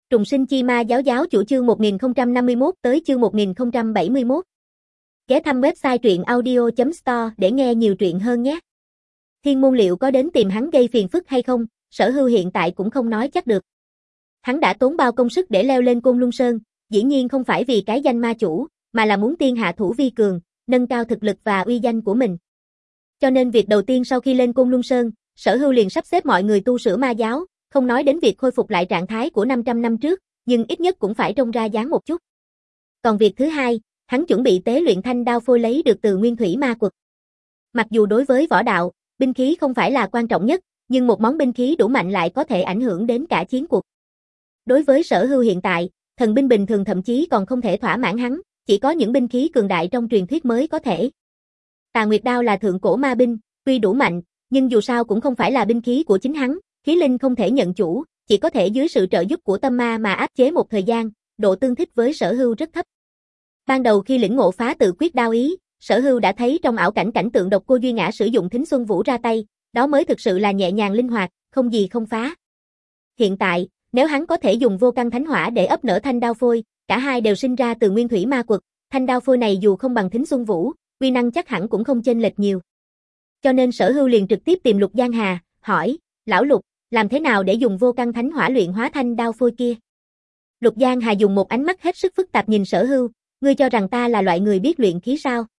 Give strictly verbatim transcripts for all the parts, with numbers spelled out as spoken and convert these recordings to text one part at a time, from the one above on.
Trùng sinh chi ma giáo giáo chủ chương một nghìn không trăm năm mươi mốt tới chương một nghìn không trăm bảy mươi mốt. Ghé thăm website truyện audio chấm store để nghe nhiều truyện hơn nhé. Thiên môn liệu có đến tìm hắn gây phiền phức hay không, Sở Hưu hiện tại cũng không nói chắc được. Hắn đã tốn bao công sức để leo lên Côn Luân Sơn, dĩ nhiên không phải vì cái danh ma chủ, mà là muốn tiên hạ thủ vi cường, nâng cao thực lực và uy danh của mình. Cho nên việc đầu tiên sau khi lên Côn Luân Sơn, Sở Hưu liền sắp xếp mọi người tu sửa ma giáo, không nói đến việc khôi phục lại trạng thái của năm trăm năm trước, nhưng ít nhất cũng phải trông ra dáng một chút. Còn việc thứ hai, hắn chuẩn bị tế luyện thanh đao phôi lấy được từ nguyên thủy ma quật. Mặc dù đối với võ đạo, binh khí không phải là quan trọng nhất, nhưng một món binh khí đủ mạnh lại có thể ảnh hưởng đến cả chiến cuộc. Đối với Sở Hưu hiện tại, thần binh bình thường thậm chí còn không thể thỏa mãn hắn, chỉ có những binh khí cường đại trong truyền thuyết mới có thể. Tà Nguyệt đao là thượng cổ ma binh, tuy đủ mạnh, nhưng dù sao cũng không phải là binh khí của chính hắn, khí linh không thể nhận chủ, chỉ có thể dưới sự trợ giúp của tâm ma mà áp chế một thời gian, độ tương thích với Sở Hưu rất thấp. Ban đầu khi lĩnh ngộ phá tự quyết đao ý, Sở Hưu đã thấy trong ảo cảnh cảnh tượng độc cô Duy Ngã sử dụng Thính Xuân Vũ ra tay, đó mới thực sự là nhẹ nhàng linh hoạt, không gì không phá. Hiện tại, nếu hắn có thể dùng vô căn thánh hỏa để ấp nở thanh đao phôi, cả hai đều sinh ra từ nguyên thủy ma quật, thanh đao phôi này dù không bằng Thính Xuân Vũ, uy năng chắc hẳn cũng không chênh lệch nhiều. Cho nên Sở Hưu liền trực tiếp tìm Lục Giang Hà, hỏi, lão Lục, làm thế nào để dùng vô căn thánh hỏa luyện hóa thanh đao phôi kia? Lục Giang Hà dùng một ánh mắt hết sức phức tạp nhìn Sở Hưu, ngươi cho rằng ta là loại người biết luyện khí sao?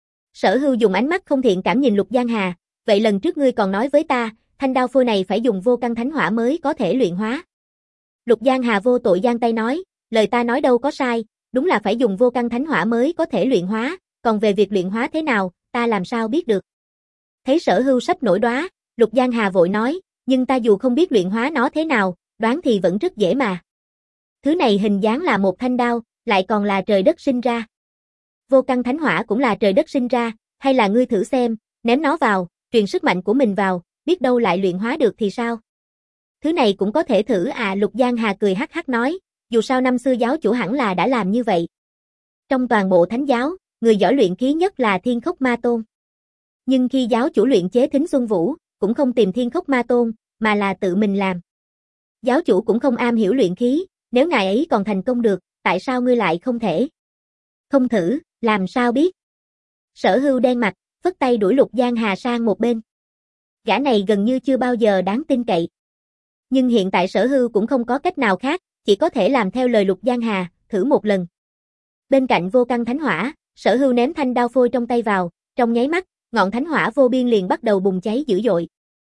Sở Hưu dùng ánh mắt không thiện cảm nhìn Lục Giang Hà, vậy lần trước ngươi còn nói với ta, thanh đao phôi này phải dùng vô căn thánh hỏa mới có thể luyện hóa. Lục Giang Hà vô tội giang tay nói, lời ta nói đâu có sai, đúng là phải dùng vô căn thánh hỏa mới có thể luyện hóa, còn về việc luyện hóa thế nào, ta làm sao biết được? Thấy Sở Hưu sắp nổi đoá, Lục Giang Hà vội nói, nhưng ta dù không biết luyện hóa nó thế nào, đoán thì vẫn rất dễ mà. Thứ này hình dáng là một thanh đao, lại còn là trời đất sinh ra. Vô căn thánh hỏa cũng là trời đất sinh ra, hay là ngươi thử xem, ném nó vào, truyền sức mạnh của mình vào, biết đâu lại luyện hóa được thì sao? Thứ này cũng có thể thử à, Lục Giang Hà cười hắc hắc nói, dù sao năm xưa giáo chủ hẳn là đã làm như vậy. Trong toàn bộ thánh giáo, người giỏi luyện khí nhất là Thiên Khốc Ma Tôn. Nhưng khi giáo chủ luyện chế Thính Xuân Vũ, cũng không tìm Thiên Khốc Ma Tôn, mà là tự mình làm. Giáo chủ cũng không am hiểu luyện khí, nếu ngài ấy còn thành công được, tại sao ngươi lại không thể? Không thử, làm sao biết? Sở Hưu đen mặt, phất tay đuổi Lục Giang Hà sang một bên. Gã này gần như chưa bao giờ đáng tin cậy. Nhưng hiện tại Sở Hưu cũng không có cách nào khác, chỉ có thể làm theo lời Lục Giang Hà, thử một lần. Bên cạnh vô căn thánh hỏa, Sở Hưu ném thanh đao phôi trong tay vào, trong nháy mắt, ngọn thánh hỏa vô biên liền bắt đầu bùng cháy dữ dội.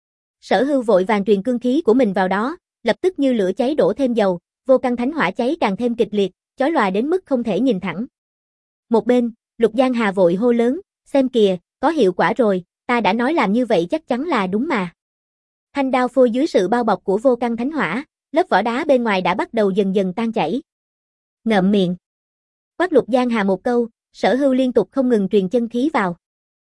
Sở Hưu vội vàng truyền cương khí của mình vào đó, lập tức như lửa cháy đổ thêm dầu, vô căn thánh hỏa cháy càng thêm kịch liệt, chói lòa đến mức không thể nhìn thẳng. Một bên, Lục Giang Hà vội hô lớn, xem kìa, có hiệu quả rồi, ta đã nói làm như vậy chắc chắn là đúng mà. Thanh đao phôi dưới sự bao bọc của vô căn thánh hỏa, lớp vỏ đá bên ngoài đã bắt đầu dần dần tan chảy. Ngậm miệng. Quát Lục Giang Hà một câu, Sở Hưu liên tục không ngừng truyền chân khí vào.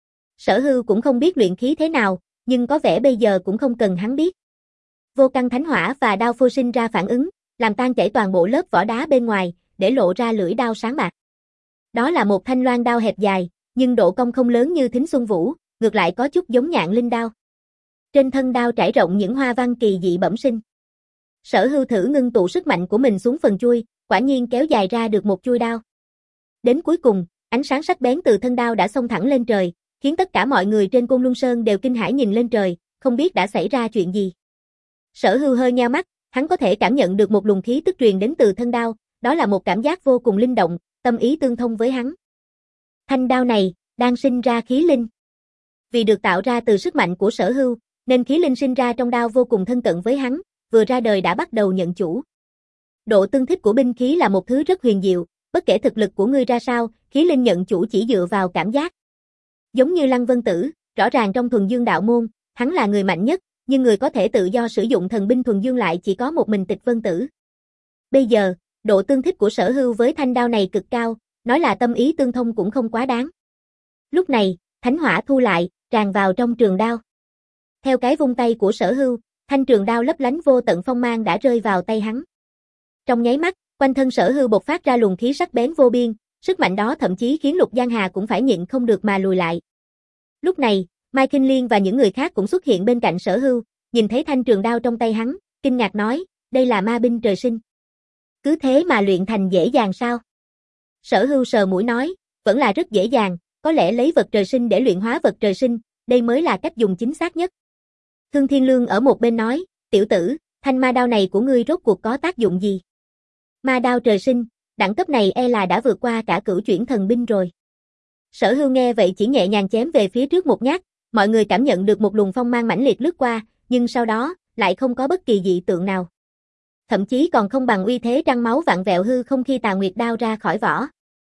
Sở Hưu cũng không biết luyện khí thế nào, nhưng có vẻ bây giờ cũng không cần hắn biết. Vô căn thánh hỏa và đao phôi sinh ra phản ứng, làm tan chảy toàn bộ lớp vỏ đá bên ngoài, để lộ ra lưỡi đao sáng bạc. Đó là một thanh loan đao hẹp dài, nhưng độ cong không lớn như Thính Xuân Vũ, ngược lại có chút giống Nhạn Linh đao. Trên thân đao trải rộng những hoa văn kỳ dị bẩm sinh. Sở Hưu thử ngưng tụ sức mạnh của mình xuống phần chuôi, quả nhiên kéo dài ra được một chuôi đao. Đến cuối cùng, ánh sáng sắc bén từ thân đao đã xông thẳng lên trời, khiến tất cả mọi người trên Côn Luân Sơn đều kinh hãi nhìn lên trời, không biết đã xảy ra chuyện gì. Sở Hưu hơi nheo mắt, hắn có thể cảm nhận được một luồng khí tức truyền đến từ thân đao, đó là một cảm giác vô cùng linh động, tâm ý tương thông với hắn. Thanh đao này đang sinh ra khí linh. Vì được tạo ra từ sức mạnh của Sở Hưu, nên khí linh sinh ra trong đao vô cùng thân cận với hắn, vừa ra đời đã bắt đầu nhận chủ. Độ tương thích của binh khí là một thứ rất huyền diệu, bất kể thực lực của ngươi ra sao, khí linh nhận chủ chỉ dựa vào cảm giác. Giống như Lăng Vân Tử, rõ ràng trong thuần dương đạo môn, hắn là người mạnh nhất, nhưng người có thể tự do sử dụng thần binh thuần dương lại chỉ có một mình Tịch Vân Tử. Bây giờ, độ tương thích của Sở Hưu với thanh đao này cực cao, nói là tâm ý tương thông cũng không quá đáng. Lúc này, thánh hỏa thu lại, tràn vào trong trường đao. Theo cái vung tay của Sở Hưu, thanh trường đao lấp lánh vô tận phong mang đã rơi vào tay hắn. Trong nháy mắt, quanh thân Sở Hưu bộc phát ra luồng khí sắc bén vô biên, sức mạnh đó thậm chí khiến Lục Giang Hà cũng phải nhịn không được mà lùi lại. Lúc này, Mai Kinh Liên và những người khác cũng xuất hiện bên cạnh Sở Hưu, nhìn thấy thanh trường đao trong tay hắn, kinh ngạc nói, đây là ma binh trời sinh. Cứ thế mà luyện thành dễ dàng sao? Sở Hưu sờ mũi nói, vẫn là rất dễ dàng, có lẽ lấy vật trời sinh để luyện hóa vật trời sinh, đây mới là cách dùng chính xác nhất. Thương Thiên Lương ở một bên nói, tiểu tử, thanh ma đao này của ngươi rốt cuộc có tác dụng gì? Ma đao trời sinh, đẳng cấp này e là đã vượt qua cả cửu chuyển thần binh rồi. Sở Hưu nghe vậy chỉ nhẹ nhàng chém về phía trước một nhát, mọi người cảm nhận được một luồng phong mang mãnh liệt lướt qua, nhưng sau đó, lại không có bất kỳ dị tượng nào. Thậm chí còn không bằng uy thế răng máu vạn vẹo hư không khi Tà Nguyệt đao ra khỏi vỏ.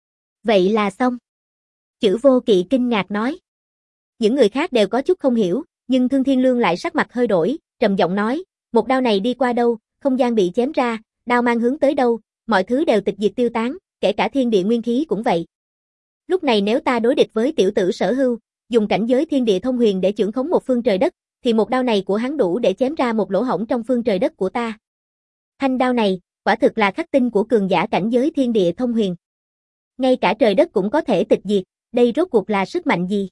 Vậy là xong. Chữ Vô Kỵ kinh ngạc nói. Những người khác đều có chút không hiểu, nhưng Thương Thiên Lương lại sắc mặt hơi đổi, trầm giọng nói, một đao này đi qua đâu, không gian bị chém ra, đao mang hướng tới đâu, mọi thứ đều tịch diệt tiêu tán, kể cả thiên địa nguyên khí cũng vậy. Lúc này nếu ta đối địch với tiểu tử Sở Hưu, dùng cảnh giới thiên địa thông huyền để chưởng khống một phương trời đất, thì một đao này của hắn đủ để chém ra một lỗ hổng trong phương trời đất của ta. Thanh đao này, quả thực là khắc tinh của cường giả cảnh giới thiên địa thông huyền. Ngay cả trời đất cũng có thể tịch diệt, đây rốt cuộc là sức mạnh gì?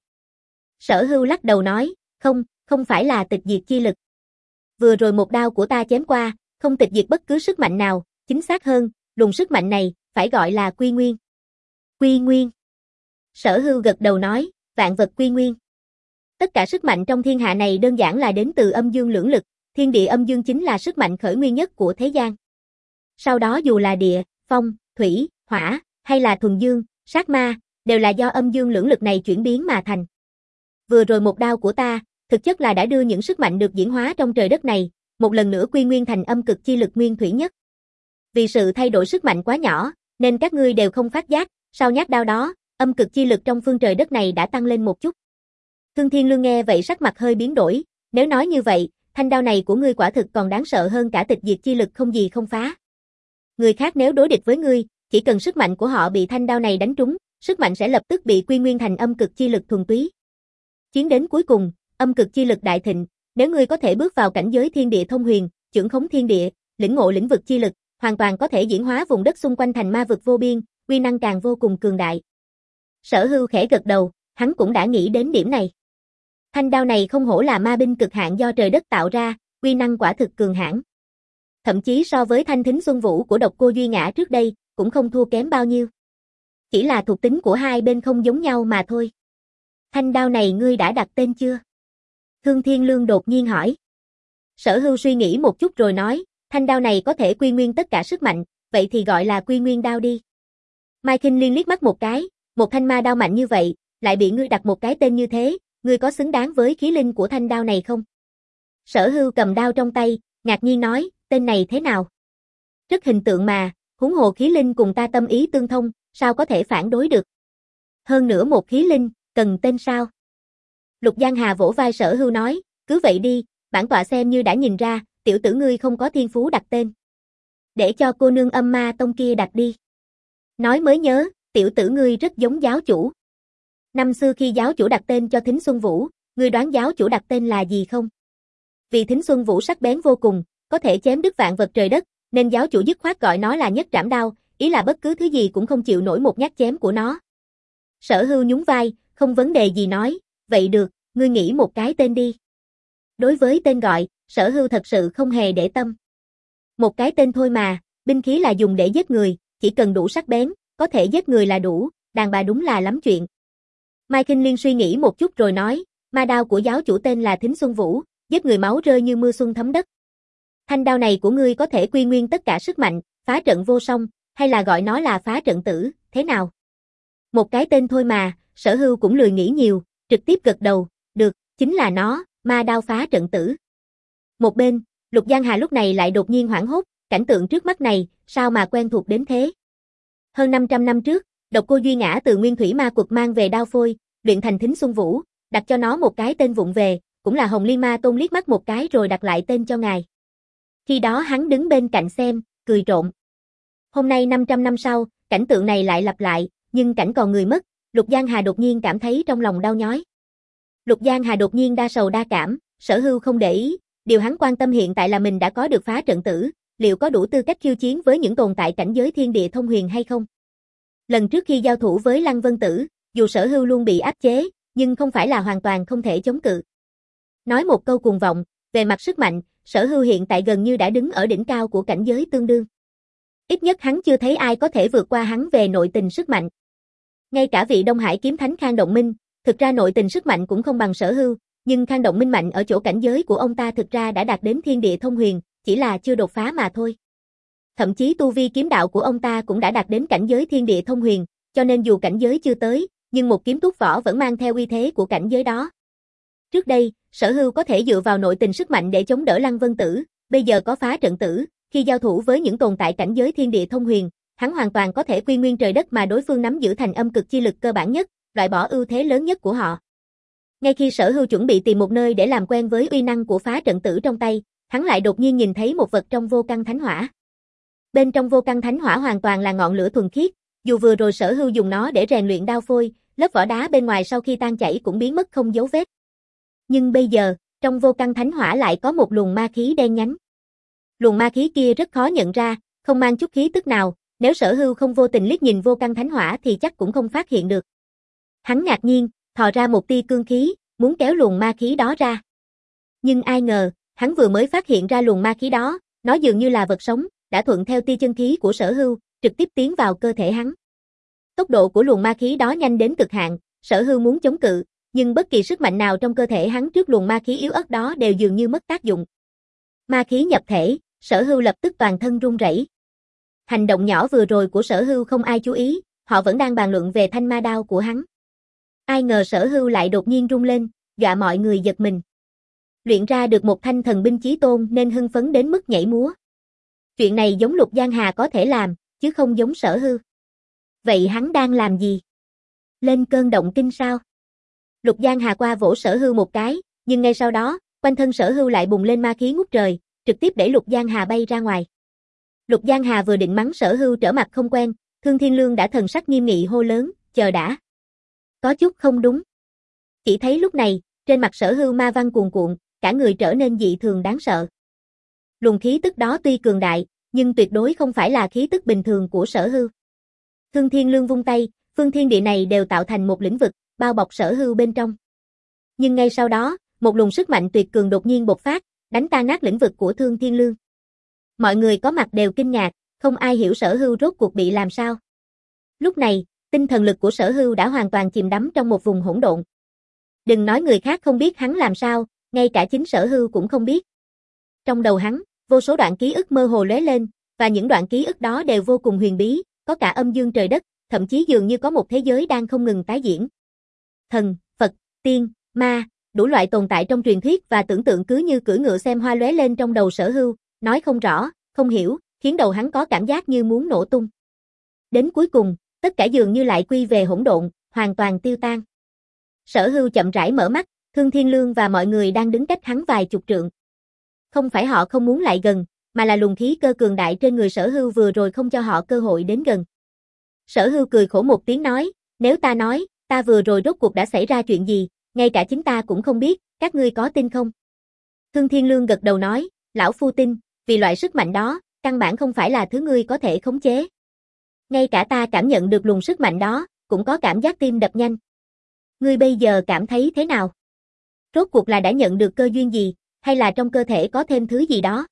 Sở Hưu lắc đầu nói, không, không phải là tịch diệt chi lực. Vừa rồi một đao của ta chém qua, không tịch diệt bất cứ sức mạnh nào, chính xác hơn, luồng sức mạnh này, phải gọi là quy nguyên. Quy nguyên. Sở Hưu gật đầu nói, vạn vật quy nguyên. Tất cả sức mạnh trong thiên hạ này đơn giản là đến từ âm dương lưỡng lực, thiên địa âm dương chính là sức mạnh khởi nguyên nhất của thế gian. Sau đó dù là địa, phong, thủy, hỏa, hay là thuần dương, sát ma, đều là do âm dương lưỡng lực này chuyển biến mà thành. Vừa rồi một đao của ta, thực chất là đã đưa những sức mạnh được diễn hóa trong trời đất này, một lần nữa quy nguyên thành âm cực chi lực nguyên thủy nhất. Vì sự thay đổi sức mạnh quá nhỏ, nên các ngươi đều không phát giác, sau nhát đao đó, âm cực chi lực trong phương trời đất này đã tăng lên một chút. Thương Thiên Lương nghe vậy sắc mặt hơi biến đổi, nếu nói như vậy, thanh đao này của ngươi quả thực còn đáng sợ hơn cả tịch diệt chi lực không gì không phá. Người khác nếu đối địch với ngươi, chỉ cần sức mạnh của họ bị thanh đao này đánh trúng, sức mạnh sẽ lập tức bị quy nguyên thành âm cực chi lực thuần túy. Chiến đến cuối cùng, âm cực chi lực đại thịnh, nếu ngươi có thể bước vào cảnh giới thiên địa thông huyền, chưởng khống thiên địa, lĩnh ngộ lĩnh vực chi lực, hoàn toàn có thể diễn hóa vùng đất xung quanh thành ma vực vô biên, uy năng càng vô cùng cường đại. Sở Hưu khẽ gật đầu, hắn cũng đã nghĩ đến điểm này. Thanh đao này không hổ là ma binh cực hạn do trời đất tạo ra, uy năng quả thực cường hãn. Thậm chí so với thanh thính xuân vũ của Độc Cô Duy Ngã trước đây, cũng không thua kém bao nhiêu. Chỉ là thuộc tính của hai bên không giống nhau mà thôi. Thanh đao này ngươi đã đặt tên chưa? Thương Thiên Lương đột nhiên hỏi. Sở Hưu suy nghĩ một chút rồi nói, thanh đao này có thể quy nguyên tất cả sức mạnh, vậy thì gọi là quy nguyên đao đi. Mai Kinh Liên liếc mắt một cái, một thanh ma đao mạnh như vậy, lại bị ngươi đặt một cái tên như thế, ngươi có xứng đáng với khí linh của thanh đao này không? Sở Hưu cầm đao trong tay, ngạc nhiên nói, tên này thế nào? Rất hình tượng mà, huống hồ khí linh cùng ta tâm ý tương thông, sao có thể phản đối được? Hơn nữa một khí linh, cần tên sao? Lục Giang Hà vỗ vai Sở Hưu nói, cứ vậy đi, bản tọa xem như đã nhìn ra, tiểu tử ngươi không có thiên phú đặt tên. Để cho cô nương Âm Ma Tông kia đặt đi. Nói mới nhớ, tiểu tử ngươi rất giống giáo chủ. Năm xưa khi giáo chủ đặt tên cho Thính Xuân Vũ, ngươi đoán giáo chủ đặt tên là gì không? Vì Thính Xuân Vũ sắc bén vô cùng, có thể chém đứt vạn vật trời đất, nên giáo chủ dứt khoát gọi nó là nhất trảm đao, ý là bất cứ thứ gì cũng không chịu nổi một nhát chém của nó. Sở Hưu nhún vai, không vấn đề gì nói, vậy được, ngươi nghĩ một cái tên đi. Đối với tên gọi, Sở Hưu thật sự không hề để tâm. Một cái tên thôi mà, binh khí là dùng để giết người, chỉ cần đủ sắc bén, có thể giết người là đủ, đàn bà đúng là lắm chuyện. Mai Kinh Liên suy nghĩ một chút rồi nói, ma đao của giáo chủ tên là Thính Xuân Vũ, giết người máu rơi như mưa xuân thấm đất. Thanh đao này của ngươi có thể quy nguyên tất cả sức mạnh, phá trận vô song, hay là gọi nó là phá trận tử, thế nào? Một cái tên thôi mà, Sở Hưu cũng lười nghĩ nhiều, trực tiếp gật đầu, được, chính là nó, ma đao phá trận tử. Một bên, Lục Giang Hà lúc này lại đột nhiên hoảng hốt, cảnh tượng trước mắt này, sao mà quen thuộc đến thế? Hơn năm trăm năm trước, Độc Cô Duy Ngã từ Nguyên Thủy Ma Quật mang về đao phôi, luyện thành Thính Xuân Vũ, đặt cho nó một cái tên vụng về, cũng là Hồng Liên Ma Tôn liếc mắt một cái rồi đặt lại tên cho ngài. Khi đó hắn đứng bên cạnh xem, cười trộm. Hôm nay năm trăm năm sau, cảnh tượng này lại lặp lại, nhưng cảnh còn người mất, Lục Giang Hà đột nhiên cảm thấy trong lòng đau nhói. Lục Giang Hà đột nhiên đa sầu đa cảm, Sở Hưu không để ý, điều hắn quan tâm hiện tại là mình đã có được phá trận tử, liệu có đủ tư cách khiêu chiến với những tồn tại cảnh giới thiên địa thông huyền hay không? Lần trước khi giao thủ với Lăng Vân Tử, dù Sở Hưu luôn bị áp chế, nhưng không phải là hoàn toàn không thể chống cự. Nói một câu cuồng vọng, về mặt sức mạnh, Sở Hưu hiện tại gần như đã đứng ở đỉnh cao của cảnh giới tương đương. Ít nhất hắn chưa thấy ai có thể vượt qua hắn về nội tình sức mạnh. Ngay cả vị Đông Hải kiếm thánh Khang Động Minh, thực ra nội tình sức mạnh cũng không bằng Sở Hưu, nhưng Khang Động Minh mạnh ở chỗ cảnh giới của ông ta thực ra đã đạt đến thiên địa thông huyền, chỉ là chưa đột phá mà thôi. Thậm chí tu vi kiếm đạo của ông ta cũng đã đạt đến cảnh giới thiên địa thông huyền, cho nên dù cảnh giới chưa tới, nhưng một kiếm tuốt võ vẫn mang theo uy thế của cảnh giới đó. Trước đây, Sở Hưu có thể dựa vào nội tình sức mạnh để chống đỡ Lăng Vân Tử, bây giờ có phá trận tử, khi giao thủ với những tồn tại cảnh giới thiên địa thông huyền, hắn hoàn toàn có thể quy nguyên trời đất mà đối phương nắm giữ thành âm cực chi lực cơ bản nhất, loại bỏ ưu thế lớn nhất của họ. Ngay khi Sở Hưu chuẩn bị tìm một nơi để làm quen với uy năng của phá trận tử trong tay, hắn lại đột nhiên nhìn thấy một vật trong vô căn thánh hỏa. Bên trong vô căn thánh hỏa hoàn toàn là ngọn lửa thuần khiết, dù vừa rồi Sở Hưu dùng nó để rèn luyện đao phôi, lớp vỏ đá bên ngoài sau khi tan chảy cũng biến mất không dấu vết. Nhưng bây giờ, trong vô căn thánh hỏa lại có một luồng ma khí đen nhánh. Luồng ma khí kia rất khó nhận ra, không mang chút khí tức nào, nếu Sở Hưu không vô tình liếc nhìn vô căn thánh hỏa thì chắc cũng không phát hiện được. Hắn ngạc nhiên, thò ra một tia cương khí, muốn kéo luồng ma khí đó ra. Nhưng ai ngờ, hắn vừa mới phát hiện ra luồng ma khí đó, nó dường như là vật sống, đã thuận theo tia chân khí của Sở Hưu, trực tiếp tiến vào cơ thể hắn. Tốc độ của luồng ma khí đó nhanh đến cực hạn, Sở Hưu muốn chống cự, nhưng bất kỳ sức mạnh nào trong cơ thể hắn trước luồng ma khí yếu ớt đó đều dường như mất tác dụng. Ma khí nhập thể, Sở Hưu lập tức toàn thân run rẩy. Hành động nhỏ vừa rồi của Sở Hưu không ai chú ý, họ vẫn đang bàn luận về thanh ma đao của hắn. Ai ngờ Sở Hưu lại đột nhiên rung lên, dọa mọi người giật mình. Luyện ra được một thanh thần binh chí tôn nên hưng phấn đến mức nhảy múa. Chuyện này giống Lục Giang Hà có thể làm, chứ không giống Sở Hưu. Vậy hắn đang làm gì? Lên cơn động kinh sao? Lục Giang Hà qua vỗ Sở Hưu một cái, nhưng ngay sau đó, quanh thân Sở Hưu lại bùng lên ma khí ngút trời, trực tiếp đẩy Lục Giang Hà bay ra ngoài. Lục Giang Hà vừa định mắng Sở Hưu trở mặt không quen, Thương Thiên Lương đã thần sắc nghiêm nghị hô lớn, chờ đã. Có chút không đúng. Chỉ thấy lúc này, trên mặt Sở Hưu ma văn cuồn cuộn, cả người trở nên dị thường đáng sợ. Luồng khí tức đó tuy cường đại, nhưng tuyệt đối không phải là khí tức bình thường của Sở Hưu. Thương Thiên Lương vung tay, phương thiên địa này đều tạo thành một lĩnh vực, bao bọc Sở Hưu bên trong. Nhưng ngay sau đó, một luồng sức mạnh tuyệt cường đột nhiên bộc phát, đánh tan nát lĩnh vực của Thương Thiên Lương. Mọi người có mặt đều kinh ngạc, không ai hiểu Sở Hưu rốt cuộc bị làm sao. Lúc này, tinh thần lực của Sở Hưu đã hoàn toàn chìm đắm trong một vùng hỗn độn. Đừng nói người khác không biết hắn làm sao, ngay cả chính Sở Hưu cũng không biết. Trong đầu hắn, vô số đoạn ký ức mơ hồ lóe lên, và những đoạn ký ức đó đều vô cùng huyền bí, có cả âm dương trời đất, thậm chí dường như có một thế giới đang không ngừng tái diễn. Thần, Phật, tiên, ma, đủ loại tồn tại trong truyền thuyết và tưởng tượng cứ như cưỡi ngựa xem hoa lóe lên trong đầu Sở Hưu, nói không rõ, không hiểu, khiến đầu hắn có cảm giác như muốn nổ tung. Đến cuối cùng, tất cả dường như lại quy về hỗn độn, hoàn toàn tiêu tan. Sở Hưu chậm rãi mở mắt, Thương Thiên Lương và mọi người đang đứng cách hắn vài chục trượng. Không phải họ không muốn lại gần, mà là luồng khí cơ cường đại trên người Sở Hưu vừa rồi không cho họ cơ hội đến gần. Sở Hưu cười khổ một tiếng nói, nếu ta nói, ta vừa rồi rốt cuộc đã xảy ra chuyện gì, ngay cả chính ta cũng không biết, các ngươi có tin không? Thương Thiên Lương gật đầu nói, lão phu tin, vì loại sức mạnh đó, căn bản không phải là thứ ngươi có thể khống chế. Ngay cả ta cảm nhận được luồng sức mạnh đó, cũng có cảm giác tim đập nhanh. Ngươi bây giờ cảm thấy thế nào? Rốt cuộc là đã nhận được cơ duyên gì, hay là trong cơ thể có thêm thứ gì đó?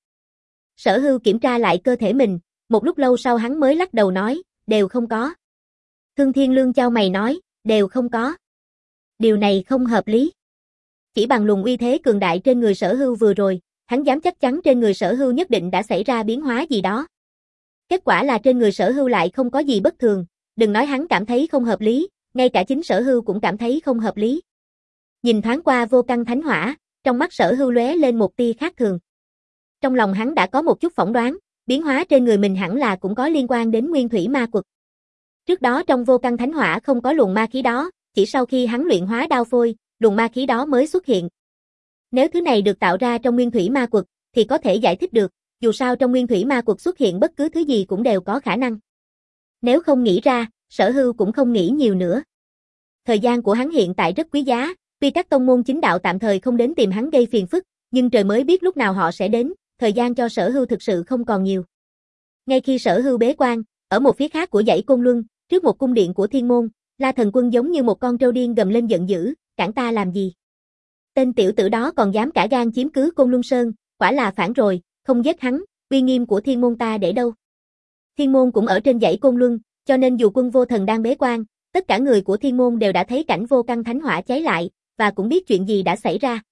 Sở Hưu kiểm tra lại cơ thể mình, một lúc lâu sau hắn mới lắc đầu nói, đều không có. Thương Thiên Lương chau mày nói, đều không có. Điều này không hợp lý. Chỉ bằng luồng uy thế cường đại trên người Sở Hưu vừa rồi, hắn dám chắc chắn trên người Sở Hưu nhất định đã xảy ra biến hóa gì đó. Kết quả là trên người Sở Hưu lại không có gì bất thường, đừng nói hắn cảm thấy không hợp lý, ngay cả chính Sở Hưu cũng cảm thấy không hợp lý. Nhìn thoáng qua vô căn thánh hỏa, trong mắt Sở Hưu lóe lên một tia khác thường. Trong lòng hắn đã có một chút phỏng đoán, biến hóa trên người mình hẳn là cũng có liên quan đến nguyên thủy ma quật. Trước đó trong vô căn thánh hỏa không có luồng ma khí đó, chỉ sau khi hắn luyện hóa đao phôi, luồng ma khí đó mới xuất hiện. Nếu thứ này được tạo ra trong nguyên thủy ma quật, thì có thể giải thích được, dù sao trong nguyên thủy ma quật xuất hiện bất cứ thứ gì cũng đều có khả năng. Nếu không nghĩ ra, Sở Hưu cũng không nghĩ nhiều nữa. Thời gian của hắn hiện tại rất quý giá, tuy các tông môn chính đạo tạm thời không đến tìm hắn gây phiền phức, nhưng trời mới biết lúc nào họ sẽ đến, thời gian cho Sở Hưu thực sự không còn nhiều. Ngay khi Sở Hưu bế quan, ở một phía khác của dãy Côn Luân, trước một cung điện của Thiên Môn, La Thần Quân giống như một con trâu điên gầm lên giận dữ, cản ta làm gì? Tên tiểu tử đó còn dám cả gan chiếm cứ Côn Luân Sơn, quả là phản rồi, không giết hắn, uy nghiêm của Thiên Môn ta để đâu? Thiên môn cũng ở trên dãy Côn Luân, cho nên dù Quân Vô Thần đang bế quan, tất cả người của Thiên môn đều đã thấy cảnh vô căn thánh hỏa cháy lại, và cũng biết chuyện gì đã xảy ra.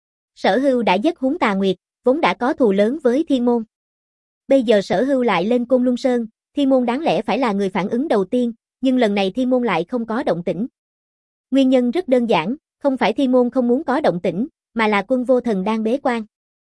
Sở Hưu đã giết Húng Tà Nguyệt, vốn đã có thù lớn với Thiên môn. Bây giờ Sở Hưu lại lên Côn Luân Sơn, Thiên môn đáng lẽ phải là người phản ứng đầu tiên, nhưng lần này Thiên môn lại không có động tĩnh. Nguyên nhân rất đơn giản, không phải Thiên môn không muốn có động tĩnh, mà là Quân Vô Thần đang bế quan.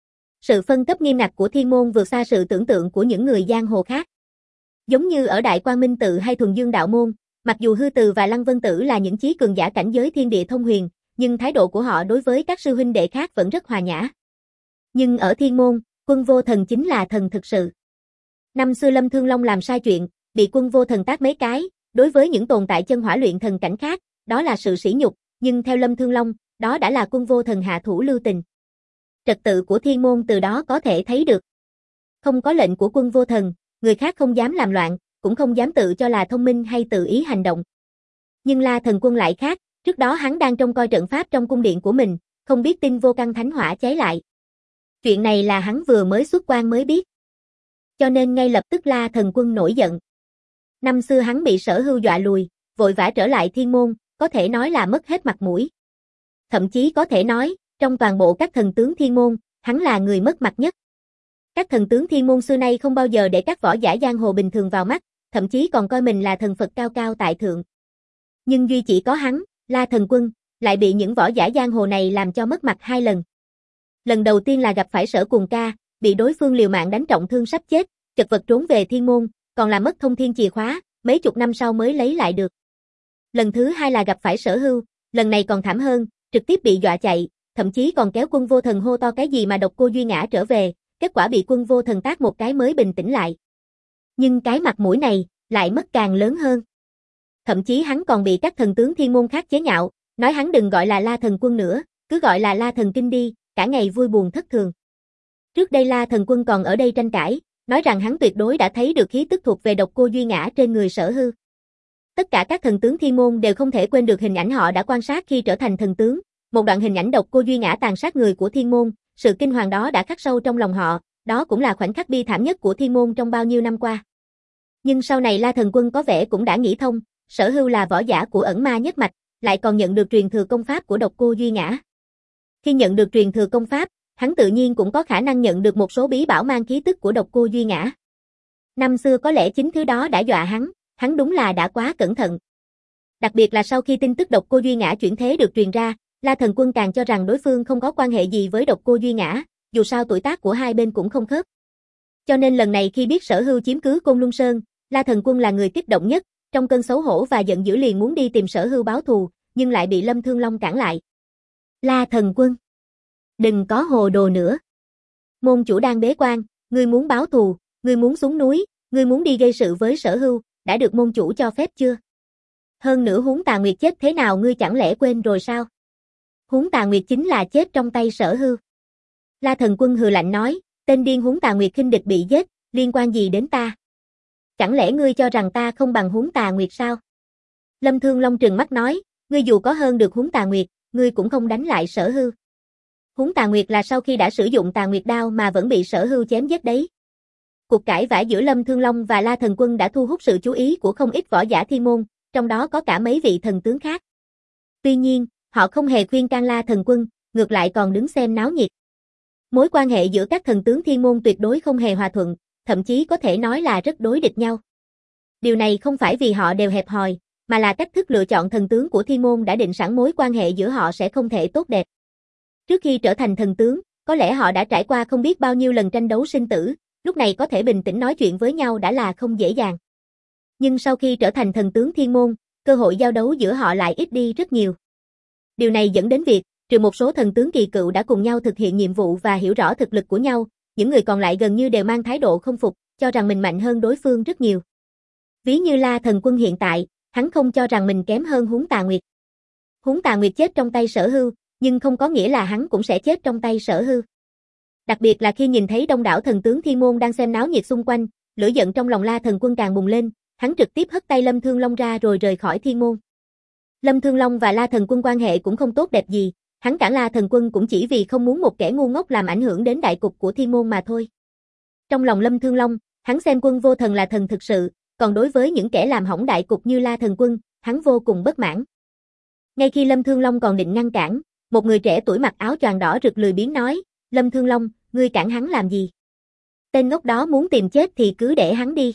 Sự phân cấp nghiêm ngặt của Thiên môn vượt xa sự tưởng tượng của những người giang hồ khác. Giống như ở Đại Quang Minh Tự hay Thuần Dương Đạo Môn, mặc dù Hư Từ và Lăng Vân Tử là những chí cường giả cảnh giới thiên địa thông huyền, nhưng thái độ của họ đối với các sư huynh đệ khác vẫn rất hòa nhã. Nhưng ở Thiên môn, Quân Vô Thần chính là thần thực sự. Năm xưa Lâm Thương Long làm sai chuyện, bị Quân Vô Thần tát mấy cái, đối với những tồn tại chân hỏa luyện thần cảnh khác, đó là sự sỉ nhục, nhưng theo Lâm Thương Long, đó đã là Quân Vô Thần hạ thủ lưu tình. Trật tự của Thiên môn từ đó có thể thấy được. Không có lệnh của Quân Vô Thần, người khác không dám làm loạn, cũng không dám tự cho là thông minh hay tự ý hành động. Nhưng La Thần Quân lại khác, trước đó hắn đang trông coi trận pháp trong cung điện của mình, không biết tin vô căn thánh hỏa cháy lại. Chuyện này là hắn vừa mới xuất quan mới biết. Cho nên ngay lập tức La Thần Quân nổi giận. Năm xưa hắn bị Sở Hưu dọa lùi, vội vã trở lại Thiên môn, có thể nói là mất hết mặt mũi. Thậm chí có thể nói, trong toàn bộ các thần tướng Thiên môn, hắn là người mất mặt nhất. Các thần tướng Thiên môn xưa nay không bao giờ để các võ giả giang hồ bình thường vào mắt, thậm chí còn coi mình là thần Phật cao cao tại thượng. Nhưng duy chỉ có hắn, La Thần Quân, lại bị những võ giả giang hồ này làm cho mất mặt hai lần. Lần đầu tiên là gặp phải Sở Cuồng Ca, bị đối phương liều mạng đánh trọng thương sắp chết, chật vật trốn về Thiên môn, còn làm mất thông thiên chìa khóa, mấy chục năm sau mới lấy lại được. Lần thứ hai là gặp phải Sở Hưu, lần này còn thảm hơn, trực tiếp bị dọa chạy, thậm chí còn kéo Quân Vô Thần hô to cái gì mà Độc Cô Duy ngã trở về, kết quả bị Quân Vô Thần tát một cái mới bình tĩnh lại. Nhưng cái mặt mũi này, lại mất càng lớn hơn. Thậm chí hắn còn bị các thần tướng Thiên môn khác chế nhạo, nói hắn đừng gọi là La Thần Quân nữa, cứ gọi là La Thần Kinh đi, cả ngày vui buồn thất thường. Trước đây La Thần Quân còn ở đây tranh cãi, nói rằng hắn tuyệt đối đã thấy được khí tức thuộc về Độc Cô Duy ngã trên người Sở Hưu. Tất cả các thần tướng Thiên môn đều không thể quên được hình ảnh họ đã quan sát khi trở thành thần tướng, một đoạn hình ảnh Độc Cô Duy ngã tàn sát người của Thiên môn, sự kinh hoàng đó đã khắc sâu trong lòng họ, đó cũng là khoảnh khắc bi thảm nhất của Thiên môn trong bao nhiêu năm qua. Nhưng sau này La Thần Quân có vẻ cũng đã nghĩ thông, Sở Hưu là võ giả của ẩn ma nhất mạch, lại còn nhận được truyền thừa công pháp của Độc Cô Duy ngã. Khi nhận được truyền thừa công pháp, hắn tự nhiên cũng có khả năng nhận được một số bí bảo mang khí tức của Độc Cô Duy ngã. Năm xưa có lẽ chính thứ đó đã dọa hắn, hắn đúng là đã quá cẩn thận. Đặc biệt là sau khi tin tức Độc Cô Duy ngã chuyển thế được truyền ra, La Thần Quân càng cho rằng đối phương không có quan hệ gì với Độc Cô Duy ngã, dù sao tuổi tác của hai bên cũng không khớp. Cho nên lần này khi biết Sở Hưu chiếm cứ Côn Luân Sơn, La Thần Quân là người kích động nhất, trong cơn xấu hổ và giận dữ liền muốn đi tìm Sở Hưu báo thù, nhưng lại bị Lâm Thương Long cản lại. La Thần Quân, đừng có hồ đồ nữa. Môn chủ đang bế quan, ngươi muốn báo thù, ngươi muốn xuống núi, ngươi muốn đi gây sự với Sở Hưu, đã được môn chủ cho phép chưa? Hơn nữa Húng Tà Nguyệt chết thế nào ngươi chẳng lẽ quên rồi sao? Húng Tà Nguyệt chính là chết trong tay Sở Hưu. La Thần Quân hừ lạnh nói, tên điên Húng Tà Nguyệt khinh địch bị giết, liên quan gì đến ta? Chẳng lẽ ngươi cho rằng ta không bằng Húng Tà Nguyệt sao? Lâm Thương Long trừng mắt nói, ngươi dù có hơn được Húng Tà Nguyệt, ngươi cũng không đánh lại Sở Hưu. Húng Tà Nguyệt là sau khi đã sử dụng Tà Nguyệt đao mà vẫn bị Sở Hưu chém giết đấy. Cuộc cãi vã giữa Lâm Thương Long và La Thần Quân đã thu hút sự chú ý của không ít võ giả Thiên môn, trong đó có cả mấy vị thần tướng khác. Tuy nhiên, họ không hề khuyên can La Thần Quân, ngược lại còn đứng xem náo nhiệt. Mối quan hệ giữa các thần tướng Thiên môn tuyệt đối không hề hòa thuận, thậm chí có thể nói là rất đối địch nhau. Điều này không phải vì họ đều hẹp hòi, mà là cách thức lựa chọn thần tướng của Thiên môn đã định sẵn mối quan hệ giữa họ sẽ không thể tốt đẹp. Trước khi trở thành thần tướng, có lẽ họ đã trải qua không biết bao nhiêu lần tranh đấu sinh tử, lúc này có thể bình tĩnh nói chuyện với nhau đã là không dễ dàng. Nhưng sau khi trở thành thần tướng Thiên môn, cơ hội giao đấu giữa họ lại ít đi rất nhiều. Điều này dẫn đến việc, trừ một số thần tướng kỳ cựu đã cùng nhau thực hiện nhiệm vụ và hiểu rõ thực lực của nhau, những người còn lại gần như đều mang thái độ không phục, cho rằng mình mạnh hơn đối phương rất nhiều. Ví như La Thần Quân hiện tại, hắn không cho rằng mình kém hơn Húng Tà Nguyệt. Húng Tà Nguyệt chết trong tay Sở Hưu, nhưng không có nghĩa là hắn cũng sẽ chết trong tay Sở Hưu. Đặc biệt là khi nhìn thấy đông đảo thần tướng Thiên môn đang xem náo nhiệt xung quanh, lửa giận trong lòng La Thần Quân càng bùng lên, hắn trực tiếp hất tay Lâm Thương Long ra rồi rời khỏi Thiên môn. Lâm Thương Long và La Thần Quân quan hệ cũng không tốt đẹp gì, hắn cản La Thần Quân cũng chỉ vì không muốn một kẻ ngu ngốc làm ảnh hưởng đến đại cục của Thiên môn mà thôi. Trong lòng Lâm Thương Long, Hắn xem Quân Vô Thần là thần thực sự, còn đối với những kẻ làm hỏng đại cục như La Thần Quân, hắn vô cùng bất mãn. Ngay khi Lâm Thương Long còn định ngăn cản, một người trẻ tuổi mặc áo choàng đỏ rực lười biếng nói, Lâm Thương Long, ngươi cản hắn làm gì? Tên ngốc đó muốn tìm chết thì cứ để hắn đi.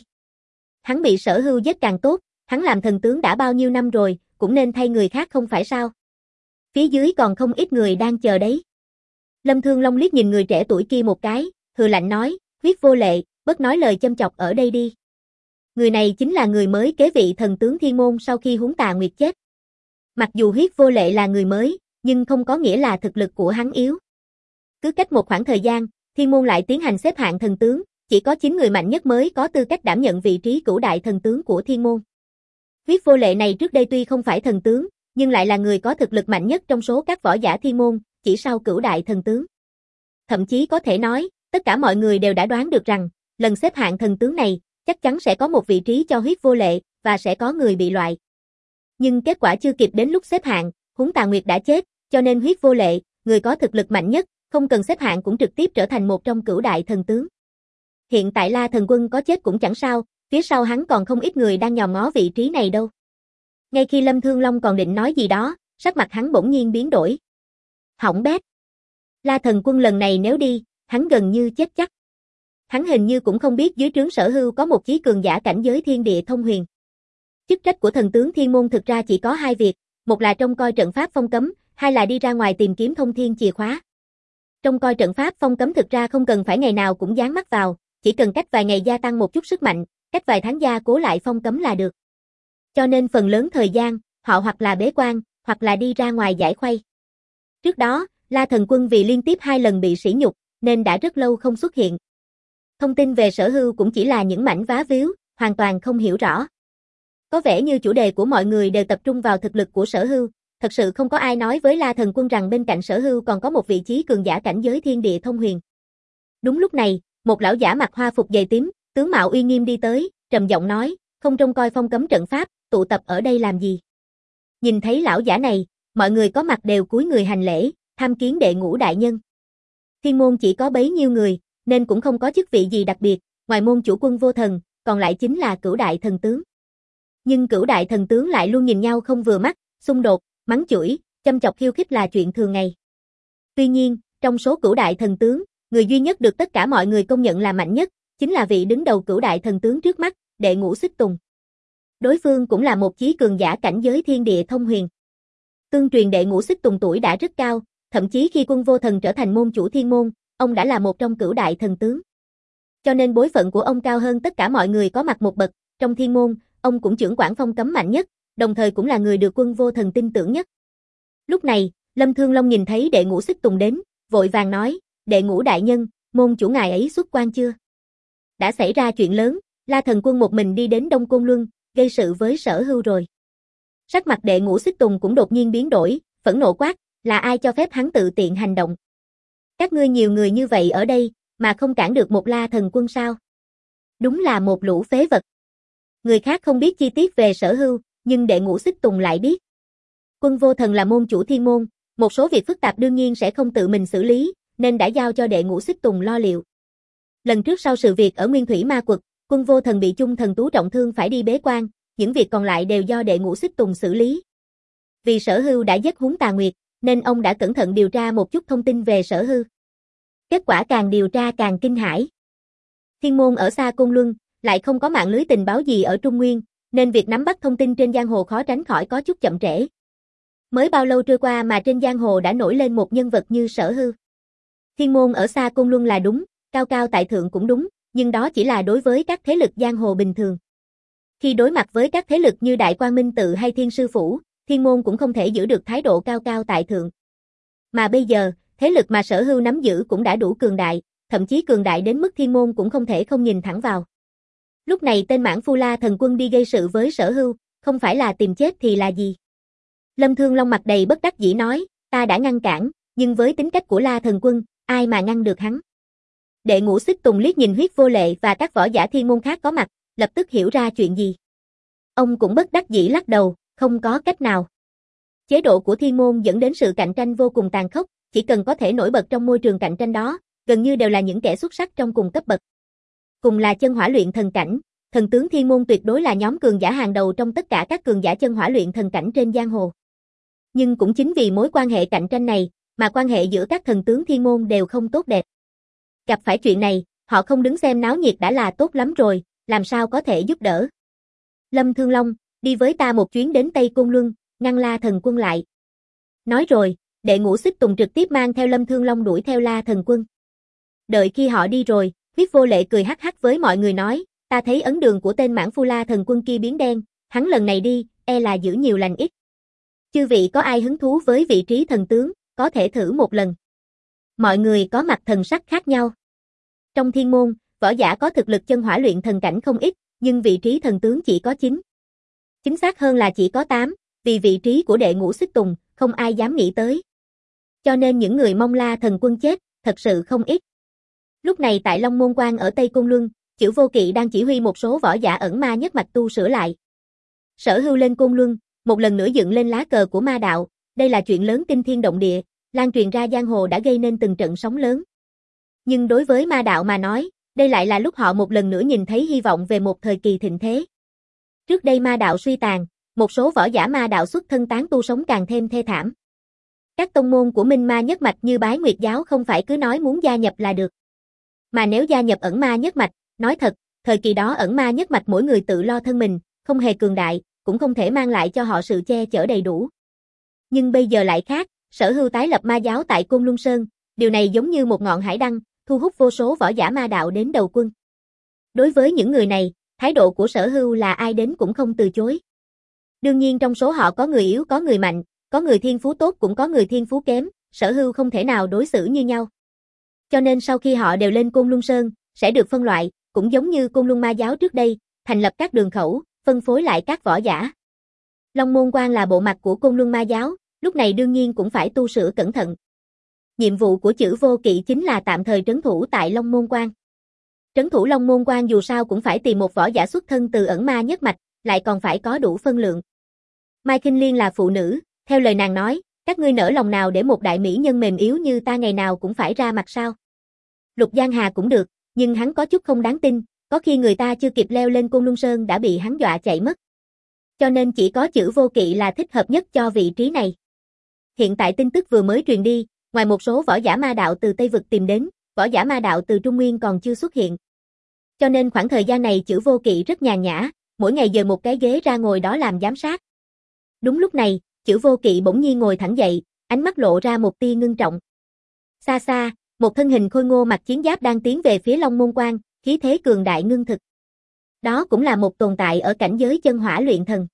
Hắn bị Sở Hưu giết càng tốt, hắn làm thần tướng đã bao nhiêu năm rồi, cũng nên thay người khác không phải sao? Phía dưới còn không ít người đang chờ đấy. Lâm Thương Long liếc nhìn người trẻ tuổi kia một cái, hừ lạnh nói, Huyết Vô Lệ, bớt nói lời châm chọc ở đây đi. Người này chính là người mới kế vị thần tướng Thiên Môn sau khi Huống Tà Nguyệt chết. Mặc dù Huyết Vô Lệ là người mới, nhưng không có nghĩa là thực lực của hắn yếu. Cứ cách một khoảng thời gian, Thiên Môn lại tiến hành xếp hạng thần tướng, chỉ có chín người mạnh nhất mới có tư cách đảm nhận vị trí cửu đại thần tướng của Thiên Môn. Huyết Vô Lệ này trước đây tuy không phải thần tướng, nhưng lại là người có thực lực mạnh nhất trong số các võ giả Thiên Môn, chỉ sau cửu đại thần tướng. Thậm chí có thể nói, tất cả mọi người đều đã đoán được rằng, lần xếp hạng thần tướng này, chắc chắn sẽ có một vị trí cho Huyết Vô Lệ, và sẽ có người bị loại. Nhưng kết quả chưa kịp đến lúc xếp hạng, Huống Tà Nguyệt đã chết, cho nên Huyết Vô Lệ, người có thực lực mạnh nhất, không cần xếp hạng cũng trực tiếp trở thành một trong cửu đại thần tướng. Hiện tại La Thần Quân có chết cũng chẳng sao, phía sau hắn còn không ít người đang nhòm ngó vị trí này đâu. Ngay khi Lâm Thương Long còn định nói gì đó, sắc mặt hắn bỗng nhiên biến đổi. Hỏng bét. La Thần Quân lần này nếu đi, hắn gần như chết chắc. Hắn hình như cũng không biết dưới trướng Sở Hưu có một chí cường giả cảnh giới thiên địa thông huyền. Chức trách của thần tướng Thiên Môn thực ra chỉ có hai việc, một là trông coi trận pháp phong cấm, hai là đi ra ngoài tìm kiếm thông thiên chìa khóa. Trông coi trận pháp phong cấm thực ra không cần phải ngày nào cũng dán mắt vào, chỉ cần cách vài ngày gia tăng một chút sức mạnh, cách vài tháng gia cố lại phong cấm là được. Cho nên phần lớn thời gian, họ hoặc là bế quan, hoặc là đi ra ngoài giải khuây. Trước đó, La Thần Quân vì liên tiếp hai lần bị sỉ nhục, nên đã rất lâu không xuất hiện. Thông tin về Sở Hưu cũng chỉ là những mảnh vá víu, hoàn toàn không hiểu rõ. Có vẻ như chủ đề của mọi người đều tập trung vào thực lực của Sở Hưu, thật sự không có ai nói với La Thần Quân rằng bên cạnh Sở Hưu còn có một vị trí cường giả cảnh giới thiên địa thông huyền. Đúng lúc này, một lão giả mặc hoa phục dày tím, tướng mạo uy nghiêm đi tới, trầm giọng nói, không trông coi phong cấm trận pháp, tụ tập ở đây làm gì? Nhìn thấy lão giả này, mọi người có mặt đều cúi người hành lễ, tham kiến đệ ngũ đại nhân. Thiên Môn chỉ có bấy nhiêu người, nên cũng không có chức vị gì đặc biệt, ngoài môn chủ Quân Vô Thần, còn lại chính là cửu đại thần tướng. Nhưng cửu đại thần tướng lại luôn nhìn nhau không vừa mắt, xung đột, mắng chửi, châm chọc khiêu khích là chuyện thường ngày. Tuy nhiên, trong số cửu đại thần tướng, người duy nhất được tất cả mọi người công nhận là mạnh nhất, chính là vị đứng đầu cửu đại thần tướng trước mắt, đệ ngũ Xích Tùng. Đối phương cũng là một chí cường giả cảnh giới thiên địa thông huyền. Tương truyền đệ ngũ Xích Tùng tuổi đã rất cao, thậm chí khi Quân Vô Thần trở thành môn chủ Thiên Môn, ông đã là một trong cửu đại thần tướng. Cho nên bối phận của ông cao hơn tất cả mọi người có mặt một bậc, trong Thiên Môn, ông cũng trưởng quản phong cấm mạnh nhất, đồng thời cũng là người được Quân Vô Thần tin tưởng nhất. Lúc này, Lâm Thương Long nhìn thấy đệ ngũ Xích Tùng đến, vội vàng nói, đệ ngũ đại nhân, môn chủ ngài ấy xuất quan chưa? Đã xảy ra chuyện lớn, La Thần Quân một mình đi đến Đông Côn Luân, gây sự với Sở Hưu rồi. Sắc mặt đệ ngũ Xích Tùng cũng đột nhiên biến đổi, phẫn nộ quát, là ai cho phép hắn tự tiện hành động? Các ngươi nhiều người như vậy ở đây, mà không cản được một La Thần Quân sao? Đúng là một lũ phế vật. Người khác không biết chi tiết về Sở Hưu, nhưng đệ ngũ Xích Tùng lại biết. Quân Vô Thần là môn chủ Thiên Môn, một số việc phức tạp đương nhiên sẽ không tự mình xử lý, nên đã giao cho đệ ngũ Xích Tùng lo liệu. Lần trước sau sự việc ở Nguyên Thủy Ma Quật, Quân Vô Thần bị chung thần tú trọng thương phải đi bế quan, những việc còn lại đều do đệ ngũ Xích Tùng xử lý. Vì Sở Hưu đã giết Huống Tà Nguyệt, nên ông đã cẩn thận điều tra một chút thông tin về Sở Hưu. Kết quả càng điều tra càng kinh hãi. Thiên Môn ở xa Côn Luân, lại không có mạng lưới tình báo gì ở Trung Nguyên, nên việc nắm bắt thông tin trên giang hồ khó tránh khỏi có chút chậm trễ. Mới bao lâu trôi qua mà trên giang hồ đã nổi lên một nhân vật như Sở Hưu. Thiên Môn ở xa Côn Luân là đúng, cao cao tại thượng cũng đúng, nhưng đó chỉ là đối với các thế lực giang hồ bình thường. Khi đối mặt với các thế lực như Đại Quang Minh Tự hay Thiên Sư Phủ, Thiên Môn cũng không thể giữ được thái độ cao cao tại thượng. Mà bây giờ, thế lực mà Sở Hưu nắm giữ cũng đã đủ cường đại, thậm chí cường đại đến mức Thiên Môn cũng không thể không nhìn thẳng vào. Lúc này tên Mãn Phu La Thần Quân đi gây sự với Sở Hưu, không phải là tìm chết thì là gì? Lâm Thương Long mặt đầy bất đắc dĩ nói, ta đã ngăn cản, nhưng với tính cách của La Thần Quân, ai mà ngăn được hắn? Đệ ngũ Xích Tùng liếc nhìn Huyết Vô Lệ và các võ giả Thiên Môn khác có mặt, lập tức hiểu ra chuyện gì. Ông cũng bất đắc dĩ lắc đầu, không có cách nào. Chế độ của Thiên Môn dẫn đến sự cạnh tranh vô cùng tàn khốc, chỉ cần có thể nổi bật trong môi trường cạnh tranh đó, gần như đều là những kẻ xuất sắc trong cùng cấp bậc. Cùng là chân hỏa luyện thần cảnh, thần tướng thiên môn tuyệt đối là nhóm cường giả hàng đầu trong tất cả các cường giả chân hỏa luyện thần cảnh trên giang hồ. Nhưng cũng chính vì mối quan hệ cạnh tranh này, mà quan hệ giữa các thần tướng thiên môn đều không tốt đẹp. Gặp phải chuyện này, họ không đứng xem náo nhiệt đã là tốt lắm rồi, làm sao có thể giúp đỡ. Lâm Thương Long, đi với ta một chuyến đến Tây Côn Luân, ngăn La Thần Quân lại. Nói rồi, đệ ngũ Xích Tùng trực tiếp mang theo Lâm Thương Long đuổi theo La Thần Quân. Đợi khi họ đi rồi, Huyết Vô Lệ cười hắc hắc với mọi người nói, ta thấy ấn đường của tên mãn phu La Thần Quân kia biến đen, hắn lần này đi, e là giữ nhiều lành ít. Chư vị có ai hứng thú với vị trí thần tướng, có thể thử một lần. Mọi người có mặt thần sắc khác nhau. Trong thiên môn, võ giả có thực lực chân hỏa luyện thần cảnh không ít, nhưng vị trí thần tướng chỉ có chín. Chính xác hơn là chỉ có tám, vì vị trí của đệ ngũ Xích Tùng, không ai dám nghĩ tới. Cho nên những người mong La Thần Quân chết, thật sự không ít. Lúc này tại Long Môn Quan ở Tây Côn Luân, Chử Vô Kỵ đang chỉ huy một số võ giả ẩn ma nhất mạch tu sửa lại. Sở Hưu lên Côn Luân, một lần nữa dựng lên lá cờ của ma đạo, đây là chuyện lớn kinh thiên động địa, lan truyền ra giang hồ đã gây nên từng trận sóng lớn. Nhưng đối với ma đạo mà nói, đây lại là lúc họ một lần nữa nhìn thấy hy vọng về một thời kỳ thịnh thế. Trước đây ma đạo suy tàn, một số võ giả ma đạo xuất thân tán tu sống càng thêm thê thảm. Các tông môn của Minh Ma nhất mạch như Bái Nguyệt giáo không phải cứ nói muốn gia nhập là được. Mà nếu gia nhập ẩn ma nhất mạch, nói thật, thời kỳ đó ẩn ma nhất mạch mỗi người tự lo thân mình, không hề cường đại, cũng không thể mang lại cho họ sự che chở đầy đủ. Nhưng bây giờ lại khác, Sở Hưu tái lập ma giáo tại Côn Luân Sơn, điều này giống như một ngọn hải đăng, thu hút vô số võ giả ma đạo đến đầu quân. Đối với những người này, thái độ của Sở Hưu là ai đến cũng không từ chối. Đương nhiên trong số họ có người yếu có người mạnh, có người thiên phú tốt cũng có người thiên phú kém, Sở Hưu không thể nào đối xử như nhau. Cho nên sau khi họ đều lên Côn Luân Sơn, sẽ được phân loại, cũng giống như Côn Luân ma giáo trước đây, thành lập các đường khẩu, phân phối lại các võ giả. Long Môn Quan là bộ mặt của Côn Luân ma giáo, lúc này đương nhiên cũng phải tu sửa cẩn thận. Nhiệm vụ của Chử Vô Kỵ chính là tạm thời trấn thủ tại Long Môn Quan. Trấn thủ Long Môn Quan dù sao cũng phải tìm một võ giả xuất thân từ ẩn ma nhất mạch, lại còn phải có đủ phân lượng. Mai Khinh Liên là phụ nữ, theo lời nàng nói, các ngươi nỡ lòng nào để một đại mỹ nhân mềm yếu như ta ngày nào cũng phải ra mặt sao? Lục Giang Hà cũng được, nhưng hắn có chút không đáng tin, có khi người ta chưa kịp leo lên Côn Luân Sơn đã bị hắn dọa chạy mất. Cho nên chỉ có Chử Vô Kỵ là thích hợp nhất cho vị trí này. Hiện tại tin tức vừa mới truyền đi, ngoài một số võ giả ma đạo từ Tây Vực tìm đến, võ giả ma đạo từ Trung Nguyên còn chưa xuất hiện. Cho nên khoảng thời gian này Chử Vô Kỵ rất nhàn nhã, mỗi ngày dời một cái ghế ra ngồi đó làm giám sát. Đúng lúc này, Chử Vô Kỵ bỗng nhiên ngồi thẳng dậy, ánh mắt lộ ra một tia ngưng trọng. Xa xa, một thân hình khôi ngô mặc chiến giáp đang tiến về phía Long Môn Quan, khí thế cường đại ngưng thực. Đó cũng là một tồn tại ở cảnh giới chân hỏa luyện thần.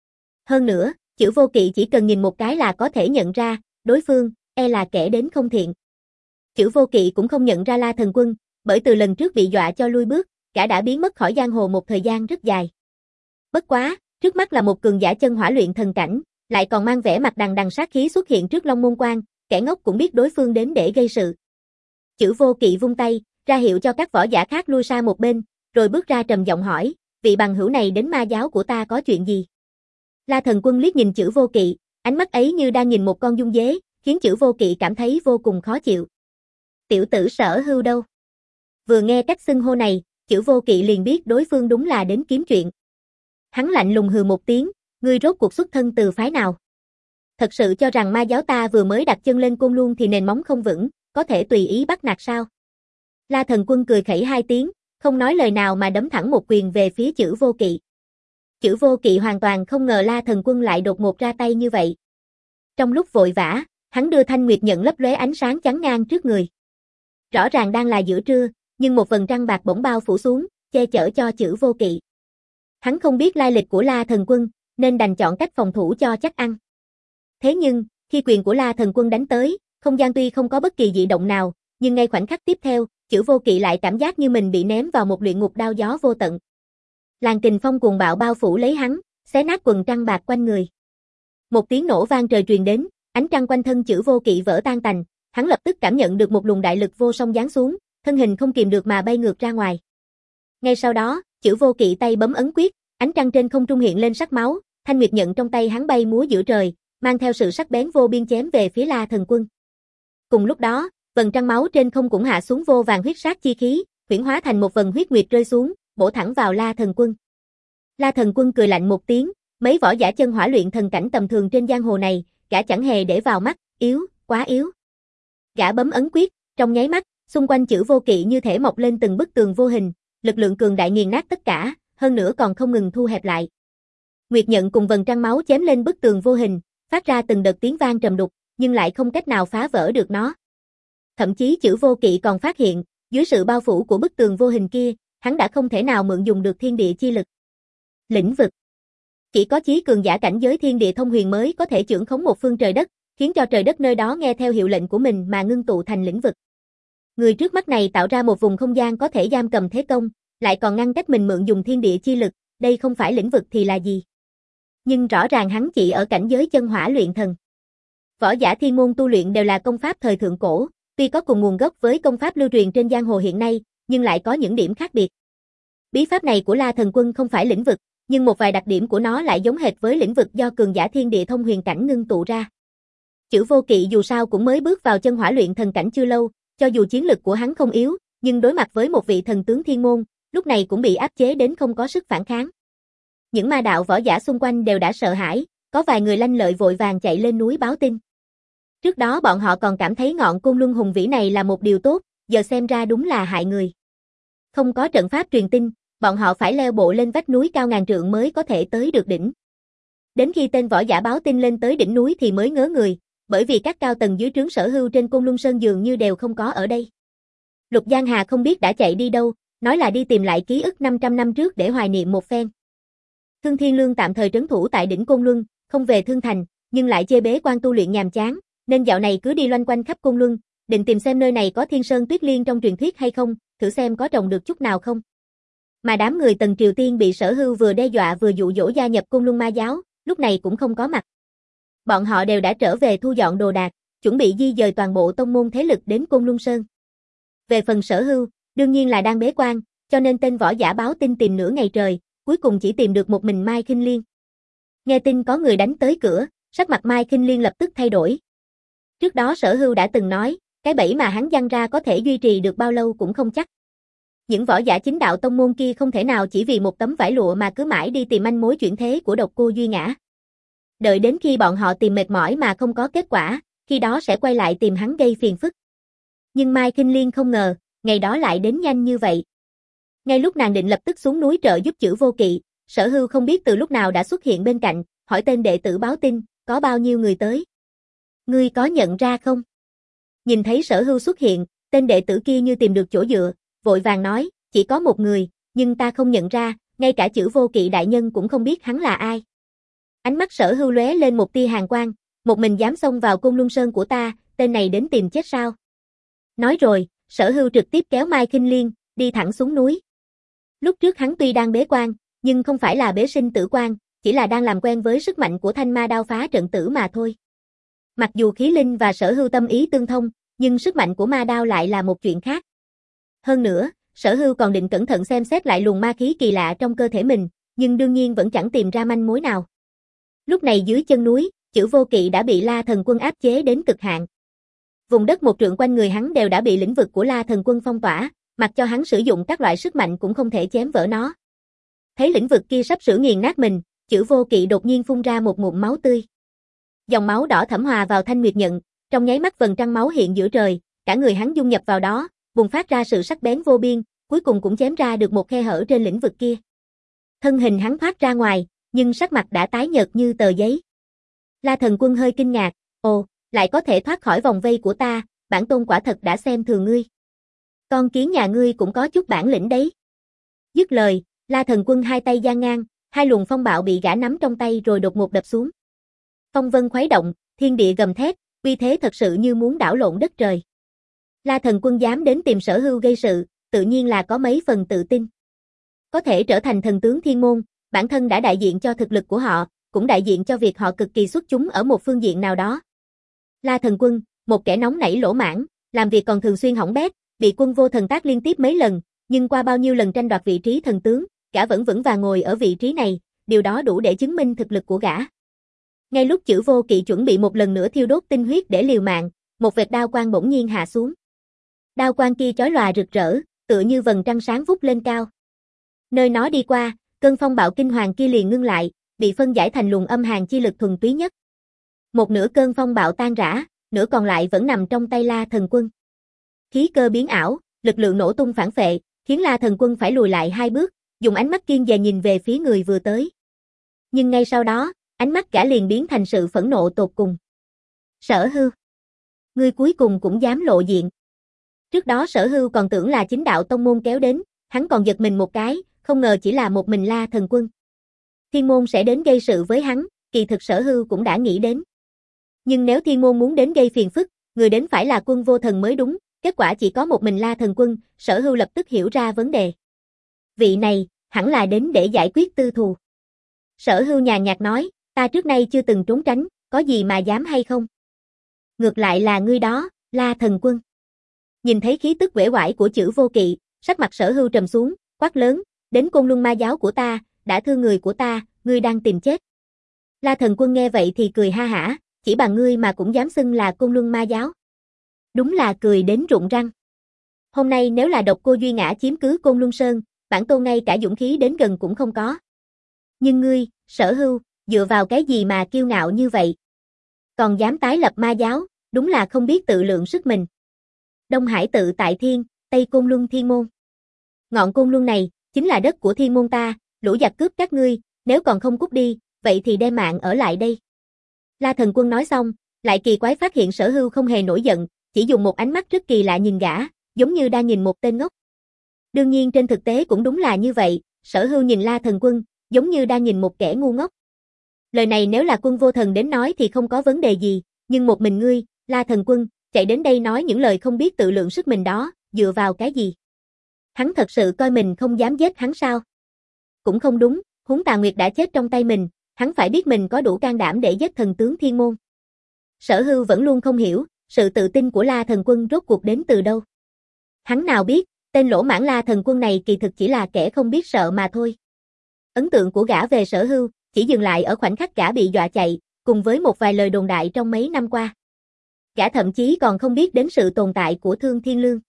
Hơn nữa, Chử Vô Kỵ chỉ cần nhìn một cái là có thể nhận ra, đối phương, e là kẻ đến không thiện. Chử Vô Kỵ cũng không nhận ra La Thần Quân, bởi từ lần trước bị dọa cho lui bước, gã đã biến mất khỏi giang hồ một thời gian rất dài. Bất quá, trước mắt là một cường giả chân hỏa luyện thần cảnh, lại còn mang vẻ mặt đằng đằng sát khí xuất hiện trước Long Môn Quan, kẻ ngốc cũng biết đối phương đến để gây sự. Chử Vô Kỵ vung tay, ra hiệu cho các võ giả khác lui sang một bên, rồi bước ra trầm giọng hỏi, vị bằng hữu này đến ma giáo của ta có chuyện gì? La Thần Quân liếc nhìn Chử Vô Kỵ, ánh mắt ấy như đang nhìn một con dung dế, khiến Chử Vô Kỵ cảm thấy vô cùng khó chịu. Tiểu tử Sở Hưu đâu? Vừa nghe cách xưng hô này, Chử Vô Kỵ liền biết đối phương đúng là đến kiếm chuyện. Hắn lạnh lùng hừ một tiếng, ngươi rốt cuộc xuất thân từ phái nào? Thật sự cho rằng ma giáo ta vừa mới đặt chân lên Côn Luân thì nền móng không vững, có thể tùy ý bắt nạt sao? La Thần Quân cười khẩy hai tiếng, không nói lời nào mà đấm thẳng một quyền về phía Chử Vô Kỵ. Chử Vô Kỵ hoàn toàn không ngờ La Thần Quân lại đột ngột ra tay như vậy. Trong lúc vội vã, hắn đưa thanh nguyệt nhận lấp lóe ánh sáng chắn ngang trước người. Rõ ràng đang là giữa trưa, nhưng một vầng trăng bạc bỗng bao phủ xuống, che chở cho Chử Vô Kỵ. Hắn không biết lai lịch của La Thần Quân, nên đành chọn cách phòng thủ cho chắc ăn. Thế nhưng, khi quyền của La Thần Quân đánh tới, không gian tuy không có bất kỳ dị động nào, nhưng ngay khoảnh khắc tiếp theo, Chử Vô Kỵ lại cảm giác như mình bị ném vào một luyện ngục đao gió vô tận. Làn kình phong cuồng bạo bao phủ lấy hắn, xé nát quần trăng bạc quanh người. Một tiếng nổ vang trời truyền đến, ánh trăng quanh thân Chử Vô Kỵ vỡ tan tành, hắn lập tức cảm nhận được một luồng đại lực vô song giáng xuống, thân hình không kìm được mà bay ngược ra ngoài. Ngay sau đó, Chử Vô Kỵ tay bấm ấn quyết, ánh trăng trên không trung hiện lên sắc máu, thanh nguyệt nhận trong tay hắn bay múa giữa trời, mang theo sự sắc bén vô biên chém về phía La Thần Quân. Cùng lúc đó, vầng trăng máu trên không cũng hạ xuống vô vàng huyết sát chi khí, huyễn hóa thành một vần huyết nguyệt rơi xuống, bổ thẳng vào La Thần Quân. La Thần Quân cười lạnh một tiếng, mấy võ giả chân hỏa luyện thần cảnh tầm thường trên giang hồ này, gã chẳng hề để vào mắt, yếu, quá yếu. Gã bấm ấn quyết, trong nháy mắt, xung quanh chữ vô kỵ như thể mọc lên từng bức tường vô hình, lực lượng cường đại nghiền nát tất cả, hơn nữa còn không ngừng thu hẹp lại. Nguyệt nhận cùng vầng trăng máu chém lên bức tường vô hình, phát ra từng đợt tiếng vang trầm đục, nhưng lại không cách nào phá vỡ được nó. Thậm chí chữ vô kỵ còn phát hiện, dưới sự bao phủ của bức tường vô hình kia, hắn đã không thể nào mượn dùng được thiên địa chi lực. Lĩnh vực. Chỉ có chí cường giả cảnh giới thiên địa thông huyền mới có thể chưởng khống một phương trời đất, khiến cho trời đất nơi đó nghe theo hiệu lệnh của mình mà ngưng tụ thành lĩnh vực. Người trước mắt này tạo ra một vùng không gian có thể giam cầm thế công, lại còn ngăn cách mình mượn dùng thiên địa chi lực, đây không phải lĩnh vực thì là gì? Nhưng rõ ràng hắn chỉ ở cảnh giới chân hỏa luyện thần. Võ giả thiên môn tu luyện đều là công pháp thời thượng cổ, tuy có cùng nguồn gốc với công pháp lưu truyền trên giang hồ hiện nay, nhưng lại có những điểm khác biệt. Bí pháp này của La Thần Quân không phải lĩnh vực, nhưng một vài đặc điểm của nó lại giống hệt với lĩnh vực do cường giả thiên địa thông huyền cảnh ngưng tụ ra. Chữ vô kỵ dù sao cũng mới bước vào chân hỏa luyện thần cảnh chưa lâu, cho dù chiến lực của hắn không yếu, nhưng đối mặt với một vị thần tướng thiên môn, lúc này cũng bị áp chế đến không có sức phản kháng. Những ma đạo võ giả xung quanh đều đã sợ hãi, có vài người lanh lợi vội vàng chạy lên núi báo tin. Trước đó bọn họ còn cảm thấy ngọn côn luân hùng vĩ này là một điều tốt, giờ xem ra đúng là hại người. Không có trận pháp truyền tin, bọn họ phải leo bộ lên vách núi cao ngàn trượng mới có thể tới được đỉnh. Đến khi tên võ giả báo tin lên tới đỉnh núi thì mới ngớ người, bởi vì các cao tầng dưới trướng Sở Hưu trên Côn Luân Sơn dường như đều không có ở đây. Lục Giang Hà không biết đã chạy đi đâu, nói là đi tìm lại ký ức năm trăm năm trước để hoài niệm một phen. Thương Thiên Lương tạm thời trấn thủ tại đỉnh Côn Luân, không về Thương Thành, nhưng lại chê bế quan tu luyện nhàm chán, nên dạo này cứ đi loanh quanh khắp Côn Luân, định tìm xem nơi này có Thiên Sơn Tuyết Liên trong truyền thuyết hay không, thử xem có trồng được chút nào không. Mà đám người Tần Triều Tiên bị Sở Hưu vừa đe dọa vừa dụ dỗ gia nhập Côn Luân Ma giáo, lúc này cũng không có mặt. Bọn họ đều đã trở về thu dọn đồ đạc, chuẩn bị di dời toàn bộ tông môn thế lực đến Côn Luân Sơn. Về phần Sở Hưu, đương nhiên là đang bế quan, cho nên tên võ giả báo tin tìm nửa ngày trời, cuối cùng chỉ tìm được một mình Mai Khinh Liên. Nghe tin có người đánh tới cửa, sắc mặt Mai Khinh Liên lập tức thay đổi. Trước đó Sở Hưu đã từng nói, cái bẫy mà hắn giăng ra có thể duy trì được bao lâu cũng không chắc. Những võ giả chính đạo tông môn kia không thể nào chỉ vì một tấm vải lụa mà cứ mãi đi tìm manh mối chuyển thế của độc cô Duy Ngã. Đợi đến khi bọn họ tìm mệt mỏi mà không có kết quả, khi đó sẽ quay lại tìm hắn gây phiền phức. Nhưng Mai Khinh Liên không ngờ, ngày đó lại đến nhanh như vậy. Ngay lúc nàng định lập tức xuống núi trợ giúp chữ vô kỵ, Sở Hưu không biết từ lúc nào đã xuất hiện bên cạnh, hỏi tên đệ tử báo tin, có bao nhiêu người tới. Ngươi có nhận ra không? Nhìn thấy Sở Hưu xuất hiện, tên đệ tử kia như tìm được chỗ dựa, vội vàng nói, chỉ có một người, nhưng ta không nhận ra, ngay cả chữ vô kỵ đại nhân cũng không biết hắn là ai. Ánh mắt Sở Hưu lóe lên một tia hàn quang, một mình dám xông vào Côn Luân Sơn của ta, tên này đến tìm chết sao? Nói rồi, Sở Hưu trực tiếp kéo Mai Khinh Liên, đi thẳng xuống núi. Lúc trước hắn tuy đang bế quan, nhưng không phải là bế sinh tử quan, chỉ là đang làm quen với sức mạnh của thanh ma đao phá trận tử mà thôi. Mặc dù khí linh và Sở Hưu tâm ý tương thông, nhưng sức mạnh của ma đao lại là một chuyện khác. Hơn nữa, Sở Hưu còn định cẩn thận xem xét lại luồng ma khí kỳ lạ trong cơ thể mình, nhưng đương nhiên vẫn chẳng tìm ra manh mối nào. Lúc này dưới chân núi, chữ vô kỵ đã bị La Thần Quân áp chế đến cực hạn. Vùng đất một trượng quanh người hắn đều đã bị lĩnh vực của La Thần Quân phong tỏa, mặc cho hắn sử dụng các loại sức mạnh cũng không thể chém vỡ nó. Thấy lĩnh vực kia sắp sửa nghiền nát mình, chữ vô kỵ đột nhiên phun ra một ngụm máu tươi. Dòng máu đỏ thẫm hòa vào thanh nguyệt nhận, trong nháy mắt vầng trăng máu hiện giữa trời, cả người hắn dung nhập vào đó, bùng phát ra sự sắc bén vô biên, cuối cùng cũng chém ra được một khe hở trên lĩnh vực kia. Thân hình hắn thoát ra ngoài, nhưng sắc mặt đã tái nhợt như tờ giấy. La Thần Quân hơi kinh ngạc, ồ, lại có thể thoát khỏi vòng vây của ta, bản tôn quả thật đã xem thường ngươi. Con kiến nhà ngươi cũng có chút bản lĩnh đấy. Dứt lời, La Thần Quân hai tay giang ngang, hai luồng phong bạo bị gã nắm trong tay rồi đột ngột đập xuống. Phong vân khuấy động, thiên địa gầm thét, uy thế thật sự như muốn đảo lộn đất trời. La Thần Quân dám đến tìm Sở Hưu gây sự, tự nhiên là có mấy phần tự tin. Có thể trở thành thần tướng thiên môn, bản thân đã đại diện cho thực lực của họ, cũng đại diện cho việc họ cực kỳ xuất chúng ở một phương diện nào đó. La Thần Quân, một kẻ nóng nảy lỗ mãng, làm việc còn thường xuyên hỏng bét, bị Quân Vô Thần tác liên tiếp mấy lần, nhưng qua bao nhiêu lần tranh đoạt vị trí thần tướng, gã vẫn vững vàng ngồi ở vị trí này, điều đó đủ để chứng minh thực lực của gã. Ngay lúc chữ vô kỵ chuẩn bị một lần nữa thiêu đốt tinh huyết để liều mạng, một vệt đao quang bỗng nhiên hạ xuống. Đao quang kia chói lòa rực rỡ, tựa như vầng trăng sáng vút lên cao. Nơi nó đi qua, cơn phong bạo kinh hoàng kia liền ngưng lại, bị phân giải thành luồng âm hàn chi lực thuần túy nhất. Một nửa cơn phong bạo tan rã, nửa còn lại vẫn nằm trong tay La Thần Quân. Khí cơ biến ảo, lực lượng nổ tung phản phệ, khiến La Thần Quân phải lùi lại hai bước, dùng ánh mắt kiên dè nhìn về phía người vừa tới. Nhưng ngay sau đó, ánh mắt gã liền biến thành sự phẫn nộ tột cùng. Sở Hưu, ngươi cuối cùng cũng dám lộ diện. Trước đó Sở Hưu còn tưởng là chính đạo tông môn kéo đến, hắn còn giật mình một cái, không ngờ chỉ là một mình La Thần Quân. Thiên môn sẽ đến gây sự với hắn, kỳ thực Sở Hưu cũng đã nghĩ đến. Nhưng nếu thiên môn muốn đến gây phiền phức, người đến phải là Quân Vô Thần mới đúng, kết quả chỉ có một mình La Thần Quân, Sở Hưu lập tức hiểu ra vấn đề. Vị này, hẳn là đến để giải quyết tư thù. Sở Hưu nhàn nhạt nói, ta trước nay chưa từng trốn tránh, có gì mà dám hay không? Ngược lại là ngươi đó, La Thần Quân. Nhìn thấy khí tức uể oải của Chử Vô Kỵ, sắc mặt Sở Hưu trầm xuống, quát lớn, đến Côn Luân Ma giáo của ta, đã thương người của ta, ngươi đang tìm chết. La Thần Quân nghe vậy thì cười ha hả, chỉ bằng ngươi mà cũng dám xưng là Côn Luân Ma giáo. Đúng là cười đến rụng răng. Hôm nay nếu là Độc Cô Duy Ngã chiếm cứ Côn Luân Sơn, bản tôn ngay cả dũng khí đến gần cũng không có. Nhưng ngươi, Sở Hưu, dựa vào cái gì mà kiêu ngạo như vậy? Còn dám tái lập ma giáo, đúng là không biết tự lượng sức mình. Đông Hải tự tại thiên, Tây Côn Luân thiên môn. Ngọn Côn Luân này, chính là đất của thiên môn ta, lũ giặc cướp các ngươi, nếu còn không cút đi, vậy thì đem mạng ở lại đây. La Thần Quân nói xong, lại kỳ quái phát hiện Sở Hưu không hề nổi giận, chỉ dùng một ánh mắt rất kỳ lạ nhìn gã, giống như đang nhìn một tên ngốc. Đương nhiên trên thực tế cũng đúng là như vậy, Sở Hưu nhìn La Thần Quân, giống như đang nhìn một kẻ ngu ngốc. Lời này nếu là Quân Vô Thần đến nói thì không có vấn đề gì, nhưng một mình ngươi, La Thần Quân, chạy đến đây nói những lời không biết tự lượng sức mình đó, dựa vào cái gì? Hắn thật sự coi mình không dám giết hắn sao? Cũng không đúng, huống Tà Nguyệt đã chết trong tay mình, hắn phải biết mình có đủ can đảm để giết thần tướng thiên môn. Sở Hưu vẫn luôn không hiểu, sự tự tin của La Thần Quân rốt cuộc đến từ đâu. Hắn nào biết, tên lỗ mãng La Thần Quân này kỳ thực chỉ là kẻ không biết sợ mà thôi. Ấn tượng của gã về Sở Hưu chỉ dừng lại ở khoảnh khắc gã bị dọa chạy, cùng với một vài lời đồn đại trong mấy năm qua. Gã thậm chí còn không biết đến sự tồn tại của Thương Thiên Lương.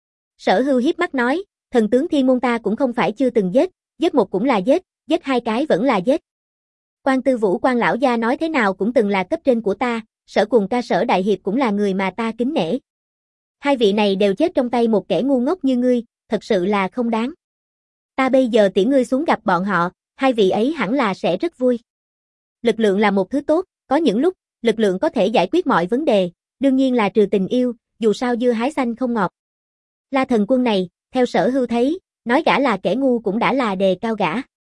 Sở Hưu hiếp mắt nói, thần tướng thiên môn ta cũng không phải chưa từng giết, giết một cũng là giết, giết hai cái vẫn là giết. Quan Tư Vũ Quan lão gia nói thế nào cũng từng là cấp trên của ta, Sở Cùng ca Sở Đại Hiệp cũng là người mà ta kính nể. Hai vị này đều chết trong tay một kẻ ngu ngốc như ngươi, thật sự là không đáng. Ta bây giờ tiễn ngươi xuống gặp bọn họ, hai vị ấy hẳn là sẽ rất vui. Lực lượng là một thứ tốt, có những lúc, lực lượng có thể giải quyết mọi vấn đề, đương nhiên là trừ tình yêu, dù sao dưa hái xanh không ngọt. La Thần Quân này, theo Sở Hưu thấy, nói gã là kẻ ngu cũng đã là đề cao gã.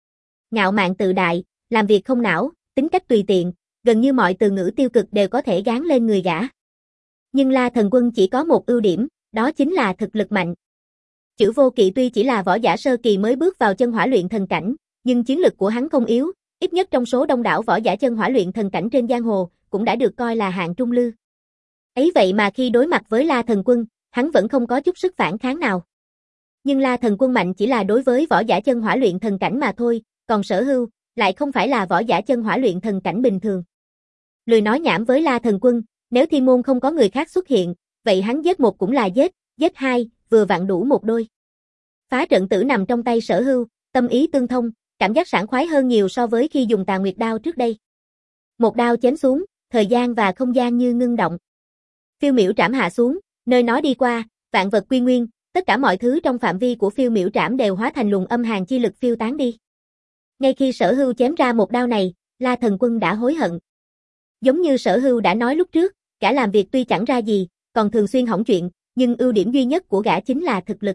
Ngạo mạn tự đại, làm việc không não, tính cách tùy tiện, gần như mọi từ ngữ tiêu cực đều có thể gán lên người gã. Nhưng La Thần Quân chỉ có một ưu điểm, đó chính là thực lực mạnh. Chử Vô Kỵ tuy chỉ là võ giả sơ kỳ mới bước vào chân hỏa luyện thần cảnh, nhưng chiến lực của hắn không yếu, ít nhất trong số đông đảo võ giả chân hỏa luyện thần cảnh trên giang hồ, cũng đã được coi là hạng trung lưu. Ấy vậy mà khi đối mặt với La Thần Quân, hắn vẫn không có chút sức phản kháng nào. Nhưng La Thần Quân mạnh chỉ là đối với võ giả chân hỏa luyện thần cảnh mà thôi, còn Sở Hưu lại không phải là võ giả chân hỏa luyện thần cảnh bình thường. Lười nói nhảm với La Thần Quân, nếu thiên môn không có người khác xuất hiện, vậy hắn giết một cũng là giết, giết hai, vừa vặn đủ một đôi. Phá trận tử nằm trong tay Sở Hưu, tâm ý tương thông, cảm giác sảng khoái hơn nhiều so với khi dùng Tà Nguyệt đao trước đây. Một đao chém xuống, thời gian và không gian như ngưng động. Phiêu miểu trảm hạ xuống, nơi nó đi qua, vạn vật quy nguyên, tất cả mọi thứ trong phạm vi của phiêu miểu trảm đều hóa thành luồng âm hàn chi lực phiêu tán đi. Ngay khi Sở Hưu chém ra một đao này, La Thần Quân đã hối hận. Giống như Sở Hưu đã nói lúc trước, gã làm việc tuy chẳng ra gì, còn thường xuyên hỏng chuyện, nhưng ưu điểm duy nhất của gã chính là thực lực.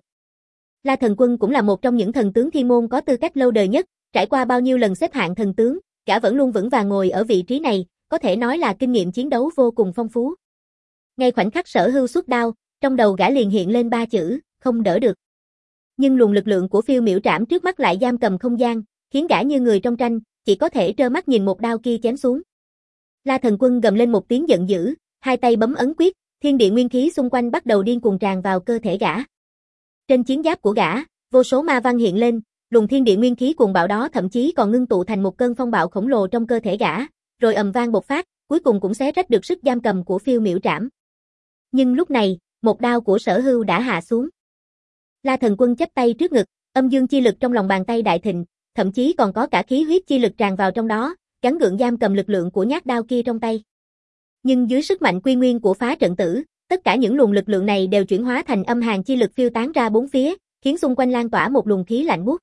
La Thần Quân cũng là một trong những thần tướng thiên môn có tư cách lâu đời nhất, trải qua bao nhiêu lần xếp hạng thần tướng, gã vẫn luôn vững vàng ngồi ở vị trí này, có thể nói là kinh nghiệm chiến đấu vô cùng phong phú. Ngay khoảnh khắc Sở Hưu xuất đao, trong đầu gã liền hiện lên ba chữ, không đỡ được. Nhưng luồng lực lượng của phiêu miểu trảm trước mắt lại giam cầm không gian, khiến gã như người trong tranh, chỉ có thể trơ mắt nhìn một đao kia chém xuống. La Thần Quân gầm lên một tiếng giận dữ, hai tay bấm ấn quyết, thiên địa nguyên khí xung quanh bắt đầu điên cuồng tràn vào cơ thể gã. Trên chiến giáp của gã, vô số ma văn hiện lên, luồng thiên địa nguyên khí cuồng bạo đó thậm chí còn ngưng tụ thành một cơn phong bạo khổng lồ trong cơ thể gã, rồi ầm vang bộc phát, cuối cùng cũng xé rách được sức giam cầm của phiêu miểu trảm. Nhưng lúc này, một đao của Sở Hưu đã hạ xuống. La Thần Quân chắp tay trước ngực, âm dương chi lực trong lòng bàn tay đại thịnh, thậm chí còn có cả khí huyết chi lực tràn vào trong đó, gắng gượng giam cầm lực lượng của nhát đao kia trong tay. Nhưng dưới sức mạnh quy nguyên của phá trận tử, tất cả những luồng lực lượng này đều chuyển hóa thành âm hàn chi lực phiêu tán ra bốn phía, khiến xung quanh lan tỏa một luồng khí lạnh buốt.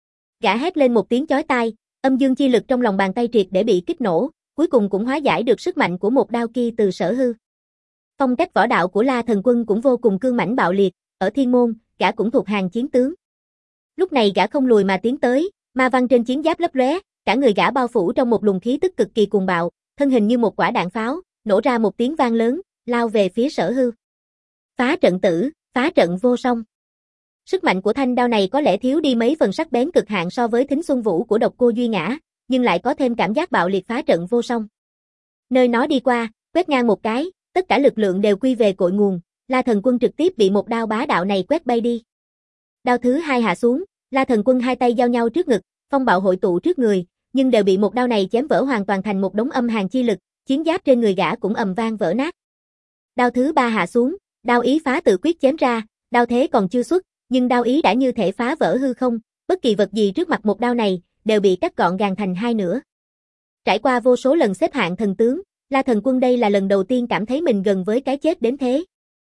Gã hét lên một tiếng chói tai, âm dương chi lực trong lòng bàn tay triệt để bị kích nổ, cuối cùng cũng hóa giải được sức mạnh của một đao kia từ Sở Hư. Phong cách võ đạo của La Thần Quân cũng vô cùng cương mãnh bạo liệt, ở Thiên Môn, gã cũng thuộc hàng chiến tướng. Lúc này gã không lùi mà tiến tới, ma văn trên chiến giáp lấp lóe, cả người gã bao phủ trong một luồng khí tức cực kỳ cuồng bạo, thân hình như một quả đạn pháo, nổ ra một tiếng vang lớn, lao về phía Sở Hư. Phá trận tử, phá trận vô song. Sức mạnh của thanh đao này có lẽ thiếu đi mấy phần sắc bén cực hạn so với Thính Xuân Vũ của Độc Cô Duy Ngã, nhưng lại có thêm cảm giác bạo liệt phá trận vô song. Nơi nó đi qua, quét ngang một cái, tất cả lực lượng đều quy về cội nguồn, La Thần Quân trực tiếp bị một đao bá đạo này quét bay đi. Đao thứ hai hạ xuống, La Thần Quân hai tay giao nhau trước ngực, phong bạo hội tụ trước người, nhưng đều bị một đao này chém vỡ hoàn toàn thành một đống âm hàn chi lực, chiến giáp trên người gã cũng ầm vang vỡ nát. Đao thứ ba hạ xuống, đao ý phá tự quyết chém ra, đao thế còn chưa xuất, nhưng đao ý đã như thể phá vỡ hư không, bất kỳ vật gì trước mặt một đao này đều bị cắt gọn gàng thành hai nửa. Trải qua vô số lần xếp hạng thần tướng, La Thần Quân đây là lần đầu tiên cảm thấy mình gần với cái chết đến thế.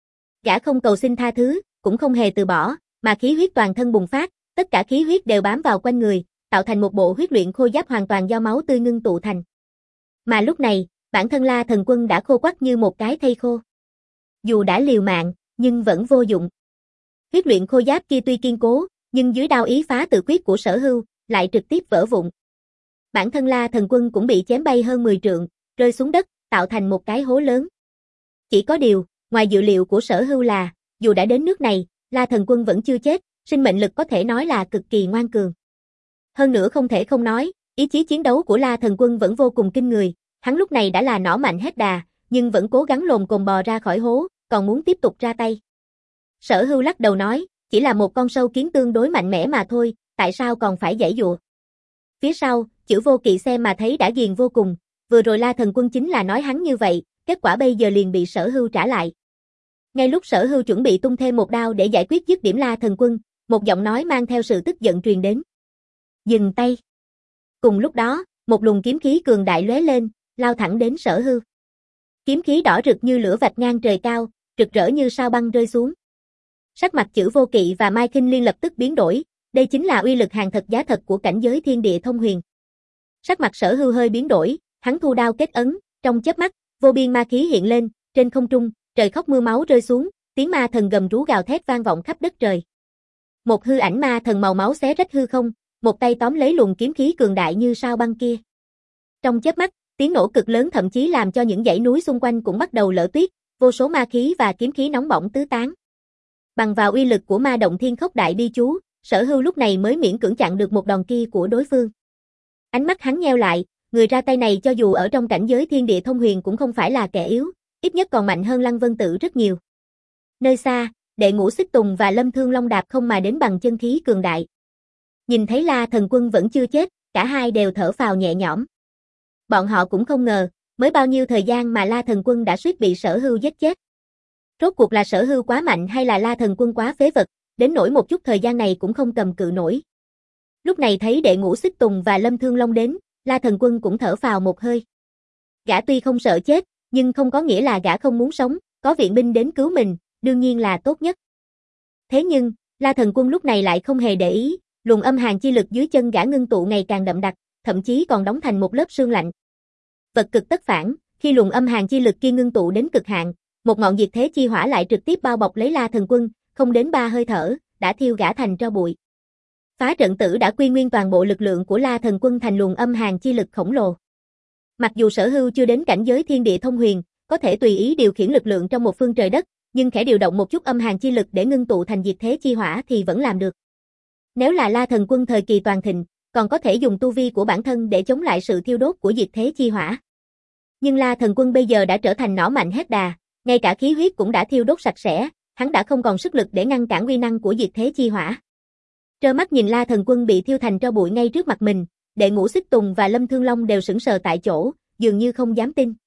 Gã không cầu xin tha thứ, cũng không hề từ bỏ, mà khí huyết toàn thân bùng phát, tất cả khí huyết đều bám vào quanh người, tạo thành một bộ huyết luyện khôi giáp hoàn toàn do máu tươi ngưng tụ thành. Mà lúc này, bản thân La Thần Quân đã khô quắt như một cái thây khô. Dù đã liều mạng, nhưng vẫn vô dụng. Huyết luyện khôi giáp kia tuy kiên cố, nhưng dưới đao ý phá tự quyết của Sở Hưu, lại trực tiếp vỡ vụn. Bản thân La Thần Quân cũng bị chém bay hơn mười trượng, rơi xuống đất, tạo thành một cái hố lớn. Chỉ có điều, ngoài dự liệu của Sở Hưu là, dù đã đến nước này, La Thần Quân vẫn chưa chết, sinh mệnh lực có thể nói là cực kỳ ngoan cường. Hơn nữa không thể không nói, ý chí chiến đấu của La Thần Quân vẫn vô cùng kinh người, hắn lúc này đã là nỏ mạnh hết đà, nhưng vẫn cố gắng lồm cồm bò ra khỏi hố, còn muốn tiếp tục ra tay. Sở Hưu lắc đầu nói, chỉ là một con sâu kiến tương đối mạnh mẽ mà thôi, tại sao còn phải giãy giụa. Phía sau, Chữ Vô Kỵ xem mà thấy đã ghiền vô cùng, vừa rồi La Thần Quân chính là nói hắn như vậy, kết quả bây giờ liền bị Sở Hưu trả lại. Ngay lúc Sở Hưu chuẩn bị tung thêm một đao để giải quyết dứt điểm La Thần Quân, một giọng nói mang theo sự tức giận truyền đến. Dừng tay. Cùng lúc đó, một luồng kiếm khí cường đại lóe lên, lao thẳng đến Sở Hưu. Kiếm khí đỏ rực như lửa vạch ngang trời cao, rực rỡ như sao băng rơi xuống. Sắc mặt Chữ Vô Kỵ và Mai Kinh Liên lập tức biến đổi, đây chính là uy lực hàng thật giá thật của cảnh giới thiên địa thông huyền. Sắc mặt Sở Hưu hơi biến đổi, hắn thu đao kết ấn, trong chớp mắt, vô biên ma khí hiện lên, trên không trung, trời khóc mưa máu rơi xuống, tiếng ma thần gầm rú gào thét vang vọng khắp đất trời. Một hư ảnh ma thần màu máu xé rách hư không, một tay tóm lấy luồng kiếm khí cường đại như sao băng kia. Trong chớp mắt, tiếng nổ cực lớn thậm chí làm cho những dãy núi xung quanh cũng bắt đầu lở tuyết, vô số ma khí và kiếm khí nóng bỏng tứ tán. Bằng vào uy lực của ma động thiên khốc đại bi chú, Sở Hưu lúc này mới miễn cưỡng chặn được một đòn kia của đối phương. Ánh mắt hắn nheo lại, người ra tay này cho dù ở trong cảnh giới thiên địa thông huyền cũng không phải là kẻ yếu, ít nhất còn mạnh hơn Lăng Vân Tự rất nhiều. Nơi xa, Đệ Ngũ Xích Tùng và Lâm Thương Long đạp không mà đến bằng chân khí cường đại. Nhìn thấy La Thần Quân vẫn chưa chết, cả hai đều thở phào nhẹ nhõm. Bọn họ cũng không ngờ, mới bao nhiêu thời gian mà La Thần Quân đã suýt bị Sở Hưu giết chết. Rốt cuộc là Sở Hưu quá mạnh hay là La Thần Quân quá phế vật, đến nỗi một chút thời gian này cũng không cầm cự nổi. Lúc này thấy Đệ Ngũ Xích Tùng và Lâm Thương Long đến, La Thần Quân cũng thở phào một hơi. Gã tuy không sợ chết, nhưng không có nghĩa là gã không muốn sống, có viện binh đến cứu mình, đương nhiên là tốt nhất. Thế nhưng, La Thần Quân lúc này lại không hề để ý, luồng âm hàn chi lực dưới chân gã ngưng tụ ngày càng đậm đặc, thậm chí còn đóng thành một lớp sương lạnh. Vật cực tất phản, khi luồng âm hàn chi lực kia ngưng tụ đến cực hạn, một ngọn diệt thế chi hỏa lại trực tiếp bao bọc lấy La Thần Quân, không đến ba hơi thở, đã thiêu gã thành tro bụi. Phá trận tử đã quy nguyên toàn bộ lực lượng của La Thần Quân thành luồng âm hàn chi lực khổng lồ. Mặc dù Sở Hưu chưa đến cảnh giới thiên địa thông huyền, có thể tùy ý điều khiển lực lượng trong một phương trời đất, nhưng khẽ điều động một chút âm hàn chi lực để ngưng tụ thành diệt thế chi hỏa thì vẫn làm được. Nếu là La Thần Quân thời kỳ toàn thịnh, còn có thể dùng tu vi của bản thân để chống lại sự thiêu đốt của diệt thế chi hỏa. Nhưng La Thần Quân bây giờ đã trở thành nỏ mạnh hết đà, ngay cả khí huyết cũng đã thiêu đốt sạch sẽ, hắn đã không còn sức lực để ngăn cản uy năng của diệt thế chi hỏa. Trơ mắt nhìn La Thần Quân bị thiêu thành tro bụi ngay trước mặt mình, Đệ Ngũ Xích Tùng và Lâm Thương Long đều sững sờ tại chỗ, dường như không dám tin.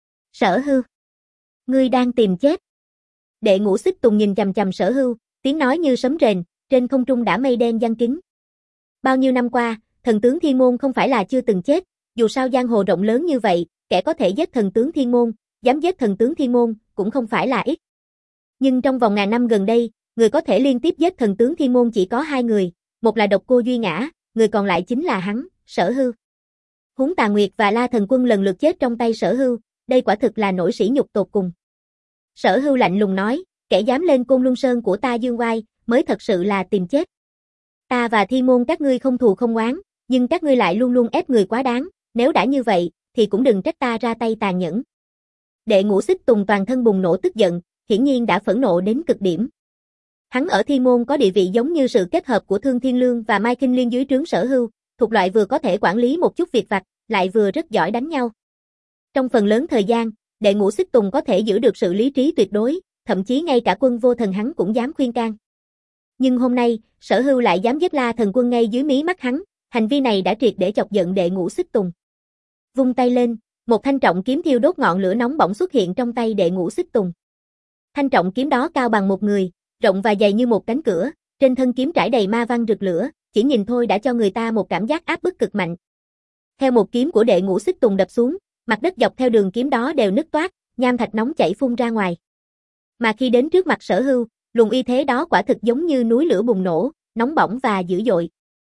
Sở Hưu, ngươi đang tìm chết. Đệ Ngũ Xích Tùng nhìn chằm chằm Sở Hưu, tiếng nói như sấm rền, trên không trung đã mây đen giăng kín. Bao nhiêu năm qua, thần tướng thiên môn không phải là chưa từng chết, dù sao giang hồ rộng lớn như vậy, kẻ có thể giết thần tướng thiên môn, dám giết thần tướng thiên môn, cũng không phải là ít. Nhưng trong vòng ngàn năm gần đây, người có thể liên tiếp giết thần tướng thiên môn chỉ có hai người, một là Độc Cô Duy Ngã, người còn lại chính là hắn, Sở Hưu. Huống Tà Nguyệt và La Thần Quân lần lượt chết trong tay Sở Hưu, đây quả thực là nỗi sỉ nhục tột cùng. Sở Hưu lạnh lùng nói, kẻ dám lên Côn Luân Sơn của ta dương oai, mới thật sự là tìm chết. Ta và thiên môn các ngươi không thù không oán, nhưng các ngươi lại luôn luôn ép người quá đáng, nếu đã như vậy, thì cũng đừng trách ta ra tay tàn nhẫn. Đệ Ngũ Xích Tùng toàn thân bùng nổ tức giận, hiển nhiên đã phẫn nộ đến cực điểm. Hắn ở thiên môn có địa vị giống như sự kết hợp của Thương Thiên Lương và Mai Kinh Liên dưới trướng Sở Hưu, thuộc loại vừa có thể quản lý một chút việc vặt, lại vừa rất giỏi đánh nhau. Trong phần lớn thời gian, Đệ Ngũ Xích Tùng có thể giữ được sự lý trí tuyệt đối, thậm chí ngay cả Quân Vô Thần hắn cũng dám khuyên can. Nhưng hôm nay, Sở Hưu lại dám giết La Thần Quân ngay dưới mí mắt hắn, hành vi này đã triệt để chọc giận Đệ Ngũ Xích Tùng. Vung tay lên, một thanh trọng kiếm thiêu đốt ngọn lửa nóng bỏng xuất hiện trong tay Đệ Ngũ Xích Tùng. Thanh trọng kiếm đó cao bằng một người, rộng và dày như một cánh cửa, trên thân kiếm trải đầy ma văn rực lửa, chỉ nhìn thôi đã cho người ta một cảm giác áp bức cực mạnh. Theo một kiếm của Đệ Ngũ Xích Tùng đập xuống, mặt đất dọc theo đường kiếm đó đều nứt toác, nham thạch nóng chảy phun ra ngoài. Mà khi đến trước mặt Sở Hưu, luồng uy thế đó quả thực giống như núi lửa bùng nổ, nóng bỏng và dữ dội.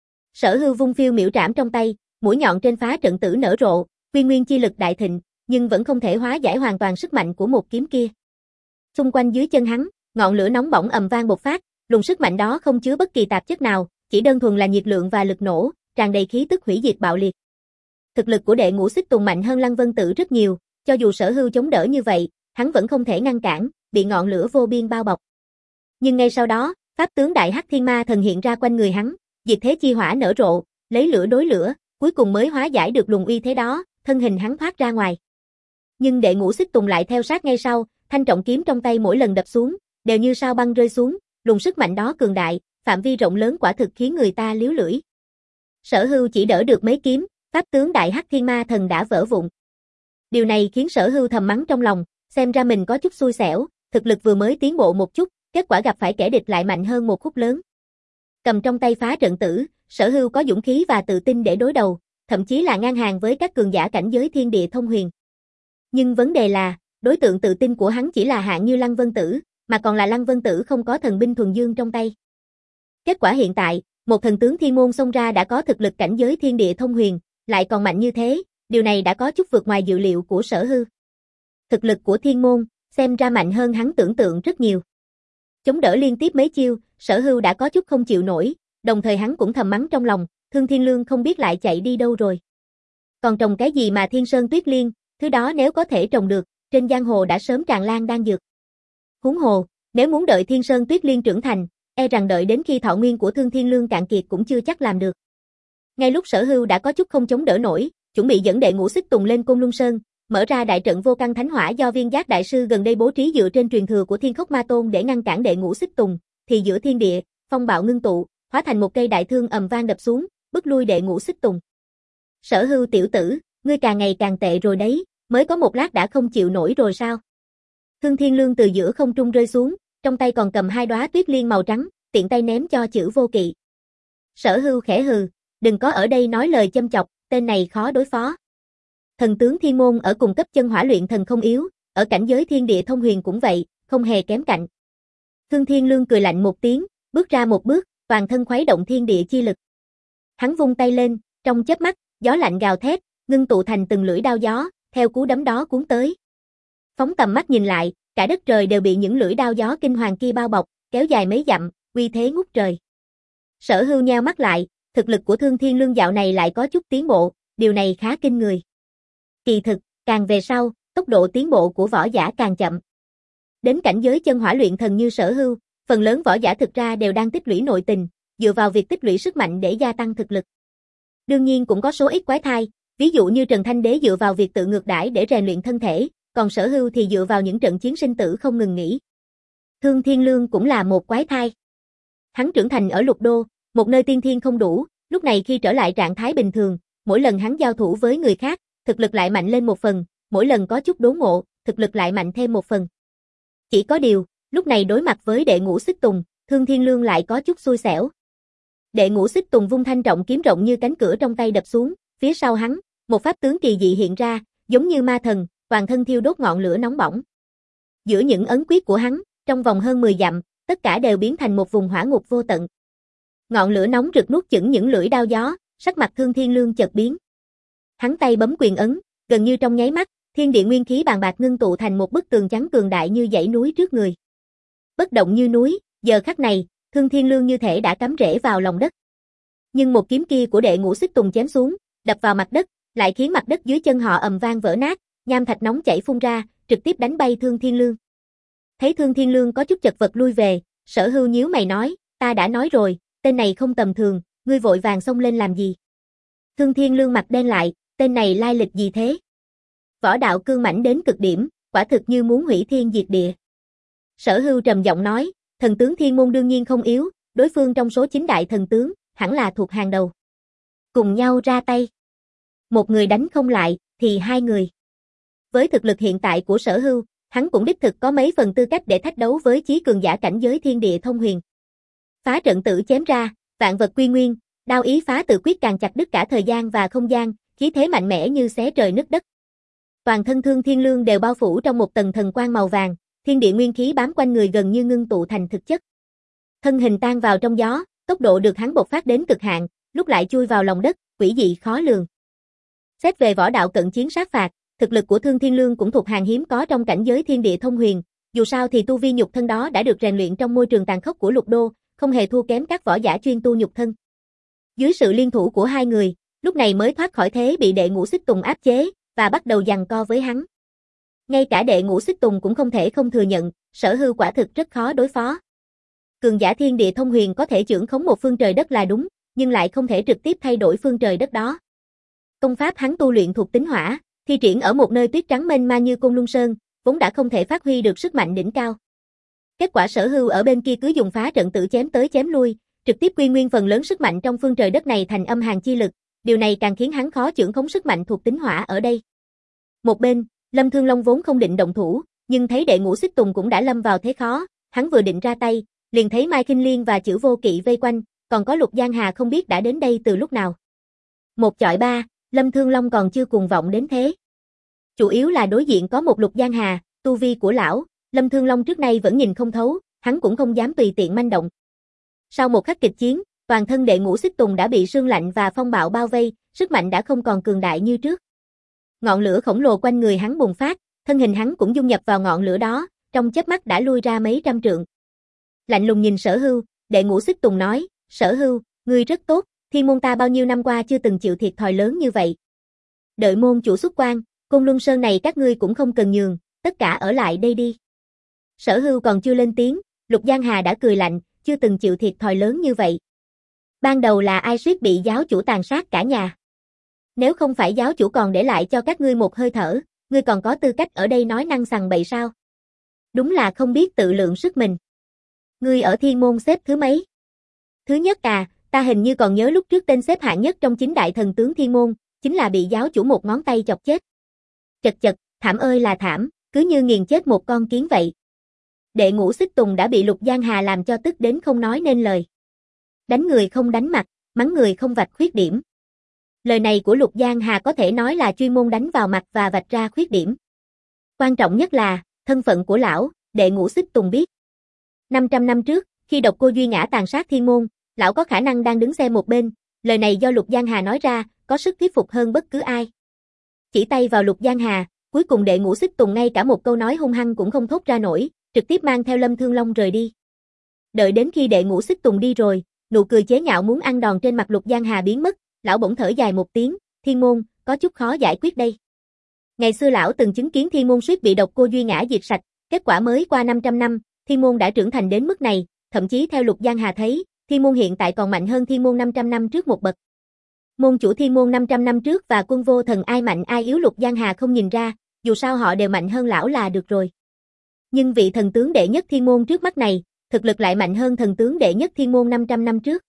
Sở Hưu vung phiêu miểu trảm trong tay, mũi nhọn trên phá trận tử nở rộ, quy nguyên chi lực đại thịnh, nhưng vẫn không thể hóa giải hoàn toàn sức mạnh của một kiếm kia. Xung quanh dưới chân hắn, ngọn lửa nóng bỏng ầm vang bộc phát, luồng sức mạnh đó không chứa bất kỳ tạp chất nào, chỉ đơn thuần là nhiệt lượng và lực nổ, tràn đầy khí tức hủy diệt bạo liệt. Thực lực của Đệ Ngũ Xích Tùng mạnh hơn Lăng Vân Tử rất nhiều, cho dù Sở Hưu chống đỡ như vậy, hắn vẫn không thể ngăn cản, bị ngọn lửa vô biên bao bọc. Nhưng ngay sau đó, pháp tướng Đại Hắc Thiên Ma Thần hiện ra quanh người hắn, diệt thế chi hỏa nở rộ, lấy lửa đối lửa, cuối cùng mới hóa giải được luồng uy thế đó, thân hình hắn thoát ra ngoài. Nhưng Đệ Ngũ Xích Tùng lại theo sát ngay sau, thanh trọng kiếm trong tay mỗi lần đập xuống, đều như sao băng rơi xuống, luồng sức mạnh đó cường đại, phạm vi rộng lớn quả thực khiến người ta liếu lưỡi. Sở Hưu chỉ đỡ được mấy kiếm, pháp tướng Đại Hắc Thiên Ma Thần đã vỡ vụn. Điều này khiến Sở Hưu thầm mắng trong lòng, xem ra mình có chút xui xẻo, thực lực vừa mới tiến bộ một chút, kết quả gặp phải kẻ địch lại mạnh hơn một khúc lớn. Cầm trong tay phá trận tử, Sở Hưu có dũng khí và tự tin để đối đầu, thậm chí là ngang hàng với các cường giả cảnh giới thiên địa thông huyền. Nhưng vấn đề là, đối tượng tự tin của hắn chỉ là hạng như Lăng Vân Tử, mà còn là Lăng Vân Tử không có thần binh thuần dương trong tay. Kết quả hiện tại, một thần tướng thiên môn xông ra đã có thực lực cảnh giới thiên địa thông huyền, lại còn mạnh như thế, điều này đã có chút vượt ngoài dự liệu của Sở Hưu. Thực lực của thiên môn, xem ra mạnh hơn hắn tưởng tượng rất nhiều. Chống đỡ liên tiếp mấy chiêu, Sở Hưu đã có chút không chịu nổi, đồng thời hắn cũng thầm mắng trong lòng, Thương Thiên Lương không biết lại chạy đi đâu rồi. Còn trồng cái gì mà Thiên Sơn Tuyết Liên, thứ đó nếu có thể trồng được, trên giang hồ đã sớm tràn lan đan dược. Huống hồ, nếu muốn đợi Thiên Sơn Tuyết Liên trưởng thành, e rằng đợi đến khi thọ nguyên của Thương Thiên Lương cạn kiệt cũng chưa chắc làm được. Ngay lúc Sở Hưu đã có chút không chống đỡ nổi, chuẩn bị dẫn Đệ Ngũ Xích Tùng lên Côn Luân Sơn, mở ra đại trận vô căn thánh hỏa do Viên Giác đại sư gần đây bố trí dựa trên truyền thừa của Thiên Khốc Ma Tôn để ngăn cản Đệ Ngũ Xích Tùng, thì giữa thiên địa, phong bạo ngưng tụ, hóa thành một cây đại thương ầm vang đập xuống, bức lui Đệ Ngũ Xích Tùng. Sở Hưu tiểu tử, ngươi càng ngày càng tệ rồi đấy, mới có một lát đã không chịu nổi rồi sao? Thương Thiên Lương từ giữa không trung rơi xuống, trong tay còn cầm hai đóa tuyết liên màu trắng, tiện tay ném cho Chử Vô Kỵ. Sở Hưu khẽ hừ, đừng có ở đây nói lời châm chọc, tên này khó đối phó. Thần tướng thiên môn ở cùng cấp chân hỏa luyện thần không yếu, ở cảnh giới thiên địa thông huyền cũng vậy, không hề kém cạnh. Thương Thiên Lương cười lạnh một tiếng, bước ra một bước, toàn thân khuấy động thiên địa chi lực. Hắn vung tay lên, trong chớp mắt, gió lạnh gào thét, ngưng tụ thành từng lưỡi đao gió, theo cú đấm đó cuốn tới. Phóng tầm mắt nhìn lại, cả đất trời đều bị những lưỡi đao gió kinh hoàng kia bao bọc, kéo dài mấy dặm, uy thế ngút trời. Sở Hưu nheo mắt lại, thực lực của Thương Thiên Lương dạo này lại có chút tiến bộ, điều này khá kinh người. Kỳ thực, càng về sau, tốc độ tiến bộ của võ giả càng chậm. Đến cảnh giới chân hỏa luyện thần như Sở Hưu, phần lớn võ giả thực ra đều đang tích lũy nội tình, dựa vào việc tích lũy sức mạnh để gia tăng thực lực. Đương nhiên cũng có số ít quái thai, ví dụ như Trần Thanh Đế dựa vào việc tự ngược đãi để rèn luyện thân thể, còn Sở Hưu thì dựa vào những trận chiến sinh tử không ngừng nghỉ. Thương Thiên Lương cũng là một quái thai. Hắn trưởng thành ở Lục Đô, một nơi tiên thiên không đủ, lúc này khi trở lại trạng thái bình thường, mỗi lần hắn giao thủ với người khác, thực lực lại mạnh lên một phần, mỗi lần có chút đốn ngộ, thực lực lại mạnh thêm một phần. Chỉ có điều, lúc này đối mặt với Đệ Ngũ Xích Tùng, Thương Thiên Lương lại có chút xui xẻo. Đệ Ngũ Xích Tùng vung thanh trọng kiếm rộng như cánh cửa trong tay đập xuống, phía sau hắn, một pháp tướng kỳ dị hiện ra, giống như ma thần, toàn thân thiêu đốt ngọn lửa nóng bỏng. Giữa những ấn quyết của hắn, trong vòng hơn mười dặm, tất cả đều biến thành một vùng hỏa ngục vô tận. Ngọn lửa nóng rực nuốt chửng những lưỡi đao gió, sắc mặt Thương Thiên Lương chợt biến. Hắn tay bấm quyền ấn, gần như trong nháy mắt, thiên địa nguyên khí bàn bạc ngưng tụ thành một bức tường trắng cường đại như dãy núi trước người. Bất động như núi, giờ khắc này, Thương Thiên Lương như thể đã cắm rễ vào lòng đất. Nhưng một kiếm kia của Đệ Ngũ Xích Tùng chém xuống, đập vào mặt đất, lại khiến mặt đất dưới chân họ ầm vang vỡ nát, nham thạch nóng chảy phun ra, trực tiếp đánh bay Thương Thiên Lương. Thấy Thương Thiên Lương có chút chật vật lui về, Sở Hưu nhíu mày nói, ta đã nói rồi, tên này không tầm thường, ngươi vội vàng xông lên làm gì? Thương Thiên Lương mặt đen lại, tên này lai lịch gì thế? Võ đạo cương mãnh đến cực điểm, quả thực như muốn hủy thiên diệt địa. Sở Hưu trầm giọng nói, thần tướng Thiên Môn đương nhiên không yếu, đối phương trong số chín đại thần tướng, hẳn là thuộc hàng đầu. Cùng nhau ra tay. Một người đánh không lại, thì hai người. Với thực lực hiện tại của Sở Hưu, hắn cũng đích thực có mấy phần tư cách để thách đấu với chí cường giả cảnh giới thiên địa thông huyền. Phá trận tử chém ra, vạn vật quy nguyên, đao ý phá tự quyết càng chặt đứt cả thời gian và không gian, khí thế mạnh mẽ như xé trời nứt đất. Toàn thân Thương Thiên Lương đều bao phủ trong một tầng thần quang màu vàng, thiên địa nguyên khí bám quanh người gần như ngưng tụ thành thực chất. Thân hình tan vào trong gió, tốc độ được hắn bộc phát đến cực hạn, lúc lại chui vào lòng đất, quỷ dị khó lường. Xét về võ đạo cận chiến sát phạt, thực lực của Thương Thiên Lương cũng thuộc hàng hiếm có trong cảnh giới thiên địa thông huyền, dù sao thì tu vi nhục thân đó đã được rèn luyện trong môi trường tàn khốc của Lục Đô, không hề thua kém các võ giả chuyên tu nhục thân. Dưới sự liên thủ của hai người, lúc này mới thoát khỏi thế bị Đệ Ngũ Xích Tùng áp chế, và bắt đầu giằng co với hắn. Ngay cả Đệ Ngũ Xích Tùng cũng không thể không thừa nhận, Sở Hưu quả thực rất khó đối phó. Cường giả thiên địa thông huyền có thể chưởng khống một phương trời đất là đúng, nhưng lại không thể trực tiếp thay đổi phương trời đất đó. Công pháp hắn tu luyện thuộc tính hỏa, thi triển ở một nơi tuyết trắng mênh mang như Côn Luân Sơn, vốn đã không thể phát huy được sức mạnh đỉnh cao. Kết quả Sở Hưu ở bên kia cứ dùng phá trận tử chém tới chém lui, trực tiếp quy nguyên phần lớn sức mạnh trong phương trời đất này thành âm hàn chi lực, điều này càng khiến hắn khó chưởng khống sức mạnh thuộc tính hỏa ở đây. Một bên, Lâm Thương Long vốn không định động thủ, nhưng thấy Đệ Ngũ Xích Tùng cũng đã lâm vào thế khó, hắn vừa định ra tay, liền thấy Mai Kinh Liên và Chữ Vô Kỵ vây quanh, còn có Lục Giang Hà không biết đã đến đây từ lúc nào. Một chọi ba, Lâm Thương Long còn chưa cuồng vọng đến thế. Chủ yếu là đối diện có một Lục Giang Hà, tu vi của lão, Lâm Thương Long trước nay vẫn nhìn không thấu, hắn cũng không dám tùy tiện manh động. Sau một khắc kịch chiến, toàn thân Đệ Ngũ Xích Tùng đã bị sương lạnh và phong bạo bao vây, sức mạnh đã không còn cường đại như trước. Ngọn lửa khổng lồ quanh người hắn bùng phát, thân hình hắn cũng dung nhập vào ngọn lửa đó, trong chớp mắt đã lui ra mấy trăm trượng. Lạnh lùng nhìn Sở Hưu, Đệ Ngũ Xích Tùng nói, Sở Hưu, ngươi rất tốt, Thiên Môn ta bao nhiêu năm qua chưa từng chịu thiệt thòi lớn như vậy. Đợi môn chủ xuất quan, Côn Luân Sơn này các ngươi cũng không cần nhường, tất cả ở lại đây đi. Sở Hưu còn chưa lên tiếng, Lục Giang Hà đã cười lạnh, chưa từng chịu thiệt thòi lớn như vậy. Ban đầu là ai suýt bị giáo chủ tàn sát cả nhà? Nếu không phải giáo chủ còn để lại cho các ngươi một hơi thở, ngươi còn có tư cách ở đây nói năng sằng bậy sao? Đúng là không biết tự lượng sức mình. Ngươi ở Thiên Môn xếp thứ mấy? Thứ nhất à, ta hình như còn nhớ lúc trước tên xếp hạng nhất trong chín đại thần tướng Thiên Môn, chính là bị giáo chủ một ngón tay chọc chết. Chật chật, thảm ơi là thảm, cứ như nghiền chết một con kiến vậy. Đệ Ngũ Xích Tùng đã bị Lục Giang Hà làm cho tức đến không nói nên lời. Đánh người không đánh mặt, mắng người không vạch khuyết điểm. Lời này của Lục Giang Hà có thể nói là chuyên môn đánh vào mặt và vạch ra khuyết điểm. Quan trọng nhất là, thân phận của lão, Đệ Ngũ Xích Tùng biết. năm trăm năm trước, khi Độc Cô Duy Ngã tàn sát Thiên Môn, lão có khả năng đang đứng xem một bên, lời này do Lục Giang Hà nói ra, có sức thuyết phục hơn bất cứ ai. Chỉ tay vào Lục Giang Hà, cuối cùng Đệ Ngũ Xích Tùng ngay cả một câu nói hung hăng cũng không thốt ra nổi, trực tiếp mang theo Lâm Thương Long rời đi. Đợi đến khi Đệ Ngũ Xích Tùng đi rồi, nụ cười chế nhạo muốn ăn đòn trên mặt Lục Giang Hà biến mất, lão bỗng thở dài một tiếng, Thiên Môn, có chút khó giải quyết đây. Ngày xưa lão từng chứng kiến Thiên Môn suýt bị Độc Cô Duy Ngã diệt sạch, kết quả mới qua năm trăm năm, Thiên Môn đã trưởng thành đến mức này, thậm chí theo Lục Giang Hà thấy, Thiên Môn hiện tại còn mạnh hơn Thiên Môn năm trăm năm trước một bậc. Môn chủ Thiên Môn năm trăm năm trước và Quân Vô Thần ai mạnh ai yếu Lục Giang Hà không nhìn ra, dù sao họ đều mạnh hơn lão là được rồi. Nhưng vị thần tướng đệ nhất Thiên Môn trước mắt này, thực lực lại mạnh hơn thần tướng đệ nhất Thiên Môn năm trăm năm trước.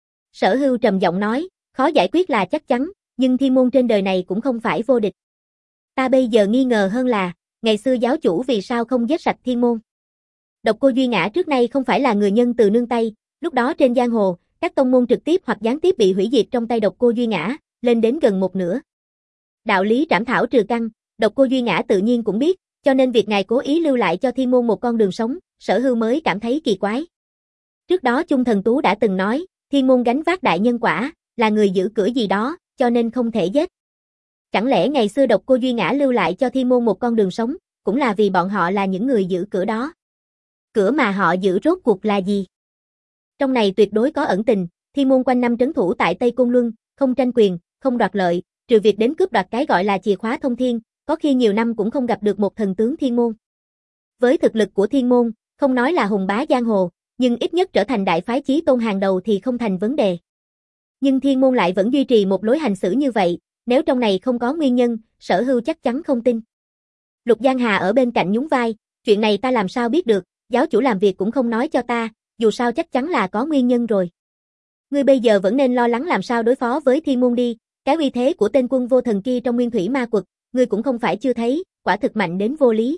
Sở Hưu trầm giọng nói, khó giải quyết là chắc chắn, nhưng Thiên Môn trên đời này cũng không phải vô địch. Ta bây giờ nghi ngờ hơn là, ngày xưa giáo chủ vì sao không giết sạch Thiên Môn. Độc Cô Duy Ngã trước nay không phải là người nhân từ nương tay, lúc đó trên giang hồ, các tông môn trực tiếp hoặc gián tiếp bị hủy diệt trong tay Độc Cô Duy Ngã, lên đến gần một nửa. Đạo lý trảm thảo trừ căn, Độc Cô Duy Ngã tự nhiên cũng biết, cho nên việc ngài cố ý lưu lại cho Thiên Môn một con đường sống, Sở Hưu mới cảm thấy kỳ quái. Trước đó Chung Thần Tú đã từng nói, Thiên Môn gánh vác đại nhân quả, là người giữ cửa gì đó, cho nên không thể giết. Chẳng lẽ ngày xưa Độc Cô Duy Ngã lưu lại cho Thiên Môn một con đường sống, cũng là vì bọn họ là những người giữ cửa đó. Cửa mà họ giữ rốt cuộc là gì? Trong này tuyệt đối có ẩn tình, Thiên Môn quanh năm trấn thủ tại Tây Côn Luân, không tranh quyền, không đoạt lợi, trừ việc đến cướp đoạt cái gọi là chìa khóa thông thiên, có khi nhiều năm cũng không gặp được một thần tướng Thiên Môn. Với thực lực của Thiên Môn, không nói là hùng bá giang hồ, nhưng ít nhất trở thành đại phái chí tôn hàng đầu thì không thành vấn đề. Nhưng Thiên Môn lại vẫn duy trì một lối hành xử như vậy, nếu trong này không có nguyên nhân, Sở Hưu chắc chắn không tin. Lục Giang Hà ở bên cạnh nhún vai, chuyện này ta làm sao biết được, giáo chủ làm việc cũng không nói cho ta, dù sao chắc chắn là có nguyên nhân rồi. Ngươi bây giờ vẫn nên lo lắng làm sao đối phó với Thiên Môn đi, cái uy thế của tên Quân Vô Thần kia trong Nguyên Thủy Ma Quật, ngươi cũng không phải chưa thấy, quả thực mạnh đến vô lý.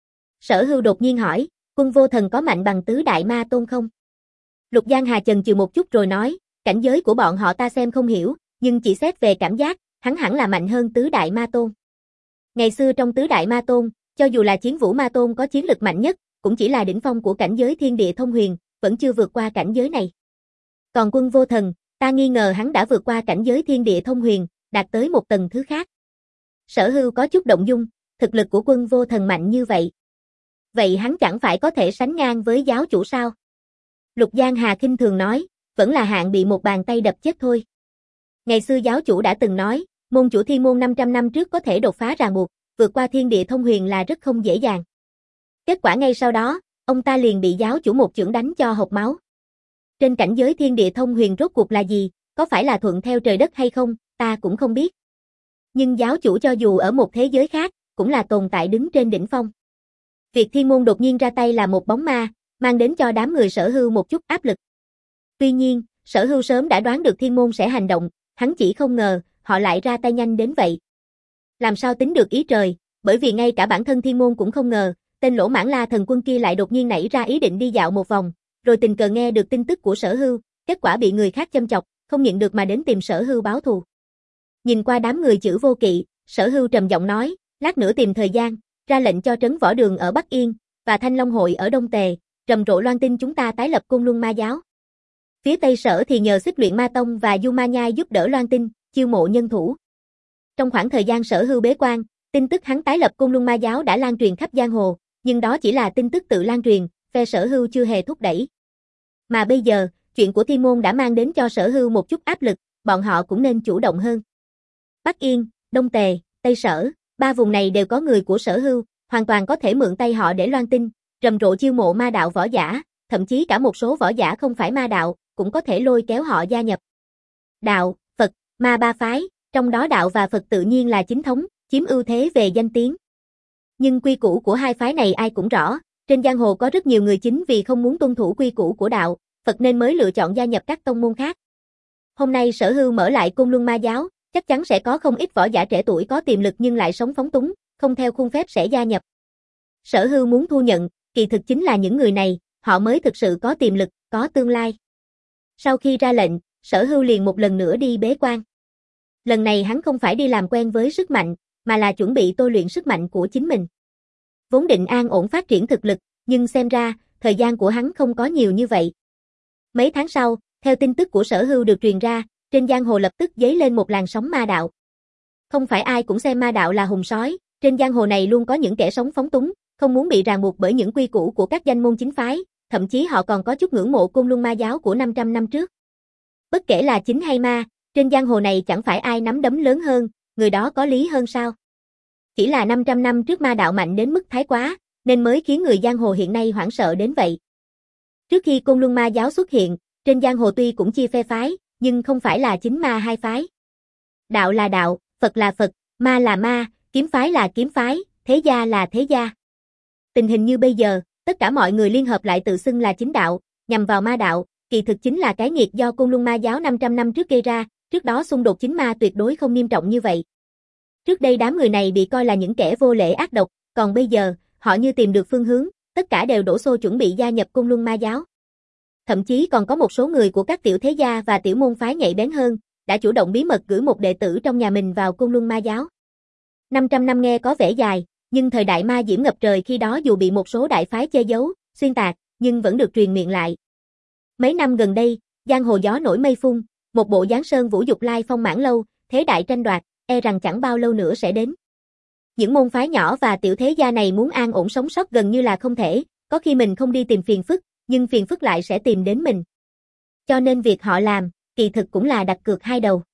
Sở Hưu đột nhiên hỏi, Quân Vô Thần có mạnh bằng tứ đại ma tôn không? Lục Giang Hà chần chừ một chút rồi nói, cảnh giới của bọn họ ta xem không hiểu, nhưng chỉ xét về cảm giác, hắn hẳn là mạnh hơn tứ đại ma tôn. Ngày xưa trong tứ đại ma tôn, cho dù là Chiến Vũ Ma Tôn có chiến lực mạnh nhất, cũng chỉ là đỉnh phong của cảnh giới thiên địa thông huyền, vẫn chưa vượt qua cảnh giới này. Còn Quân Vô Thần, ta nghi ngờ hắn đã vượt qua cảnh giới thiên địa thông huyền, đạt tới một tầng thứ khác. Sở Hưu có chút động dung, thực lực của Quân Vô Thần mạnh như vậy. Vậy hắn chẳng phải có thể sánh ngang với giáo chủ sao? Lục Giang Hà khinh thường nói, vẫn là hạng bị một bàn tay đập chết thôi. Ngày xưa giáo chủ đã từng nói, môn chủ Thiên Môn năm trăm năm trước có thể đột phá ràng buộc, vượt qua thiên địa thông huyền là rất không dễ dàng. Kết quả ngay sau đó, ông ta liền bị giáo chủ một chưởng đánh cho hộc máu. Trên cảnh giới thiên địa thông huyền rốt cuộc là gì, có phải là thuận theo trời đất hay không, ta cũng không biết. Nhưng giáo chủ cho dù ở một thế giới khác, cũng là tồn tại đứng trên đỉnh phong. Việc Thiên Môn đột nhiên ra tay là một bóng ma, mang đến cho đám người Sở Hưu một chút áp lực. Tuy nhiên, Sở Hưu sớm đã đoán được Thiên Môn sẽ hành động, hắn chỉ không ngờ, họ lại ra tay nhanh đến vậy. Làm sao tính được ý trời, bởi vì ngay cả bản thân Thiên Môn cũng không ngờ, tên lỗ mãng La Thần Quân kia lại đột nhiên nảy ra ý định đi dạo một vòng, rồi tình cờ nghe được tin tức của Sở Hưu, kết quả bị người khác châm chọc, không nhịn được mà đến tìm Sở Hưu báo thù. Nhìn qua đám người chữ vô kỵ, Sở Hưu trầm giọng nói, lát nữa tìm thời gian, ra lệnh cho Trấn Võ Đường ở Bắc Yên, và Thanh Long Hội ở Đông Tề, rầm rộ loan tin chúng ta tái lập Côn Luân Ma Giáo. Phía Tây Sở thì nhờ Xích Luyện Ma Tông và Du Ma Nhai giúp đỡ loan tin, chiêu mộ nhân thủ. Trong khoảng thời gian Sở Hưu bế quan, tin tức hắn tái lập Côn Luân Ma Giáo đã lan truyền khắp giang hồ, nhưng đó chỉ là tin tức tự lan truyền, phe Sở Hưu chưa hề thúc đẩy. Mà bây giờ, chuyện của Thiên Môn đã mang đến cho Sở Hưu một chút áp lực, bọn họ cũng nên chủ động hơn. Bắc Yên, Đông Tề, Tây Sở, ba vùng này đều có người của Sở Hưu, hoàn toàn có thể mượn tay họ để loan tin, rầm rộ chiêu mộ ma đạo võ giả, thậm chí cả một số võ giả không phải ma đạo, cũng có thể lôi kéo họ gia nhập. Đạo, Phật, ma ba phái, trong đó đạo và Phật tự nhiên là chính thống, chiếm ưu thế về danh tiếng. Nhưng quy củ của hai phái này ai cũng rõ, trên giang hồ có rất nhiều người chính vì không muốn tuân thủ quy củ của đạo, Phật nên mới lựa chọn gia nhập các tông môn khác. Hôm nay Sở Hưu mở lại Côn Luân Ma Giáo, chắc chắn sẽ có không ít võ giả trẻ tuổi có tiềm lực nhưng lại sống phóng túng, không theo khuôn phép sẽ gia nhập. Sở Hưu muốn thu nhận, kỳ thực chính là những người này, họ mới thực sự có tiềm lực, có tương lai. Sau khi ra lệnh, Sở Hưu liền một lần nữa đi bế quan. Lần này hắn không phải đi làm quen với sức mạnh, mà là chuẩn bị tôi luyện sức mạnh của chính mình. Vốn định an ổn phát triển thực lực, nhưng xem ra, thời gian của hắn không có nhiều như vậy. Mấy tháng sau, theo tin tức của Sở Hưu được truyền ra, trên giang hồ lập tức dấy lên một làn sóng ma đạo. Không phải ai cũng xem ma đạo là hùng sói, trên giang hồ này luôn có những kẻ sống phóng túng, không muốn bị ràng buộc bởi những quy củ của các danh môn chính phái, thậm chí họ còn có chút ngưỡng mộ Côn Luân Ma Giáo của năm trăm năm trước. Bất kể là chính hay ma, trên giang hồ này chẳng phải ai nắm đấm lớn hơn, người đó có lý hơn sao? Chỉ là năm trăm năm trước ma đạo mạnh đến mức thái quá, nên mới khiến người giang hồ hiện nay hoảng sợ đến vậy. Trước khi Côn Luân Ma Giáo xuất hiện, trên giang hồ tuy cũng chia phe phái, nhưng không phải là chính ma hai phái. Đạo là đạo, Phật là Phật, ma là ma, kiếm phái là kiếm phái, thế gia là thế gia. Tình hình như bây giờ, tất cả mọi người liên hợp lại tự xưng là chính đạo, nhằm vào ma đạo, kỳ thực chính là cái nghiệt do Côn Luân Ma Giáo năm trăm năm trước gây ra, trước đó xung đột chính ma tuyệt đối không nghiêm trọng như vậy. Trước đây đám người này bị coi là những kẻ vô lễ ác độc, còn bây giờ, họ như tìm được phương hướng, tất cả đều đổ xô chuẩn bị gia nhập Côn Luân Ma giáo. Thậm chí còn có một số người của các tiểu thế gia và tiểu môn phái nhạy bén hơn, đã chủ động bí mật gửi một đệ tử trong nhà mình vào Côn Luân Ma giáo. năm trăm năm nghe có vẻ dài, nhưng thời đại ma diễm ngập trời khi đó dù bị một số đại phái che giấu, xuyên tạc, nhưng vẫn được truyền miệng lại. Mấy năm gần đây, giang hồ gió nổi mây phun, một bộ Giáng Sơn Vũ Dục lai phong mãn lâu, thế đại tranh đoạt, e rằng chẳng bao lâu nữa sẽ đến. Những môn phái nhỏ và tiểu thế gia này muốn an ổn sống sót gần như là không thể, có khi mình không đi tìm phiền phức, nhưng phiền phức lại sẽ tìm đến mình. Cho nên việc họ làm, kỳ thực cũng là đặt cược hai đầu.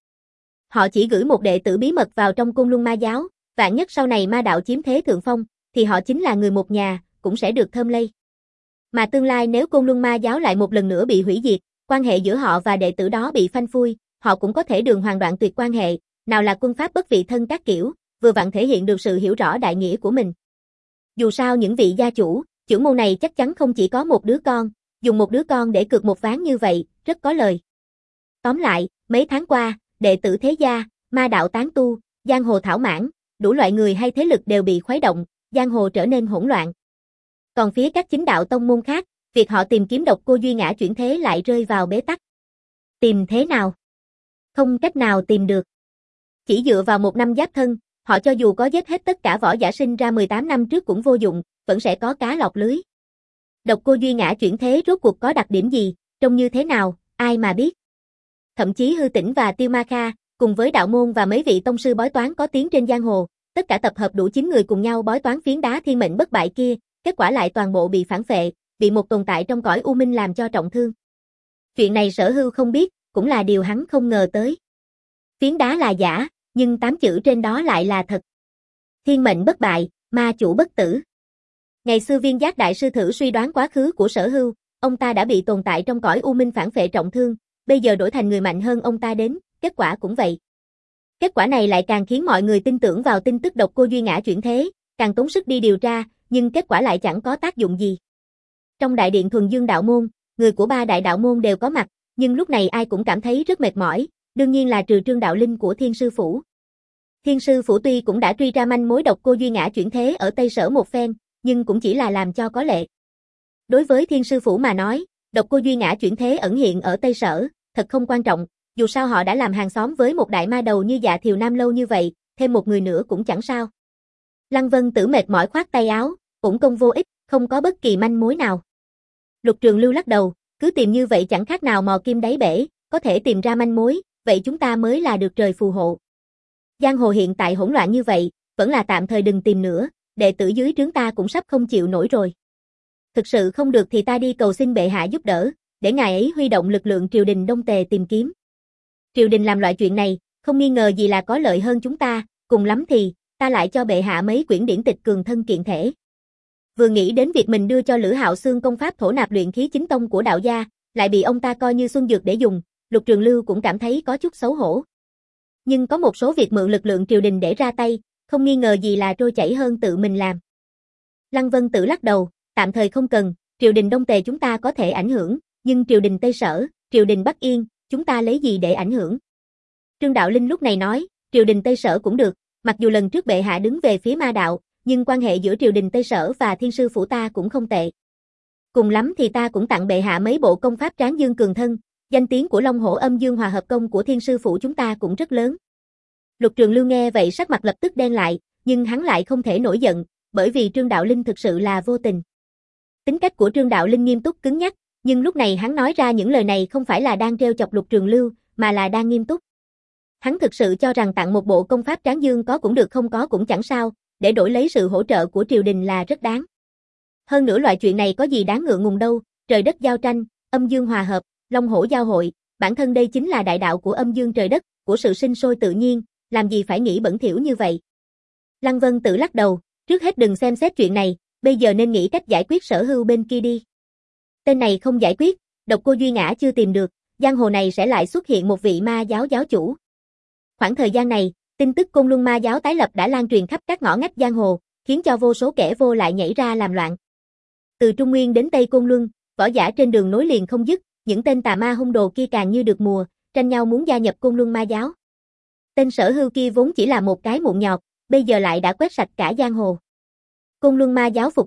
Họ chỉ gửi một đệ tử bí mật vào trong Côn Luân Ma giáo, vạn nhất sau này ma đạo chiếm thế thượng phong, thì họ chính là người một nhà, cũng sẽ được thơm lây. Mà tương lai nếu Côn Luân Ma giáo lại một lần nữa bị hủy diệt, quan hệ giữa họ và đệ tử đó bị phanh phui, họ cũng có thể đường hoàng đoạn tuyệt quan hệ, nào là quân pháp bất vị thân các kiểu, vừa vặn thể hiện được sự hiểu rõ đại nghĩa của mình. Dù sao những vị gia chủ, trưởng môn này chắc chắn không chỉ có một đứa con, dùng một đứa con để cược một ván như vậy, rất có lời. Tóm lại, mấy tháng qua, đệ tử thế gia, ma đạo tán tu, giang hồ thảo mãn, đủ loại người hay thế lực đều bị khuấy động, giang hồ trở nên hỗn loạn. Còn phía các chính đạo tông môn khác, việc họ tìm kiếm độc cô Duy Ngã chuyển thế lại rơi vào bế tắc. Tìm thế nào? Không cách nào tìm được. Chỉ dựa vào một năm giáp thân, họ cho dù có giết hết tất cả võ giả sinh ra mười tám năm trước cũng vô dụng, vẫn sẽ có cá lọt lưới. Độc cô Duy Ngã chuyển thế rốt cuộc có đặc điểm gì, trông như thế nào, ai mà biết. Thậm chí Hư Tĩnh và Tiêu Ma Kha, cùng với đạo môn và mấy vị tông sư bói toán có tiếng trên giang hồ, tất cả tập hợp đủ chín người cùng nhau bói toán phiến đá thiên mệnh bất bại kia, kết quả lại toàn bộ bị phản phệ, bị một tồn tại trong cõi u minh làm cho trọng thương. Chuyện này Sở Hưu không biết, cũng là điều hắn không ngờ tới. Phiến đá là giả, nhưng tám chữ trên đó lại là thật. Thiên mệnh bất bại, ma chủ bất tử. Ngày xưa Viên Giác đại sư thử suy đoán quá khứ của Sở Hưu, ông ta đã bị tồn tại trong cõi u minh phản phệ trọng thương, bây giờ đổi thành người mạnh hơn ông ta đến, kết quả cũng vậy. Kết quả này lại càng khiến mọi người tin tưởng vào tin tức độc cô Duy Ngã chuyển thế, càng tốn sức đi điều tra, nhưng kết quả lại chẳng có tác dụng gì. Trong đại điện Thuần Dương đạo môn, người của ba đại đạo môn đều có mặt, nhưng lúc này ai cũng cảm thấy rất mệt mỏi, đương nhiên là trừ Trương Đạo Linh của Thiên Sư Phủ. Thiên Sư Phủ tuy cũng đã truy ra manh mối độc cô Duy Ngã chuyển thế ở Tây Sở một phen, nhưng cũng chỉ là làm cho có lệ. Đối với Thiên Sư Phủ mà nói, độc cô Duy Ngã chuyển thế ẩn hiện ở Tây Sở, thật không quan trọng, dù sao họ đã làm hàng xóm với một đại ma đầu như Dạ Thiều Nam lâu như vậy, thêm một người nữa cũng chẳng sao. Lăng Vân Tử mệt mỏi khoát tay áo, cũng công vô ích, không có bất kỳ manh mối nào. Lục Trường Lưu lắc đầu, cứ tìm như vậy chẳng khác nào mò kim đáy bể, có thể tìm ra manh mối, vậy chúng ta mới là được trời phù hộ. Giang hồ hiện tại hỗn loạn như vậy, vẫn là tạm thời đừng tìm nữa, đệ tử dưới trướng ta cũng sắp không chịu nổi rồi. Thực sự không được thì ta đi cầu xin bệ hạ giúp đỡ, để ngài ấy huy động lực lượng triều đình Đông Tề tìm kiếm. Triều đình làm loại chuyện này, không nghi ngờ gì là có lợi hơn chúng ta, cùng lắm thì, ta lại cho bệ hạ mấy quyển điển tịch cường thân kiện thể. Vừa nghĩ đến việc mình đưa cho Lữ Hạo Xương công pháp thổ nạp luyện khí chính tông của đạo gia, lại bị ông ta coi như xuân dược để dùng, Lục Trường Lưu cũng cảm thấy có chút xấu hổ. Nhưng có một số việc mượn lực lượng triều đình để ra tay, không nghi ngờ gì là trôi chảy hơn tự mình làm. Lăng Vân Tử lắc đầu, tạm thời không cần, triều đình Đông Tề chúng ta có thể ảnh hưởng, nhưng triều đình Tây Sở, triều đình Bắc Yên, chúng ta lấy gì để ảnh hưởng? Trương Đạo Linh lúc này nói, triều đình Tây Sở cũng được, mặc dù lần trước bệ hạ đứng về phía ma đạo, nhưng quan hệ giữa triều đình Tây Sở và Thiên Sư Phủ ta cũng không tệ. Cùng lắm thì ta cũng tặng bệ hạ mấy bộ công pháp tráng dương cường thân, danh tiếng của Long Hổ Âm Dương Hòa Hợp Công của Thiên Sư Phủ chúng ta cũng rất lớn. Lục Trường Lưu nghe vậy sắc mặt lập tức đen lại, nhưng hắn lại không thể nổi giận, bởi vì Trương Đạo Linh thực sự là vô tình. Tính cách của Trương Đạo Linh nghiêm túc cứng nhắc, nhưng lúc này hắn nói ra những lời này không phải là đang trêu chọc Lục Trường Lưu, mà là đang nghiêm túc. Hắn thực sự cho rằng tặng một bộ công pháp tráng dương có cũng được không có cũng chẳng sao, để đổi lấy sự hỗ trợ của triều đình là rất đáng. Hơn nữa loại chuyện này có gì đáng ngượng ngùng đâu, trời đất giao tranh, âm dương hòa hợp, long hổ giao hội, bản thân đây chính là đại đạo của âm dương trời đất, của sự sinh sôi tự nhiên, làm gì phải nghĩ bẩn thỉu như vậy. Lăng Vân Tử lắc đầu, trước hết đừng xem xét chuyện này, bây giờ nên nghĩ cách giải quyết Sở Hưu bên kia đi. Tên này không giải quyết, độc cô Duy Ngã chưa tìm được, giang hồ này sẽ lại xuất hiện một vị ma giáo giáo chủ. Khoảng thời gian này, tin tức Côn Luân Ma giáo tái lập đã lan truyền khắp các ngõ ngách giang hồ, khiến cho vô số kẻ vô lại nhảy ra làm loạn. Từ Trung Nguyên đến Tây Côn Luân, võ giả trên đường nối liền không dứt, những tên tà ma hung đồ kia càng như được mùa, tranh nhau muốn gia nhập Côn Luân Ma giáo. Tên Sở Hưu kia vốn chỉ là một cái mụn nhọt, bây giờ lại đã quét sạch cả giang hồ. Côn Luân Ma giáo phục hồi,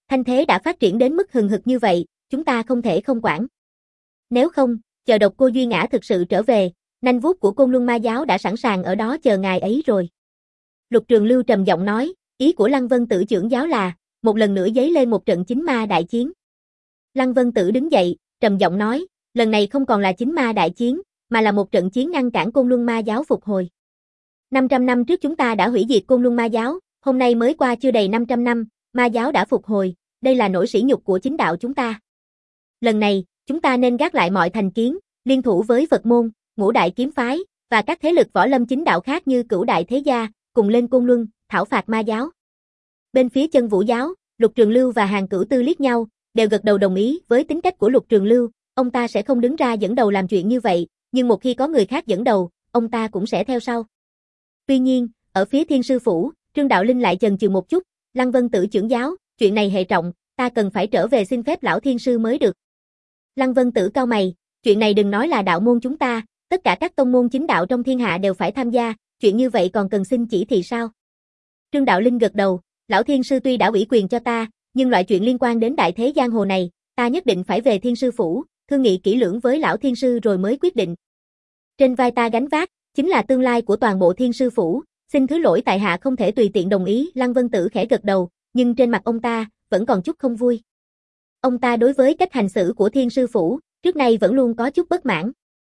Thanh thế đã phát triển đến mức hừng hực như vậy, chúng ta không thể không quản. Nếu không, chờ độc cô Duy Ngã thực sự trở về, nanh vuốt của Côn Luân Ma giáo đã sẵn sàng ở đó chờ ngài ấy rồi. Lục Trường Lưu trầm giọng nói, ý của Lăng Vân Tử trưởng giáo là, một lần nữa giấy lên một trận chính ma đại chiến. Lăng Vân Tử đứng dậy, trầm giọng nói, lần này không còn là chính ma đại chiến, mà là một trận chiến ngăn cản Côn Luân Ma giáo phục hồi. năm trăm năm trước chúng ta đã hủy diệt Côn Luân Ma giáo, hôm nay mới qua chưa đầy năm trăm năm, Ma giáo đã phục hồi, đây là nỗi sỉ nhục của chính đạo chúng ta. Lần này, chúng ta nên gác lại mọi thành kiến, liên thủ với Phật môn, Ngũ đại kiếm phái và các thế lực võ lâm chính đạo khác như Cửu đại thế gia, cùng lên Côn Luân, thảo phạt Ma giáo. Bên phía Chân Vũ giáo, Lục Trường Lưu và Hàn Cửu Tư liếc nhau, đều gật đầu đồng ý với tính cách của Lục Trường Lưu, ông ta sẽ không đứng ra dẫn đầu làm chuyện như vậy, nhưng một khi có người khác dẫn đầu, ông ta cũng sẽ theo sau. Tuy nhiên, ở phía Thiên Sư phủ, Trương Đạo Linh lại chần chừ một chút, Lăng Vân Tử trưởng giáo, chuyện này hệ trọng, ta cần phải trở về xin phép lão Thiên Sư mới được. Lăng Vân Tử cau mày, chuyện này đừng nói là đạo môn chúng ta, tất cả các tông môn chính đạo trong thiên hạ đều phải tham gia, chuyện như vậy còn cần xin chỉ thị sao? Trương Đạo Linh gật đầu, lão Thiên Sư tuy đã ủy quyền cho ta, nhưng loại chuyện liên quan đến đại thế giang hồ này, ta nhất định phải về Thiên Sư phủ, thương nghị kỹ lưỡng với lão Thiên Sư rồi mới quyết định. Trên vai ta gánh vác, chính là tương lai của toàn bộ Thiên Sư phủ, xin thứ lỗi tại hạ không thể tùy tiện đồng ý. Lăng Vân Tử khẽ gật đầu, nhưng trên mặt ông ta vẫn còn chút không vui. Ông ta đối với cách hành xử của Thiên Sư phủ, trước nay vẫn luôn có chút bất mãn.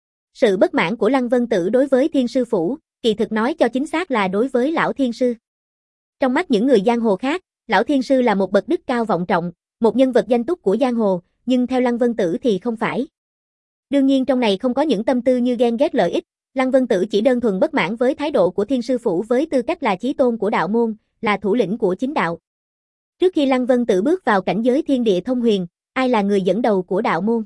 Sự bất mãn của Lăng Vân Tử đối với Thiên Sư phủ, kỳ thực nói cho chính xác là đối với lão Thiên Sư. Trong mắt những người giang hồ khác, lão Thiên Sư là một bậc đức cao vọng trọng, một nhân vật danh túc của giang hồ, nhưng theo Lăng Vân Tử thì không phải. Đương nhiên trong này không có những tâm tư như ghen ghét lợi ích, Lăng Vân Tử chỉ đơn thuần bất mãn với thái độ của Thiên Sư phủ với tư cách là chí tôn của đạo môn, là thủ lĩnh của chính đạo. Trước khi Lăng Vân Tử bước vào cảnh giới thiên địa thông huyền, ai là người dẫn đầu của đạo môn?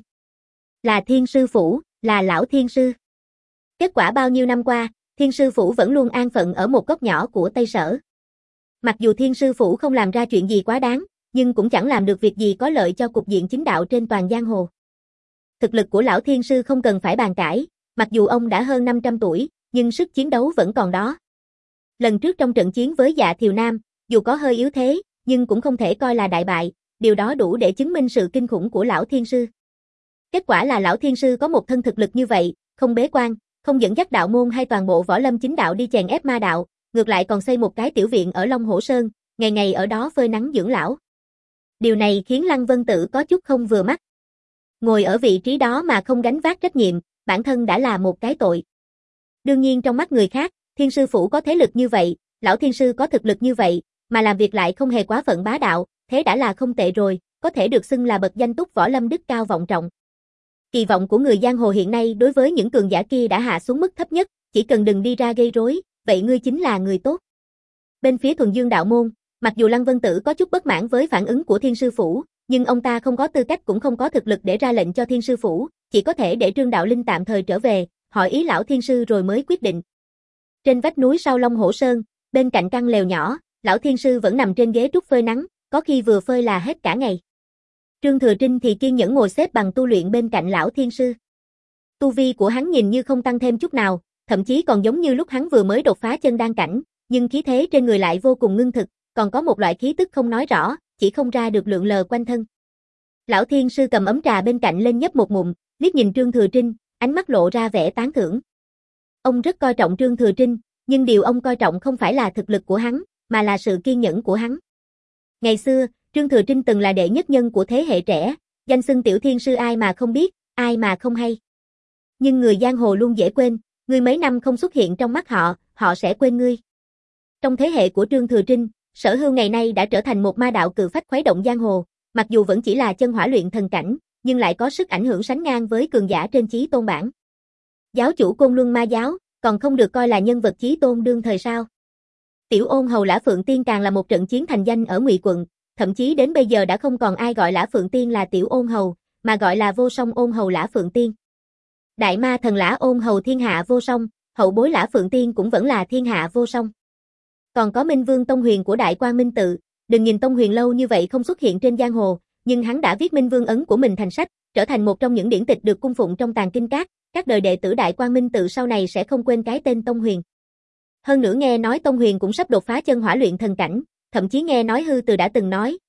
Là Thiên Sư phủ, là lão Thiên Sư. Kết quả bao nhiêu năm qua, Thiên Sư phủ vẫn luôn an phận ở một góc nhỏ của Tây Sở. Mặc dù Thiên Sư phủ không làm ra chuyện gì quá đáng, nhưng cũng chẳng làm được việc gì có lợi cho cục diện chính đạo trên toàn giang hồ. Thực lực của lão Thiên Sư không cần phải bàn cãi, mặc dù ông đã hơn năm trăm tuổi, nhưng sức chiến đấu vẫn còn đó. Lần trước trong trận chiến với Dạ Thiều Nam, dù có hơi yếu thế, nhưng cũng không thể coi là đại bại, điều đó đủ để chứng minh sự kinh khủng của lão Thiên Sư. Kết quả là lão Thiên Sư có một thân thực lực như vậy, không bế quan, không dẫn dắt đạo môn hay toàn bộ võ lâm chính đạo đi chèn ép ma đạo, ngược lại còn xây một cái tiểu viện ở Long Hổ Sơn, ngày ngày ở đó phơi nắng dưỡng lão. Điều này khiến Lăng Vân Tử có chút không vừa mắt. Ngồi ở vị trí đó mà không gánh vác trách nhiệm, bản thân đã là một cái tội. Đương nhiên trong mắt người khác, Thiên Sư phủ có thế lực như vậy, lão Thiên Sư có thực lực như vậy, mà làm việc lại không hề quá phận bá đạo, thế đã là không tệ rồi, có thể được xưng là bậc danh túc võ lâm đức cao vọng trọng. Kỳ vọng của người giang hồ hiện nay đối với những cường giả kia đã hạ xuống mức thấp nhất, chỉ cần đừng đi ra gây rối, vậy ngươi chính là người tốt. Bên phía Thuần Dương đạo môn, mặc dù Lăng Vân Tử có chút bất mãn với phản ứng của Thiên Sư phủ, nhưng ông ta không có tư cách cũng không có thực lực để ra lệnh cho Thiên Sư phủ, chỉ có thể để Trương Đạo Linh tạm thời trở về, hỏi ý lão Thiên Sư rồi mới quyết định. Trên vách núi sau Long Hổ Sơn, bên cạnh căn lều nhỏ, lão Thiên Sư vẫn nằm trên ghế trúc phơi nắng, có khi vừa phơi là hết cả ngày. Trương Thừa Trinh thì kiên nhẫn ngồi xếp bằng tu luyện bên cạnh lão Thiên Sư. Tu vi của hắn nhìn như không tăng thêm chút nào, thậm chí còn giống như lúc hắn vừa mới đột phá chân đan cảnh, nhưng khí thế trên người lại vô cùng ngưng thực, còn có một loại khí tức không nói rõ, chỉ không ra được lượn lờ quanh thân. Lão Thiên Sư cầm ấm trà bên cạnh lên nhấp một ngụm, liếc nhìn Trương Thừa Trinh, ánh mắt lộ ra vẻ tán thưởng. Ông rất coi trọng Trương Thừa Trinh, nhưng điều ông coi trọng không phải là thực lực của hắn, mà là sự kiên nhẫn của hắn. Ngày xưa, Trương Thừa Trinh từng là đệ nhất nhân của thế hệ trẻ, danh xưng tiểu thiên sư ai mà không biết, ai mà không hay. Nhưng người giang hồ luôn dễ quên, ngươi mấy năm không xuất hiện trong mắt họ, họ sẽ quên ngươi. Trong thế hệ của Trương Thừa Trinh, Sở Hưu ngày nay đã trở thành một ma đạo cự phách khuấy động giang hồ, mặc dù vẫn chỉ là chân hỏa luyện thần cảnh, nhưng lại có sức ảnh hưởng sánh ngang với cường giả trên chí tôn bảng. Giáo chủ Côn Luân Ma giáo, còn không được coi là nhân vật chí tôn đương thời sao? Tiểu Ôn Hầu Lã Phượng Tiên càng là một trận chiến thành danh ở Ngụy quận, thậm chí đến bây giờ đã không còn ai gọi Lã Phượng Tiên là Tiểu Ôn Hầu, mà gọi là Vô Song Ôn Hầu Lã Phượng Tiên. Đại ma thần Lã Ôn Hầu thiên hạ vô song, hậu bối Lã Phượng Tiên cũng vẫn là thiên hạ vô song. Còn có Minh Vương Tông Huyền của Đại Quang Minh Tự, đừng nhìn Tông Huyền lâu như vậy không xuất hiện trên giang hồ, nhưng hắn đã viết Minh Vương ấn của mình thành sách, trở thành một trong những điển tịch được cung phụng trong tàng kinh các, các đời đệ tử Đại Quang Minh Tự sau này sẽ không quên cái tên Tông Huyền. Hơn nữa nghe nói Tông Huyền cũng sắp đột phá chân hỏa luyện thần cảnh, thậm chí nghe nói hư từ đã từng nói,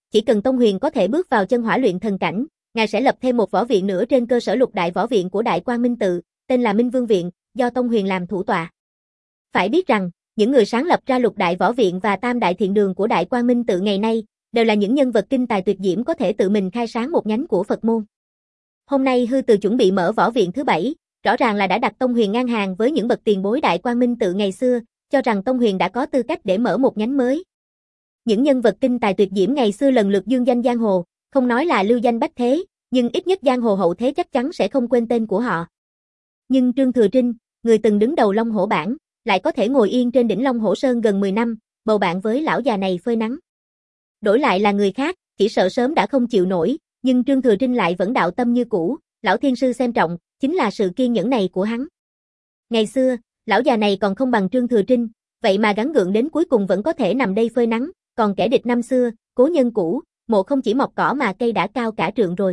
chỉ cần Tông Huyền có thể bước vào chân hỏa luyện thần cảnh, ngài sẽ lập thêm một võ viện nữa trên cơ sở lục đại võ viện của Đại Quang Minh Tự, tên là Minh Vương Viện, do Tông Huyền làm thủ tọa. Phải biết rằng, những người sáng lập ra lục đại võ viện và tam đại thiện đường của Đại Quang Minh Tự ngày nay, đều là những nhân vật kinh tài tuyệt diễm có thể tự mình khai sáng một nhánh của Phật môn. Hôm nay Hư Từ chuẩn bị mở võ viện thứ bảy, rõ ràng là đã đặt Tông Huyền ngang hàng với những bậc tiền bối Đại Quang Minh Tự ngày xưa, cho rằng Tông Huyền đã có tư cách để mở một nhánh mới. Những nhân vật kinh tài tuyệt diễm ngày xưa lần lượt dương danh giang hồ, không nói là lưu danh bách thế, nhưng ít nhất giang hồ hậu thế chắc chắn sẽ không quên tên của họ. Nhưng Trương Thừa Trinh, người từng đứng đầu Long Hổ bảng, lại có thể ngồi yên trên đỉnh Long Hổ Sơn gần mười năm, bầu bạn với lão già này phơi nắng. Đổi lại là người khác, chỉ sợ sớm đã không chịu nổi, nhưng Trương Thừa Trinh lại vẫn đạo tâm như cũ, lão thiên sư xem trọng, chính là sự kiên nhẫn này của hắn. Ngày xưa, lão già này còn không bằng Trương Thừa Trinh, vậy mà gắng gượng đến cuối cùng vẫn có thể nằm đây phơi nắng, còn kẻ địch năm xưa, cố nhân cũ, mộ không chỉ mọc cỏ mà cây đã cao cả trượng rồi.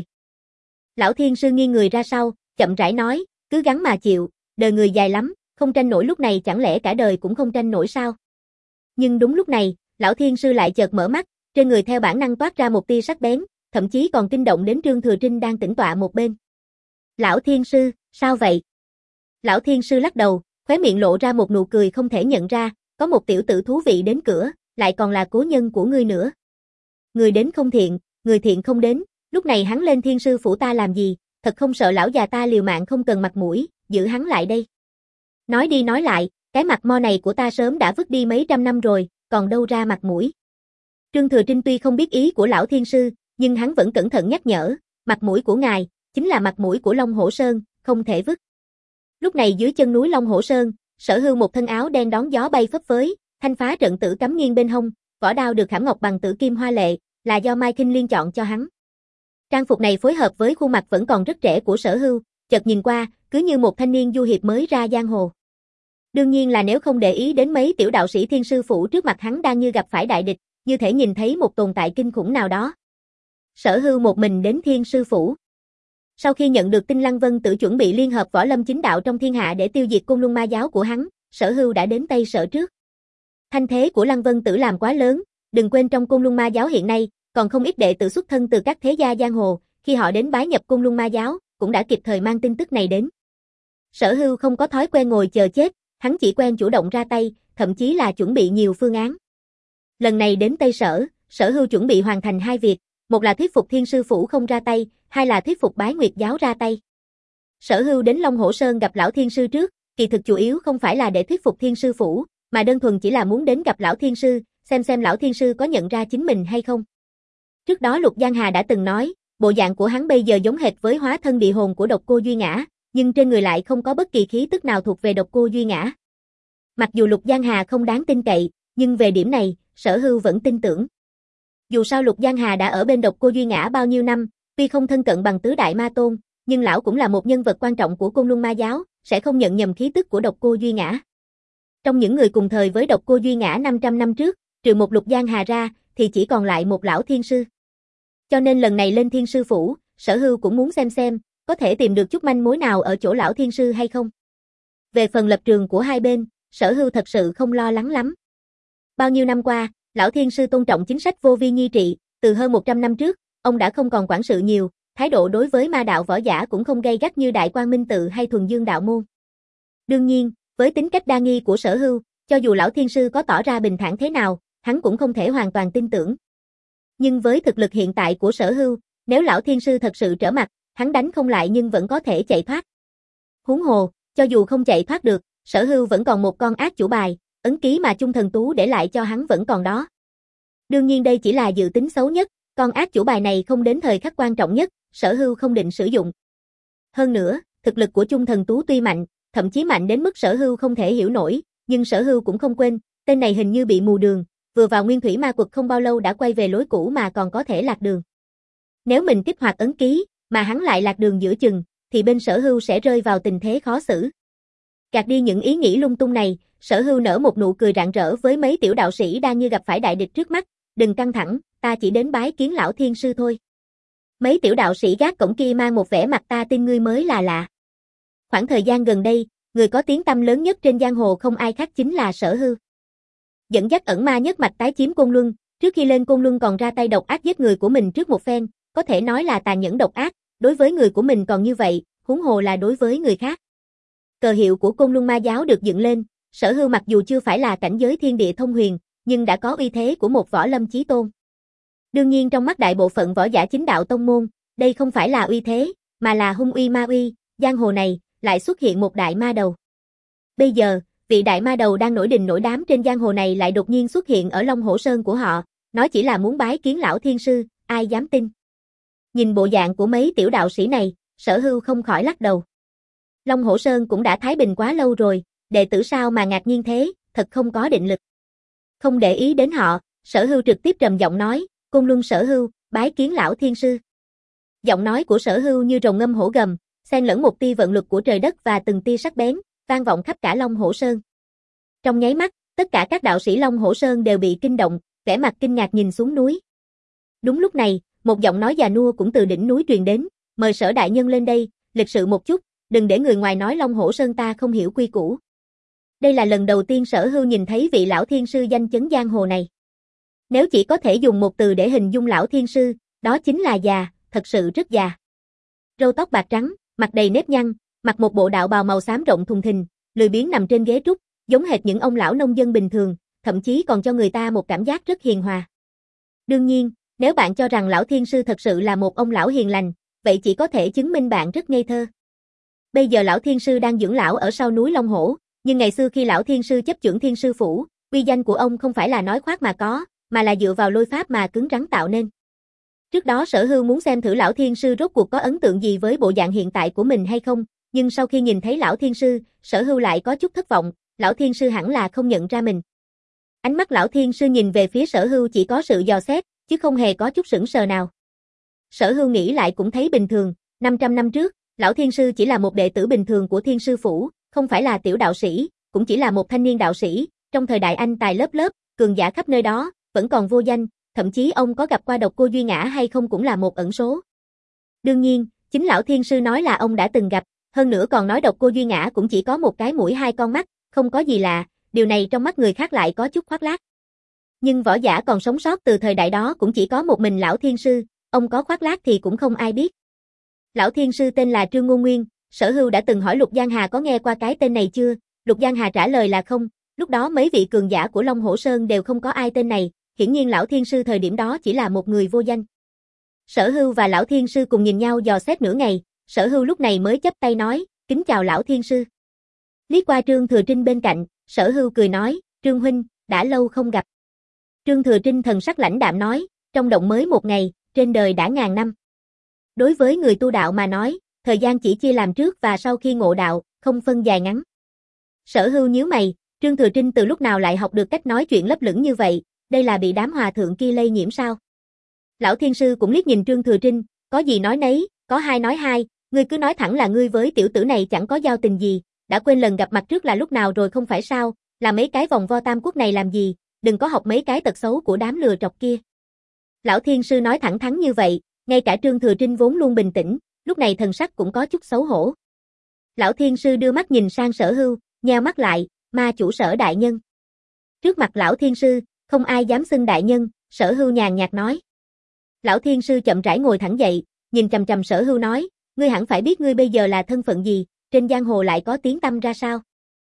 Lão thiên sư nghiêng người ra sau, chậm rãi nói, cứ gắng mà chịu, đời người dài lắm, không tranh nổi lúc này chẳng lẽ cả đời cũng không tranh nổi sao? Nhưng đúng lúc này, lão thiên sư lại chợt mở mắt, trên người theo bản năng toát ra một tia sắc bén, thậm chí còn kinh động đến Trương Thừa Trinh đang tĩnh tọa một bên. Lão thiên sư, sao vậy? Lão thiên sư lắc đầu, khóe miệng lộ ra một nụ cười không thể nhận ra, có một tiểu tử thú vị đến cửa, lại còn là cố nhân của ngươi nữa. Người đến không thiện, người thiện không đến, lúc này hắn lên thiên sư phủ ta làm gì, thật không sợ lão già ta liều mạng không cần mặt mũi, giữ hắn lại đây. Nói đi nói lại, cái mặt mo này của ta sớm đã vứt đi mấy trăm năm rồi, còn đâu ra mặt mũi. Trương Thừa Trinh tuy không biết ý của lão thiên sư, nhưng hắn vẫn cẩn thận nhắc nhở, mặt mũi của ngài, chính là mặt mũi của Long Hổ Sơn, không thể vứt. Lúc này dưới chân núi Long Hổ Sơn, Sở Hưu một thân áo đen đón gió bay phấp phới, thanh phá trận tử cắm nghiêng bên hông, vỏ đao được khảm ngọc bằng tử kim hoa lệ, là do Mai Kinh Liên chọn cho hắn. Trang phục này phối hợp với khuôn mặt vẫn còn rất trẻ của Sở Hưu, chợt nhìn qua, cứ như một thanh niên du hiệp mới ra giang hồ. Đương nhiên là nếu không để ý đến mấy tiểu đạo sĩ thiên sư phủ trước mặt hắn đang như gặp phải đại địch, như thể nhìn thấy một tồn tại kinh khủng nào đó. Sở Hưu một mình đến thiên sư phủ. Sau khi nhận được tin Lăng Vân Tử chuẩn bị liên hợp võ lâm chính đạo trong thiên hạ để tiêu diệt Côn Luân Ma giáo của hắn, Sở Hưu đã đến Tây Sở trước. Thanh thế của Lăng Vân Tử làm quá lớn, đừng quên trong Côn Luân Ma giáo hiện nay, còn không ít đệ tử xuất thân từ các thế gia giang hồ, khi họ đến bái nhập Côn Luân Ma giáo, cũng đã kịp thời mang tin tức này đến. Sở Hưu không có thói quen ngồi chờ chết, hắn chỉ quen chủ động ra tay, thậm chí là chuẩn bị nhiều phương án. Lần này đến Tây Sở, Sở Hưu chuẩn bị hoàn thành hai việc, một là thuyết phục thiên sư phủ không ra tay, hai là thuyết phục bái nguyệt giáo ra tay. Sở Hưu đến Long Hổ Sơn gặp lão thiên sư trước, kỳ thực chủ yếu không phải là để thuyết phục thiên sư phủ, mà đơn thuần chỉ là muốn đến gặp lão thiên sư, xem xem lão thiên sư có nhận ra chính mình hay không. Trước đó Lục Giang Hà đã từng nói, bộ dạng của hắn bây giờ giống hệt với hóa thân địa hồn của Độc Cô Duy Ngã, nhưng trên người lại không có bất kỳ khí tức nào thuộc về Độc Cô Duy Ngã. Mặc dù Lục Giang Hà không đáng tin cậy, nhưng về điểm này, Sở Hưu vẫn tin tưởng. Dù sao Lục Giang Hà đã ở bên Độc Cô Duy Ngã bao nhiêu năm, tuy không thân cận bằng tứ đại ma tôn, nhưng lão cũng là một nhân vật quan trọng của Côn Luân Ma giáo, sẽ không nhận nhầm khí tức của Độc Cô Duy Ngã. Trong những người cùng thời với Độc Cô Duy Ngã năm trăm năm trước, trừ một Lục Giang Hà ra, thì chỉ còn lại một lão thiên sư. Cho nên lần này lên thiên sư phủ, Sở Hưu cũng muốn xem xem, có thể tìm được chút manh mối nào ở chỗ lão thiên sư hay không. Về phần lập trường của hai bên, Sở Hưu thật sự không lo lắng lắm. Bao nhiêu năm qua, lão thiên sư tôn trọng chính sách vô vi nhi trị, từ hơn một trăm năm trước, ông đã không còn quản sự nhiều, thái độ đối với ma đạo võ giả cũng không gay gắt như Đại Quang Minh Tự hay Thuần Dương đạo môn. Đương nhiên, với tính cách đa nghi của Sở Hưu, cho dù lão thiên sư có tỏ ra bình thản thế nào, hắn cũng không thể hoàn toàn tin tưởng. Nhưng với thực lực hiện tại của Sở Hưu, nếu lão thiên sư thật sự trở mặt, hắn đánh không lại nhưng vẫn có thể chạy thoát. Huống hồ, cho dù không chạy thoát được, Sở Hưu vẫn còn một con ác chủ bài, ấn ký mà Chung Thần Tú để lại cho hắn vẫn còn đó. Đương nhiên đây chỉ là dự tính xấu nhất, con ác chủ bài này không đến thời khắc quan trọng nhất, Sở Hưu không định sử dụng. Hơn nữa, thực lực của Chung Thần Tú tuy mạnh, thậm chí mạnh đến mức Sở Hưu không thể hiểu nổi, nhưng Sở Hưu cũng không quên, tên này hình như bị mù đường, vừa vào Nguyên Thủy Ma Quật không bao lâu đã quay về lối cũ mà còn có thể lạc đường. Nếu mình kích hoạt ấn ký, mà hắn lại lạc đường giữa chừng, thì bên Sở Hưu sẽ rơi vào tình thế khó xử. Gạt đi những ý nghĩ lung tung này, Sở Hưu nở một nụ cười rạng rỡ với mấy tiểu đạo sĩ đang như gặp phải đại địch trước mắt, đừng căng thẳng, ta chỉ đến bái kiến lão thiên sư thôi. Mấy tiểu đạo sĩ gác cổng kia mang một vẻ mặt ta tin ngươi mới là lạ. Khoảng thời gian gần đây, người có tiếng tăm lớn nhất trên giang hồ không ai khác chính là Sở Hưu. Dẫn dắt ẩn ma nhất mạch tái chiếm Côn Luân, Trước khi lên Côn Luân còn ra tay độc ác giết người của mình trước một phen, có thể nói là tàn nhẫn độc ác, đối với người của mình còn như vậy, huống hồ là đối với người khác. Cờ hiệu của Côn Luân Ma giáo được dựng lên, Sở Hưu mặc dù chưa phải là cảnh giới thiên địa thông huyền, nhưng đã có uy thế của một võ lâm chí tôn. Đương nhiên trong mắt đại bộ phận võ giả chính đạo tông môn, đây không phải là uy thế, mà là hung uy ma uy, giang hồ này lại xuất hiện một đại ma đầu. Bây giờ, vị đại ma đầu đang nổi đình nổi đám trên giang hồ này lại đột nhiên xuất hiện ở Long Hổ Sơn của họ, nói chỉ là muốn bái kiến lão thiên sư, ai dám tin. Nhìn bộ dạng của mấy tiểu đạo sĩ này, Sở Hưu không khỏi lắc đầu. Long Hổ Sơn cũng đã thái bình quá lâu rồi, đệ tử sao mà ngạc nhiên thế, thật không có định lực. Không để ý đến họ, Sở Hưu trực tiếp trầm giọng nói, Côn Luân Sở Hưu, bái kiến lão thiên sư. Giọng nói của Sở Hưu như rồng ngâm hổ gầm, xen lẫn một tia vận lực của trời đất và từng tia sắc bén, vang vọng khắp cả Long Hổ Sơn. Trong nháy mắt, tất cả các đạo sĩ Long Hổ Sơn đều bị kinh động, vẻ mặt kinh ngạc nhìn xuống núi. Đúng lúc này, một giọng nói già nua cũng từ đỉnh núi truyền đến, mời Sở đại nhân lên đây, lịch sự một chút, đừng để người ngoài nói Long Hổ Sơn ta không hiểu quy củ. Đây là lần đầu tiên Sở Hưu nhìn thấy vị lão thiên sư danh chấn giang hồ này. Nếu chỉ có thể dùng một từ để hình dung lão thiên sư, đó chính là già, thật sự rất già. Râu tóc bạc trắng, mặt đầy nếp nhăn, mặc một bộ đạo bào màu xám rộng thùng thình, lười biếng nằm trên ghế trúc, giống hệt những ông lão nông dân bình thường, thậm chí còn cho người ta một cảm giác rất hiền hòa. Đương nhiên, nếu bạn cho rằng lão thiên sư thật sự là một ông lão hiền lành, vậy chỉ có thể chứng minh bạn rất ngây thơ. Bây giờ lão thiên sư đang dưỡng lão ở sau núi Long Hổ, nhưng ngày xưa khi lão thiên sư chấp chưởng thiên sư phủ, uy danh của ông không phải là nói khoác mà có, mà là dựa vào lôi pháp mà cứng rắn tạo nên. Trước đó Sở Hưu muốn xem thử lão thiên sư rốt cuộc có ấn tượng gì với bộ dạng hiện tại của mình hay không, nhưng sau khi nhìn thấy lão thiên sư, Sở Hưu lại có chút thất vọng, lão thiên sư hẳn là không nhận ra mình. Ánh mắt lão thiên sư nhìn về phía Sở Hưu chỉ có sự dò xét, chứ không hề có chút sững sờ nào. Sở Hưu nghĩ lại cũng thấy bình thường, năm trăm năm trước, lão thiên sư chỉ là một đệ tử bình thường của thiên sư phủ, không phải là tiểu đạo sĩ, cũng chỉ là một thanh niên đạo sĩ, trong thời đại anh tài lớp lớp, cường giả khắp nơi đó, vẫn còn vô danh, thậm chí ông có gặp qua độc cô Duy Ngã hay không cũng là một ẩn số. Đương nhiên, chính lão thiên sư nói là ông đã từng gặp, hơn nữa còn nói độc cô Duy Ngã cũng chỉ có một cái mũi hai con mắt, không có gì lạ, điều này trong mắt người khác lại có chút khoác lác. Nhưng võ giả còn sống sót từ thời đại đó cũng chỉ có một mình lão thiên sư, ông có khoác lác thì cũng không ai biết. Lão thiên sư tên là Trương Ngô Nguyên, Sở Hưu đã từng hỏi Lục Giang Hà có nghe qua cái tên này chưa, Lục Giang Hà trả lời là không, lúc đó mấy vị cường giả của Long Hổ Sơn đều không có ai tên này, hiển nhiên lão thiên sư thời điểm đó chỉ là một người vô danh. Sở Hưu và lão thiên sư cùng nhìn nhau dò xét nửa ngày, Sở Hưu lúc này mới chắp tay nói, kính chào lão thiên sư. Liếc qua Trương Thừa Trinh bên cạnh, Sở Hưu cười nói, Trương huynh, đã lâu không gặp. Trương Thừa Trinh thần sắc lãnh đạm nói, trong động mới một ngày, trên đời đã ngàn năm. Đối với người tu đạo mà nói, thời gian chỉ chia làm trước và sau khi ngộ đạo, không phân dài ngắn. Sở Hưu nhíu mày, Trương Thừa Trinh từ lúc nào lại học được cách nói chuyện lấp lửng như vậy, đây là bị đám hòa thượng kia lây nhiễm sao? Lão thiên sư cũng liếc nhìn Trương Thừa Trinh, có gì nói nấy, có hai nói hai, ngươi cứ nói thẳng là ngươi với tiểu tử này chẳng có giao tình gì, đã quên lần gặp mặt trước là lúc nào rồi không phải sao, là mấy cái vòng vo tam quốc này làm gì, đừng có học mấy cái tật xấu của đám lừa trọc kia. Lão thiên sư nói thẳng thắn như vậy, ngay cả Trương Thừa Trinh vốn luôn bình tĩnh, lúc này thần sắc cũng có chút xấu hổ. Lão thiên sư đưa mắt nhìn sang Sở Hưu, nheo mắt lại, ma chủ Sở đại nhân. Trước mặt lão thiên sư, không ai dám xưng đại nhân, Sở Hưu nhàn nhạt nói. Lão thiên sư chậm rãi ngồi thẳng dậy, nhìn chằm chằm Sở Hưu nói, ngươi hẳn phải biết ngươi bây giờ là thân phận gì, trên giang hồ lại có tiếng tăm ra sao.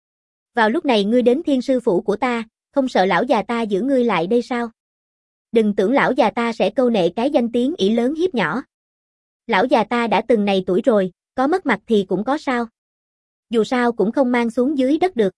Vào lúc này ngươi đến thiên sư phủ của ta, không sợ lão già ta giữ ngươi lại đây sao? Đừng tưởng lão già ta sẽ câu nệ cái danh tiếng ỷ lớn hiếp nhỏ. Lão già ta đã từng này tuổi rồi, có mất mặt thì cũng có sao. Dù sao cũng không mang xuống dưới đất được.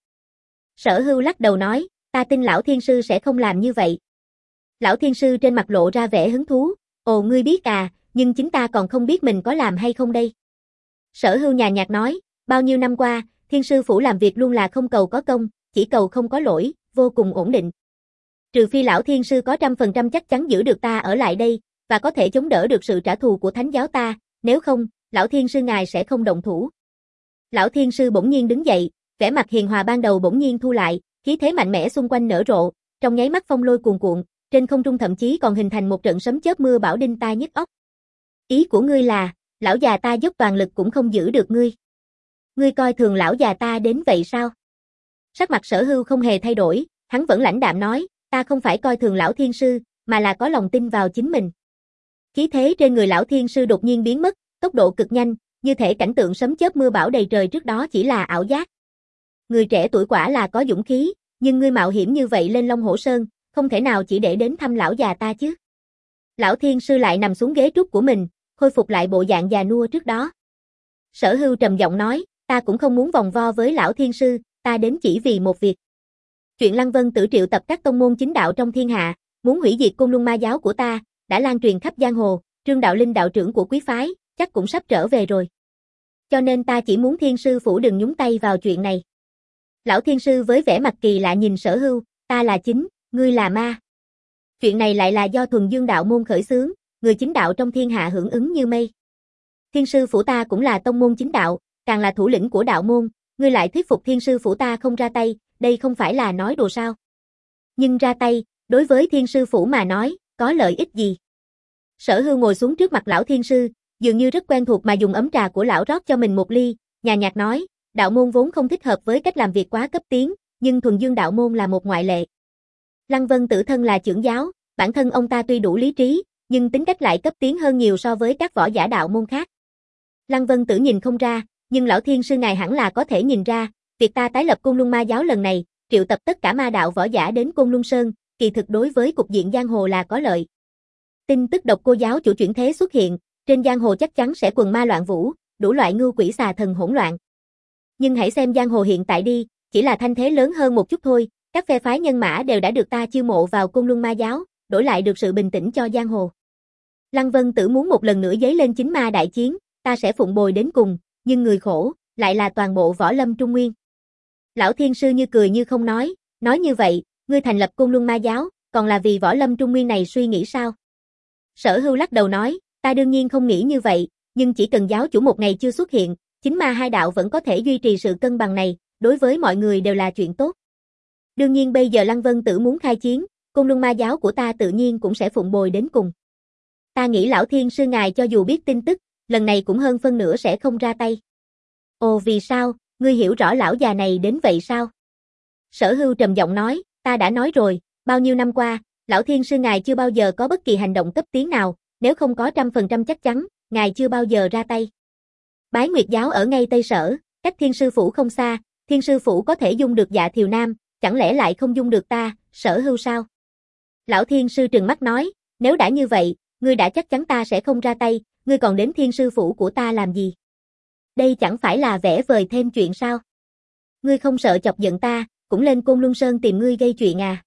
Sở Hưu lắc đầu nói, ta tin lão thiên sư sẽ không làm như vậy. Lão thiên sư trên mặt lộ ra vẻ hứng thú, ồ ngươi biết à, nhưng chính ta còn không biết mình có làm hay không đây. Sở Hưu nhàn nhạt nói, bao nhiêu năm qua, thiên sư phủ làm việc luôn là không cầu có công, chỉ cầu không có lỗi, vô cùng ổn định. Trừ phi lão thiên sư có trăm phần trăm chắc chắn giữ được ta ở lại đây, và có thể chống đỡ được sự trả thù của thánh giáo ta, nếu không, lão thiên sư ngài sẽ không động thủ. Lão thiên sư bỗng nhiên đứng dậy, vẻ mặt hiền hòa ban đầu bỗng nhiên thu lại, khí thế mạnh mẽ xung quanh nở rộ, trong nháy mắt phong lôi cuồn cuộn, trên không trung thậm chí còn hình thành một trận sấm chớp mưa bão đinh tai nhức óc. Ý của ngươi là, lão già ta dốc toàn lực cũng không giữ được ngươi. Ngươi coi thường lão già ta đến vậy sao? Sắc mặt Sở Hưu không hề thay đổi, hắn vẫn lãnh đạm nói, ta không phải coi thường lão thiên sư, mà là có lòng tin vào chính mình. Khí thế trên người lão thiên sư đột nhiên biến mất, tốc độ cực nhanh, như thể cảnh tượng sấm chớp mưa bão đầy trời trước đó chỉ là ảo giác. Người trẻ tuổi quả là có dũng khí, nhưng ngươi mạo hiểm như vậy lên Long Hổ Sơn, không thể nào chỉ để đến thăm lão già ta chứ. Lão thiên sư lại nằm xuống ghế trúc của mình, khôi phục lại bộ dạng già nua trước đó. Sở Hưu trầm giọng nói, ta cũng không muốn vòng vo với lão thiên sư, ta đến chỉ vì một việc. Chuyện Lăng Vân Tử triệu tập các tông môn chính đạo trong thiên hạ, muốn hủy diệt Côn Luân Ma giáo của ta, đã lan truyền khắp giang hồ, Trương Đạo Linh đạo trưởng của quý phái, chắc cũng sắp trở về rồi. Cho nên ta chỉ muốn thiên sư phủ đừng nhúng tay vào chuyện này. Lão thiên sư với vẻ mặt kỳ lạ nhìn Sở Hưu, ta là chính, ngươi là ma. Chuyện này lại là do Thuần Dương đạo môn khởi xướng, người chính đạo trong thiên hạ hưởng ứng như mây. Thiên sư phủ ta cũng là tông môn chính đạo, càng là thủ lĩnh của đạo môn, ngươi lại thuyết phục thiên sư phủ ta không ra tay, đây không phải là nói đùa sao? Nhưng ra tay, đối với thiên sư phủ mà nói, có lợi ích gì? Sở Hưu ngồi xuống trước mặt lão thiên sư, dường như rất quen thuộc mà dùng ấm trà của lão rót cho mình một ly, nhàn nhạt nói, đạo môn vốn không thích hợp với cách làm việc quá cấp tiến, nhưng Thuần Dương đạo môn là một ngoại lệ. Lăng Vân Tử thân là trưởng giáo, bản thân ông ta tuy đủ lý trí, nhưng tính cách lại cấp tiến hơn nhiều so với các võ giả đạo môn khác. Lăng Vân Tử nhìn không ra, nhưng lão thiên sư ngài hẳn là có thể nhìn ra, việc ta tái lập Côn Luân Ma giáo lần này, triệu tập tất cả ma đạo võ giả đến Côn Luân Sơn, kỳ thực đối với cục diện giang hồ là có lợi. Tin tức Độc Cô giáo chủ chuyển thế xuất hiện, trên giang hồ chắc chắn sẽ quần ma loạn vũ, đủ loại ngưu quỷ xà thần hỗn loạn. Nhưng hãy xem giang hồ hiện tại đi, chỉ là thanh thế lớn hơn một chút thôi, các phe phái nhân mã đều đã được ta chiêu mộ vào Côn Luân Ma giáo, đổi lại được sự bình tĩnh cho giang hồ. Lăng Vân Tử muốn một lần nữa dấy lên chính ma đại chiến, ta sẽ phụng bồi đến cùng, nhưng người khổ, lại là toàn bộ võ lâm Trung Nguyên. Lão thiên sư như cười như không nói, nói như vậy, ngươi thành lập Côn Luân Ma giáo, còn là vì võ lâm Trung Nguyên này suy nghĩ sao? Sở Hưu lắc đầu nói, ta đương nhiên không nghĩ như vậy, nhưng chỉ cần giáo chủ một ngày chưa xuất hiện, chính ma hai đạo vẫn có thể duy trì sự cân bằng này, đối với mọi người đều là chuyện tốt. Đương nhiên bây giờ Lăng Vân Tử muốn khai chiến, Côn Luân Ma giáo của ta tự nhiên cũng sẽ phụng bồi đến cùng. Ta nghĩ lão thiên sư ngài cho dù biết tin tức, lần này cũng hơn phân nửa sẽ không ra tay. Ồ vì sao, ngươi hiểu rõ lão già này đến vậy sao? Sở Hưu trầm giọng nói, ta đã nói rồi, bao nhiêu năm qua, lão thiên sư ngài chưa bao giờ có bất kỳ hành động cấp tiến nào, nếu không có trăm phần trăm chắc chắn, ngài chưa bao giờ ra tay. Bái Nguyệt giáo ở ngay Tây Sở, cách thiên sư phủ không xa, thiên sư phủ có thể dung được Dạ Thiều Nam, chẳng lẽ lại không dung được ta, Sở Hưu sao? Lão thiên sư trừng mắt nói, nếu đã như vậy, ngươi đã chắc chắn ta sẽ không ra tay, ngươi còn đến thiên sư phủ của ta làm gì? Đây chẳng phải là vẽ vời thêm chuyện sao? Ngươi không sợ chọc giận ta, cũng lên Côn Luân Sơn tìm ngươi gây chuyện à?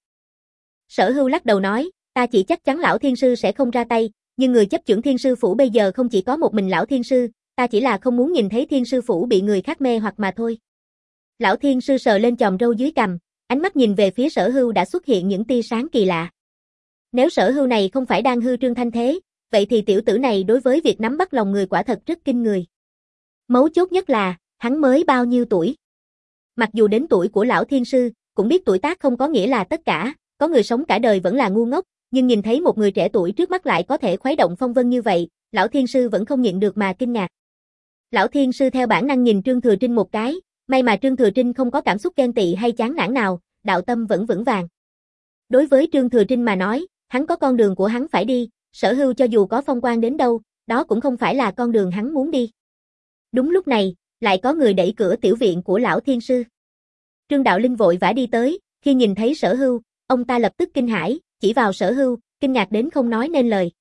Sở Hưu lắc đầu nói, ta chỉ chắc chắn lão thiên sư sẽ không ra tay, nhưng người chấp chưởng thiên sư phủ bây giờ không chỉ có một mình lão thiên sư, ta chỉ là không muốn nhìn thấy thiên sư phủ bị người khác mê hoặc mà thôi. Lão thiên sư sờ lên chòm râu dưới cằm, ánh mắt nhìn về phía Sở Hưu đã xuất hiện những tia sáng kỳ lạ. Nếu Sở Hưu này không phải đang hư trương thanh thế, vậy thì tiểu tử này đối với việc nắm bắt lòng người quả thật rất kinh người. Mấu chốt nhất là, hắn mới bao nhiêu tuổi? Mặc dù đến tuổi của lão thiên sư, cũng biết tuổi tác không có nghĩa là tất cả, có người sống cả đời vẫn là ngu ngốc, nhưng nhìn thấy một người trẻ tuổi trước mắt lại có thể khuấy động phong vân như vậy, lão thiên sư vẫn không nhịn được mà kinh ngạc. Lão thiên sư theo bản năng nhìn Trương Thừa Trinh một cái, may mà Trương Thừa Trinh không có cảm xúc ghen tị hay chán nản nào, đạo tâm vẫn vững vàng. Đối với Trương Thừa Trinh mà nói, hắn có con đường của hắn phải đi, Sở Hưu cho dù có phong quan đến đâu, đó cũng không phải là con đường hắn muốn đi. Đúng lúc này, lại có người đẩy cửa tiểu viện của lão thiên sư. Trương Đạo Linh vội vã đi tới, khi nhìn thấy Sở Hưu, ông ta lập tức kinh hãi, chỉ vào Sở Hưu, kinh ngạc đến không nói nên lời.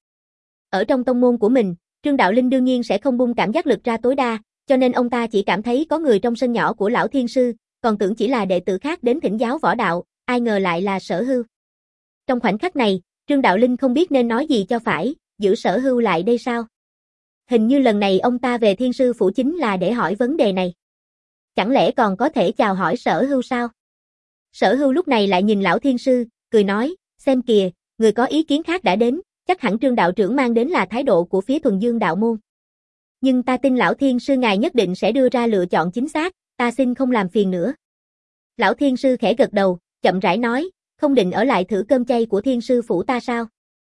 Ở trong tông môn của mình, Trương Đạo Linh đương nhiên sẽ không bung cảm giác lực ra tối đa, cho nên ông ta chỉ cảm thấy có người trong sân nhỏ của lão thiên sư, còn tưởng chỉ là đệ tử khác đến thỉnh giáo võ đạo, ai ngờ lại là Sở Hưu. Trong khoảnh khắc này, Trương Đạo Linh không biết nên nói gì cho phải, giữ Sở Hưu lại đây sao? Hình như lần này ông ta về thiên sư phủ chính là để hỏi vấn đề này. Chẳng lẽ còn có thể chào hỏi Sở Hưu sao? Sở Hưu lúc này lại nhìn lão thiên sư, cười nói, xem kìa, người có ý kiến khác đã đến, chắc hẳn Trương đạo trưởng mang đến là thái độ của phía Thuần Dương đạo môn. Nhưng ta tin lão thiên sư ngài nhất định sẽ đưa ra lựa chọn chính xác, ta xin không làm phiền nữa. Lão thiên sư khẽ gật đầu, chậm rãi nói, không định ở lại thử cơm chay của thiên sư phủ ta sao?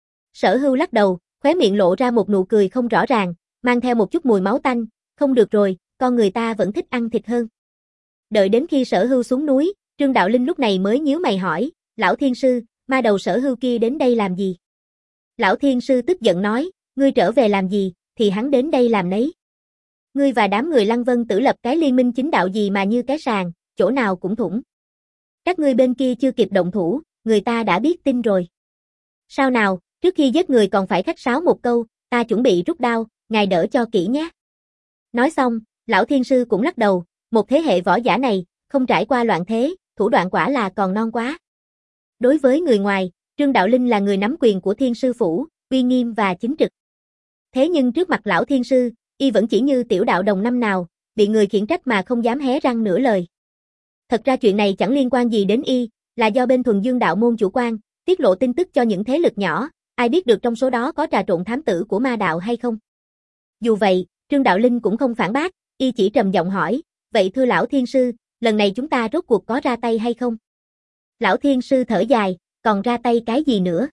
Sở Hưu lắc đầu, khóe miệng lộ ra một nụ cười không rõ ràng, mang theo một chút mùi máu tanh, không được rồi, con người ta vẫn thích ăn thịt hơn. Đợi đến khi Sở Hưu xuống núi, Trương Đạo Linh lúc này mới nhíu mày hỏi, lão thiên sư, ma đầu Sở Hưu kia đến đây làm gì? Lão Thiên Sư tức giận nói, ngươi trở về làm gì, thì hắn đến đây làm nấy. Ngươi và đám người Lăng Vân Tử lập cái liên minh chính đạo gì mà như cái sàng, chỗ nào cũng thủng. Các ngươi bên kia chưa kịp động thủ, người ta đã biết tin rồi. Sao nào, trước khi giết người còn phải khách sáo một câu, ta chuẩn bị rút đao, ngài đỡ cho kỹ nhé. Nói xong, Lão Thiên Sư cũng lắc đầu, một thế hệ võ giả này, không trải qua loạn thế, thủ đoạn quả là còn non quá. Đối với người ngoài, Trương Đạo Linh là người nắm quyền của Thiên Sư Phủ, uy nghiêm và chính trực. Thế nhưng trước mặt Lão Thiên Sư, y vẫn chỉ như tiểu đạo đồng năm nào, bị người khiển trách mà không dám hé răng nửa lời. Thật ra chuyện này chẳng liên quan gì đến y, là do bên Thuần Dương đạo môn chủ quan, tiết lộ tin tức cho những thế lực nhỏ, ai biết được trong số đó có trà trộn thám tử của ma đạo hay không. Dù vậy, Trương Đạo Linh cũng không phản bác, y chỉ trầm giọng hỏi, vậy thưa Lão Thiên Sư, lần này chúng ta rốt cuộc có ra tay hay không? Lão Thiên Sư thở dài, còn ra tay cái gì nữa?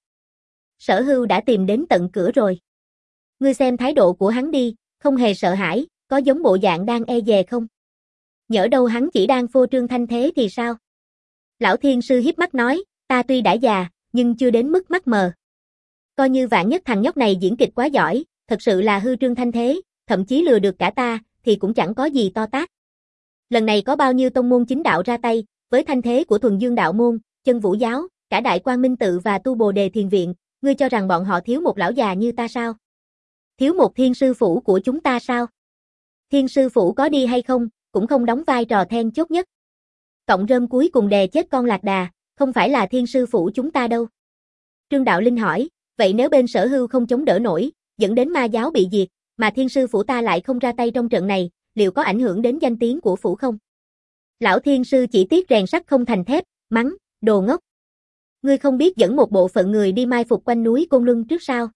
Sở Hưu đã tìm đến tận cửa rồi. Ngươi xem thái độ của hắn đi, không hề sợ hãi, có giống bộ dạng đang e dè không? Nhỡ đâu hắn chỉ đang phô trương thanh thế thì sao? Lão Thiên Sư hiếp mắt nói, ta tuy đã già, nhưng chưa đến mức mắt mờ. Coi như vạn nhất thằng nhóc này diễn kịch quá giỏi, thật sự là hư trương thanh thế, thậm chí lừa được cả ta, thì cũng chẳng có gì to tát. Lần này có bao nhiêu tông môn chính đạo ra tay, với thanh thế của Thuần Dương đạo môn, Chân Vũ giáo, cả Đại Quang Minh tự và Tu Bồ Đề Thiền viện, ngươi cho rằng bọn họ thiếu một lão già như ta sao? Thiếu một Thiên Sư Phủ của chúng ta sao? Thiên Sư Phủ có đi hay không, cũng không đóng vai trò then chốt nhất. Cọng rơm cuối cùng đè chết con lạc đà, không phải là Thiên Sư Phủ chúng ta đâu. Trương Đạo Linh hỏi, vậy nếu bên Sở Hưu không chống đỡ nổi, dẫn đến ma giáo bị diệt, mà Thiên Sư Phủ ta lại không ra tay trong trận này, liệu có ảnh hưởng đến danh tiếng của phủ không? Lão Thiên Sư chỉ tiếc rèn sắt không thành thép, mắng, đồ ngốc. Ngươi không biết dẫn một bộ phận người đi mai phục quanh núi Côn Luân trước sao?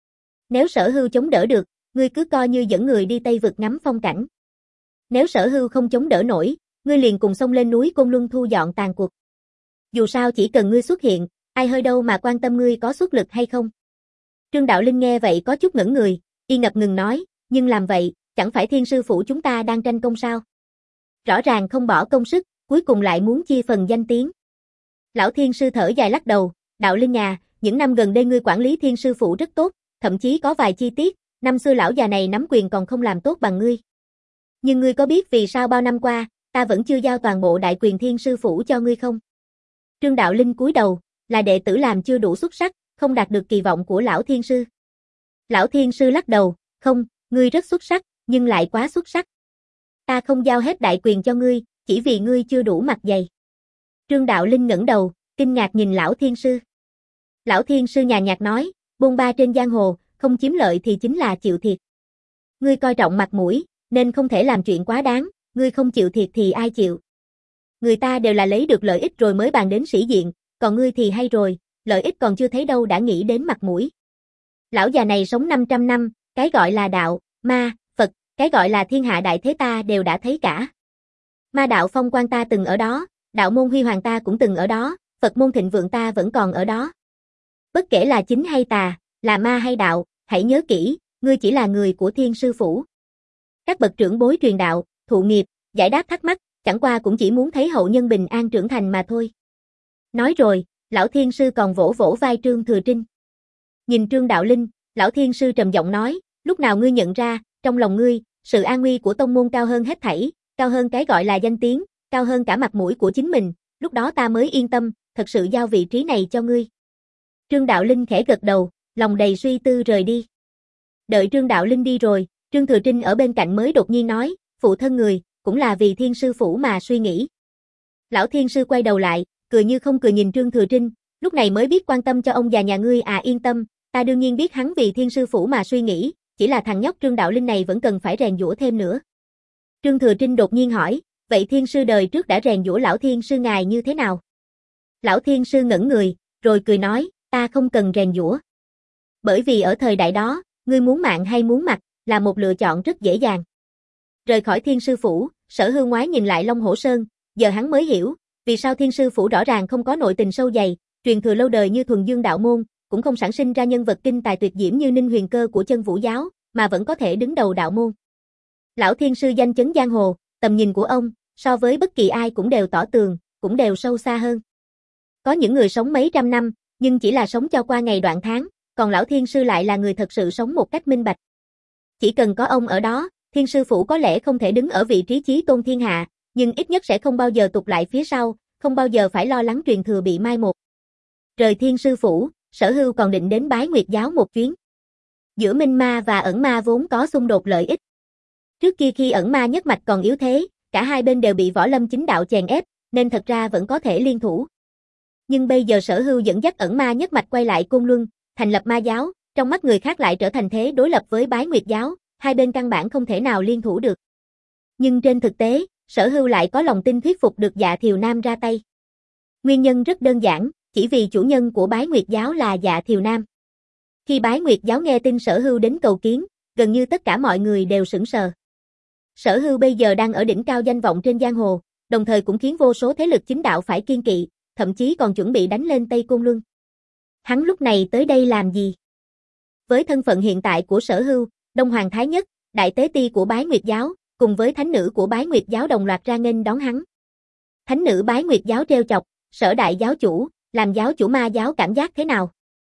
Nếu Sở Hưu chống đỡ được, ngươi cứ coi như dẫn người đi Tây vực ngắm phong cảnh. Nếu Sở Hưu không chống đỡ nổi, ngươi liền cùng xông lên núi Côn Luân thu dọn tàn cuộc. Dù sao chỉ cần ngươi xuất hiện, ai hơi đâu mà quan tâm ngươi có xuất lực hay không. Trương Đạo Linh nghe vậy có chút ngẩn người, y ngập ngừng nói, nhưng làm vậy, chẳng phải Thiên Sư Phủ chúng ta đang tranh công sao? Rõ ràng không bỏ công sức, cuối cùng lại muốn chia phần danh tiếng. Lão Thiên Sư thở dài lắc đầu, Đạo Linh à, những năm gần đây ngươi quản lý Thiên Sư Phủ rất tốt, thậm chí có vài chi tiết, năm xưa lão già này nắm quyền còn không làm tốt bằng ngươi. Nhưng ngươi có biết vì sao bao năm qua, ta vẫn chưa giao toàn bộ đại quyền Thiên Sư Phủ cho ngươi không? Trương Đạo Linh cúi đầu, là đệ tử làm chưa đủ xuất sắc, không đạt được kỳ vọng của Lão Thiên Sư. Lão Thiên Sư lắc đầu, không, ngươi rất xuất sắc, nhưng lại quá xuất sắc. Ta không giao hết đại quyền cho ngươi, chỉ vì ngươi chưa đủ mặt dày. Trương Đạo Linh ngẩng đầu, kinh ngạc nhìn Lão Thiên Sư. Lão Thiên Sư nhàn nhạt nói, bôn ba trên giang hồ, không chiếm lợi thì chính là chịu thiệt. Ngươi coi trọng mặt mũi, nên không thể làm chuyện quá đáng, ngươi không chịu thiệt thì ai chịu. Người ta đều là lấy được lợi ích rồi mới bàn đến sĩ diện, còn ngươi thì hay rồi, lợi ích còn chưa thấy đâu đã nghĩ đến mặt mũi. Lão già này sống năm trăm năm, cái gọi là đạo, ma, Phật, cái gọi là thiên hạ đại thế ta đều đã thấy cả. Ma đạo phong quan ta từng ở đó, đạo môn huy hoàng ta cũng từng ở đó, Phật môn thịnh vượng ta vẫn còn ở đó. Bất kể là chính hay tà, là ma hay đạo, hãy nhớ kỹ, ngươi chỉ là người của Thiên Sư Phủ. Các bậc trưởng bối truyền đạo, thụ nghiệp, giải đáp thắc mắc, chẳng qua cũng chỉ muốn thấy hậu nhân bình an trưởng thành mà thôi. Nói rồi, Lão Thiên Sư còn vỗ vỗ vai Trương Thừa Trinh. Nhìn Trương Đạo Linh, Lão Thiên Sư trầm giọng nói, lúc nào ngươi nhận ra, trong lòng ngươi, sự an nguy của tông môn cao hơn hết thảy, cao hơn cái gọi là danh tiếng, cao hơn cả mặt mũi của chính mình, lúc đó ta mới yên tâm, thật sự giao vị trí này cho ngươi. Trương Đạo Linh khẽ gật đầu, lòng đầy suy tư rời đi. Đợi Trương Đạo Linh đi rồi, Trương Thừa Trinh ở bên cạnh mới đột nhiên nói, phụ thân người, cũng là vì Thiên Sư Phủ mà suy nghĩ. Lão Thiên Sư quay đầu lại, cười như không cười nhìn Trương Thừa Trinh, lúc này mới biết quan tâm cho ông già nhà ngươi à yên tâm, ta đương nhiên biết hắn vì Thiên Sư Phủ mà suy nghĩ, chỉ là thằng nhóc Trương Đạo Linh này vẫn cần phải rèn giũa thêm nữa. Trương Thừa Trinh đột nhiên hỏi, vậy Thiên Sư đời trước đã rèn giũa Lão Thiên Sư ngài như thế nào? Lão Thiên Sư ngẩn người, rồi cười nói, ta không cần rèn giũa. Bởi vì ở thời đại đó, ngươi muốn mạng hay muốn mặt, là một lựa chọn rất dễ dàng. Rời khỏi Thiên Sư Phủ, Sở Hưu ngoái nhìn lại Long Hổ Sơn, giờ hắn mới hiểu, vì sao Thiên Sư Phủ rõ ràng không có nội tình sâu dày, truyền thừa lâu đời như Thuần Dương đạo môn, cũng không sản sinh ra nhân vật kinh tài tuyệt diễm như Ninh Huyền Cơ của Chân Vũ giáo, mà vẫn có thể đứng đầu đạo môn. Lão Thiên Sư danh chấn giang hồ, tầm nhìn của ông, so với bất kỳ ai cũng đều tỏ tường, cũng đều sâu xa hơn. Có những người sống mấy trăm năm, nhưng chỉ là sống cho qua ngày đoạn tháng, còn lão thiên sư lại là người thật sự sống một cách minh bạch. Chỉ cần có ông ở đó, thiên sư phủ có lẽ không thể đứng ở vị trí chí tôn thiên hạ, nhưng ít nhất sẽ không bao giờ tụt lại phía sau, không bao giờ phải lo lắng truyền thừa bị mai một. Rời thiên sư phủ, Sở Hưu còn định đến Bái Nguyệt giáo một chuyến. Giữa Minh Ma và Ẩn Ma vốn có xung đột lợi ích. Trước kia khi Ẩn Ma nhất mạch còn yếu thế, cả hai bên đều bị Võ Lâm chính đạo chèn ép, nên thật ra vẫn có thể liên thủ. Nhưng bây giờ Sở Hưu dẫn dắt Ẩn Ma nhất mạch quay lại Côn Luân, thành lập ma giáo, trong mắt người khác lại trở thành thế đối lập với Bái Nguyệt giáo, hai bên căn bản không thể nào liên thủ được. Nhưng trên thực tế, Sở Hưu lại có lòng tin thuyết phục được Dạ Thiều Nam ra tay. Nguyên nhân rất đơn giản, chỉ vì chủ nhân của Bái Nguyệt giáo là Dạ Thiều Nam. Khi Bái Nguyệt giáo nghe tin Sở Hưu đến cầu kiến, gần như tất cả mọi người đều sững sờ. Sở Hưu bây giờ đang ở đỉnh cao danh vọng trên giang hồ, đồng thời cũng khiến vô số thế lực chính đạo phải kiêng kỵ, thậm chí còn chuẩn bị đánh lên Tây Côn Luân. Hắn lúc này tới đây làm gì? Với thân phận hiện tại của Sở Hưu, Đông Hoàng Thái Nhất, đại tế ti của Bái Nguyệt giáo, cùng với thánh nữ của Bái Nguyệt giáo đồng loạt ra nghênh đón hắn. Thánh nữ Bái Nguyệt giáo trêu chọc, Sở đại giáo chủ, làm giáo chủ ma giáo cảm giác thế nào?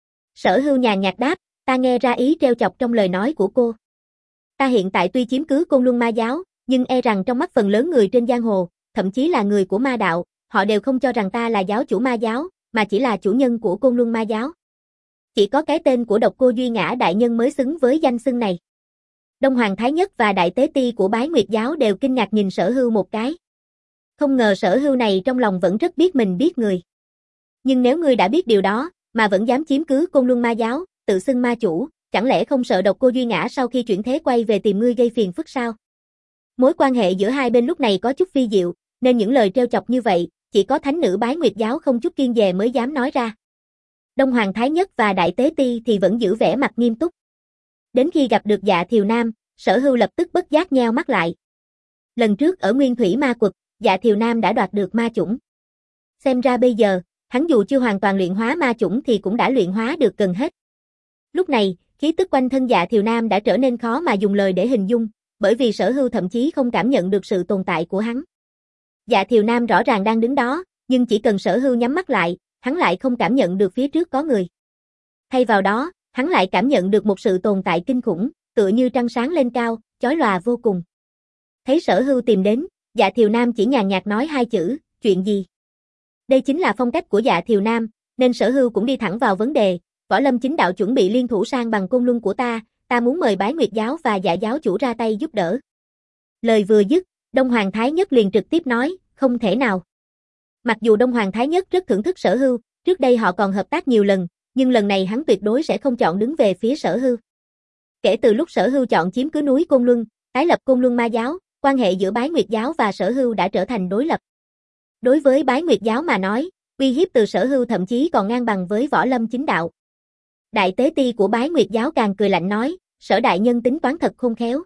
Sở Hưu nhàn nhạt đáp, ta nghe ra ý trêu chọc trong lời nói của cô. Ta hiện tại tuy chiếm cứ Côn Luân ma giáo, nhưng e rằng trong mắt phần lớn người trên giang hồ, thậm chí là người của ma đạo, họ đều không cho rằng ta là giáo chủ ma giáo, mà chỉ là chủ nhân của Côn Luân ma giáo. Chỉ có cái tên của Độc Cô Duy Ngã đại nhân mới xứng với danh xưng này. Đông Hoàng Thái Nhất và đại tế ti của Bái Nguyệt giáo đều kinh ngạc nhìn Sở Hưu một cái. Không ngờ Sở Hưu này trong lòng vẫn rất biết mình biết người. Nhưng nếu ngươi đã biết điều đó, mà vẫn dám chiếm cứ Côn Luân ma giáo, tự xưng ma chủ, chẳng lẽ không sợ Độc Cô Duy Ngã sau khi chuyển thế quay về tìm ngươi gây phiền phức sao? Mối quan hệ giữa hai bên lúc này có chút phi diệu, nên những lời trêu chọc như vậy, chỉ có thánh nữ Bái Nguyệt giáo không chút kiêng dè mới dám nói ra. Đông Hoàng Thái Nhất và đại tế ti thì vẫn giữ vẻ mặt nghiêm túc. Đến khi gặp được Dạ Thiều Nam, Sở Hưu lập tức bất giác nheo mắt lại. Lần trước ở Nguyên Thủy Ma Quật, Dạ Thiều Nam đã đoạt được ma chủng. Xem ra bây giờ, hắn dù chưa hoàn toàn luyện hóa ma chủng thì cũng đã luyện hóa được gần hết. Lúc này, khí tức quanh thân Dạ Thiều Nam đã trở nên khó mà dùng lời để hình dung, bởi vì Sở Hưu thậm chí không cảm nhận được sự tồn tại của hắn. Dạ Thiều Nam rõ ràng đang đứng đó, nhưng chỉ cần Sở Hưu nhắm mắt lại, hắn lại không cảm nhận được phía trước có người. Thay vào đó, hắn lại cảm nhận được một sự tồn tại kinh khủng, tựa như trăng sáng lên cao, chói lòa vô cùng. Thấy Sở Hưu tìm đến, Dạ Thiều Nam chỉ nhàn nhạt nói hai chữ, chuyện gì? Đây chính là phong cách của Dạ Thiều Nam, nên Sở Hưu cũng đi thẳng vào vấn đề, Võ Lâm chính đạo chuẩn bị liên thủ sang bằng Côn Luân của ta, ta muốn mời Bái Nguyệt giáo và Dạ giáo chủ ra tay giúp đỡ. Lời vừa dứt, Đông Hoàng Thái Nhất liền trực tiếp nói, không thể nào. Mặc dù Đông Hoàng Thái Nhất rất thưởng thức Sở Hưu, trước đây họ còn hợp tác nhiều lần, nhưng lần này hắn tuyệt đối sẽ không chọn đứng về phía Sở Hưu. Kể từ lúc Sở Hưu chọn chiếm cứ núi Côn Luân, tái lập Côn Luân ma giáo, quan hệ giữa Bái Nguyệt giáo và Sở Hưu đã trở thành đối lập. Đối với Bái Nguyệt giáo mà nói, uy hiếp từ Sở Hưu thậm chí còn ngang bằng với Võ Lâm chính đạo. Đại tế ti của Bái Nguyệt giáo càng cười lạnh nói, Sở đại nhân tính toán thật khôn khéo.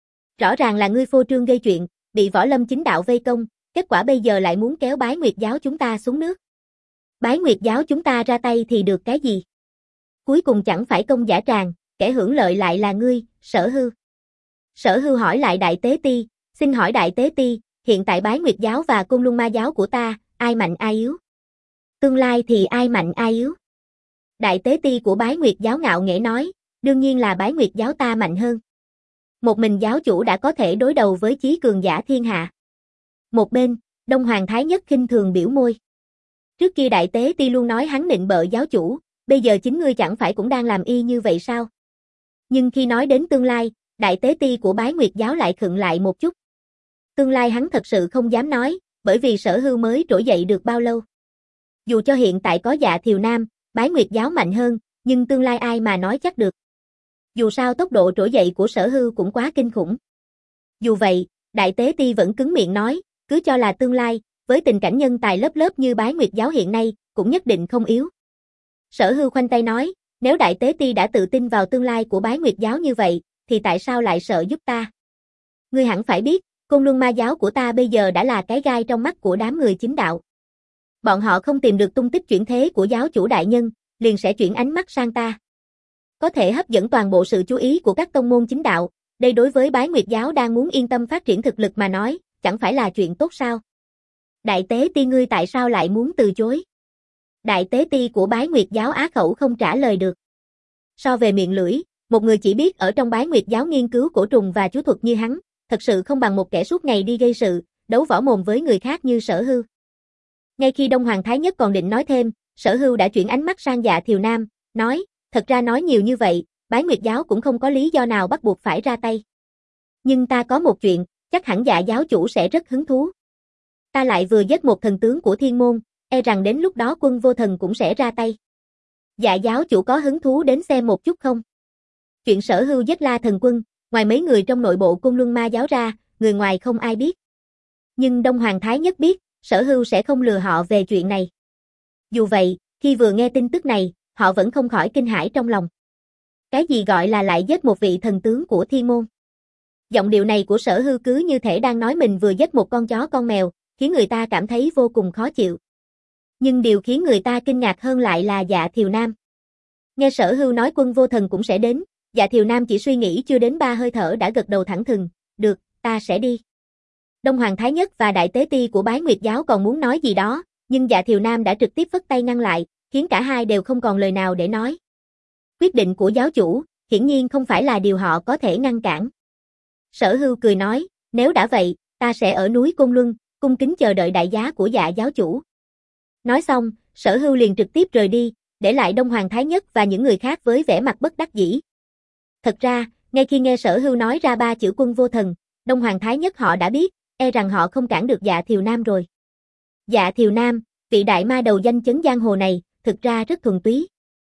Rõ ràng là ngươi phô trương gây chuyện, bị Võ Lâm chính đạo vây công, kết quả bây giờ lại muốn kéo Bái Nguyệt giáo chúng ta xuống nước. Bái Nguyệt giáo chúng ta ra tay thì được cái gì? Cuối cùng chẳng phải công giả tràng, kẻ hưởng lợi lại là ngươi, Sở Hưu. Sở Hưu hỏi lại đại tế ti, xin hỏi đại tế ti, hiện tại Bái Nguyệt giáo và Côn Luân ma giáo của ta, ai mạnh ai yếu? Tương lai thì ai mạnh ai yếu? Đại tế ti của Bái Nguyệt giáo ngạo nghễ nói, đương nhiên là Bái Nguyệt giáo ta mạnh hơn. Một mình giáo chủ đã có thể đối đầu với chí cường giả thiên hạ. Một bên, Đông Hoàng Thái Nhất khinh thường biểu môi. Trước kia đại tế ti luôn nói hắn nịnh bợ giáo chủ, bây giờ chính ngươi chẳng phải cũng đang làm y như vậy sao? Nhưng khi nói đến tương lai, đại tế ti của Bái Nguyệt giáo lại khựng lại một chút. Tương lai hắn thật sự không dám nói, bởi vì Sở Hưu mới trỗi dậy được bao lâu. Dù cho hiện tại có Dạ Thiều Nam, Bái Nguyệt giáo mạnh hơn, nhưng tương lai ai mà nói chắc được. Dù sao tốc độ trỗi dậy của Sở Hưu cũng quá kinh khủng. Dù vậy, đại tế ti vẫn cứng miệng nói, cứ cho là tương lai, với tình cảnh nhân tài lớp lớp như Bái Nguyệt giáo hiện nay, cũng nhất định không yếu. Sở Hưu khoanh tay nói, nếu đại tế ti đã tự tin vào tương lai của Bái Nguyệt giáo như vậy, thì tại sao lại sợ giúp ta? Ngươi hẳn phải biết, Côn Luân ma giáo của ta bây giờ đã là cái gai trong mắt của đám người chính đạo. Bọn họ không tìm được tung tích chuyển thế của giáo chủ đại nhân, liền sẽ chuyển ánh mắt sang ta. Có thể hấp dẫn toàn bộ sự chú ý của các tông môn chính đạo, đây đối với Bái Nguyệt giáo đang muốn yên tâm phát triển thực lực mà nói, chẳng phải là chuyện tốt sao? Đại tế ti ngươi tại sao lại muốn từ chối? Đại tế ti của Bái Nguyệt giáo á khẩu không trả lời được. So về miệng lưỡi, một người chỉ biết ở trong Bái Nguyệt giáo nghiên cứu cổ trùng và chú thuật như hắn, thật sự không bằng một kẻ suốt ngày đi gây sự, đấu võ mồm với người khác như Sở Hưu. Ngay khi Đông Hoàng Thái Nhất còn định nói thêm, Sở Hưu đã chuyển ánh mắt sang Dạ Thiều Nam, nói, thật ra nói nhiều như vậy, Bái Nguyệt giáo cũng không có lý do nào bắt buộc phải ra tay. Nhưng ta có một chuyện, chắc hẳn Dạ giáo chủ sẽ rất hứng thú. Ta lại vừa giết một thần tướng của thiên môn, e rằng đến lúc đó Quân Vô Thần cũng sẽ ra tay. Dạ giáo chủ có hứng thú đến xem một chút không? Chuyện Sở Hưu giết La Thần Quân, ngoài mấy người trong nội bộ Côn Luân Ma giáo ra, người ngoài không ai biết. Nhưng Đông Hoàng Thái Nhất biết, Sở Hưu sẽ không lừa họ về chuyện này. Dù vậy, khi vừa nghe tin tức này, họ vẫn không khỏi kinh hãi trong lòng. Cái gì gọi là lại giết một vị thần tướng của thiên môn? Giọng điệu này của Sở Hưu cứ như thể đang nói mình vừa giết một con chó con mèo, khiến người ta cảm thấy vô cùng khó chịu. Nhưng điều khiến người ta kinh ngạc hơn lại là Dạ Thiều Nam. Nghe Sở Hưu nói Quân Vô Thần cũng sẽ đến, Dạ Thiều Nam chỉ suy nghĩ chưa đến ba hơi thở đã gật đầu thẳng thừng, được, ta sẽ đi. Đông Hoàng Thái Nhất và Đại Tế Ti của Bái Nguyệt giáo còn muốn nói gì đó, nhưng Dạ Thiều Nam đã trực tiếp phất tay ngăn lại, khiến cả hai đều không còn lời nào để nói. Quyết định của giáo chủ, hiển nhiên không phải là điều họ có thể ngăn cản. Sở Hưu cười nói, nếu đã vậy, ta sẽ ở núi Côn Luân, cung kính chờ đợi đại giá của Dạ giáo chủ. Nói xong, Sở Hưu liền trực tiếp rời đi, để lại Đông Hoàng Thái Nhất và những người khác với vẻ mặt bất đắc dĩ. Thật ra, ngay khi nghe Sở Hưu nói ra ba chữ Quân Vô Thần, Đông Hoàng Thái Nhất họ đã biết, e rằng họ không cản được Dạ Thiều Nam rồi. Dạ Thiều Nam, vị đại ma đầu danh chấn giang hồ này, thực ra rất thuần túy.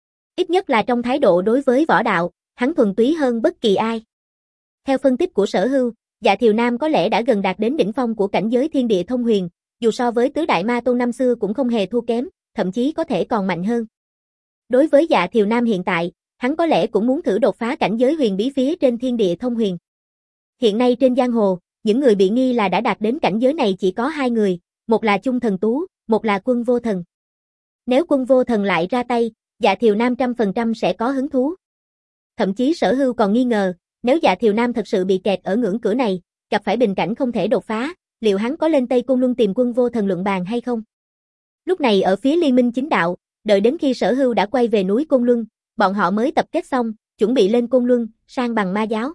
Ít nhất là trong thái độ đối với võ đạo, hắn thuần túy hơn bất kỳ ai. Theo phân tích của Sở Hưu, Dạ Thiều Nam có lẽ đã gần đạt đến đỉnh phong của cảnh giới thiên địa thông huyền, dù so với tứ đại ma tôn năm xưa cũng không hề thua kém, thậm chí có thể còn mạnh hơn. Đối với Dạ Thiều Nam hiện tại, hắn có lẽ cũng muốn thử đột phá cảnh giới huyền bí phía trên thiên địa thông huyền. Hiện nay trên giang hồ, những người bị nghi là đã đạt đến cảnh giới này chỉ có hai người, một là Chung Thần Tú, một là Quân Vô Thần. Nếu Quân Vô Thần lại ra tay, Dạ Thiều Nam trăm phần trăm sẽ có hứng thú. Thậm chí Sở Hưu còn nghi ngờ, nếu Dạ Thiều Nam thật sự bị kẹt ở ngưỡng cửa này, gặp phải bình cảnh không thể đột phá, liệu hắn có lên Tây Côn Luân tìm Quân Vô Thần luận bàn hay không? Lúc này ở phía Liên Minh Chính Đạo, đợi đến khi Sở Hưu đã quay về núi Côn Luân, bọn họ mới tập kết xong, chuẩn bị lên Côn Luân, sang bằng ma giáo.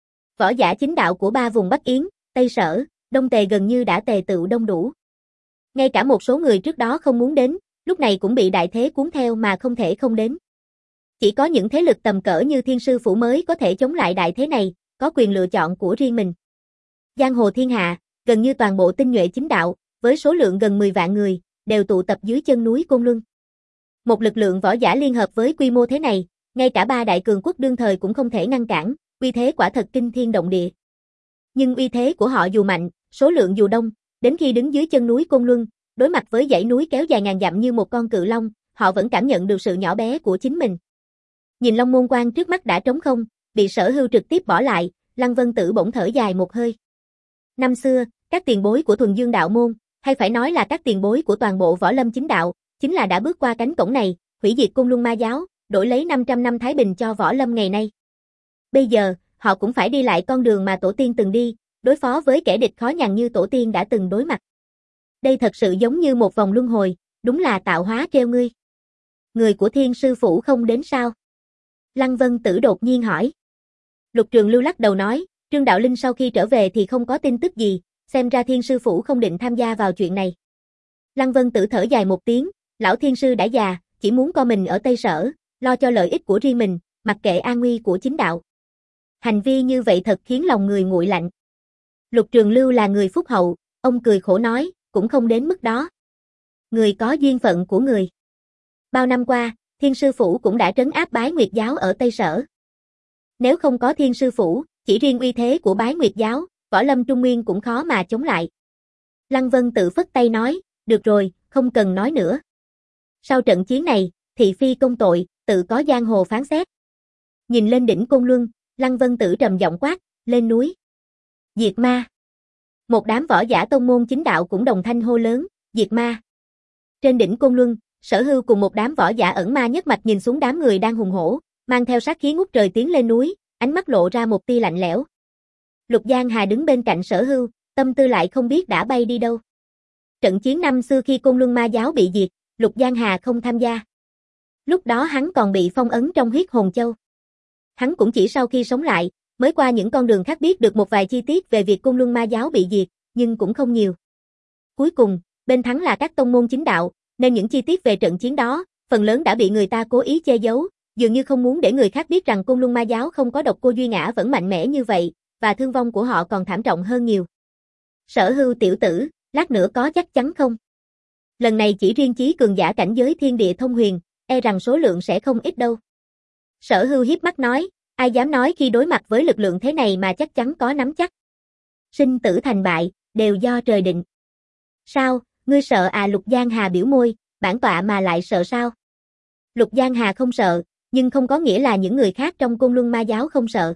Võ giả chính đạo của ba vùng Bắc Yến, Tây Sở, Đông Tề gần như đã tề tựu đông đủ. Ngay cả một số người trước đó không muốn đến, lúc này cũng bị đại thế cuốn theo mà không thể không đến. Chỉ có những thế lực tầm cỡ như Thiên Sư Phủ mới có thể chống lại đại thế này, có quyền lựa chọn của riêng mình. Giang hồ thiên hạ, gần như toàn bộ tinh nhuệ chính đạo, với số lượng gần mười vạn người, đều tụ tập dưới chân núi Côn Luân. Một lực lượng võ giả liên hợp với quy mô thế này, ngay cả ba đại cường quốc đương thời cũng không thể ngăn cản, uy thế quả thật kinh thiên động địa. Nhưng uy thế của họ dù mạnh, số lượng dù đông, đến khi đứng dưới chân núi Côn Luân, đối mặt với dãy núi kéo dài ngàn dặm như một con cự long, họ vẫn cảm nhận được sự nhỏ bé của chính mình. Nhìn Long Môn Quan trước mắt đã trống không, bị Sở Hưu trực tiếp bỏ lại, Lăng Vân Tử bỗng thở dài một hơi. Năm xưa, các tiền bối của Thuần Dương đạo môn, hay phải nói là các tiền bối của toàn bộ võ lâm chính đạo, chính là đã bước qua cánh cổng này, hủy diệt Côn Luân Ma giáo, đổi lấy năm trăm năm thái bình cho võ lâm ngày nay. Bây giờ, họ cũng phải đi lại con đường mà tổ tiên từng đi, đối phó với kẻ địch khó nhằn như tổ tiên đã từng đối mặt. Đây thật sự giống như một vòng luân hồi, đúng là tạo hóa treo ngươi. Người của Thiên Sư Phủ không đến sao? Lăng Vân Tử đột nhiên hỏi. Lục Trường Lưu lắc đầu nói, Trương Đạo Linh sau khi trở về thì không có tin tức gì, xem ra Thiên Sư Phủ không định tham gia vào chuyện này. Lăng Vân Tử thở dài một tiếng, lão Thiên Sư đã già, chỉ muốn co mình ở Tây Sở, lo cho lợi ích của riêng mình, mặc kệ an nguy của chính đạo. Hành vi như vậy thật khiến lòng người nguội lạnh. Lục Trường Lưu là người phúc hậu, ông cười khổ nói, cũng không đến mức đó. Người có duyên phận của người. Bao năm qua, Thiên Sư Phủ cũng đã trấn áp Bái Nguyệt giáo ở Tây Sở. Nếu không có Thiên Sư Phủ, chỉ riêng uy thế của Bái Nguyệt giáo, võ lâm Trung Nguyên cũng khó mà chống lại. Lăng Vân Tự phất tay nói, được rồi, không cần nói nữa. Sau trận chiến này, thị phi công tội, tự có giang hồ phán xét. Nhìn lên đỉnh Côn Luân, Lăng Vân Tử trầm giọng quát, lên núi. Diệt ma. Một đám võ giả tông môn chính đạo cũng đồng thanh hô lớn, diệt ma. Trên đỉnh Côn Luân, Sở Hưu cùng một đám võ giả ẩn ma nhất mạch nhìn xuống đám người đang hùng hổ, mang theo sát khí ngút trời tiến lên núi, ánh mắt lộ ra một tia lạnh lẽo. Lục Giang Hà đứng bên cạnh Sở Hưu, tâm tư lại không biết đã bay đi đâu. Trận chiến năm xưa khi Côn Luân Ma giáo bị diệt, Lục Giang Hà không tham gia. Lúc đó hắn còn bị phong ấn trong huyết hồn châu. Hắn cũng chỉ sau khi sống lại, mới qua những con đường khác biết được một vài chi tiết về việc Côn Luân Ma giáo bị diệt, nhưng cũng không nhiều. Cuối cùng, bên thắng là các tông môn chính đạo, nên những chi tiết về trận chiến đó, phần lớn đã bị người ta cố ý che giấu, dường như không muốn để người khác biết rằng Côn Luân Ma giáo không có độc cô Duy Ngã vẫn mạnh mẽ như vậy, và thương vong của họ còn thảm trọng hơn nhiều. Sở Hưu tiểu tử, lát nữa có chắc chắn không? Lần này chỉ riêng chí cường giả cảnh giới thiên địa thông huyền, e rằng số lượng sẽ không ít đâu. Sở Hưu hiếp mắt nói, ai dám nói khi đối mặt với lực lượng thế này mà chắc chắn có nắm chắc. Sinh tử thành bại, đều do trời định. Sao, ngươi sợ à? Lục Giang Hà biểu môi, bản tọa mà lại sợ sao? Lục Giang Hà không sợ, nhưng không có nghĩa là những người khác trong Côn Luân Ma giáo không sợ.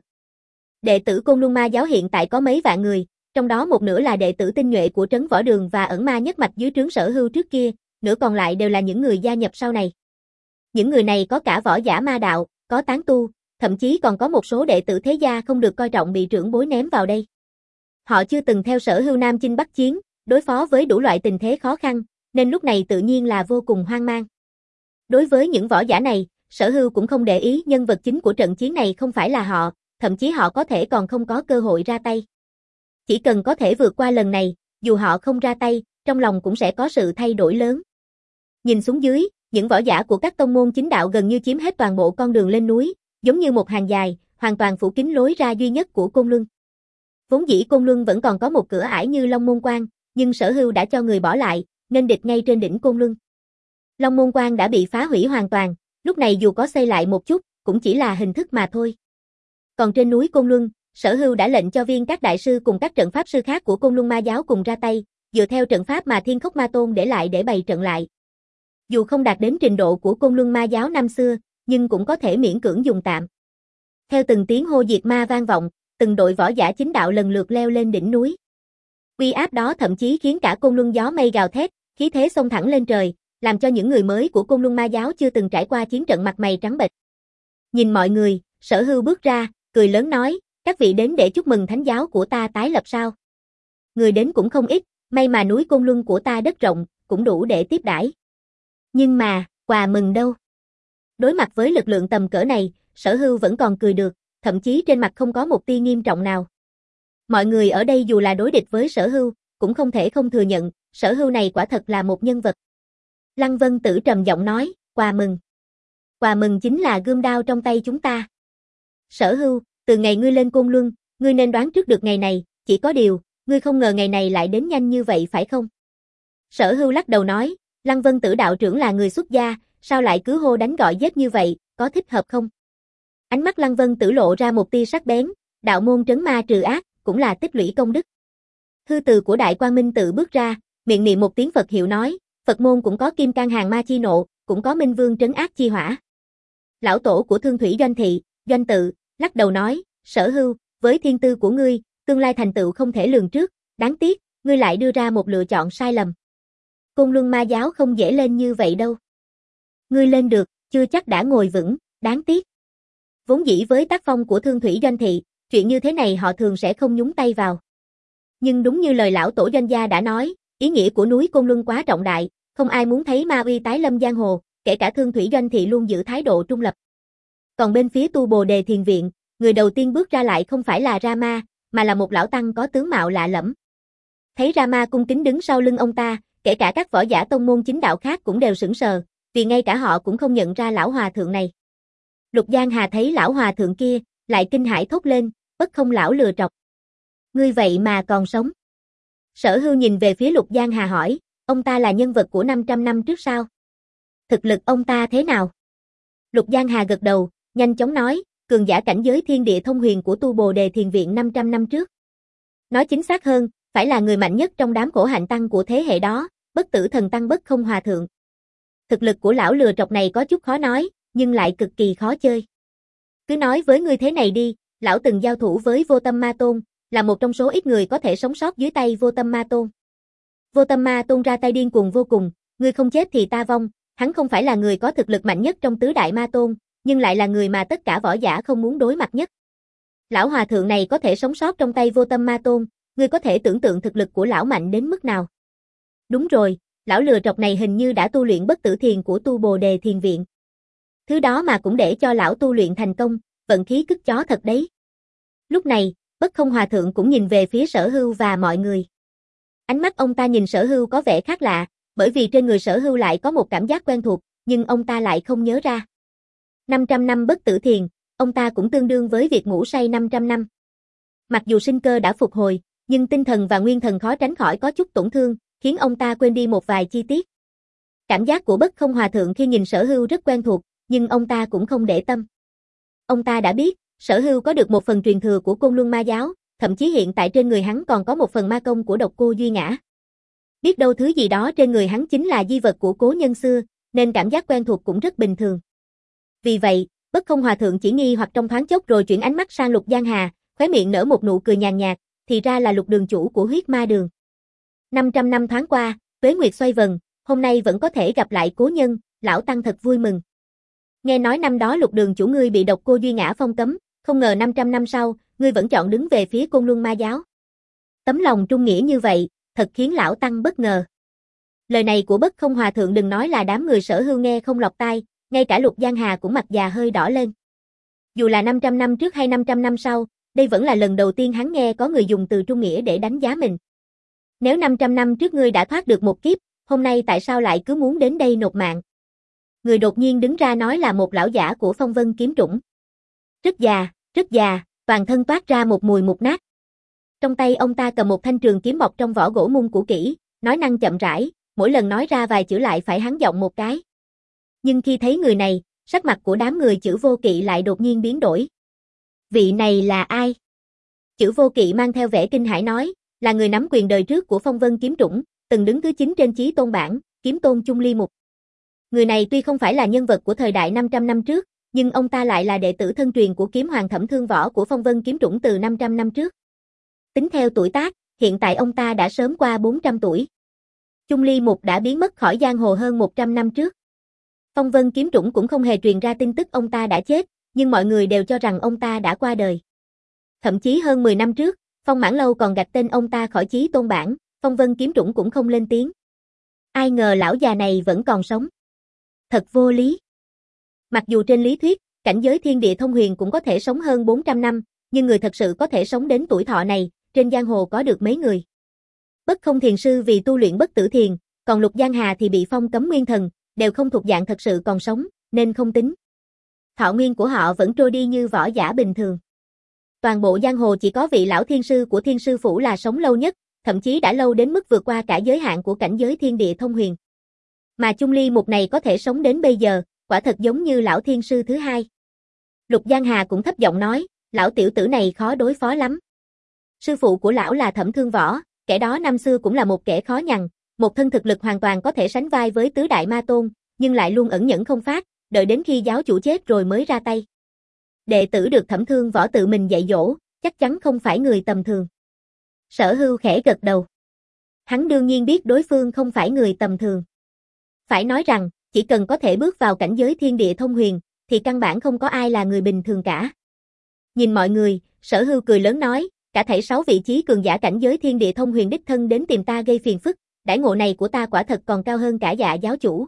Đệ tử Côn Luân Ma giáo hiện tại có mấy vạn người, trong đó một nửa là đệ tử tinh nhuệ của Trấn Võ Đường và ẩn ma nhất mạch dưới trướng Sở Hưu trước kia, nửa còn lại đều là những người gia nhập sau này. Những người này có cả võ giả ma đạo, có tán tu, thậm chí còn có một số đệ tử thế gia không được coi trọng bị trưởng bối ném vào đây. Họ chưa từng theo Sở Hưu Nam chinh bắc chiến, đối phó với đủ loại tình thế khó khăn, nên lúc này tự nhiên là vô cùng hoang mang. Đối với những võ giả này, Sở Hưu cũng không để ý, nhân vật chính của trận chiến này không phải là họ, thậm chí họ có thể còn không có cơ hội ra tay. Chỉ cần có thể vượt qua lần này, dù họ không ra tay, trong lòng cũng sẽ có sự thay đổi lớn. Nhìn xuống dưới, những võ giả của các tông môn chính đạo gần như chiếm hết toàn bộ con đường lên núi, giống như một hàng dài, hoàn toàn phủ kín lối ra duy nhất của Côn Luân. Vốn dĩ Côn Luân vẫn còn có một cửa ải như Long Môn Quan, nhưng Sở Hưu đã cho người bỏ lại, nên địch ngay trên đỉnh Côn Luân. Long Môn Quan đã bị phá hủy hoàn toàn, lúc này dù có xây lại một chút, cũng chỉ là hình thức mà thôi. Còn trên núi Côn Luân, Sở Hưu đã lệnh cho viên các đại sư cùng các trận pháp sư khác của Côn Luân Ma giáo cùng ra tay, dựa theo trận pháp mà Thiên Khốc Ma Tôn để lại để bày trận lại. Dù không đạt đến trình độ của Côn Luân Ma giáo năm xưa, nhưng cũng có thể miễn cưỡng dùng tạm. Theo từng tiếng hô diệt ma vang vọng, từng đội võ giả chính đạo lần lượt leo lên đỉnh núi. Uy áp đó thậm chí khiến cả Côn Luân gió mây gào thét, khí thế xông thẳng lên trời, làm cho những người mới của Côn Luân Ma giáo chưa từng trải qua chiến trận mặt mày trắng bệch. Nhìn mọi người, Sở Hưu bước ra, cười lớn nói, các vị đến để chúc mừng thánh giáo của ta tái lập sao? Người đến cũng không ít, may mà núi Côn Luân của ta đất rộng, cũng đủ để tiếp đãi. Nhưng mà, quà mừng đâu? Đối mặt với lực lượng tầm cỡ này, Sở Hưu vẫn còn cười được, thậm chí trên mặt không có một tia nghiêm trọng nào. Mọi người ở đây dù là đối địch với Sở Hưu, cũng không thể không thừa nhận, Sở Hưu này quả thật là một nhân vật. Lăng Vân Tử trầm giọng nói, quà mừng. Quà mừng chính là gươm đao trong tay chúng ta. Sở Hưu, từ ngày ngươi lên Côn Luân, ngươi nên đoán trước được ngày này, chỉ có điều, ngươi không ngờ ngày này lại đến nhanh như vậy phải không? Sở Hưu lắc đầu nói, Lăng Vân Tử đạo trưởng là người xuất gia, sao lại cứ hô đánh gọi giết như vậy, có thích hợp không? Ánh mắt Lăng Vân Tử lộ ra một tia sắc bén, đạo môn trấn ma trừ ác, cũng là tích lũy công đức. Thư từ của Đại Quang Minh Tự bước ra, miệng niệm một tiếng Phật hiệu nói, Phật môn cũng có kim can hàng ma chi nộ, cũng có minh vương trấn ác chi hỏa. Lão tổ của Thương Thủy Doanh Thị, Doanh Tự, lắc đầu nói, Sở Hưu, với thiên tư của ngươi, tương lai thành tựu không thể lường trước, đáng tiếc, ngươi lại đưa ra một lựa chọn sai lầm. Côn Luân Ma giáo không dễ lên như vậy đâu. Ngươi lên được, chưa chắc đã ngồi vững, đáng tiếc. Vốn dĩ với tác phong của Thương Thủy Doanh Thị, chuyện như thế này họ thường sẽ không nhúng tay vào. Nhưng đúng như lời lão tổ Doanh gia đã nói, ý nghĩa của núi Côn Luân quá trọng đại, không ai muốn thấy ma uy tái lâm giang hồ, kể cả Thương Thủy Doanh Thị luôn giữ thái độ trung lập. Còn bên phía Tu Bồ Đề Thiền Viện, người đầu tiên bước ra lại không phải là Rama, mà là một lão tăng có tướng mạo lạ lẫm. Thấy Rama cung kính đứng sau lưng ông ta, kể cả các võ giả tông môn chính đạo khác cũng đều sững sờ, vì ngay cả họ cũng không nhận ra lão hòa thượng này. Lục Giang Hà thấy lão hòa thượng kia, lại kinh hãi thốt lên, bất không lão lừa trọc. Ngươi vậy mà còn sống. Sở Hưu nhìn về phía Lục Giang Hà hỏi, ông ta là nhân vật của năm trăm năm trước sao? Thực lực ông ta thế nào? Lục Giang Hà gật đầu, nhanh chóng nói, cường giả cảnh giới thiên địa thông huyền của Tu Bồ Đề Thiền Viện năm trăm năm trước. Nói chính xác hơn, phải là người mạnh nhất trong đám khổ hạnh tăng của thế hệ đó, bất tử thần tăng bất không hòa thượng. Thực lực của lão lừa trọc này có chút khó nói, nhưng lại cực kỳ khó chơi. Cứ nói với ngươi thế này đi, lão từng giao thủ với Vô Tâm Ma Tôn, là một trong số ít người có thể sống sót dưới tay Vô Tâm Ma Tôn. Vô Tâm Ma Tôn ra tay điên cuồng vô cùng, ngươi không chết thì ta vong, hắn không phải là người có thực lực mạnh nhất trong tứ đại ma tôn, nhưng lại là người mà tất cả võ giả không muốn đối mặt nhất. Lão hòa thượng này có thể sống sót trong tay Vô Tâm Ma Tôn, ngươi có thể tưởng tượng thực lực của lão mạnh đến mức nào. Đúng rồi, lão lừa trọc này hình như đã tu luyện bất tử thiền của Tu Bồ Đề Thiền Viện. Thứ đó mà cũng để cho lão tu luyện thành công, vận khí cứt chó thật đấy. Lúc này, Bất Không Hòa Thượng cũng nhìn về phía Sở Hưu và mọi người. Ánh mắt ông ta nhìn Sở Hưu có vẻ khác lạ, bởi vì trên người Sở Hưu lại có một cảm giác quen thuộc, nhưng ông ta lại không nhớ ra. năm trăm năm bất tử thiền, ông ta cũng tương đương với việc ngủ say năm trăm năm. Mặc dù sinh cơ đã phục hồi, nhưng tinh thần và nguyên thần khó tránh khỏi có chút tổn thương, khiến ông ta quên đi một vài chi tiết. Cảm giác của Bất Không Hòa Thượng khi nhìn Sở Hưu rất quen thuộc, nhưng ông ta cũng không để tâm. Ông ta đã biết, Sở Hưu có được một phần truyền thừa của Côn Luân Ma giáo, thậm chí hiện tại trên người hắn còn có một phần ma công của Độc Cô Duy Ngã. Biết đâu thứ gì đó trên người hắn chính là di vật của cố nhân xưa, nên cảm giác quen thuộc cũng rất bình thường. Vì vậy, Bất Không Hòa Thượng chỉ nghi hoặc trong thoáng chốc rồi chuyển ánh mắt sang Lục Giang Hà, khóe miệng nở một nụ cười nhàn nhạt, thì ra là Lục đường chủ của Huyết Ma Đường. năm trăm năm thoáng qua, tuế nguyệt xoay vần, hôm nay vẫn có thể gặp lại cố nhân, lão tăng thật vui mừng. Nghe nói năm đó Lục đường chủ ngươi bị Độc Cô Duy Ngã phong cấm, không ngờ năm trăm năm sau, ngươi vẫn chọn đứng về phía Côn Luân Ma giáo. Tấm lòng trung nghĩa như vậy, thật khiến lão tăng bất ngờ. Lời này của Bất Không Hòa Thượng đừng nói là đám người Sở Hưu nghe không lọt tai, ngay cả Lục Giang Hà cũng mặt già hơi đỏ lên. Dù là năm trăm năm trước hay năm trăm năm sau, đây vẫn là lần đầu tiên hắn nghe có người dùng từ trung nghĩa để đánh giá mình. Nếu năm trăm năm trước ngươi đã thoát được một kiếp, hôm nay tại sao lại cứ muốn đến đây nộp mạng? Người đột nhiên đứng ra nói là một lão giả của Phong Vân kiếm trũng. Rất già, rất già, toàn thân toát ra một mùi mục nát. Trong tay ông ta cầm một thanh trường kiếm bọc trong vỏ gỗ mung cũ kỹ, nói năng chậm rãi, mỗi lần nói ra vài chữ lại phải hắn giọng một cái. Nhưng khi thấy người này, sắc mặt của đám người Chữ Vô Kỵ lại đột nhiên biến đổi. Vị này là ai? Chữ Vô Kỵ mang theo vẻ kinh hãi nói, là người nắm quyền đời trước của Phong Vân kiếm trũng, từng đứng thứ chín trên chí tôn bảng, kiếm tôn Chung Ly Mục. Người này tuy không phải là nhân vật của thời đại năm trăm năm trước, nhưng ông ta lại là đệ tử thân truyền của kiếm hoàng Thẩm Thương Võ của Phong Vân kiếm trũng từ năm trăm năm trước. Tính theo tuổi tác, hiện tại ông ta đã sớm qua bốn trăm tuổi. Chung Ly Mục đã biến mất khỏi giang hồ hơn một trăm năm trước. Phong Vân kiếm trũng cũng không hề truyền ra tin tức ông ta đã chết, nhưng mọi người đều cho rằng ông ta đã qua đời. Thậm chí hơn mười năm trước, Phong Mãn Lâu còn gạch tên ông ta khỏi chí tôn bảng, Phong Vân kiếm trũng cũng không lên tiếng. Ai ngờ lão già này vẫn còn sống. Thật vô lý. Mặc dù trên lý thuyết, cảnh giới thiên địa thông huyền cũng có thể sống hơn bốn trăm năm, nhưng người thật sự có thể sống đến tuổi thọ này, trên giang hồ có được mấy người. Bất Không thiền sư vì tu luyện bất tử thiền, còn Lục Giang Hà thì bị phong cấm nguyên thần, đều không thuộc dạng thật sự còn sống, nên không tính. Thọ nguyên của họ vẫn trôi đi như võ giả bình thường. Toàn bộ giang hồ chỉ có vị lão thiên sư của Thiên Sư Phủ là sống lâu nhất, thậm chí đã lâu đến mức vượt qua cả giới hạn của cảnh giới thiên địa thông huyền. Mà Chung Ly Mục này có thể sống đến bây giờ, quả thật giống như lão thiên sư thứ hai. Lục Giang Hà cũng thấp giọng nói, lão tiểu tử này khó đối phó lắm. Sư phụ của lão là Thẩm Thương Võ, kẻ đó năm xưa cũng là một kẻ khó nhằn, một thân thực lực hoàn toàn có thể sánh vai với tứ đại ma tôn, nhưng lại luôn ẩn nhẫn không phát, đợi đến khi giáo chủ chết rồi mới ra tay. Đệ tử được Thẩm Thương Võ tự mình dạy dỗ, chắc chắn không phải người tầm thường. Sở Hưu khẽ gật đầu. Hắn đương nhiên biết đối phương không phải người tầm thường. Phải nói rằng, chỉ cần có thể bước vào cảnh giới thiên địa thông huyền, thì căn bản không có ai là người bình thường cả. Nhìn mọi người, Sở Hưu cười lớn nói, cả thảy sáu vị trí cường giả cảnh giới thiên địa thông huyền đích thân đến tìm ta gây phiền phức, đãi ngộ này của ta quả thật còn cao hơn cả Dạ giáo chủ.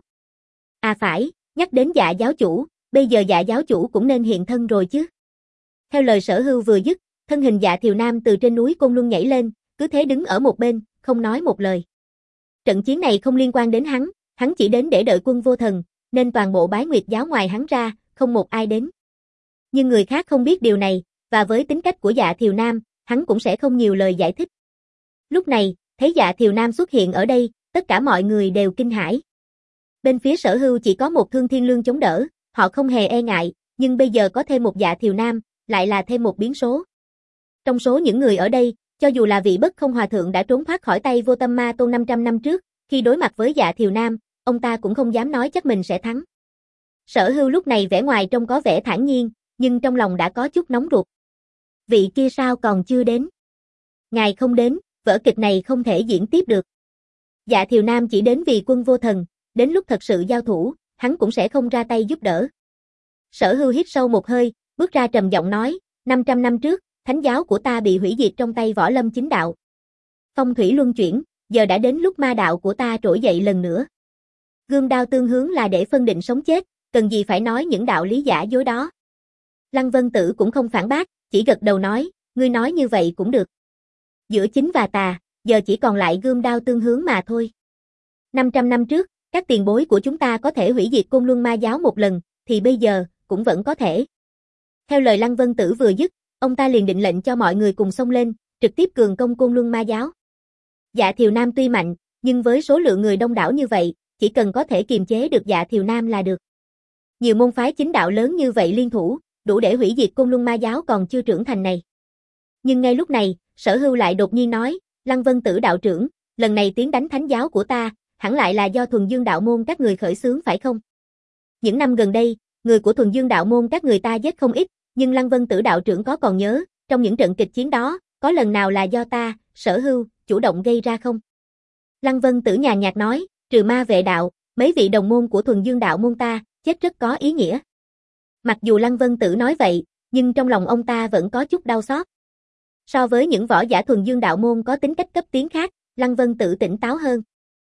À phải, nhắc đến Dạ giáo chủ, bây giờ Dạ giáo chủ cũng nên hiện thân rồi chứ. Theo lời Sở Hưu vừa dứt, thân hình Dạ Thiều Nam từ trên núi Côn Luân nhảy lên, cứ thế đứng ở một bên, không nói một lời. Trận chiến này không liên quan đến hắn, hắn chỉ đến để đợi Quân Vô Thần, nên toàn bộ Bái Nguyệt giáo ngoài hắn ra, không một ai đến. Nhưng người khác không biết điều này, và với tính cách của Dạ Thiều Nam, hắn cũng sẽ không nhiều lời giải thích. Lúc này, thấy Dạ Thiều Nam xuất hiện ở đây, tất cả mọi người đều kinh hãi. Bên phía Sở Hưu chỉ có một Thương Thiên Lương chống đỡ, họ không hề e ngại, nhưng bây giờ có thêm một Dạ Thiều Nam, lại là thêm một biến số. Trong số những người ở đây, cho dù là vị Bất Không Hòa Thượng đã trốn thoát khỏi tay Vô Tâm Ma Tôn năm trăm năm trước, khi đối mặt với Dạ Thiều Nam, ông ta cũng không dám nói chắc mình sẽ thắng. Sở Hưu lúc này vẻ ngoài trông có vẻ thản nhiên, nhưng trong lòng đã có chút nóng ruột. Vị kia sao còn chưa đến? Ngài không đến, vở kịch này không thể diễn tiếp được. Dạ Thiều Nam chỉ đến vì Quân Vô Thần, đến lúc thật sự giao thủ, hắn cũng sẽ không ra tay giúp đỡ. Sở Hưu hít sâu một hơi, bước ra trầm giọng nói, năm trăm năm trước, thánh giáo của ta bị hủy diệt trong tay Võ Lâm chính đạo. Phong thủy luân chuyển, giờ đã đến lúc ma đạo của ta trỗi dậy lần nữa. Gươm đao tương hướng là để phân định sống chết, cần gì phải nói những đạo lý giả dối đó. Lăng Vân Tử cũng không phản bác, chỉ gật đầu nói, ngươi nói như vậy cũng được. Giữa chính và tà, giờ chỉ còn lại gươm đao tương hướng mà thôi. năm trăm năm trước, các tiền bối của chúng ta có thể hủy diệt Côn Luân Ma giáo một lần, thì bây giờ, cũng vẫn có thể. Theo lời Lăng Vân Tử vừa dứt, ông ta liền định lệnh cho mọi người cùng xông lên, trực tiếp cường công Côn Luân Ma giáo. Dạ Thiều Nam tuy mạnh, nhưng với số lượng người đông đảo như vậy, chỉ cần có thể kiềm chế được Dạ Thiều Nam là được. Nhiều môn phái chính đạo lớn như vậy liên thủ, đủ để hủy diệt Côn Luân Ma giáo còn chưa trưởng thành này. Nhưng ngay lúc này, Sở Hưu lại đột nhiên nói, Lăng Vân Tử đạo trưởng, lần này tiến đánh thánh giáo của ta, hẳn lại là do Thuần Dương đạo môn các người khởi xướng phải không? Những năm gần đây, người của Thuần Dương đạo môn các người ta giết không ít, nhưng Lăng Vân Tử đạo trưởng có còn nhớ, trong những trận kịch chiến đó, có lần nào là do ta, Sở Hưu, chủ động gây ra không? Lăng Vân Tử nhàn nhạt nói, trừ ma vệ đạo, mấy vị đồng môn của Thuần Dương đạo môn ta, chết rất có ý nghĩa. Mặc dù Lăng Vân Tử nói vậy, nhưng trong lòng ông ta vẫn có chút đau xót. So với những võ giả Thuần Dương đạo môn có tính cách cấp tiến khác, Lăng Vân Tử tỉnh táo hơn.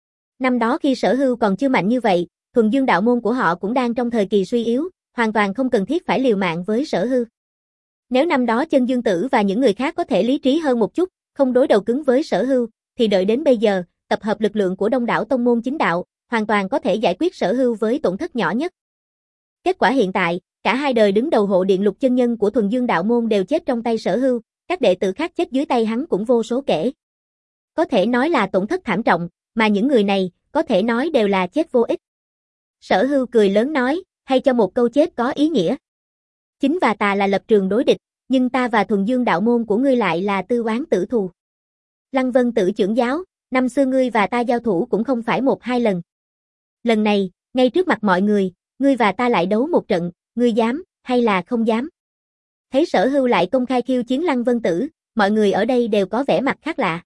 Năm đó khi Sở Hưu còn chưa mạnh như vậy, Thuần Dương đạo môn của họ cũng đang trong thời kỳ suy yếu, hoàn toàn không cần thiết phải liều mạng với Sở Hưu. Nếu năm đó Chân Dương Tử và những người khác có thể lý trí hơn một chút, không đối đầu cứng với Sở Hưu, thì đợi đến bây giờ, tập hợp lực lượng của đông đảo tông môn chính đạo, hoàn toàn có thể giải quyết Sở Hưu với tổn thất nhỏ nhất. Kết quả hiện tại, cả hai đời đứng đầu hộ điện lục chân nhân của Thuần Dương đạo môn đều chết trong tay Sở Hưu, các đệ tử khác chết dưới tay hắn cũng vô số kể. Có thể nói là tổn thất thảm trọng, mà những người này, có thể nói đều là chết vô ích. Sở Hưu cười lớn nói, hay cho một câu chết có ý nghĩa. Chính và tà là lập trường đối địch, nhưng ta và Thuần Dương đạo môn của ngươi lại là tư oán tử thù. Lăng Vân Tử trưởng giáo, năm xưa ngươi và ta giao thủ cũng không phải một hai lần. Lần này, ngay trước mặt mọi người, ngươi và ta lại đấu một trận, ngươi dám, hay là không dám? Thấy Sở Hưu lại công khai khiêu chiến Lăng Vân Tử, mọi người ở đây đều có vẻ mặt khác lạ.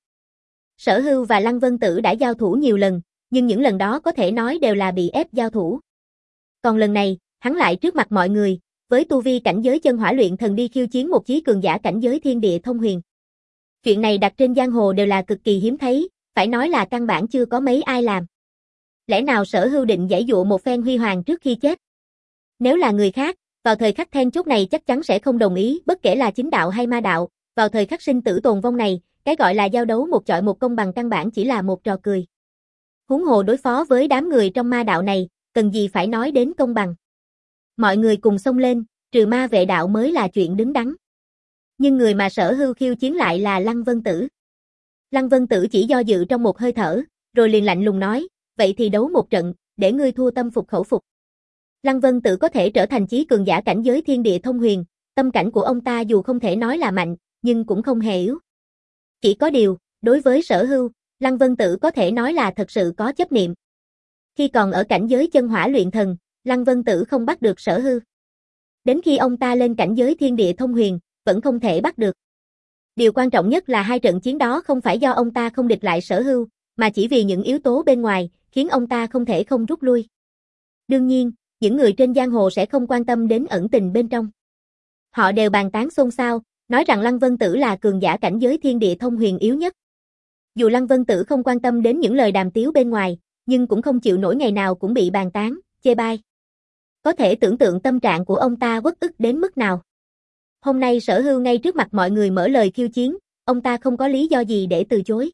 Sở Hưu và Lăng Vân Tử đã giao thủ nhiều lần, nhưng những lần đó có thể nói đều là bị ép giao thủ. Còn lần này, hắn lại trước mặt mọi người, với tu vi cảnh giới chân hỏa luyện thần đi khiêu chiến một chí cường giả cảnh giới thiên địa thông huyền. Chuyện này đặt trên giang hồ đều là cực kỳ hiếm thấy, phải nói là căn bản chưa có mấy ai làm. Lẽ nào Sở Hưu định giãy dụa một phen huy hoàng trước khi chết? Nếu là người khác, vào thời khắc then chốt này chắc chắn sẽ không đồng ý, bất kể là chính đạo hay ma đạo, vào thời khắc sinh tử tồn vong này, cái gọi là giao đấu một chọi một công bằng căn bản chỉ là một trò cười. Huống hồ đối phó với đám người trong ma đạo này, cần gì phải nói đến công bằng. Mọi người cùng xông lên, trừ ma vệ đạo mới là chuyện đứng đắn. Nhưng người mà Sở Hưu khiêu chiến lại là Lăng Vân Tử. Lăng Vân Tử chỉ do dự trong một hơi thở, rồi liền lạnh lùng nói, vậy thì đấu một trận, để ngươi thua tâm phục khẩu phục. Lăng Vân Tử có thể trở thành chí cường giả cảnh giới thiên địa thông huyền, tâm cảnh của ông ta dù không thể nói là mạnh, nhưng cũng không hề yếu. Chỉ có điều, đối với Sở Hưu, Lăng Vân Tử có thể nói là thật sự có chấp niệm. Khi còn ở cảnh giới chân hỏa luyện thần, Lăng Vân Tử không bắt được Sở Hưu. Đến khi ông ta lên cảnh giới thiên địa thông huyền, vẫn không thể bắt được. Điều quan trọng nhất là hai trận chiến đó không phải do ông ta không địch lại Sở Hưu, mà chỉ vì những yếu tố bên ngoài, khiến ông ta không thể không rút lui. Đương nhiên, những người trên giang hồ sẽ không quan tâm đến ẩn tình bên trong. Họ đều bàn tán xôn xao, nói rằng Lăng Vân Tử là cường giả cảnh giới thiên địa thông huyền yếu nhất. Dù Lăng Vân Tử không quan tâm đến những lời đàm tiếu bên ngoài, nhưng cũng không chịu nổi ngày nào cũng bị bàn tán, chê bai. Có thể tưởng tượng tâm trạng của ông ta uất ức đến mức nào. Hôm nay Sở Hưu ngay trước mặt mọi người mở lời khiêu chiến, ông ta không có lý do gì để từ chối.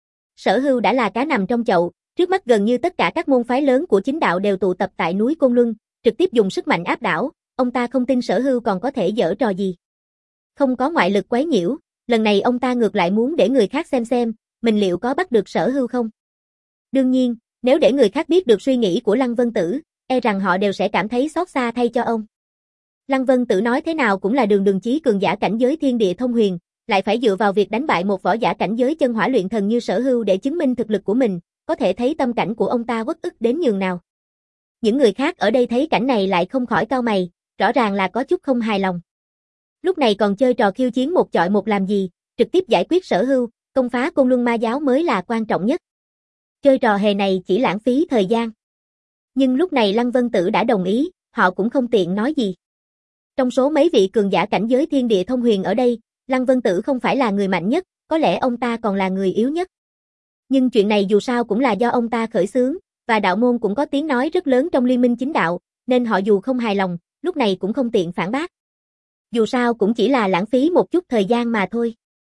Sở Hưu đã là cá nằm trong chậu, trước mắt gần như tất cả các môn phái lớn của chính đạo đều tụ tập tại núi Côn Luân, trực tiếp dùng sức mạnh áp đảo, ông ta không tin Sở Hưu còn có thể giở trò gì. Không có ngoại lực quấy nhiễu, lần này ông ta ngược lại muốn để người khác xem xem, mình liệu có bắt được Sở Hưu không. Đương nhiên, nếu để người khác biết được suy nghĩ của Lăng Vân Tử, e rằng họ đều sẽ cảm thấy xót xa thay cho ông. Lăng Vân Tử nói thế nào cũng là đường đường chí cường giả cảnh giới thiên địa thông huyền, lại phải dựa vào việc đánh bại một võ giả cảnh giới chân hỏa luyện thần như Sở Hưu để chứng minh thực lực của mình, có thể thấy tâm cảnh của ông ta uất ức đến nhường nào. Những người khác ở đây thấy cảnh này lại không khỏi cau mày, rõ ràng là có chút không hài lòng. Lúc này còn chơi trò khiêu chiến một chọi một làm gì, trực tiếp giải quyết Sở Hưu, công phá Côn Luân Ma giáo mới là quan trọng nhất. Chơi trò hề này chỉ lãng phí thời gian. Nhưng lúc này Lăng Vân Tử đã đồng ý, họ cũng không tiện nói gì. Trong số mấy vị cường giả cảnh giới thiên địa thông huyền ở đây, Lăng Vân Tử không phải là người mạnh nhất, có lẽ ông ta còn là người yếu nhất. Nhưng chuyện này dù sao cũng là do ông ta khởi xướng, và đạo môn cũng có tiếng nói rất lớn trong liên minh chính đạo, nên họ dù không hài lòng, lúc này cũng không tiện phản bác. Dù sao cũng chỉ là lãng phí một chút thời gian mà thôi.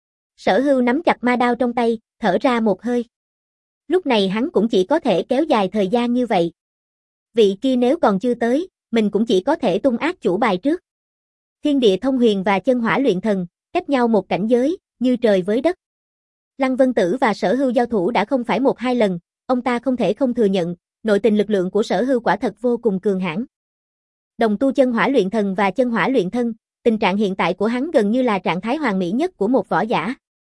Sở Hưu nắm chặt ma đao trong tay, thở ra một hơi. Lúc này hắn cũng chỉ có thể kéo dài thời gian như vậy. Vị kia nếu còn chưa tới, mình cũng chỉ có thể tung ác chủ bài trước. Thiên địa thông huyền và chân hỏa luyện thần, cách nhau một cảnh giới, như trời với đất. Lăng Vân Tử và Sở Hưu giao thủ đã không phải một hai lần, ông ta không thể không thừa nhận, nội tình lực lượng của Sở Hưu quả thật vô cùng cường hãn. Đồng tu chân hỏa luyện thần và chân hỏa luyện thân, tình trạng hiện tại của hắn gần như là trạng thái hoàn mỹ nhất của một võ giả.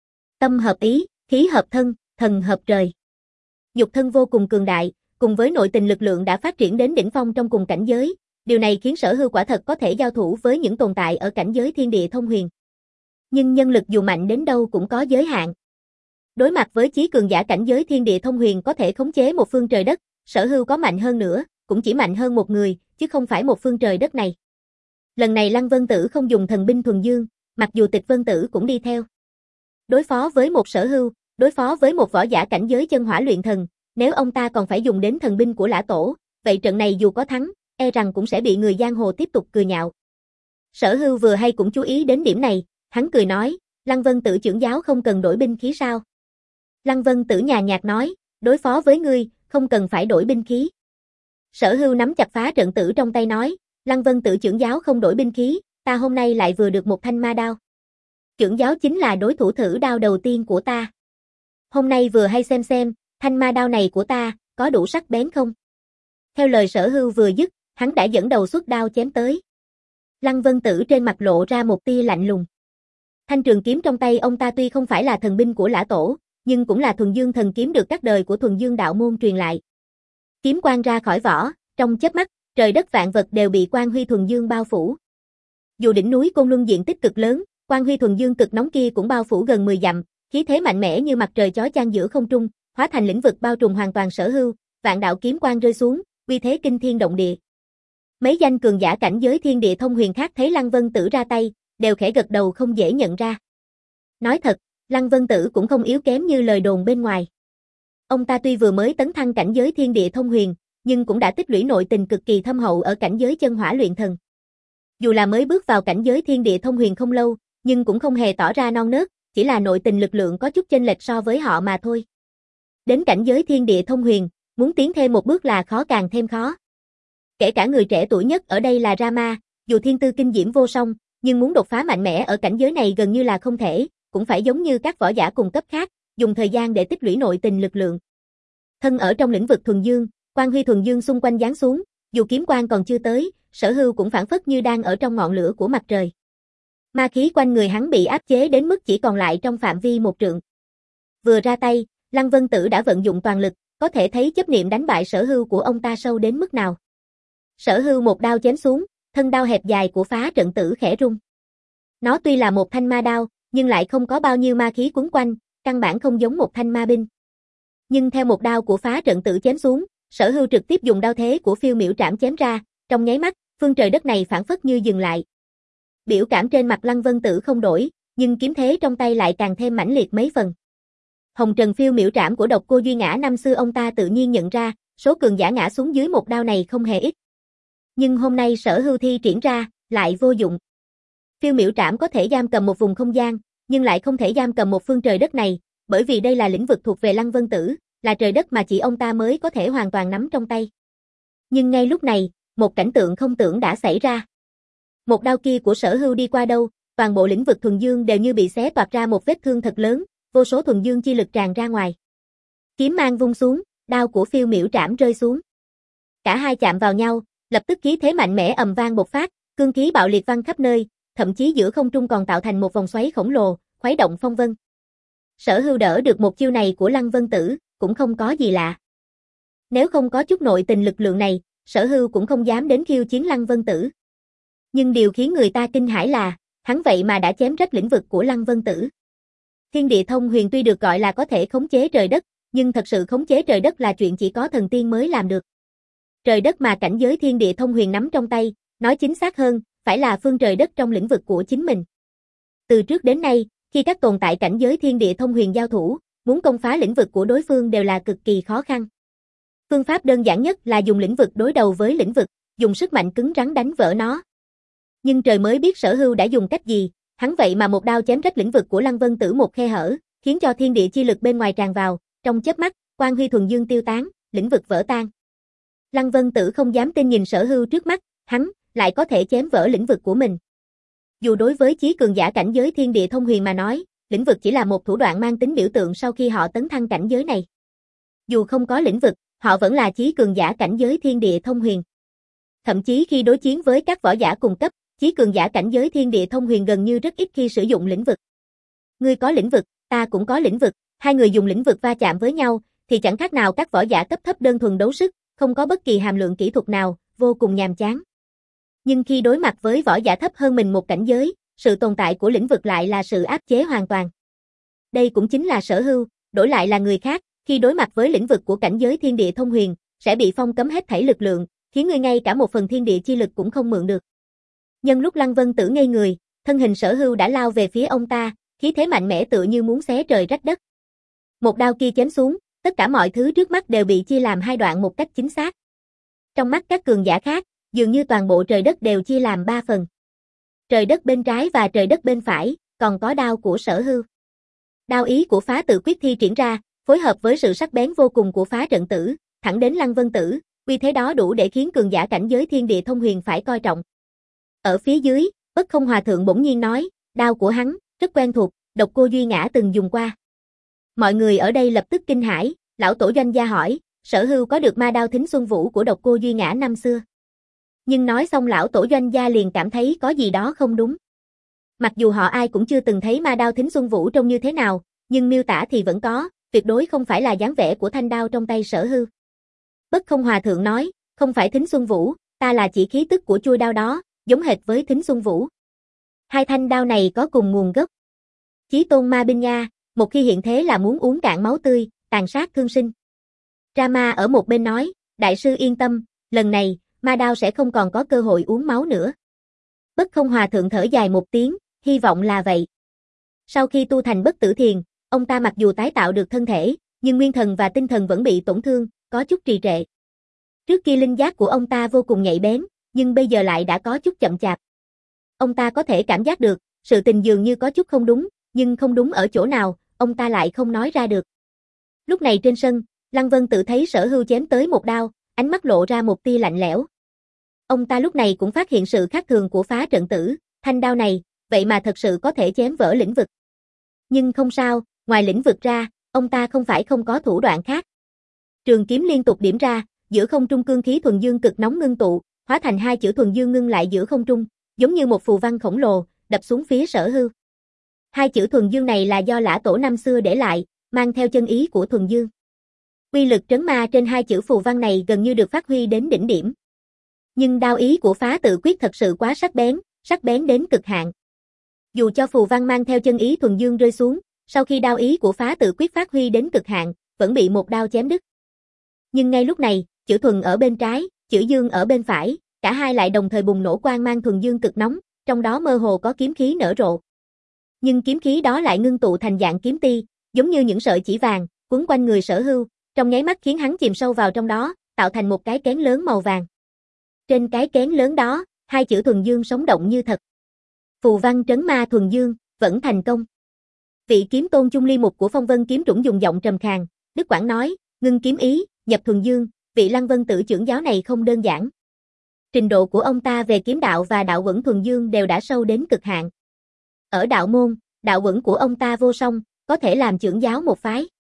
Tâm hợp ý, khí hợp thân, thần hợp trời. Nhục thân vô cùng cường đại, cùng với nội tình lực lượng đã phát triển đến đỉnh phong trong cùng cảnh giới, điều này khiến Sở Hưu quả thật có thể giao thủ với những tồn tại ở cảnh giới thiên địa thông huyền. Nhưng nhân lực dù mạnh đến đâu cũng có giới hạn. Đối mặt với chí cường giả cảnh giới thiên địa thông huyền có thể khống chế một phương trời đất, Sở Hưu có mạnh hơn nữa, cũng chỉ mạnh hơn một người, chứ không phải một phương trời đất này. Lần này Lăng Vân Tử không dùng thần binh thuần dương, mặc dù Tịch Vân Tử cũng đi theo. Đối phó với một Sở Hưu, đối phó với một võ giả cảnh giới chân hỏa luyện thần, nếu ông ta còn phải dùng đến thần binh của Lã Tổ, vậy trận này dù có thắng, e rằng cũng sẽ bị người giang hồ tiếp tục cười nhạo. Sở Hưu vừa hay cũng chú ý đến điểm này, hắn cười nói, Lăng Vân Tử trưởng giáo không cần đổi binh khí sao? Lăng Vân Tử nhàn nhạt nói, đối phó với ngươi, không cần phải đổi binh khí. Sở Hưu nắm chặt phá trận tử trong tay nói, Lăng Vân Tử trưởng giáo không đổi binh khí, ta hôm nay lại vừa được một thanh ma đao. Trưởng giáo chính là đối thủ thử đao đầu tiên của ta. Hôm nay vừa hay xem xem, thanh ma đao này của ta, có đủ sắc bén không? Theo lời Sở Hưu vừa dứt, hắn đã dẫn đầu xuất đao chém tới. Lăng Vân Tử trên mặt lộ ra một tia lạnh lùng. Thanh trường kiếm trong tay ông ta tuy không phải là thần binh của Lã Tổ, nhưng cũng là thuần dương thần kiếm được các đời của thuần dương đạo môn truyền lại. Kiếm quang ra khỏi vỏ, trong chớp mắt, trời đất vạn vật đều bị quang huy thuần dương bao phủ. Dù đỉnh núi Côn Luân diện tích cực lớn, quang huy thuần dương cực nóng kia cũng bao phủ gần mười dặm, khí thế mạnh mẽ như mặt trời chói chang giữa không trung, hóa thành lĩnh vực bao trùm hoàn toàn Sở Hưu, vạn đạo kiếm quang rơi xuống, uy thế kinh thiên động địa. Mấy danh cường giả cảnh giới thiên địa thông huyền khác thấy Lăng Vân Tử ra tay, đều khẽ gật đầu không dễ nhận ra. Nói thật, Lăng Vân Tử cũng không yếu kém như lời đồn bên ngoài. Ông ta tuy vừa mới tấn thăng cảnh giới thiên địa thông huyền, nhưng cũng đã tích lũy nội tình cực kỳ thâm hậu ở cảnh giới chân hỏa luyện thần. Dù là mới bước vào cảnh giới thiên địa thông huyền không lâu, nhưng cũng không hề tỏ ra non nớt, chỉ là nội tình lực lượng có chút chênh lệch so với họ mà thôi. Đến cảnh giới thiên địa thông huyền, muốn tiến thêm một bước là khó càng thêm khó. Kể cả người trẻ tuổi nhất ở đây là Rama, dù thiên tư kinh diễm vô song, nhưng muốn đột phá mạnh mẽ ở cảnh giới này gần như là không thể, cũng phải giống như các võ giả cùng cấp khác, dùng thời gian để tích lũy nội tình lực lượng. Thân ở trong lĩnh vực thuần dương, quang huy thuần dương xung quanh giáng xuống, dù kiếm quang còn chưa tới, Sở Hưu cũng phảng phất như đang ở trong ngọn lửa của mặt trời. Ma khí quanh người hắn bị áp chế đến mức chỉ còn lại trong phạm vi một trượng. Vừa ra tay, Lăng Vân Tử đã vận dụng toàn lực, có thể thấy chấp niệm đánh bại Sở Hưu của ông ta sâu đến mức nào. Sở Hưu một đao chém xuống, thân đao hẹp dài của phá trận tử khẽ rung. Nó tuy là một thanh ma đao, nhưng lại không có bao nhiêu ma khí quấn quanh, căn bản không giống một thanh ma binh. Nhưng theo một đao của phá trận tử chém xuống, Sở Hưu trực tiếp dùng đao thế của phiêu miểu trảm chém ra, trong nháy mắt, phương trời đất này phảng phất như dừng lại. Biểu cảm trên mặt Lăng Vân Tử không đổi, nhưng kiếm thế trong tay lại càng thêm mãnh liệt mấy phần. Hồng trần phiêu miểu trảm của Độc Cô Duy Ngã năm xưa ông ta tự nhiên nhận ra, số cường giả ngã xuống dưới một đao này không hề ít. Nhưng hôm nay Sở Hưu thi triển ra, lại vô dụng. Phiêu miểu trảm có thể giam cầm một vùng không gian, nhưng lại không thể giam cầm một phương trời đất này, bởi vì đây là lĩnh vực thuộc về Lăng Vân Tử, là trời đất mà chỉ ông ta mới có thể hoàn toàn nắm trong tay. Nhưng ngay lúc này, một cảnh tượng không tưởng đã xảy ra. Một đao kia của Sở Hưu đi qua đâu, toàn bộ lĩnh vực thuần dương đều như bị xé toạc ra một vết thương thật lớn, vô số thuần dương chi lực tràn ra ngoài. Kiếm mang vung xuống, đao của phiêu miểu trảm rơi xuống. Cả hai chạm vào nhau, lập tức khí thế mạnh mẽ ầm vang bộc phát, cương khí bạo liệt văng khắp nơi, thậm chí giữa không trung còn tạo thành một vòng xoáy khổng lồ, khuấy động phong vân. Sở Hưu đỡ được một chiêu này của Lăng Vân Tử, cũng không có gì lạ. Nếu không có chút nội tình lực lượng này, Sở Hưu cũng không dám đến khiêu chiến Lăng Vân Tử. Nhưng điều khiến người ta kinh hãi là, hắn vậy mà đã chém rách lĩnh vực của Lăng Vân Tử. Thiên địa thông huyền tuy được gọi là có thể khống chế trời đất, nhưng thật sự khống chế trời đất là chuyện chỉ có thần tiên mới làm được. Trời đất mà cảnh giới thiên địa thông huyền nắm trong tay, nói chính xác hơn, phải là phương trời đất trong lĩnh vực của chính mình. Từ trước đến nay, khi các tồn tại cảnh giới thiên địa thông huyền giao thủ, muốn công phá lĩnh vực của đối phương đều là cực kỳ khó khăn. Phương pháp đơn giản nhất là dùng lĩnh vực đối đầu với lĩnh vực, dùng sức mạnh cứng rắn đánh vỡ nó. Nhưng trời mới biết Sở Hưu đã dùng cách gì, hắn vậy mà một đao chém rách lĩnh vực của Lăng Vân Tử một khe hở, khiến cho thiên địa chi lực bên ngoài tràn vào, trong chớp mắt, quang huy thuần dương tiêu tán, lĩnh vực vỡ tan. Lăng Vân Tử không dám tin nhìn Sở Hưu trước mắt, hắn lại có thể chém vỡ lĩnh vực của mình. Dù đối với chí cường giả cảnh giới thiên địa thông huyền mà nói, lĩnh vực chỉ là một thủ đoạn mang tính biểu tượng sau khi họ tấn thăng cảnh giới này. Dù không có lĩnh vực, họ vẫn là chí cường giả cảnh giới thiên địa thông huyền. Thậm chí khi đối chiến với các võ giả cùng cấp, chí cường giả cảnh giới thiên địa thông huyền gần như rất ít khi sử dụng lĩnh vực. Ngươi có lĩnh vực, ta cũng có lĩnh vực, hai người dùng lĩnh vực va chạm với nhau, thì chẳng khác nào các võ giả cấp thấp đơn thuần đấu sức, không có bất kỳ hàm lượng kỹ thuật nào, vô cùng nhàm chán. Nhưng khi đối mặt với võ giả thấp hơn mình một cảnh giới, sự tồn tại của lĩnh vực lại là sự áp chế hoàn toàn. Đây cũng chính là Sở Hưu, đổi lại là người khác, khi đối mặt với lĩnh vực của cảnh giới thiên địa thông huyền, sẽ bị phong cấm hết thảy lực lượng, khiến ngươi ngay cả một phần thiên địa chi lực cũng không mượn được. Nhân lúc Lăng Vân Tử ngây người, thân hình Sở Hưu đã lao về phía ông ta, khí thế mạnh mẽ tựa như muốn xé trời rách đất. Một đao kia chém xuống, tất cả mọi thứ trước mắt đều bị chia làm hai đoạn một cách chính xác. Trong mắt các cường giả khác, dường như toàn bộ trời đất đều chia làm ba phần. Trời đất bên trái và trời đất bên phải, còn có đao của Sở Hưu. Đao ý của Phá Tự Quyết thi triển ra, phối hợp với sự sắc bén vô cùng của Phá Trận Tử, thẳng đến Lăng Vân Tử, uy thế đó đủ để khiến cường giả cảnh giới thiên địa thông huyền phải coi trọng. Ở phía dưới, Bất Không Hòa Thượng bỗng nhiên nói, đao của hắn, rất quen thuộc, Độc Cô Duy Ngã từng dùng qua. Mọi người ở đây lập tức kinh hãi, lão tổ Doanh gia hỏi, Sở Hưu có được ma đao Thính Xuân Vũ của Độc Cô Duy Ngã năm xưa. Nhưng nói xong lão tổ Doanh gia liền cảm thấy có gì đó không đúng. Mặc dù họ ai cũng chưa từng thấy ma đao Thính Xuân Vũ trông như thế nào, nhưng miêu tả thì vẫn có, tuyệt đối không phải là dáng vẻ của thanh đao trong tay Sở Hưu. Bất Không Hòa Thượng nói, không phải Thính Xuân Vũ, ta là chỉ khí tức của chuôi đao đó, giống hệt với Thính Xuân Vũ. Hai thanh đao này có cùng nguồn gốc. Chí Tôn Ma Binh Nga, một khi hiện thế là muốn uống cạn máu tươi, tàn sát thương sinh. Rama ở một bên nói, đại sư yên tâm, lần này, ma đao sẽ không còn có cơ hội uống máu nữa. Bất Không Hòa Thượng thở dài một tiếng, hy vọng là vậy. Sau khi tu thành bất tử thiền, ông ta mặc dù tái tạo được thân thể, nhưng nguyên thần và tinh thần vẫn bị tổn thương, có chút trì trệ. Trước kia linh giác của ông ta vô cùng nhạy bén, nhưng bây giờ lại đã có chút chậm chạp. Ông ta có thể cảm giác được, sự tình dường như có chút không đúng, nhưng không đúng ở chỗ nào, ông ta lại không nói ra được. Lúc này trên sân, Lăng Vân Tử thấy Sở Hưu chém tới một đao, ánh mắt lộ ra một tia lạnh lẽo. Ông ta lúc này cũng phát hiện sự khác thường của Phá Trận Tử, thanh đao này, vậy mà thật sự có thể chém vỡ lĩnh vực. Nhưng không sao, ngoài lĩnh vực ra, ông ta không phải không có thủ đoạn khác. Trường kiếm liên tục điểm ra, giữa không trung cương khí thuần dương cực nóng ngưng tụ, hóa thành hai chữ thuần dương ngưng lại giữa không trung, giống như một phù văn khổng lồ, đập xuống phía Sở Hưu. Hai chữ thuần dương này là do Lã Tổ năm xưa để lại, mang theo chân ý của thuần dương. Uy lực trấn ma trên hai chữ phù văn này gần như được phát huy đến đỉnh điểm. Nhưng đao ý của Phá Tự Quyết thật sự quá sắc bén, sắc bén đến cực hạn. Dù cho phù văn mang theo chân ý thuần dương rơi xuống, sau khi đao ý của Phá Tự Quyết phát huy đến cực hạn, vẫn bị một đao chém đứt. Nhưng ngay lúc này, chữ thuần ở bên trái, chữ dương ở bên phải, cả hai lại đồng thời bùng nổ quang mang thuần dương cực nóng, trong đó mơ hồ có kiếm khí nở rộ. Nhưng kiếm khí đó lại ngưng tụ thành dạng kiếm ti, giống như những sợi chỉ vàng, quấn quanh người Sở Hưu, trong nháy mắt khiến hắn chìm sâu vào trong đó, tạo thành một cái kén lớn màu vàng. Trên cái kén lớn đó, hai chữ thuần dương sống động như thật. Phù văn trấn ma thuần dương, vẫn thành công. Vị kiếm tôn Chung Ly Mục của Phong Vân kiếm chủng dùng giọng trầm khàn, Đức Quảng nói, ngưng kiếm ý, nhập thuần dương, vị Lăng Vân Tử trưởng giáo này không đơn giản. Trình độ của ông ta về kiếm đạo và đạo vững thuần dương đều đã sâu đến cực hạn. Ở đạo môn, đạo vững của ông ta vô song, có thể làm trưởng giáo một phái.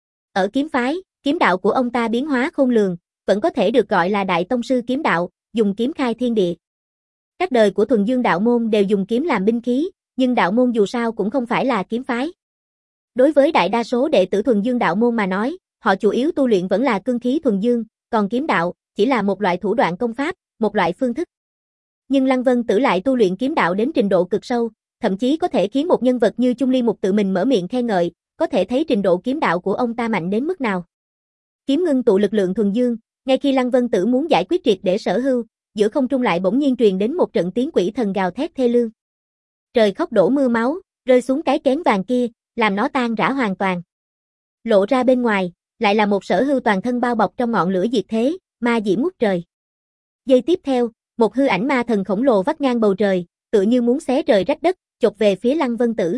Ở kiếm phái, kiếm đạo của ông ta biến hóa khôn lường, vẫn có thể được gọi là đại tông sư kiếm đạo, dùng kiếm khai thiên địa. Các đời của thuần dương đạo môn đều dùng kiếm làm binh khí, nhưng đạo môn dù sao cũng không phải là kiếm phái. Đối với đại đa số đệ tử thuần dương đạo môn mà nói, họ chủ yếu tu luyện vẫn là cương khí thuần dương, còn kiếm đạo chỉ là một loại thủ đoạn công pháp, một loại phương thức. Nhưng Lăng Vân Tử lại tu luyện kiếm đạo đến trình độ cực sâu, thậm chí có thể khiến một nhân vật như Chung Ly Mục tự mình mở miệng khen ngợi, có thể thấy trình độ kiếm đạo của ông ta mạnh đến mức nào. Kiếm ngưng tụ lực lượng thuần dương, ngay khi Lăng Vân Tử muốn giải quyết triệt để Sở Hưu, giữa không trung lại bỗng nhiên truyền đến một trận tiếng quỷ thần gào thét thê lương. Trời khóc đổ mưa máu, rơi xuống cái kén vàng kia, làm nó tan rã hoàn toàn. Lộ ra bên ngoài, lại là một Sở Hưu toàn thân bao bọc trong ngọn lửa diệt thế, ma diễm ngút trời. Giây tiếp theo, một hư ảnh ma thần khổng lồ vắt ngang bầu trời, tựa như muốn xé trời rách đất, chộp về phía Lăng Vân Tử.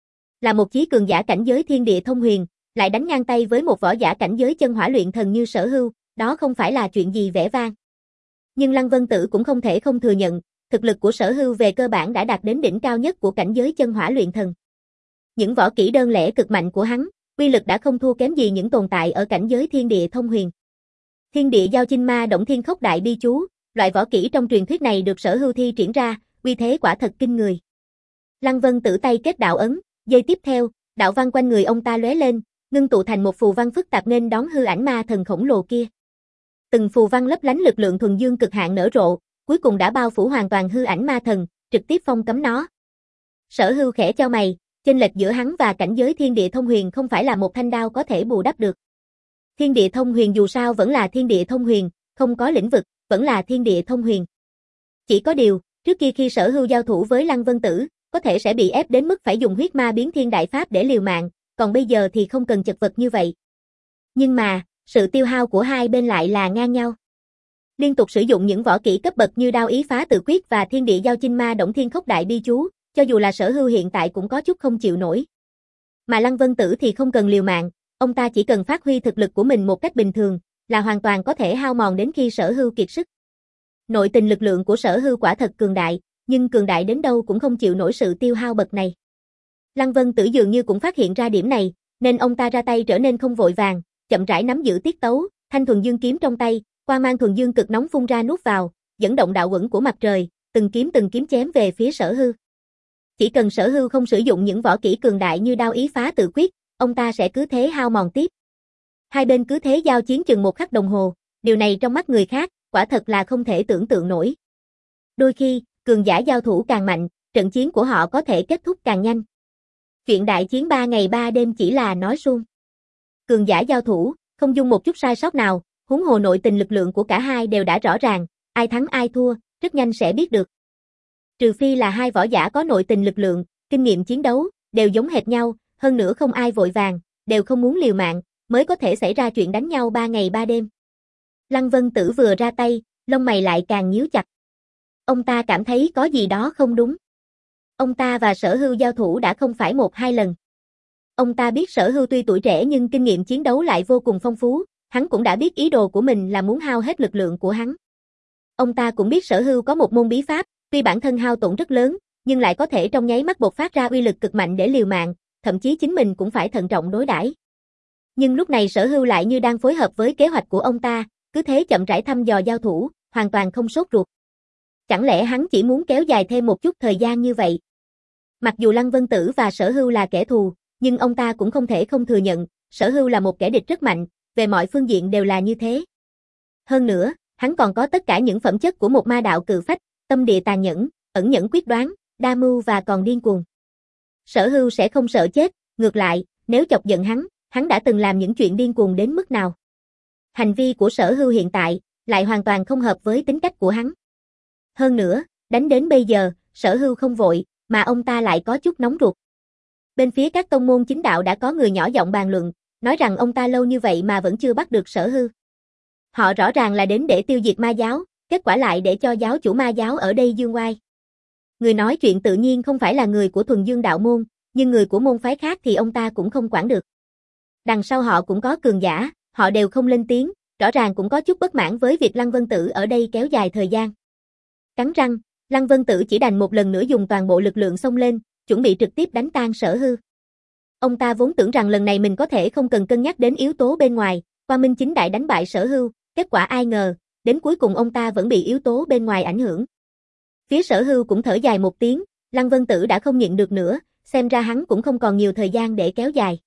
Là một chí cường giả cảnh giới thiên địa thông huyền, lại đánh ngang tay với một võ giả cảnh giới chân hỏa luyện thần như Sở Hưu, đó không phải là chuyện gì vẻ vang. Nhưng Lăng Vân Tử cũng không thể không thừa nhận, thực lực của Sở Hưu về cơ bản đã đạt đến đỉnh cao nhất của cảnh giới chân hỏa luyện thần. Những võ kỹ đơn lẻ cực mạnh của hắn, uy lực đã không thua kém gì những tồn tại ở cảnh giới thiên địa thông huyền. Thiên địa giao chinh ma động thiên khốc đại bi chú, loại võ kỹ trong truyền thuyết này được Sở Hưu thi triển ra, uy thế quả thật kinh người. Lăng Vân Tử tay kết đạo ấn, giây tiếp theo, đạo văn quanh người ông ta lóe lên, ngưng tụ thành một phù văn phức tạp nên đón hư ảnh ma thần khổng lồ kia. Từng phù văn lấp lánh lực lượng thuần dương cực hạn nở rộ, cuối cùng đã bao phủ hoàn toàn hư ảnh ma thần, trực tiếp phong cấm nó. Sở Hưu khẽ chau mày, chênh lệch giữa hắn và cảnh giới thiên địa thông huyền không phải là một thanh đao có thể bù đắp được. Thiên địa thông huyền dù sao vẫn là thiên địa thông huyền, không có lĩnh vực, vẫn là thiên địa thông huyền. Chỉ có điều, trước kia khi Sở Hưu giao thủ với Lăng Vân Tử, có thể sẽ bị ép đến mức phải dùng huyết ma biến thiên đại pháp để liều mạng, còn bây giờ thì không cần chật vật như vậy. Nhưng mà, sự tiêu hao của hai bên lại là ngang nhau. Liên tục sử dụng những võ kỹ cấp bậc như đao ý phá tự quyết và thiên địa giao chinh ma động thiên khốc đại bi chú, cho dù là Sở Hưu hiện tại cũng có chút không chịu nổi. Mà Lăng Vân Tử thì không cần liều mạng, ông ta chỉ cần phát huy thực lực của mình một cách bình thường, là hoàn toàn có thể hao mòn đến khi Sở Hưu kiệt sức. Nội tình lực lượng của Sở Hưu quả thật cường đại, nhưng cường đại đến đâu cũng không chịu nổi sự tiêu hao bậc này. Lăng Vân Tử dường như cũng phát hiện ra điểm này, nên ông ta ra tay trở nên không vội vàng, chậm rãi nắm giữ tiết tấu, thanh thuần dương kiếm trong tay, quang mang thuần dương cực nóng phun ra nuốt vào, dẫn động đạo uẩn của mặt trời, từng kiếm từng kiếm chém về phía Sở Hưu. Chỉ cần Sở Hưu không sử dụng những võ kỹ cường đại như đao ý phá tự quyết, ông ta sẽ cứ thế hao mòn tiếp. Hai bên cứ thế giao chiến chừng một khắc đồng hồ, điều này trong mắt người khác, quả thật là không thể tưởng tượng nổi. Đôi khi, cường giả giao thủ càng mạnh, trận chiến của họ có thể kết thúc càng nhanh. Chuyện đại chiến ba ngày ba đêm chỉ là nói suông. Cường giả giao thủ, không dung một chút sai sót nào, huống hồ nội tình lực lượng của cả hai đều đã rõ ràng, ai thắng ai thua, rất nhanh sẽ biết được. Trừ phi là hai võ giả có nội tình lực lượng, kinh nghiệm chiến đấu, đều giống hệt nhau, hơn nữa không ai vội vàng, đều không muốn liều mạng, mới có thể xảy ra chuyện đánh nhau ba ngày ba đêm. Lăng Vân Tử vừa ra tay, lông mày lại càng nhíu chặt. Ông ta cảm thấy có gì đó không đúng. Ông ta và Sở Hưu giao thủ đã không phải một hai lần. Ông ta biết Sở Hưu tuy tuổi trẻ nhưng kinh nghiệm chiến đấu lại vô cùng phong phú, hắn cũng đã biết ý đồ của mình là muốn hao hết lực lượng của hắn. Ông ta cũng biết Sở Hưu có một môn bí pháp, tuy bản thân hao tổn rất lớn, nhưng lại có thể trong nháy mắt bộc phát ra uy lực cực mạnh để liều mạng, thậm chí chính mình cũng phải thận trọng đối đãi. Nhưng lúc này Sở Hưu lại như đang phối hợp với kế hoạch của ông ta, cứ thế chậm rãi thăm dò giao thủ, hoàn toàn không sốt ruột. Chẳng lẽ hắn chỉ muốn kéo dài thêm một chút thời gian như vậy? Mặc dù Lăng Vân Tử và Sở Hưu là kẻ thù, nhưng ông ta cũng không thể không thừa nhận, Sở Hưu là một kẻ địch rất mạnh, về mọi phương diện đều là như thế. Hơn nữa, hắn còn có tất cả những phẩm chất của một ma đạo cự phách, tâm địa tàn nhẫn, ẩn nhẫn quyết đoán, đa mưu và còn điên cuồng. Sở Hưu sẽ không sợ chết, ngược lại, nếu chọc giận hắn, hắn đã từng làm những chuyện điên cuồng đến mức nào. Hành vi của Sở Hưu hiện tại, lại hoàn toàn không hợp với tính cách của hắn. Hơn nữa, đánh đến bây giờ, Sở Hưu không vội, mà ông ta lại có chút nóng ruột. Bên phía các tông môn chính đạo đã có người nhỏ giọng bàn luận, nói rằng ông ta lâu như vậy mà vẫn chưa bắt được Sở Hưu. Họ rõ ràng là đến để tiêu diệt ma giáo, kết quả lại để cho giáo chủ ma giáo ở đây dương oai. Người nói chuyện tự nhiên không phải là người của thuần dương đạo môn, nhưng người của môn phái khác thì ông ta cũng không quản được. Đằng sau họ cũng có cường giả, họ đều không lên tiếng, rõ ràng cũng có chút bất mãn với việc Lăng Vân Tử ở đây kéo dài thời gian. Cắn răng, Lăng Vân Tử chỉ đành một lần nữa dùng toàn bộ lực lượng xông lên, chuẩn bị trực tiếp đánh tan Sở Hưu. Ông ta vốn tưởng rằng lần này mình có thể không cần cân nhắc đến yếu tố bên ngoài, quang minh chính đại đánh bại Sở Hưu, kết quả ai ngờ, đến cuối cùng ông ta vẫn bị yếu tố bên ngoài ảnh hưởng. Phía Sở Hưu cũng thở dài một tiếng, Lăng Vân Tử đã không nhịn được nữa, xem ra hắn cũng không còn nhiều thời gian để kéo dài.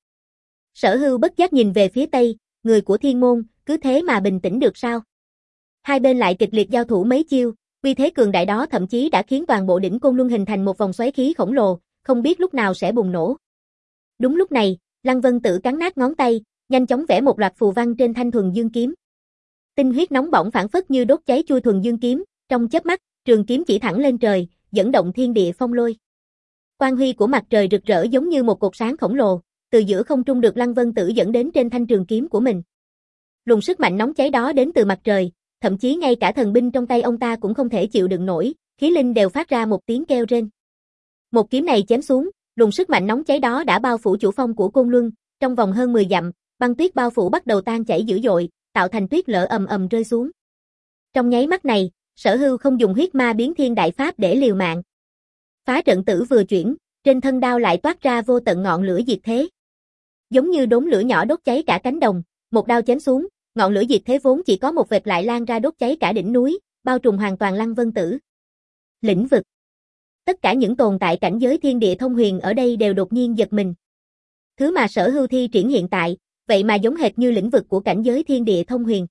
Sở Hưu bất giác nhìn về phía Tây, người của Thiên Môn, cứ thế mà bình tĩnh được sao? Hai bên lại kịch liệt giao thủ mấy chiêu, uy thế cường đại đó thậm chí đã khiến toàn bộ đỉnh Côn Luân hình thành một vòng xoáy khí khổng lồ, không biết lúc nào sẽ bùng nổ. Đúng lúc này, Lăng Vân Tử cắn nát ngón tay, nhanh chóng vẽ một loạt phù văn trên thanh thuần dương kiếm. Tinh huyết nóng bỏng phảng phất như đốt cháy chui thuần dương kiếm, trong chớp mắt, trường kiếm chỉ thẳng lên trời, dẫn động thiên địa phong lôi. Quang huy của mặt trời rực rỡ giống như một cột sáng khổng lồ, từ giữa không trung được Lăng Vân Tử dẫn đến trên thanh trường kiếm của mình. Luồng sức mạnh nóng cháy đó đến từ mặt trời, thậm chí ngay cả thần binh trong tay ông ta cũng không thể chịu đựng nổi, khí linh đều phát ra một tiếng kêu rên. Một kiếm này chém xuống, luồng sức mạnh nóng cháy đó đã bao phủ chủ phong của Côn Luân, trong vòng hơn mười dặm, băng tuyết bao phủ bắt đầu tan chảy dữ dội, tạo thành tuyết lở ầm ầm rơi xuống. Trong nháy mắt này, Sở Hưu không dùng huyết ma biến thiên đại pháp để liều mạng. Phá trận tử vừa chuyển, trên thân đao lại toát ra vô tận ngọn lửa diệt thế. Giống như đốm lửa nhỏ đốt cháy cả cánh đồng, một đao chém xuống, ngọn lửa diệt thế vốn chỉ có một vệt lại lan ra đốt cháy cả đỉnh núi, bao trùm hoàn toàn Lăng Vân Tử. Lĩnh vực. Tất cả những tồn tại cảnh giới thiên địa thông huyền ở đây đều đột nhiên giật mình. Thứ mà Sở Hưu thi triển hiện tại, vậy mà giống hệt như lĩnh vực của cảnh giới thiên địa thông huyền.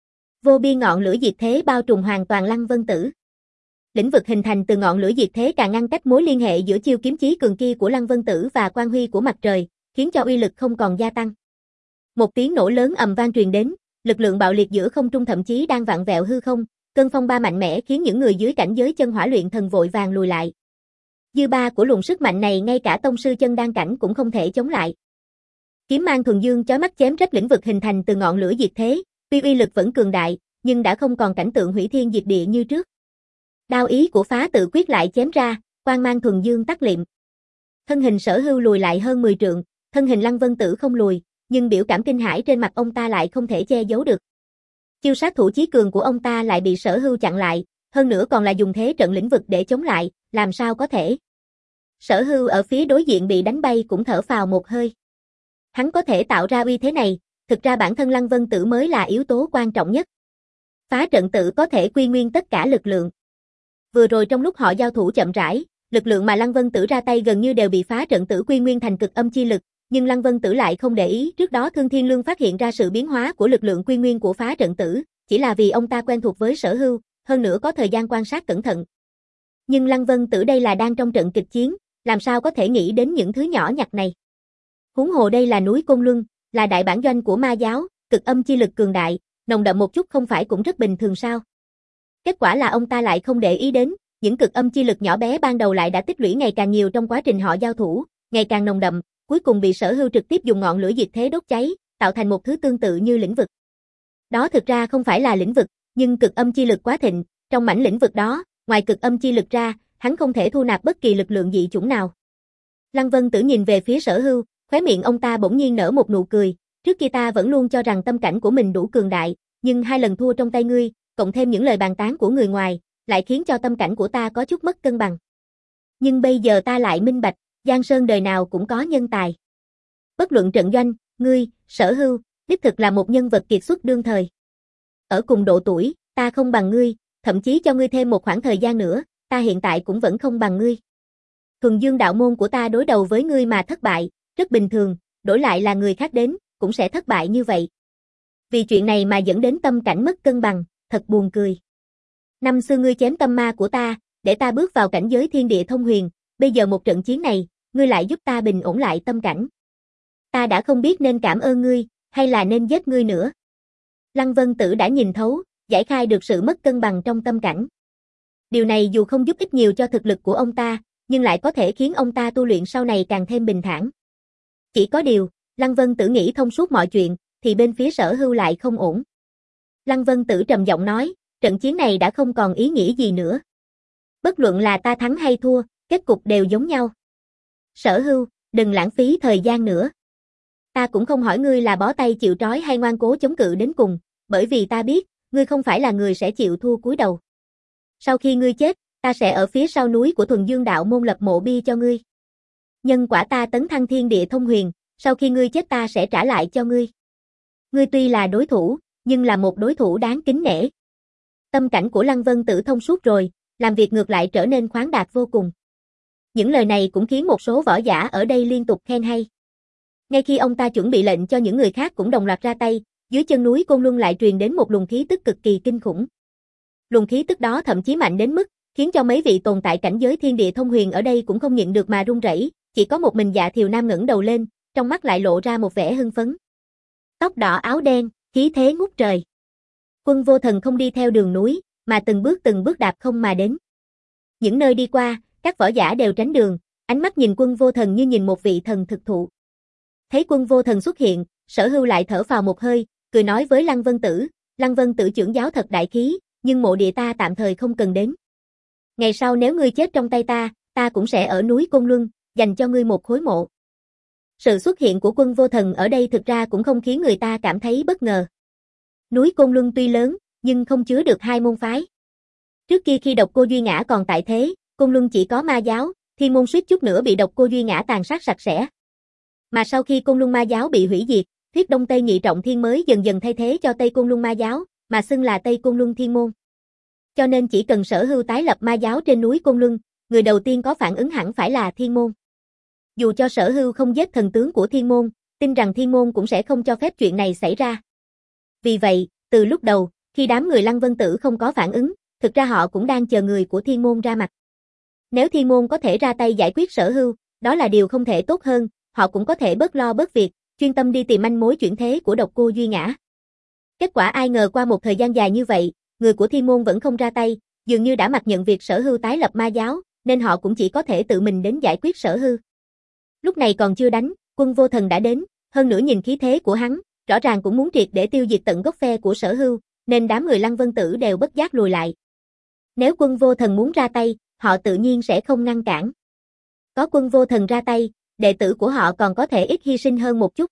Vô biên ngọn lửa diệt thế bao trùm hoàn toàn Lăng Vân Tử. Lĩnh vực hình thành từ ngọn lửa diệt thế càng ngăn cách mối liên hệ giữa chiêu kiếm chí cường kia của Lăng Vân Tử và quang huy của mặt trời, khiến cho uy lực không còn gia tăng. Một tiếng nổ lớn ầm vang truyền đến, lực lượng bạo liệt giữa không trung thậm chí đang vặn vẹo hư không, cơn phong ba mạnh mẽ khiến những người dưới cảnh giới chân hỏa luyện thần vội vàng lùi lại. Dư ba của luồng sức mạnh này ngay cả tông sư chân đan cảnh cũng không thể chống lại. Kiếm mang thuần dương chói mắt chém rách lĩnh vực hình thành từ ngọn lửa diệt thế, tuy uy lực vẫn cường đại, nhưng đã không còn cảnh tượng hủy thiên diệt địa như trước. Đao ý của phá tự quyết lại chém ra, quang mang thuần dương tắt liệm. Thân hình Sở Hưu lùi lại hơn mười trượng, thân hình Lăng Vân Tử không lùi, nhưng biểu cảm kinh hãi trên mặt ông ta lại không thể che giấu được. Chiêu sát thủ chí cường của ông ta lại bị Sở Hưu chặn lại, hơn nữa còn là dùng thế trận lĩnh vực để chống lại, làm sao có thể. Sở Hưu ở phía đối diện bị đánh bay cũng thở phào một hơi. Hắn có thể tạo ra uy thế này, thực ra bản thân Lăng Vân Tử mới là yếu tố quan trọng nhất. Phá trận tử có thể quy nguyên tất cả lực lượng. Vừa rồi trong lúc họ giao thủ chậm rãi, lực lượng mà Lăng Vân Tử ra tay gần như đều bị phá trận tử quy nguyên thành cực âm chi lực, nhưng Lăng Vân Tử lại không để ý. Trước đó Thương Thiên Lương phát hiện ra sự biến hóa của lực lượng quy nguyên của phá trận tử, chỉ là vì ông ta quen thuộc với Sở Hưu, hơn nữa có thời gian quan sát cẩn thận. Nhưng Lăng Vân Tử đây là đang trong trận kịch chiến, làm sao có thể nghĩ đến những thứ nhỏ nhặt này. Huống hồ đây là núi Côn Luân, là đại bản doanh của ma giáo, cực âm chi lực cường đại, nồng đậm một chút không phải cũng rất bình thường sao. Kết quả là ông ta lại không để ý đến, những cực âm chi lực nhỏ bé ban đầu lại đã tích lũy ngày càng nhiều trong quá trình họ giao thủ, ngày càng nồng đậm, cuối cùng bị Sở Hưu trực tiếp dùng ngọn lửa diệt thế đốt cháy, tạo thành một thứ tương tự như lĩnh vực. Đó thực ra không phải là lĩnh vực, nhưng cực âm chi lực quá thịnh, trong mảnh lĩnh vực đó, ngoài cực âm chi lực ra, hắn không thể thu nạp bất kỳ lực lượng dị chủng nào. Lăng Vân Tử nhìn về phía Sở Hưu, khóe miệng ông ta bỗng nhiên nở một nụ cười, trước kia ta vẫn luôn cho rằng tâm cảnh của mình đủ cường đại, nhưng hai lần thua trong tay ngươi, cộng thêm những lời bàn tán của người ngoài, lại khiến cho tâm cảnh của ta có chút mất cân bằng. Nhưng bây giờ ta lại minh bạch, Giang Sơn đời nào cũng có nhân tài. Bất luận trận doanh, ngươi, Sở Hưu, đích thực là một nhân vật kiệt xuất đương thời. Ở cùng độ tuổi, ta không bằng ngươi, thậm chí cho ngươi thêm một khoảng thời gian nữa, ta hiện tại cũng vẫn không bằng ngươi. Thuần Dương đạo môn của ta đối đầu với ngươi mà thất bại, rất bình thường, đổi lại là người khác đến, cũng sẽ thất bại như vậy. Vì chuyện này mà dẫn đến tâm cảnh mất cân bằng, thật buồn cười. Năm xưa ngươi chém tâm ma của ta, để ta bước vào cảnh giới thiên địa thông huyền, bây giờ một trận chiến này, ngươi lại giúp ta bình ổn lại tâm cảnh. Ta đã không biết nên cảm ơn ngươi, hay là nên giết ngươi nữa. Lăng Vân Tử đã nhìn thấu, giải khai được sự mất cân bằng trong tâm cảnh. Điều này dù không giúp ích nhiều cho thực lực của ông ta, nhưng lại có thể khiến ông ta tu luyện sau này càng thêm bình thản. Chỉ có điều, Lăng Vân Tử nghĩ thông suốt mọi chuyện, thì bên phía Sở Hưu lại không ổn. Lăng Vân Tử trầm giọng nói, trận chiến này đã không còn ý nghĩa gì nữa. Bất luận là ta thắng hay thua, kết cục đều giống nhau. Sở Hưu, đừng lãng phí thời gian nữa. Ta cũng không hỏi ngươi là bó tay chịu trói hay ngoan cố chống cự đến cùng, bởi vì ta biết, ngươi không phải là người sẽ chịu thua cúi đầu. Sau khi ngươi chết, ta sẽ ở phía sau núi của Thuần Dương đạo môn lập mộ bia cho ngươi. Nhân quả ta tấn thăng thiên địa thông huyền, sau khi ngươi chết ta sẽ trả lại cho ngươi. Ngươi tuy là đối thủ, nhưng là một đối thủ đáng kính nể. Tâm cảnh của Lăng Vân Tử thông suốt rồi, làm việc ngược lại trở nên khoáng đạt vô cùng. Những lời này cũng khiến một số võ giả ở đây liên tục khen hay. Ngay khi ông ta chuẩn bị lệnh cho những người khác cũng đồng loạt ra tay, dưới chân núi Côn Luân lại truyền đến một luồng khí tức cực kỳ kinh khủng. Luồng khí tức đó thậm chí mạnh đến mức, khiến cho mấy vị tồn tại cảnh giới thiên địa thông huyền ở đây cũng không nhịn được mà run rẩy, chỉ có một mình Dạ Thiều Nam ngẩng đầu lên, trong mắt lại lộ ra một vẻ hưng phấn. Tóc đỏ áo đen, khí thế ngút trời. Quân Vô Thần không đi theo đường núi, mà từng bước từng bước đạp không mà đến. Những nơi đi qua, các võ giả đều tránh đường, ánh mắt nhìn Quân Vô Thần như nhìn một vị thần thực thụ. Thấy Quân Vô Thần xuất hiện, Sở Hưu lại thở phào một hơi, cười nói với Lăng Vân Tử, Lăng Vân Tử trưởng giáo thật đại khí, nhưng mộ địa ta tạm thời không cần đến. Ngày sau nếu ngươi chết trong tay ta, ta cũng sẽ ở núi Côn Luân, dành cho ngươi một khối mộ. Sự xuất hiện của Quân Vô Thần ở đây thực ra cũng không khiến người ta cảm thấy bất ngờ. Núi Côn Luân tuy lớn, nhưng không chứa được hai môn phái. Trước kia khi Độc Cô Duy Ngã còn tại thế, Côn Luân chỉ có ma giáo, Thiên môn suýt chút nữa bị Độc Cô Duy Ngã tàn sát sạch sẽ. Mà sau khi Côn Luân ma giáo bị hủy diệt, Thuyết Đông Tây Nhị Trọng Thiên mới dần dần thay thế cho Tây Côn Luân ma giáo, mà xưng là Tây Côn Luân Thiên môn. Cho nên chỉ cần Sở Hưu tái lập ma giáo trên núi Côn Luân, người đầu tiên có phản ứng hẳn phải là Thiên môn. Dù cho Sở Hưu không giết thần tướng của Thiên môn, tin rằng Thiên môn cũng sẽ không cho phép chuyện này xảy ra. Vì vậy, từ lúc đầu, khi đám người Lăng Vân Tử không có phản ứng, thực ra họ cũng đang chờ người của Thiên môn ra mặt. Nếu Thiên môn có thể ra tay giải quyết Sở Hưu, đó là điều không thể tốt hơn, họ cũng có thể bớt lo bớt việc, chuyên tâm đi tìm manh mối chuyển thế của Độc Cô Duy Ngã. Kết quả ai ngờ qua một thời gian dài như vậy, người của Thiên môn vẫn không ra tay, dường như đã mặc nhận việc Sở Hưu tái lập ma giáo, nên họ cũng chỉ có thể tự mình đến giải quyết Sở Hưu. Lúc này còn chưa đánh, Quân Vô Thần đã đến, hơn nữa nhìn khí thế của hắn, rõ ràng cũng muốn triệt để tiêu diệt tận gốc phe của Sở Hưu, nên đám người Lăng Vân Tử đều bất giác lùi lại. Nếu Quân Vô Thần muốn ra tay, họ tự nhiên sẽ không ngăn cản. Có Quân Vô Thần ra tay, đệ tử của họ còn có thể ít hy sinh hơn một chút.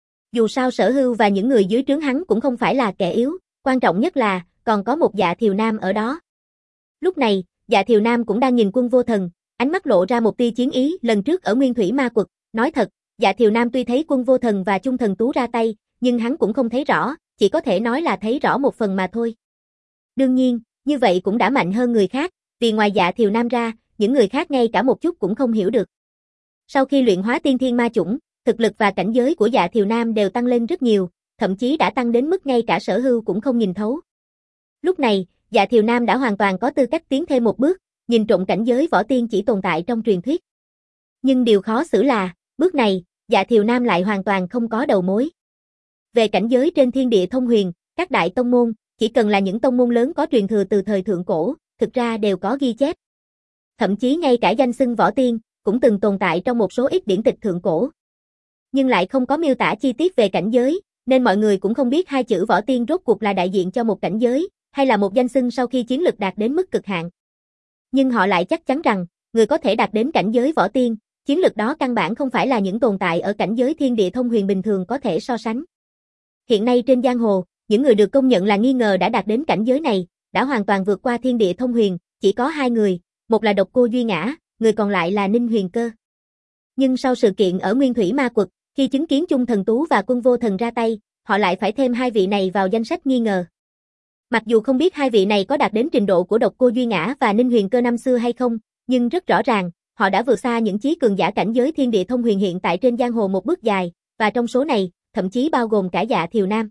Dù sao Sở Hưu và những người dưới trướng hắn cũng không phải là kẻ yếu, quan trọng nhất là còn có một Dạ Thiều Nam ở đó. Lúc này, Dạ Thiều Nam cũng đang nhìn Quân Vô Thần, ánh mắt lộ ra một tia chiến ý. Lần trước ở Nguyên Thủy Ma Quật, nói thật, Dạ Thiều Nam tuy thấy Quân Vô Thần và Chung Thần Tú ra tay, nhưng hắn cũng không thấy rõ, chỉ có thể nói là thấy rõ một phần mà thôi. Đương nhiên, như vậy cũng đã mạnh hơn người khác, vì ngoài Dạ Thiều Nam ra, những người khác ngay cả một chút cũng không hiểu được. Sau khi luyện hóa tiên thiên ma chủng, thực lực và cảnh giới của Dạ Thiều Nam đều tăng lên rất nhiều, thậm chí đã tăng đến mức ngay cả Sở Hưu cũng không nhìn thấu. Lúc này, Dạ Thiều Nam đã hoàn toàn có tư cách tiến thêm một bước, nhìn trộm cảnh giới võ tiên chỉ tồn tại trong truyền thuyết. Nhưng điều khó xử là, bước này, Dạ Thiều Nam lại hoàn toàn không có đầu mối. Về cảnh giới trên thiên địa thông huyền, các đại tông môn, chỉ cần là những tông môn lớn có truyền thừa từ thời thượng cổ, thực ra đều có ghi chép. Thậm chí ngay cả danh xưng võ tiên, cũng từng tồn tại trong một số ít điển tịch thượng cổ. Nhưng lại không có miêu tả chi tiết về cảnh giới, nên mọi người cũng không biết hai chữ võ tiên rốt cuộc là đại diện cho một cảnh giới, hay là một danh xưng sau khi chiến lực đạt đến mức cực hạn. Nhưng họ lại chắc chắn rằng, người có thể đạt đến cảnh giới võ tiên, chiến lực đó căn bản không phải là những tồn tại ở cảnh giới thiên địa thông huyền bình thường có thể so sánh. Hiện nay trên giang hồ, những người được công nhận là nghi ngờ đã đạt đến cảnh giới này, đã hoàn toàn vượt qua thiên địa thông huyền, chỉ có hai người, một là Độc Cô Duy Ngã, người còn lại là Ninh Huyền Cơ. Nhưng sau sự kiện ở Nguyên Thủy Ma Quật, khi chứng kiến Chung Thần Tú và Quân Vô Thần ra tay, họ lại phải thêm hai vị này vào danh sách nghi ngờ. Mặc dù không biết hai vị này có đạt đến trình độ của Độc Cô Duy Ngã và Ninh Huyền Cơ năm xưa hay không, nhưng rất rõ ràng, họ đã vượt xa những chí cường giả cảnh giới thiên địa thông huyền hiện tại trên giang hồ một bước dài, và trong số này, thậm chí bao gồm cả Dạ Thiều Nam.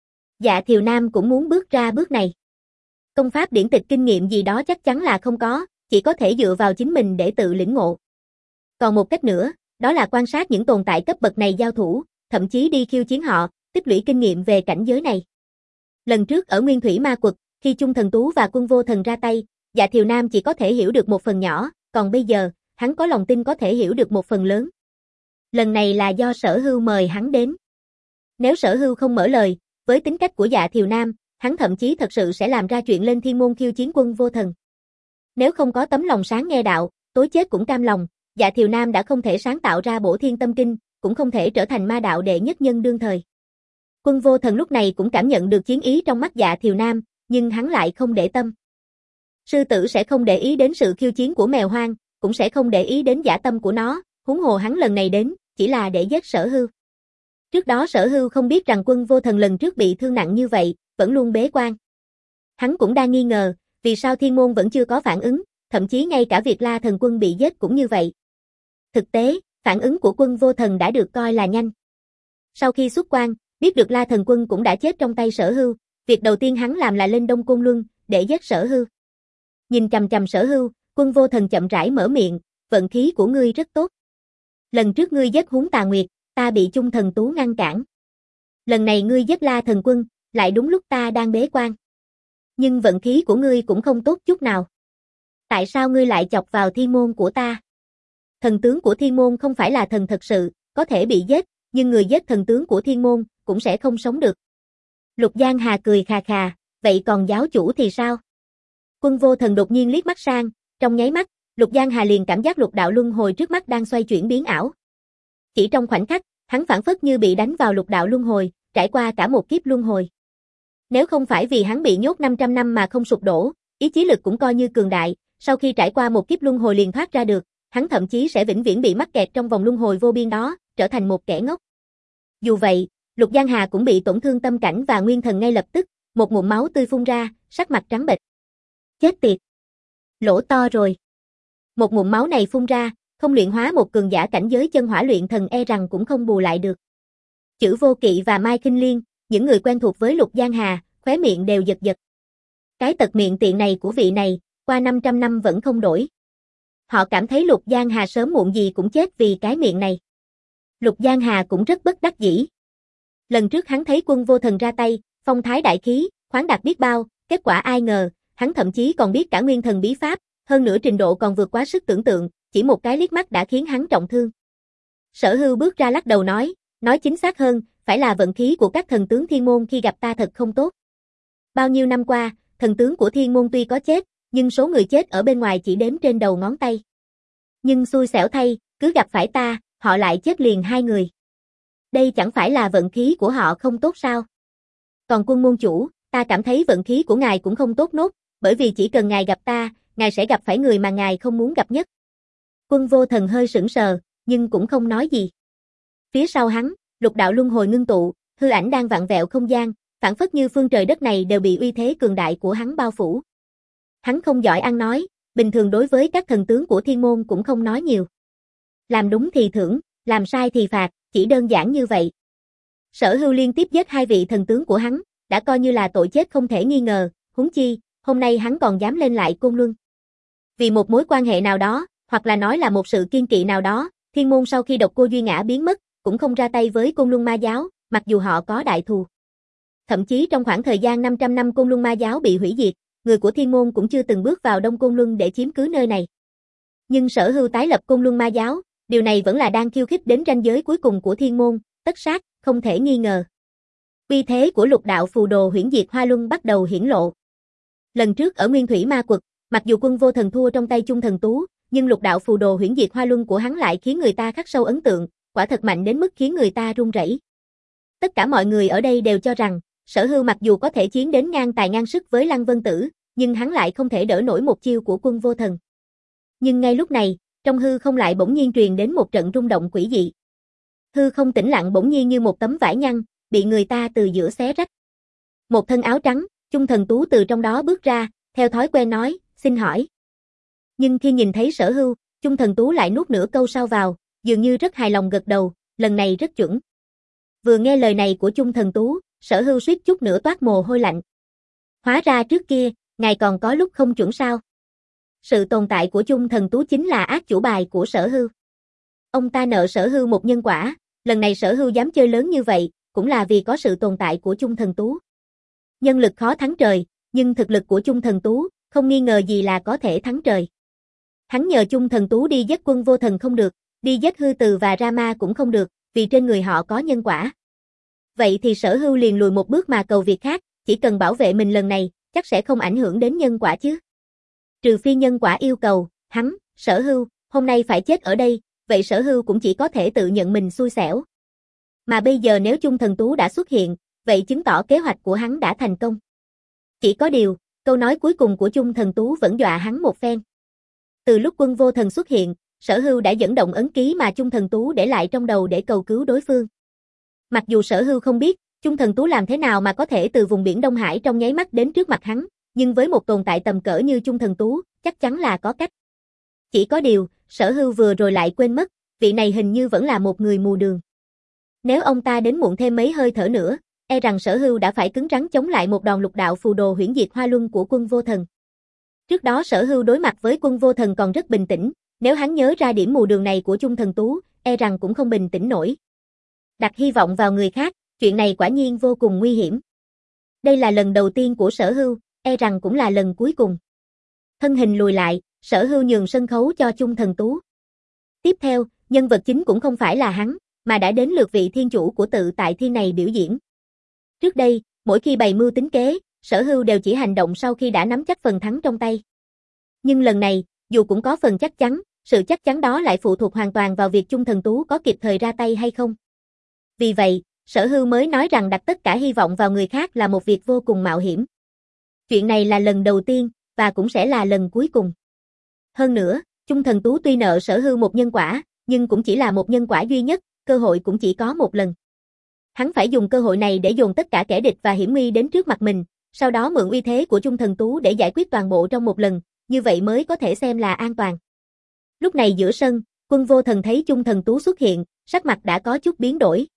Dạ Thiều Nam cũng muốn bước ra bước này. Công pháp điển tịch kinh nghiệm gì đó chắc chắn là không có, chỉ có thể dựa vào chính mình để tự lĩnh ngộ. Còn một cách nữa, đó là quan sát những tồn tại cấp bậc này giao thủ, thậm chí đi khiêu chiến họ, tích lũy kinh nghiệm về cảnh giới này. Lần trước ở Nguyên Thủy Ma Quật, khi Chung Thần Tú và Quân Vô Thần ra tay, Dạ Thiều Nam chỉ có thể hiểu được một phần nhỏ, còn bây giờ, hắn có lòng tin có thể hiểu được một phần lớn. Lần này là do Sở Hưu mời hắn đến. Nếu Sở Hưu không mở lời, với tính cách của Dạ Thiều Nam, hắn thậm chí thật sự sẽ làm ra chuyện lên thiên môn khiêu chiến Quân Vô Thần. Nếu không có tấm lòng sáng nghe đạo, tối chết cũng cam lòng, Dạ Thiều Nam đã không thể sáng tạo ra Bổ Thiên Tâm Kinh, cũng không thể trở thành ma đạo đệ nhất nhân đương thời. Quân Vô Thần lúc này cũng cảm nhận được chiến ý trong mắt Dạ Thiều Nam, nhưng hắn lại không để tâm. Sư tử sẽ không để ý đến sự khiêu chiến của mèo hoang, cũng sẽ không để ý đến dã tâm của nó, huống hồ hắn lần này đến, chỉ là để giết Sở Hưu. Trước đó Sở Hưu không biết rằng Quân Vô Thần lần trước bị thương nặng như vậy, vẫn luôn bế quan. Hắn cũng đang nghi ngờ, vì sao thiên môn vẫn chưa có phản ứng, thậm chí ngay cả việc La Thần Quân bị giết cũng như vậy. Thực tế, phản ứng của Quân Vô Thần đã được coi là nhanh. Sau khi xuất quan, biết được La Thần Quân cũng đã chết trong tay Sở Hưu, việc đầu tiên hắn làm là lên Đông Côn Luân, để giết Sở Hưu. Nhìn chằm chằm Sở Hưu, Quân Vô Thần chậm rãi mở miệng, vận khí của ngươi rất tốt. Lần trước ngươi giết Húng Tà Nguyệt, ta bị Chung Thần Tú ngăn cản. Lần này ngươi giết La Thần Quân, lại đúng lúc ta đang bế quan. Nhưng vận khí của ngươi cũng không tốt chút nào. Tại sao ngươi lại chọc vào thiên môn của ta? Thần tướng của thiên môn không phải là thần thật sự, có thể bị giết, nhưng người giết thần tướng của thiên môn cũng sẽ không sống được. Lục Giang Hà cười khà khà, vậy còn giáo chủ thì sao? Quân Vô Thần đột nhiên liếc mắt sang, trong nháy mắt, Lục Giang Hà liền cảm giác lục đạo luân hồi trước mắt đang xoay chuyển biến ảo. Chỉ trong khoảnh khắc, hắn phảng phất như bị đánh vào lục đạo luân hồi, trải qua cả một kiếp luân hồi. Nếu không phải vì hắn bị nhốt năm trăm năm mà không sụp đổ, ý chí lực cũng coi như cường đại, sau khi trải qua một kiếp luân hồi liền thoát ra được, hắn thậm chí sẽ vĩnh viễn bị mắc kẹt trong vòng luân hồi vô biên đó, trở thành một kẻ ngốc. Dù vậy, Lục Giang Hà cũng bị tổn thương tâm cảnh và nguyên thần ngay lập tức, một ngụm máu tươi phun ra, sắc mặt trắng bệch. Chết tiệt! Lỗ to rồi. Một ngụm máu này phun ra, không luyện hóa một cường giả cảnh giới chân hỏa luyện thần e rằng cũng không bù lại được. Chữ Vô Kỵ và Mai Kinh Liên, những người quen thuộc với Lục Giang Hà, khóe miệng đều giật giật. Cái tật miệng tiện này của vị này, qua năm trăm năm vẫn không đổi. Họ cảm thấy Lục Giang Hà sớm muộn gì cũng chết vì cái miệng này. Lục Giang Hà cũng rất bất đắc dĩ. Lần trước hắn thấy Quân Vô Thần ra tay, phong thái đại khí, khoáng đạt biết bao, kết quả ai ngờ, hắn thậm chí còn biết cả nguyên thần bí pháp, hơn nữa trình độ còn vượt quá sức tưởng tượng, chỉ một cái liếc mắt đã khiến hắn trọng thương. Sở Hưu bước ra lắc đầu nói, nói chính xác hơn, phải là vận khí của các thần tướng thiên môn khi gặp ta thật không tốt. Bao nhiêu năm qua, thần tướng của thiên môn tuy có chết, nhưng số người chết ở bên ngoài chỉ đếm trên đầu ngón tay. Nhưng xui xẻo thay, cứ gặp phải ta, họ lại chết liền hai người. Đây chẳng phải là vận khí của họ không tốt sao? Còn Quân môn chủ, ta cảm thấy vận khí của ngài cũng không tốt nốt, bởi vì chỉ cần ngài gặp ta, ngài sẽ gặp phải người mà ngài không muốn gặp nhất. Quân Vô Thần hơi sững sờ, nhưng cũng không nói gì. Phía sau hắn, lục đạo luân hồi ngưng tụ, hư ảnh đang vặn vẹo không gian, phảng phất như phương trời đất này đều bị uy thế cường đại của hắn bao phủ. Hắn không giỏi ăn nói, bình thường đối với các thần tướng của thiên môn cũng không nói nhiều. Làm đúng thì thưởng, làm sai thì phạt, chỉ đơn giản như vậy. Sở Hưu liên tiếp giết hai vị thần tướng của hắn, đã coi như là tội chết không thể nghi ngờ, huống chi, hôm nay hắn còn dám lên lại Côn Luân. Vì một mối quan hệ nào đó, hoặc là nói là một sự kiên kỵ nào đó, thiên môn sau khi độc cô Duy Ngã biến mất, cũng không ra tay với Côn Luân Ma Giáo, mặc dù họ có đại thù. Thậm chí trong khoảng thời gian năm trăm năm Côn Luân Ma Giáo bị hủy diệt, người của thiên môn cũng chưa từng bước vào Đông Côn Luân để chiếm cứ nơi này. Nhưng Sở Hưu tái lập Côn Luân Ma Giáo, điều này vẫn là đang khiêu khích đến ranh giới cuối cùng của thiên môn, tất sát, không thể nghi ngờ. Uy thế của lục đạo phù đồ huyễn diệt Hoa Luân bắt đầu hiển lộ. Lần trước ở Nguyên Thủy Ma Quật, mặc dù Quân Vô Thần thua trong tay Chung Thần Tú, nhưng lục đạo phù đồ huyễn diệt Hoa Luân của hắn lại khiến người ta khắc sâu ấn tượng, quả thật mạnh đến mức khiến người ta run rẩy. Tất cả mọi người ở đây đều cho rằng, Sở Hưu mặc dù có thể chiến đến ngang tài ngang sức với Lăng Vân Tử, nhưng hắn lại không thể đỡ nổi một chiêu của Quân Vô Thần. Nhưng ngay lúc này, trong hư không lại bỗng nhiên truyền đến một trận rung động quỷ dị. Hư không tĩnh lặng bỗng nhiên như một tấm vải nhăn, bị người ta từ giữa xé rách. Một thân áo trắng, Chung Thần Tú từ trong đó bước ra, theo thói quen nói, xin hỏi. Nhưng khi nhìn thấy Sở Hưu, Chung Thần Tú lại nuốt nửa câu sau vào, dường như rất hài lòng gật đầu, lần này rất chuẩn. Vừa nghe lời này của Chung Thần Tú, Sở Hưu suýt chút nữa toát mồ hôi lạnh. Hóa ra trước kia, ngài còn có lúc không chuẩn sao? Sự tồn tại của Chung Thần Tú chính là ác chủ bài của Sở Hưu. Ông ta nợ Sở Hưu một nhân quả, lần này Sở Hưu dám chơi lớn như vậy, cũng là vì có sự tồn tại của Chung Thần Tú. Nhân lực khó thắng trời, nhưng thực lực của Chung Thần Tú, không nghi ngờ gì là có thể thắng trời. Hắn nhờ Chung Thần Tú đi giết Quân Vô Thần không được, đi giết Hư Từ và Rama cũng không được, vì trên người họ có nhân quả. Vậy thì Sở Hưu liền lùi một bước mà cầu việc khác, chỉ cần bảo vệ mình lần này, chắc sẽ không ảnh hưởng đến nhân quả chứ. Trừ phi nhân quả yêu cầu, hắn, Sở Hưu, hôm nay phải chết ở đây, vậy Sở Hưu cũng chỉ có thể tự nhận mình xui xẻo. Mà bây giờ nếu Chung Thần Tú đã xuất hiện, vậy chứng tỏ kế hoạch của hắn đã thành công. Chỉ có điều, câu nói cuối cùng của Chung Thần Tú vẫn dọa hắn một phen. Từ lúc Quân Vô Thần xuất hiện, Sở Hưu đã dẫn động ấn ký mà Chung Thần Tú để lại trong đầu để cầu cứu đối phương. Mặc dù Sở Hưu không biết, Chung Thần Tú làm thế nào mà có thể từ vùng biển Đông Hải trong nháy mắt đến trước mặt hắn, nhưng với một tồn tại tầm cỡ như Chung Thần Tú, chắc chắn là có cách. Chỉ có điều, Sở Hưu vừa rồi lại quên mất, vị này hình như vẫn là một người mù đường. Nếu ông ta đến muộn thêm mấy hơi thở nữa, e rằng Sở Hưu đã phải cứng rắn chống lại một đòn lục đạo phù đồ huyễn diệt Hoa Luân của Quân Vô Thần. Trước đó Sở Hưu đối mặt với Quân Vô Thần còn rất bình tĩnh, nếu hắn nhớ ra điểm mù đường này của Chung Thần Tú, e rằng cũng không bình tĩnh nổi. Đặt hy vọng vào người khác, chuyện này quả nhiên vô cùng nguy hiểm. Đây là lần đầu tiên của Sở Hưu, e rằng cũng là lần cuối cùng. Thân hình lùi lại, Sở Hưu nhường sân khấu cho Chung Thần Tú. Tiếp theo, nhân vật chính cũng không phải là hắn, mà đã đến lượt vị thiên chủ của tự tại thiên này biểu diễn. Trước đây, Mỗi khi bày mưu tính kế, Sở Hưu đều chỉ hành động sau khi đã nắm chắc phần thắng trong tay. Nhưng lần này, dù cũng có phần chắc chắn, sự chắc chắn đó lại phụ thuộc hoàn toàn vào việc Chung Thần Tú có kịp thời ra tay hay không. Vì vậy, Sở Hưu mới nói rằng đặt tất cả hy vọng vào người khác là một việc vô cùng mạo hiểm. Chuyện này là lần đầu tiên, và cũng sẽ là lần cuối cùng. Hơn nữa, Chung Thần Tú tuy nợ Sở Hưu một nhân quả, nhưng cũng chỉ là một nhân quả duy nhất, cơ hội cũng chỉ có một lần. Hắn phải dùng cơ hội này để dồn tất cả kẻ địch và hiểm nguy đến trước mặt mình, sau đó mượn uy thế của Chung Thần Tú để giải quyết toàn bộ trong một lần, như vậy mới có thể xem là an toàn. Lúc này giữa sân, Quân Vô Thần thấy Chung Thần Tú xuất hiện, sắc mặt đã có chút biến đổi.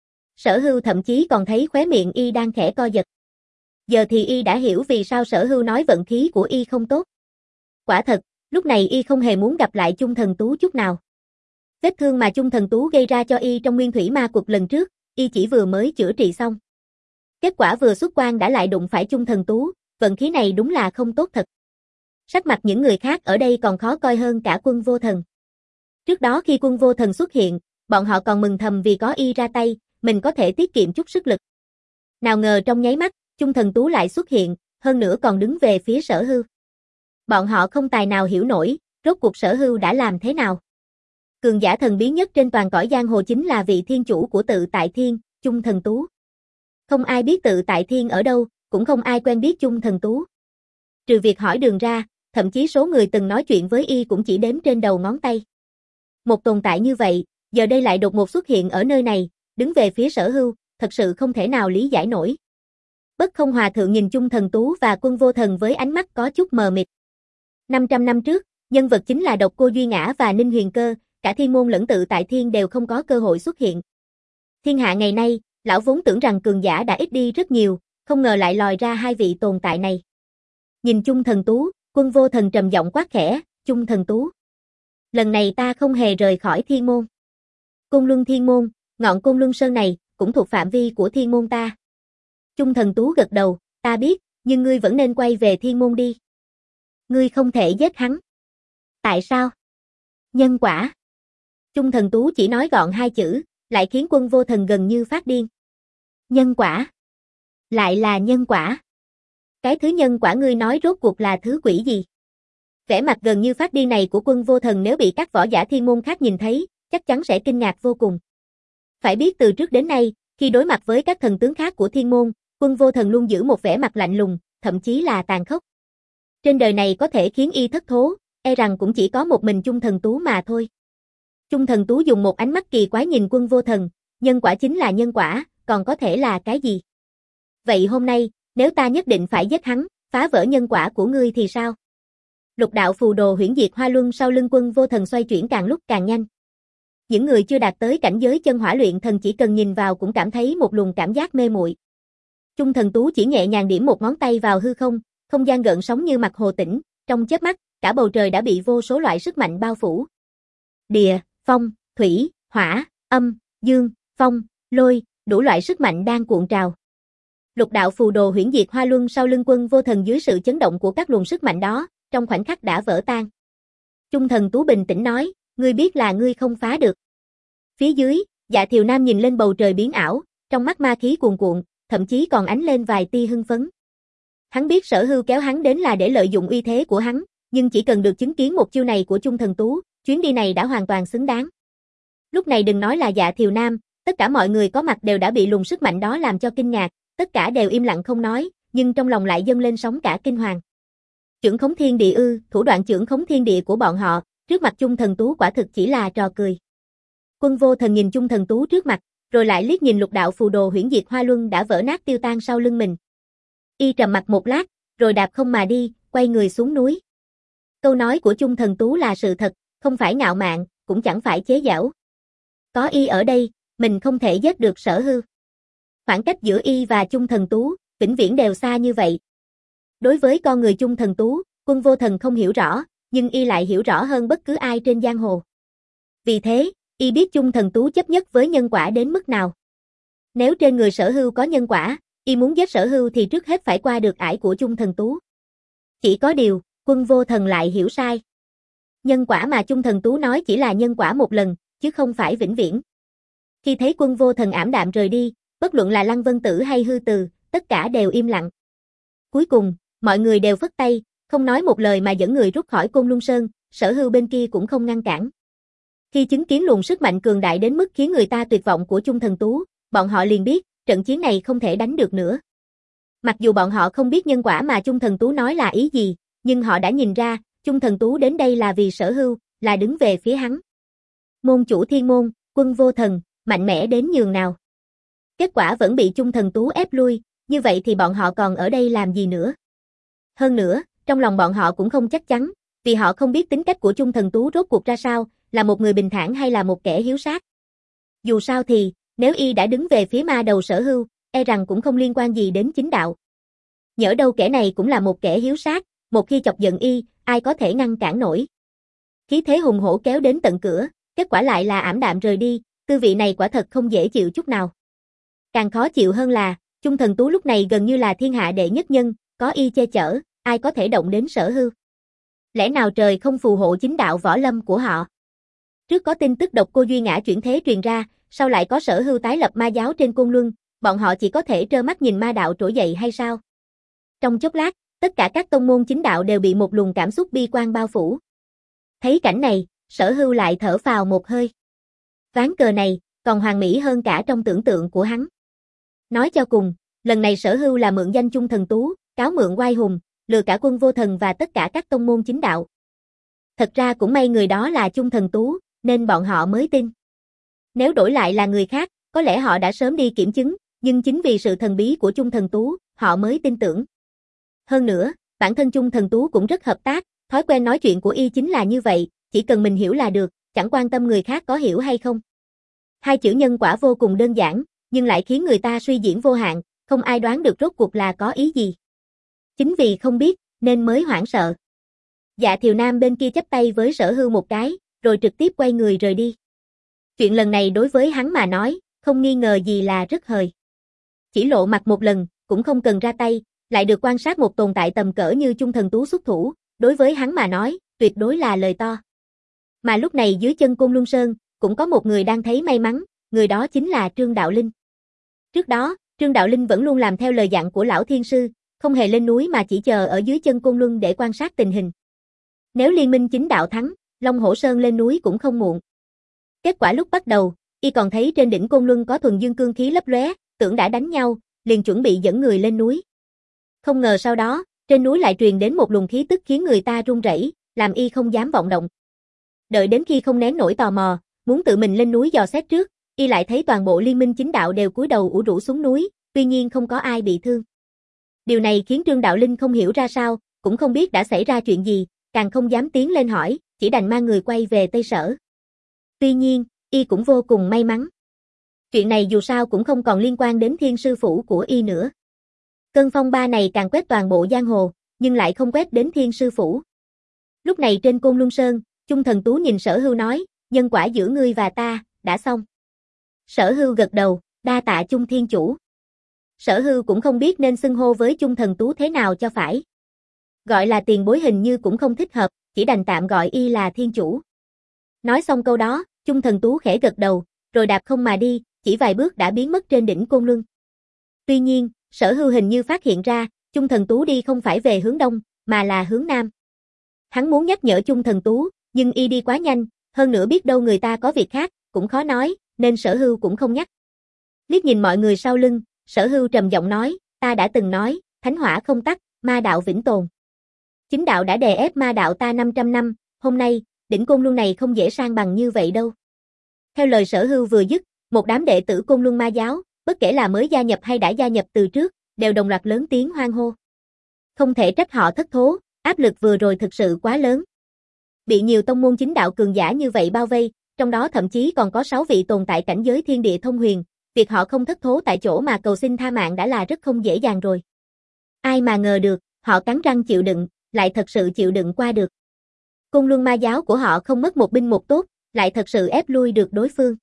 Sở Hưu thậm chí còn thấy khóe miệng y đang khẽ co giật. Giờ thì y đã hiểu vì sao Sở Hưu nói vận khí của y không tốt. Quả thật, lúc này y không hề muốn gặp lại Chung Thần Tú chút nào. Vết thương mà Chung Thần Tú gây ra cho y trong Nguyên Thủy Ma Quật lần trước, y chỉ vừa mới chữa trị xong. Kết quả vừa xuất quan đã lại đụng phải Chung Thần Tú, vận khí này đúng là không tốt thật. Sắc mặt những người khác ở đây còn khó coi hơn cả Quân Vô Thần. Trước đó khi Quân Vô Thần xuất hiện, bọn họ còn mừng thầm vì có y ra tay, mình có thể tiết kiệm chút sức lực. Nào ngờ trong nháy mắt, Chung Thần Tú lại xuất hiện, hơn nữa còn đứng về phía Sở Hưu. Bọn họ không tài nào hiểu nổi, rốt cuộc Sở Hưu đã làm thế nào. Cường giả thần bí nhất trên toàn cõi giang hồ chính là vị thiên chủ của Tự Tại Thiên, Chung Thần Tú. Không ai biết Tự Tại Thiên ở đâu, cũng không ai quen biết Chung Thần Tú. Trừ việc hỏi đường ra, thậm chí số người từng nói chuyện với y cũng chỉ đếm trên đầu ngón tay. Một tồn tại như vậy, giờ đây lại đột ngột xuất hiện ở nơi này, đứng về phía Sở Hưu, thật sự không thể nào lý giải nổi. Bất Không Hòa Thượng nhìn Chung Thần Tú và Quân Vô Thần với ánh mắt có chút mờ mịt. năm trăm năm trước, nhân vật chính là Độc Cô Duy Ngã và Ninh Huyền Cơ, cả Thiên Môn lẫn Tự Tại Thiên đều không có cơ hội xuất hiện. Thiên hạ ngày nay, lão vốn tưởng rằng cường giả đã ít đi rất nhiều, không ngờ lại lòi ra hai vị tồn tại này. Nhìn Chung Thần Tú, Quân Vô Thần trầm giọng quát khẽ, Chung Thần Tú. Lần này ta không hề rời khỏi Thiên Môn. Côn Luân Thiên Môn, ngọn Côn Luân Sơn này, cũng thuộc phạm vi của Thiên Môn ta. Chung Thần Tú gật đầu, ta biết, nhưng ngươi vẫn nên quay về Thiên Môn đi. Ngươi không thể giết hắn. Tại sao? Nhân quả. Chung Thần Tú chỉ nói gọn hai chữ, lại khiến Quân Vô Thần gần như phát điên. Nhân quả. Lại là nhân quả. Cái thứ nhân quả ngươi nói rốt cuộc là thứ quỷ gì? Vẻ mặt gần như phát điên này của Quân Vô Thần nếu bị các võ giả Thiên Môn khác nhìn thấy, chắc chắn sẽ kinh ngạc vô cùng. Phải biết từ trước đến nay, khi đối mặt với các thần tướng khác của Thiên Môn, Quân Vô Thần luôn giữ một vẻ mặt lạnh lùng, thậm chí là tàn khốc. Trên đời này có thể khiến y thất thố, e rằng cũng chỉ có một mình Chung Thần Tú mà thôi. Chung Thần Tú dùng một ánh mắt kỳ quái nhìn Quân Vô Thần, nhân quả chính là nhân quả, còn có thể là cái gì? Vậy hôm nay, nếu ta nhất định phải giết hắn, phá vỡ nhân quả của ngươi thì sao? Lục đạo phù đồ huyễn diệt hoa luân sau lưng Quân Vô Thần xoay chuyển càng lúc càng nhanh. Những người chưa đạt tới cảnh giới chân hỏa luyện thần chỉ cần nhìn vào cũng cảm thấy một luồng cảm giác mê muội. Chung Thần Tú chỉ nhẹ nhàng điểm một ngón tay vào hư không, không gian gợn sóng như mặt hồ tĩnh, trong chớp mắt, cả bầu trời đã bị vô số loại sức mạnh bao phủ. Địa, phong, thủy, hỏa, âm, dương, phong, lôi, đủ loại sức mạnh đang cuộn trào. Lục đạo phù đồ huyễn diệt hoa luân sau lưng Quân Vô Thần dưới sự chấn động của các luồng sức mạnh đó, trong khoảnh khắc đã vỡ tan. Chung Thần Tú bình tĩnh nói, ngươi biết là ngươi không phá được. Phía dưới, Dạ Thiều Nam nhìn lên bầu trời biến ảo, trong mắt ma khí cuồn cuộn, thậm chí còn ánh lên vài tia hưng phấn. Hắn biết Sở Hưu kéo hắn đến là để lợi dụng uy thế của hắn, nhưng chỉ cần được chứng kiến một chiêu này của Chung Thần Tú, chuyến đi này đã hoàn toàn xứng đáng. Lúc này đừng nói là Dạ Thiều Nam, tất cả mọi người có mặt đều đã bị luồng sức mạnh đó làm cho kinh ngạc, tất cả đều im lặng không nói, nhưng trong lòng lại dâng lên sóng cả kinh hoàng. Chưởng khống thiên địa ư, thủ đoạn chưởng khống thiên địa của bọn họ, trước mặt Chung Thần Tú quả thực chỉ là trò cười. Quân Vô Thần nhìn Chung Thần Tú trước mặt, rồi lại liếc nhìn lục đạo phù đồ huyễn diệt hoa luân đã vỡ nát tiêu tan sau lưng mình. Y trầm mặt một lát, rồi đạp không mà đi, quay người xuống núi. Câu nói của Chung Thần Tú là sự thật, không phải ngạo mạn, cũng chẳng phải chế giễu. Có y ở đây, mình không thể giết được Sở Hưu. Khoảng cách giữa y và Chung Thần Tú, vĩnh viễn đều xa như vậy. Đối với con người Chung Thần Tú, Quân Vô Thần không hiểu rõ, nhưng y lại hiểu rõ hơn bất cứ ai trên giang hồ. Vì thế, y biết Chung Thần Tú chấp nhất với nhân quả đến mức nào. Nếu trên người Sở Hưu có nhân quả, y muốn giết Sở Hưu thì trước hết phải qua được ải của Chung Thần Tú. Chỉ có điều, Quân Vô Thần lại hiểu sai. Nhân quả mà Chung Thần Tú nói chỉ là nhân quả một lần, chứ không phải vĩnh viễn. Khi thấy Quân Vô Thần ảm đạm rời đi, bất luận là Lăng Vân Tử hay Hư Từ, tất cả đều im lặng. Cuối cùng, mọi người đều phất tay, không nói một lời mà dẫn người rút khỏi Côn Luân Sơn, Sở Hưu bên kia cũng không ngăn cản. Khi chứng kiến luồng sức mạnh cường đại đến mức khiến người ta tuyệt vọng của Chung Thần Tú, bọn họ liền biết, trận chiến này không thể đánh được nữa. Mặc dù bọn họ không biết nhân quả mà Chung Thần Tú nói là ý gì, nhưng họ đã nhìn ra, Chung Thần Tú đến đây là vì Sở Hưu, là đứng về phía hắn. Môn chủ thiên môn, Quân Vô Thần, mạnh mẽ đến nhường nào. Kết quả vẫn bị Chung Thần Tú ép lui, như vậy thì bọn họ còn ở đây làm gì nữa. Hơn nữa, trong lòng bọn họ cũng không chắc chắn, vì họ không biết tính cách của Chung Thần Tú rốt cuộc ra sao, là một người bình thản hay là một kẻ hiếu sát. Dù sao thì, nếu y đã đứng về phía ma đầu Sở Hưu, e rằng cũng không liên quan gì đến chính đạo. Nhỡ đâu kẻ này cũng là một kẻ hiếu sát, một khi chọc giận y, ai có thể ngăn cản nổi. Khí thế hùng hổ kéo đến tận cửa, kết quả lại là ảm đạm rời đi, tư vị này quả thật không dễ chịu chút nào. Càng khó chịu hơn là, Chung Thần Tú lúc này gần như là thiên hạ đệ nhất nhân, có y che chở, ai có thể động đến Sở Hưu. Lẽ nào trời không phù hộ chính đạo võ lâm của họ? Trước có tin tức độc cô Duy Ngã chuyển thế truyền ra, sau lại có Sở Hưu tái lập ma giáo trên Côn Luân, bọn họ chỉ có thể trơ mắt nhìn ma đạo trỗi dậy hay sao? Trong chốc lát, tất cả các tông môn chính đạo đều bị một luồng cảm xúc bi quan bao phủ. Thấy cảnh này, Sở Hưu lại thở phào một hơi. Ván cờ này, còn hoàn mỹ hơn cả trong tưởng tượng của hắn. Nói cho cùng, lần này Sở Hưu là mượn danh Chung Thần Tú, cáo mượn oai hùng, lừa cả Quân Vô Thần và tất cả các tông môn chính đạo. Thật ra cũng may người đó là Chung Thần Tú, nên bọn họ mới tin. Nếu đổi lại là người khác, có lẽ họ đã sớm đi kiểm chứng, nhưng chính vì sự thần bí của Chung Thần Tú, họ mới tin tưởng. Hơn nữa, bản thân Chung Thần Tú cũng rất hợp tác, thói quen nói chuyện của y chính là như vậy, chỉ cần mình hiểu là được, chẳng quan tâm người khác có hiểu hay không. Hai chữ nhân quả vô cùng đơn giản, nhưng lại khiến người ta suy diễn vô hạn, không ai đoán được rốt cuộc là có ý gì. Chính vì không biết, nên mới hoảng sợ. Dạ Thiều Nam bên kia chắp tay với Sở Hưu một cái, rồi trực tiếp quay người rời đi. Chuyện lần này đối với hắn mà nói, không nghi ngờ gì là rất hời. Chỉ lộ mặt một lần, cũng không cần ra tay, lại được quan sát một tồn tại tầm cỡ như Chung Thần Tú xuất thủ, đối với hắn mà nói, tuyệt đối là lời to. Mà lúc này dưới chân Côn Luân Sơn, cũng có một người đang thấy may mắn, người đó chính là Trương Đạo Linh. Trước đó, Trương Đạo Linh vẫn luôn làm theo lời dặn của lão thiên sư, không hề lên núi mà chỉ chờ ở dưới chân Côn Luân để quan sát tình hình. Nếu liên minh chính đạo thắng, Long Hổ Sơn lên núi cũng không muộn. Kết quả lúc bắt đầu, y còn thấy trên đỉnh Côn Luân có thuần dương cương khí lấp lóe, tưởng đã đánh nhau, liền chuẩn bị dẫn người lên núi. Không ngờ sau đó, trên núi lại truyền đến một luồng khí tức khiến người ta run rẩy, làm y không dám vọng động. Đợi đến khi không nén nổi tò mò, muốn tự mình lên núi dò xét trước, y lại thấy toàn bộ liên minh chính đạo đều cúi đầu ủ rũ xuống núi, tuy nhiên không có ai bị thương. Điều này khiến Trương Đạo Linh không hiểu ra sao, cũng không biết đã xảy ra chuyện gì, càng không dám tiến lên hỏi, chỉ đành mang người quay về Tây Sở. Tuy nhiên, y cũng vô cùng may mắn. Chuyện này dù sao cũng không còn liên quan đến Thiên sư phủ của y nữa. Cơn phong ba này càng quét toàn bộ giang hồ, nhưng lại không quét đến Thiên sư phủ. Lúc này trên Côn Luân Sơn, Chung Thần Tú nhìn Sở Hưu nói, nhân quả giữa ngươi và ta, đã xong. Sở Hưu gật đầu, đa tạ Chung Thiên chủ. Sở Hưu cũng không biết nên xưng hô với Chung Thần Tú thế nào cho phải. Gọi là tiền bối hình như cũng không thích hợp, chỉ đành tạm gọi y là Thiên chủ. Nói xong câu đó, Chung Thần Tú khẽ gật đầu, rồi đạp không mà đi, chỉ vài bước đã biến mất trên đỉnh Côn Luân. Tuy nhiên, Sở Hưu hình như phát hiện ra, Chung Thần Tú đi không phải về hướng đông, mà là hướng nam. Hắn muốn nhắc nhở Chung Thần Tú, nhưng y đi quá nhanh, hơn nữa biết đâu người ta có việc khác, cũng khó nói, nên Sở Hưu cũng không nhắc. Liếc nhìn mọi người sau lưng, Sở Hưu trầm giọng nói, ta đã từng nói, thánh hỏa không tắt, ma đạo vĩnh tồn. Chính đạo đã đè ép ma đạo ta năm trăm năm, hôm nay, đỉnh Côn Luân này không dễ sang bằng như vậy đâu. Theo lời Sở Hưu vừa dứt, một đám đệ tử Côn Luân ma giáo, bất kể là mới gia nhập hay đã gia nhập từ trước, đều đồng loạt lớn tiếng hoan hô. Không thể trách họ thất thố, áp lực vừa rồi thực sự quá lớn. Bị nhiều tông môn chính đạo cường giả như vậy bao vây, trong đó thậm chí còn có sáu vị tồn tại cảnh giới thiên địa thông huyền, việc họ không thất thố tại chỗ mà cầu xin tha mạng đã là rất không dễ dàng rồi. Ai mà ngờ được, họ cắn răng chịu đựng, lại thật sự chịu đựng qua được. Côn Luân ma giáo của họ không mất một binh một tốt, lại thật sự ép lui được đối phương.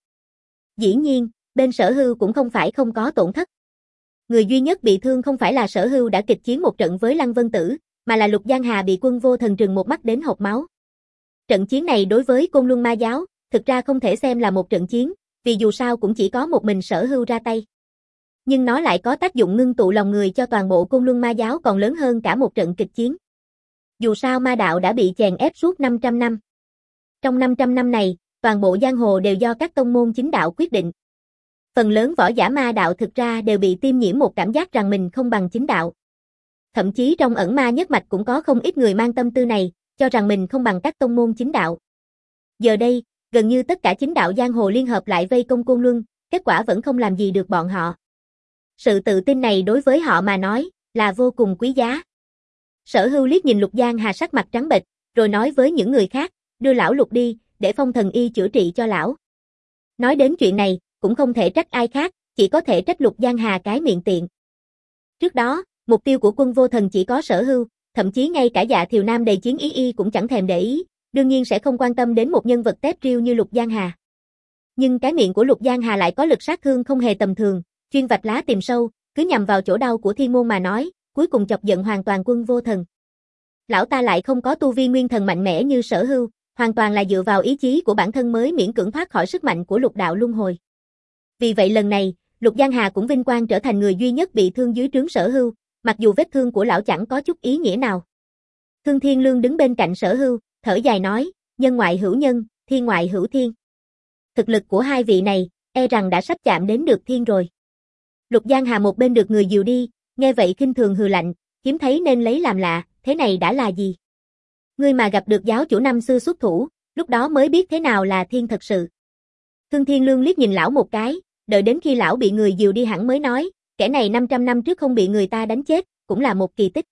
Dĩ nhiên, bên Sở Hưu cũng không phải không có tổn thất. Người duy nhất bị thương không phải là Sở Hưu đã kịch chiến một trận với Lăng Vân Tử, mà là Lục Giang Hà bị Quân Vô Thần trừng một mắt đến hộc máu. Trận chiến này đối với Côn Luân ma giáo, thực ra không thể xem là một trận chiến, vì dù sao cũng chỉ có một mình Sở Hưu ra tay. Nhưng nó lại có tác dụng ngưng tụ lòng người cho toàn bộ Côn Luân Ma giáo còn lớn hơn cả một trận kịch chiến. Dù sao ma đạo đã bị chèn ép suốt năm trăm năm. Trong năm trăm năm này, toàn bộ giang hồ đều do các tông môn chính đạo quyết định. Phần lớn võ giả ma đạo thực ra đều bị tiêm nhiễm một cảm giác rằng mình không bằng chính đạo. Thậm chí trong ẩn ma nhất mạch cũng có không ít người mang tâm tư này, cho rằng mình không bằng các tông môn chính đạo. Giờ đây, gần như tất cả chính đạo giang hồ liên hợp lại vây công Côn Luân, kết quả vẫn không làm gì được bọn họ. Sự tự tin này đối với họ mà nói, là vô cùng quý giá. Sở Hưu liếc nhìn Lục Giang Hà sắc mặt trắng bệch, rồi nói với những người khác, đưa lão Lục đi, để phong thần y chữa trị cho lão. Nói đến chuyện này, cũng không thể trách ai khác, chỉ có thể trách Lục Giang Hà cái miệng tiện. Trước đó, mục tiêu của Quân Vô Thần chỉ có Sở Hưu, thậm chí ngay cả Dạ Thiều Nam đầy chiến ý y cũng chẳng thèm để ý, đương nhiên sẽ không quan tâm đến một nhân vật tép riêu như Lục Giang Hà. Nhưng cái miệng của Lục Giang Hà lại có lực sát thương không hề tầm thường, chuyên vạch lá tìm sâu, cứ nhằm vào chỗ đau của Thiên Môn mà nói, cuối cùng chọc giận hoàn toàn Quân Vô Thần. Lão ta lại không có tu vi nguyên thần mạnh mẽ như Sở Hưu, hoàn toàn là dựa vào ý chí của bản thân mới miễn cưỡng thoát khỏi sức mạnh của lục đạo luân hồi. Vì vậy lần này, Lục Giang Hà cũng vinh quang trở thành người duy nhất bị thương dưới trướng Sở Hưu, mặc dù vết thương của lão chẳng có chút ý nghĩa nào. Thương Thiên Lương đứng bên cạnh Sở Hưu, thở dài nói, nhân ngoại hữu nhân, thiên ngoại hữu thiên. Thực lực của hai vị này, e rằng đã sắp chạm đến được thiên rồi. Lục Giang Hà một bên được người dìu đi, nghe vậy khinh thường hừ lạnh, hiếm thấy nên lấy làm lạ, thế này đã là gì? Ngươi mà gặp được giáo chủ năm xưa xuất thủ, lúc đó mới biết thế nào là thiên thật sự. Thương Thiên Lương liếc nhìn lão một cái, đợi đến khi lão bị người dìu đi hẳn mới nói, kẻ này năm trăm năm trước không bị người ta đánh chết, cũng là một kỳ tích.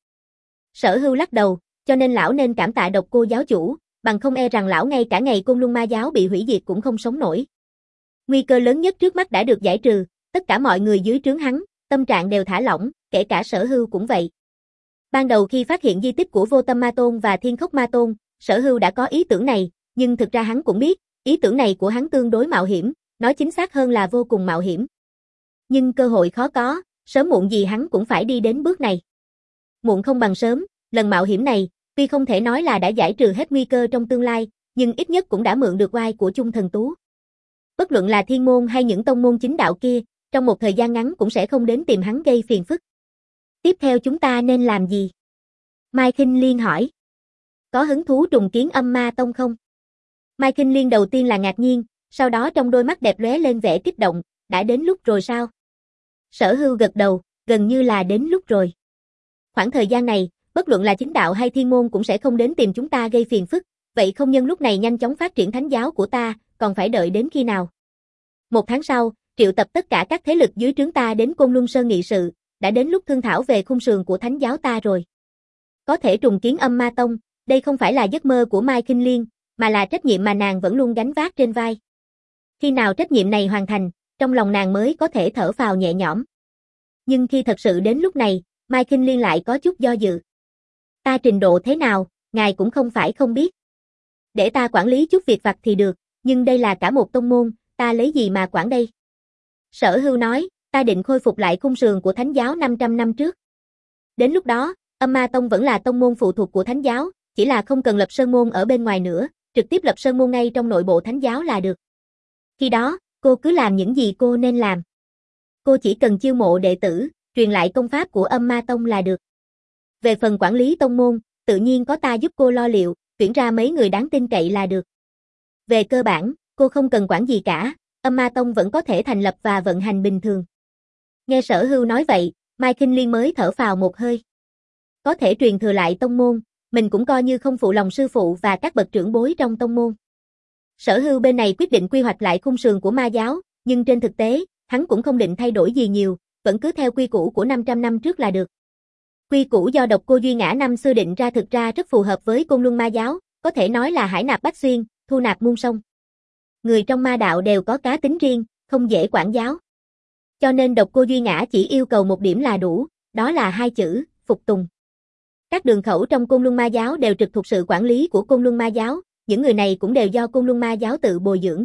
Sở Hưu lắc đầu, cho nên lão nên cảm tạ Độc Cô giáo chủ, bằng không e rằng lão ngay cả ngày Côn Luân Ma giáo bị hủy diệt cũng không sống nổi. Nguy cơ lớn nhất trước mắt đã được giải trừ, tất cả mọi người dưới trướng hắn, tâm trạng đều thả lỏng, kể cả Sở Hưu cũng vậy. Ban đầu khi phát hiện di tích của Vô Tâm Ma Tôn và Thiên Khốc Ma Tôn, Sở Hưu đã có ý tưởng này, nhưng thực ra hắn cũng biết, ý tưởng này của hắn tương đối mạo hiểm, nói chính xác hơn là vô cùng mạo hiểm. Nhưng cơ hội khó có, sớm muộn gì hắn cũng phải đi đến bước này. Muộn không bằng sớm, lần mạo hiểm này, tuy không thể nói là đã giải trừ hết nguy cơ trong tương lai, nhưng ít nhất cũng đã mượn được oai của Chung Thần Tú. Bất luận là thiên môn hay những tông môn chính đạo kia, trong một thời gian ngắn cũng sẽ không đến tìm hắn gây phiền phức. Tiếp theo chúng ta nên làm gì? Mai Khinh Liên hỏi. Có hứng thú trùng kiến Âm Ma Tông không? Mai Khinh Liên đầu tiên là ngạc nhiên, sau đó trong đôi mắt đẹp lóe lên vẻ kích động, đã đến lúc rồi sao? Sở Hưu gật đầu, gần như là đến lúc rồi. Khoảng thời gian này, bất luận là chính đạo hay thiên môn cũng sẽ không đến tìm chúng ta gây phiền phức, vậy không nhân lúc này nhanh chóng phát triển thánh giáo của ta, còn phải đợi đến khi nào? Một tháng sau, triệu tập tất cả các thế lực dưới trướng ta đến Côn Luân Sơn nghị sự, đã đến lúc thương thảo về khung sườn của thánh giáo ta rồi. Có thể trùng kiến Âm Ma Tông, đây không phải là giấc mơ của Mai Khinh Liên, mà là trách nhiệm mà nàng vẫn luôn gánh vác trên vai. Khi nào trách nhiệm này hoàn thành, trong lòng nàng mới có thể thở phào nhẹ nhõm. Nhưng khi thật sự đến lúc này, Mai Khinh Liên lại có chút do dự. Ta trình độ thế nào, ngài cũng không phải không biết. Để ta quản lý chút việc vặt thì được, nhưng đây là cả một tông môn, ta lấy gì mà quản đây? Sở Hưu nói, ta định khôi phục lại khung sườn của thánh giáo năm trăm năm trước. Đến lúc đó, Âm Ma Tông vẫn là tông môn phụ thuộc của thánh giáo, chỉ là không cần lập sơn môn ở bên ngoài nữa, trực tiếp lập sơn môn ngay trong nội bộ thánh giáo là được. Khi đó, cô cứ làm những gì cô nên làm. Cô chỉ cần chiêu mộ đệ tử, truyền lại công pháp của Âm Ma Tông là được. Về phần quản lý tông môn, tự nhiên có ta giúp cô lo liệu, tuyển ra mấy người đáng tin cậy là được. Về cơ bản, cô không cần quản gì cả, Âm Ma Tông vẫn có thể thành lập và vận hành bình thường. Nghe Sở Hưu nói vậy, Mai Khinh Liên mới thở phào một hơi. Có thể truyền thừa lại tông môn, mình cũng coi như không phụ lòng sư phụ và các bậc trưởng bối trong tông môn. Sở Hưu bên này quyết định quy hoạch lại khung sườn của ma giáo, nhưng trên thực tế, hắn cũng không định thay đổi gì nhiều, vẫn cứ theo quy củ của năm trăm năm trước là được. Quy củ do Độc Cô Duy Ngã năm xưa định ra thực ra rất phù hợp với Côn Luân Ma giáo, có thể nói là hải nạp bách xuyên, thu nạp muôn sông. Người trong ma đạo đều có cá tính riêng, không dễ quản giáo. Cho nên Độc Cô Duy Ngã chỉ yêu cầu một điểm là đủ, đó là hai chữ, phục tùng. Các đường khẩu trong Côn Luân Ma giáo đều trực thuộc sự quản lý của Côn Luân Ma giáo, những người này cũng đều do Côn Luân Ma giáo tự bồi dưỡng.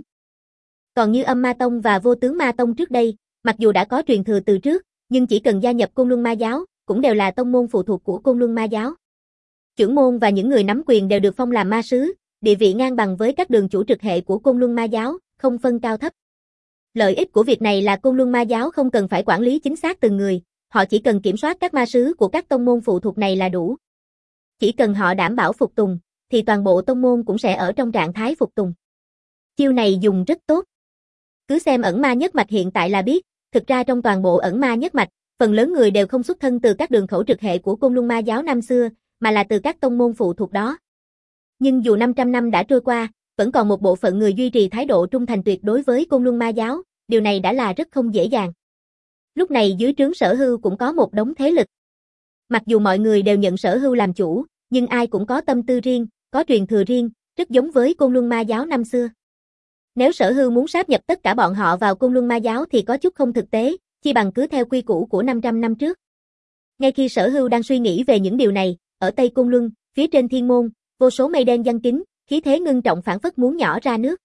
Còn như Âm Ma Tông và Vô Tướng Ma Tông trước đây, mặc dù đã có truyền thừa từ trước, nhưng chỉ cần gia nhập Côn Luân Ma giáo, cũng đều là tông môn phụ thuộc của Côn Luân Ma giáo. Trưởng môn và những người nắm quyền đều được phong làm ma sứ, địa vị ngang bằng với các đường chủ trực hệ của Côn Luân Ma giáo, không phân cao thấp. Lợi ích của việc này là Côn Luân Ma giáo không cần phải quản lý chính xác từng người, họ chỉ cần kiểm soát các ma sứ của các tông môn phụ thuộc này là đủ. Chỉ cần họ đảm bảo phục tùng, thì toàn bộ tông môn cũng sẽ ở trong trạng thái phục tùng. Chiêu này dùng rất tốt. Cứ xem ẩn ma nhất mạch hiện tại là biết, thực ra trong toàn bộ ẩn ma nhất mạch, phần lớn người đều không xuất thân từ các đường khẩu trực hệ của Côn Luân Ma giáo năm xưa, mà là từ các tông môn phụ thuộc đó. Nhưng dù năm trăm năm đã trôi qua, vẫn còn một bộ phận người duy trì thái độ trung thành tuyệt đối với Côn Luân Ma giáo, điều này đã là rất không dễ dàng. Lúc này dưới trướng Sở Hưu cũng có một đống thế lực. Mặc dù mọi người đều nhận Sở Hưu làm chủ, nhưng ai cũng có tâm tư riêng, có truyền thừa riêng, rất giống với Côn Luân Ma giáo năm xưa. Nếu Sở Hưu muốn sáp nhập tất cả bọn họ vào Côn Luân Ma giáo thì có chút không thực tế, chi bằng cứ theo quy củ của năm trăm năm trước. Ngay khi Sở Hưu đang suy nghĩ về những điều này, ở Tây Côn Luân, phía trên thiên môn, vô số mây đen giăng kín, khí thế ngưng trọng phảng phất muốn nhỏ ra nước.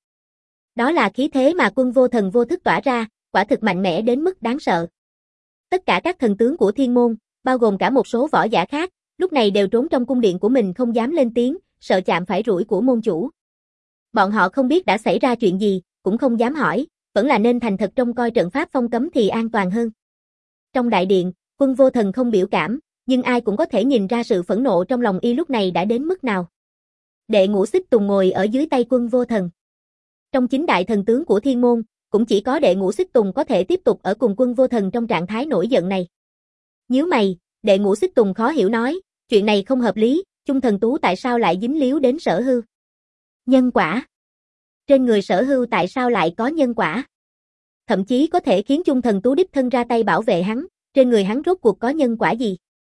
Đó là khí thế mà Quân Vô Thần vô thức tỏa ra, quả thực mạnh mẽ đến mức đáng sợ. Tất cả các thần tướng của thiên môn, bao gồm cả một số võ giả khác, lúc này đều trốn trong cung điện của mình không dám lên tiếng, sợ chạm phải rủi của môn chủ. Bọn họ không biết đã xảy ra chuyện gì, cũng không dám hỏi, vẫn là nên thành thật trông coi trận pháp phong cấm thì an toàn hơn. Trong đại điện, Quân Vô Thần không biểu cảm, nhưng ai cũng có thể nhìn ra sự phẫn nộ trong lòng y lúc này đã đến mức nào. Đệ Ngũ Xích Tùng ngồi ở dưới tay Quân Vô Thần. Trong chính đại thần tướng của thiên môn, cũng chỉ có Đệ Ngũ Xích Tùng có thể tiếp tục ở cùng Quân Vô Thần trong trạng thái nổi giận này. Nhíu mày, Đệ Ngũ Xích Tùng khó hiểu nói, chuyện này không hợp lý, Chung Thần Tú tại sao lại dính líu đến Sở Hưu? Nhân quả. Trên người Sở Hưu tại sao lại có nhân quả? Thậm chí có thể khiến Chung Thần Tú đích thân ra tay bảo vệ hắn, trên người hắn rốt cuộc có nhân quả gì?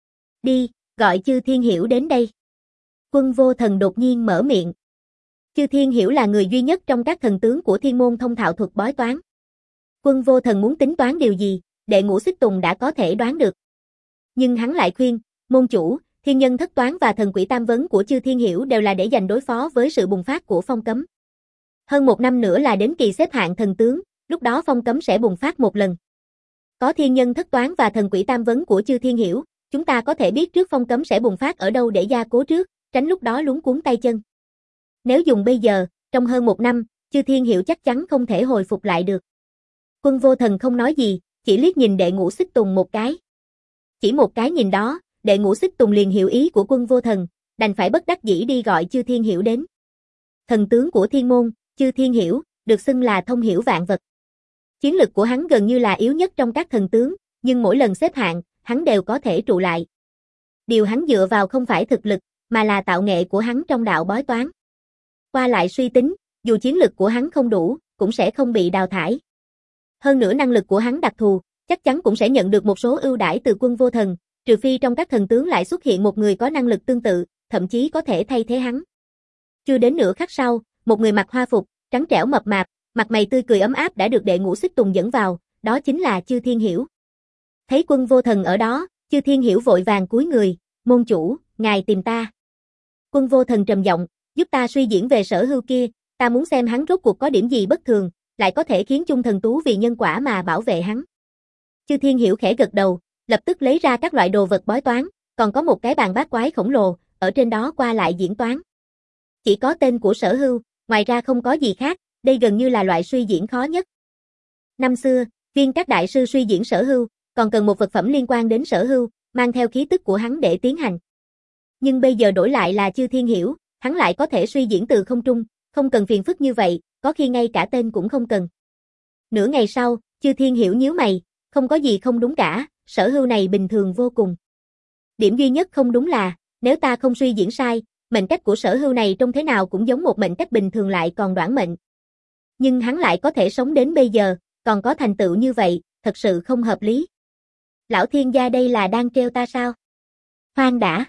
Đi, gọi Chư Thiên Hiểu đến đây. Quân Vô Thần đột nhiên mở miệng. Chư Thiên Hiểu là người duy nhất trong các thần tướng của thiên môn thông thạo thuật bói toán. Quân Vô Thần muốn tính toán điều gì, Đệ Ngũ Xích Tùng đã có thể đoán được. Nhưng hắn lại khuyên, môn chủ, thiên nhân thất toán và thần quỷ tam vấn của Chư Thiên Hiểu đều là để dành đối phó với sự bùng phát của phong cấm. Hơn một năm nữa là đến kỳ xếp hạng thần tướng, lúc đó phong cấm sẽ bùng phát một lần. Có thiên nhân thất toán và thần quỷ tam vấn của Chư Thiên Hiểu, chúng ta có thể biết trước phong cấm sẽ bùng phát ở đâu để gia cố trước, tránh lúc đó luống cuống tay chân. Nếu dùng bây giờ, trong hơn một năm, Chư Thiên Hiểu chắc chắn không thể hồi phục lại được. Quân Vô Thần không nói gì, chỉ liếc nhìn Đệ Ngũ Xích Tùng một cái. Chỉ một cái nhìn đó, Đệ Ngũ Xích Tùng liền hiểu ý của Quân Vô Thần, đành phải bất đắc dĩ đi gọi Chư Thiên Hiểu đến. Thần tướng của thiên môn, Chư Thiên Hiểu, được xưng là thông hiểu vạn vật. Chiến lực của hắn gần như là yếu nhất trong các thần tướng, nhưng mỗi lần xếp hạng, hắn đều có thể trụ lại. Điều hắn dựa vào không phải thực lực, mà là tạo nghệ của hắn trong đạo bói toán. Qua lại suy tính, dù chiến lực của hắn không đủ, cũng sẽ không bị đào thải. Hơn nữa năng lực của hắn đặc thù, chắc chắn cũng sẽ nhận được một số ưu đãi từ Quân Vô Thần, trừ phi trong các thần tướng lại xuất hiện một người có năng lực tương tự, thậm chí có thể thay thế hắn. Chưa đến nửa khắc sau, một người mặc hoa phục, trắng trẻo mập mạp, mặt mày tươi cười ấm áp đã được Đệ Ngũ Xích Tùng dẫn vào, đó chính là Chư Thiên Hiểu. Thấy Quân Vô Thần ở đó, Chư Thiên Hiểu vội vàng cúi người, môn chủ, ngài tìm ta. Quân Vô Thần trầm giọng, giúp ta suy diễn về Sở Hưu kia, ta muốn xem hắn rốt cuộc có điểm gì bất thường, lại có thể khiến Chung Thần Tú vì nhân quả mà bảo vệ hắn. Chư Thiên Hiểu khẽ gật đầu, lập tức lấy ra các loại đồ vật bói toán, còn có một cái bàn bát quái khổng lồ, ở trên đó qua lại diễn toán. Chỉ có tên của Sở Hưu, ngoài ra không có gì khác, đây gần như là loại suy diễn khó nhất. Năm xưa, viên các đại sư suy diễn Sở Hưu, còn cần một vật phẩm liên quan đến Sở Hưu, mang theo khí tức của hắn để tiến hành. Nhưng bây giờ đổi lại là Chư Thiên Hiểu, hắn lại có thể suy diễn từ không trung, không cần phiền phức như vậy, có khi ngay cả tên cũng không cần. Nửa ngày sau, Chư Thiên Hiểu nhíu mày, không có gì không đúng cả, Sở Hưu này bình thường vô cùng. Điểm duy nhất không đúng là, nếu ta không suy diễn sai, mệnh cách của Sở Hưu này trông thế nào cũng giống một mệnh cách bình thường lại còn đoản mệnh. Nhưng hắn lại có thể sống đến bây giờ, còn có thành tựu như vậy, thật sự không hợp lý. Lão thiên gia đây là đang trêu ta sao? Khoan đã.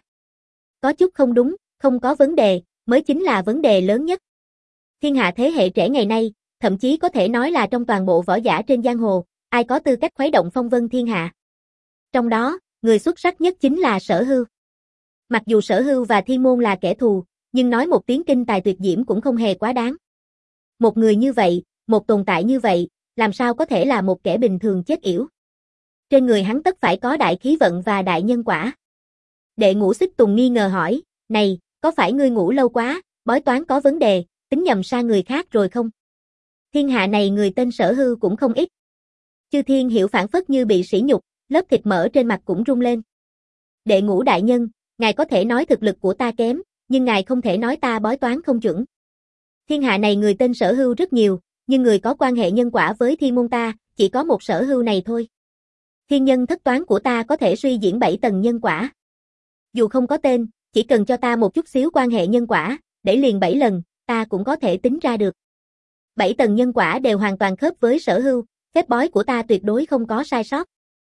Có chút không đúng, không có vấn đề, mới chính là vấn đề lớn nhất. Thiên hạ thế hệ trẻ ngày nay, thậm chí có thể nói là trong toàn bộ võ giả trên giang hồ, ai có tư cách khuấy động phong vân thiên hạ. Trong đó, người xuất sắc nhất chính là Sở Hưu. Mặc dù Sở Hưu và Thiên Môn là kẻ thù, nhưng nói một tiếng kinh tài tuyệt diễm cũng không hề quá đáng. Một người như vậy, một tồn tại như vậy, làm sao có thể là một kẻ bình thường chết yểu. Trên người hắn tất phải có đại khí vận và đại nhân quả. Đệ Ngũ Xích Tùng nghi ngờ hỏi, này, có phải ngươi ngủ lâu quá, bói toán có vấn đề, tính nhầm sang người khác rồi không? Thiên hạ này người tên Sở Hưu cũng không ít. Chư Thiên Hiểu phản phất như bị sỉ nhục, lớp thịt mỡ trên mặt cũng rung lên. Đệ Ngũ đại nhân, ngài có thể nói thực lực của ta kém, nhưng ngài không thể nói ta bói toán không chuẩn. Thiên hạ này người tên Sở Hưu rất nhiều, nhưng người có quan hệ nhân quả với thiên môn ta, chỉ có một Sở Hưu này thôi. Thiên nhân thất toán của ta có thể suy diễn bảy tầng nhân quả. Dù không có tên, chỉ cần cho ta một chút xíu quan hệ nhân quả, đẩy liền bảy lần, ta cũng có thể tính ra được. Bảy tầng nhân quả đều hoàn toàn khớp với Sở Hưu, phép bói của ta tuyệt đối không có sai sót.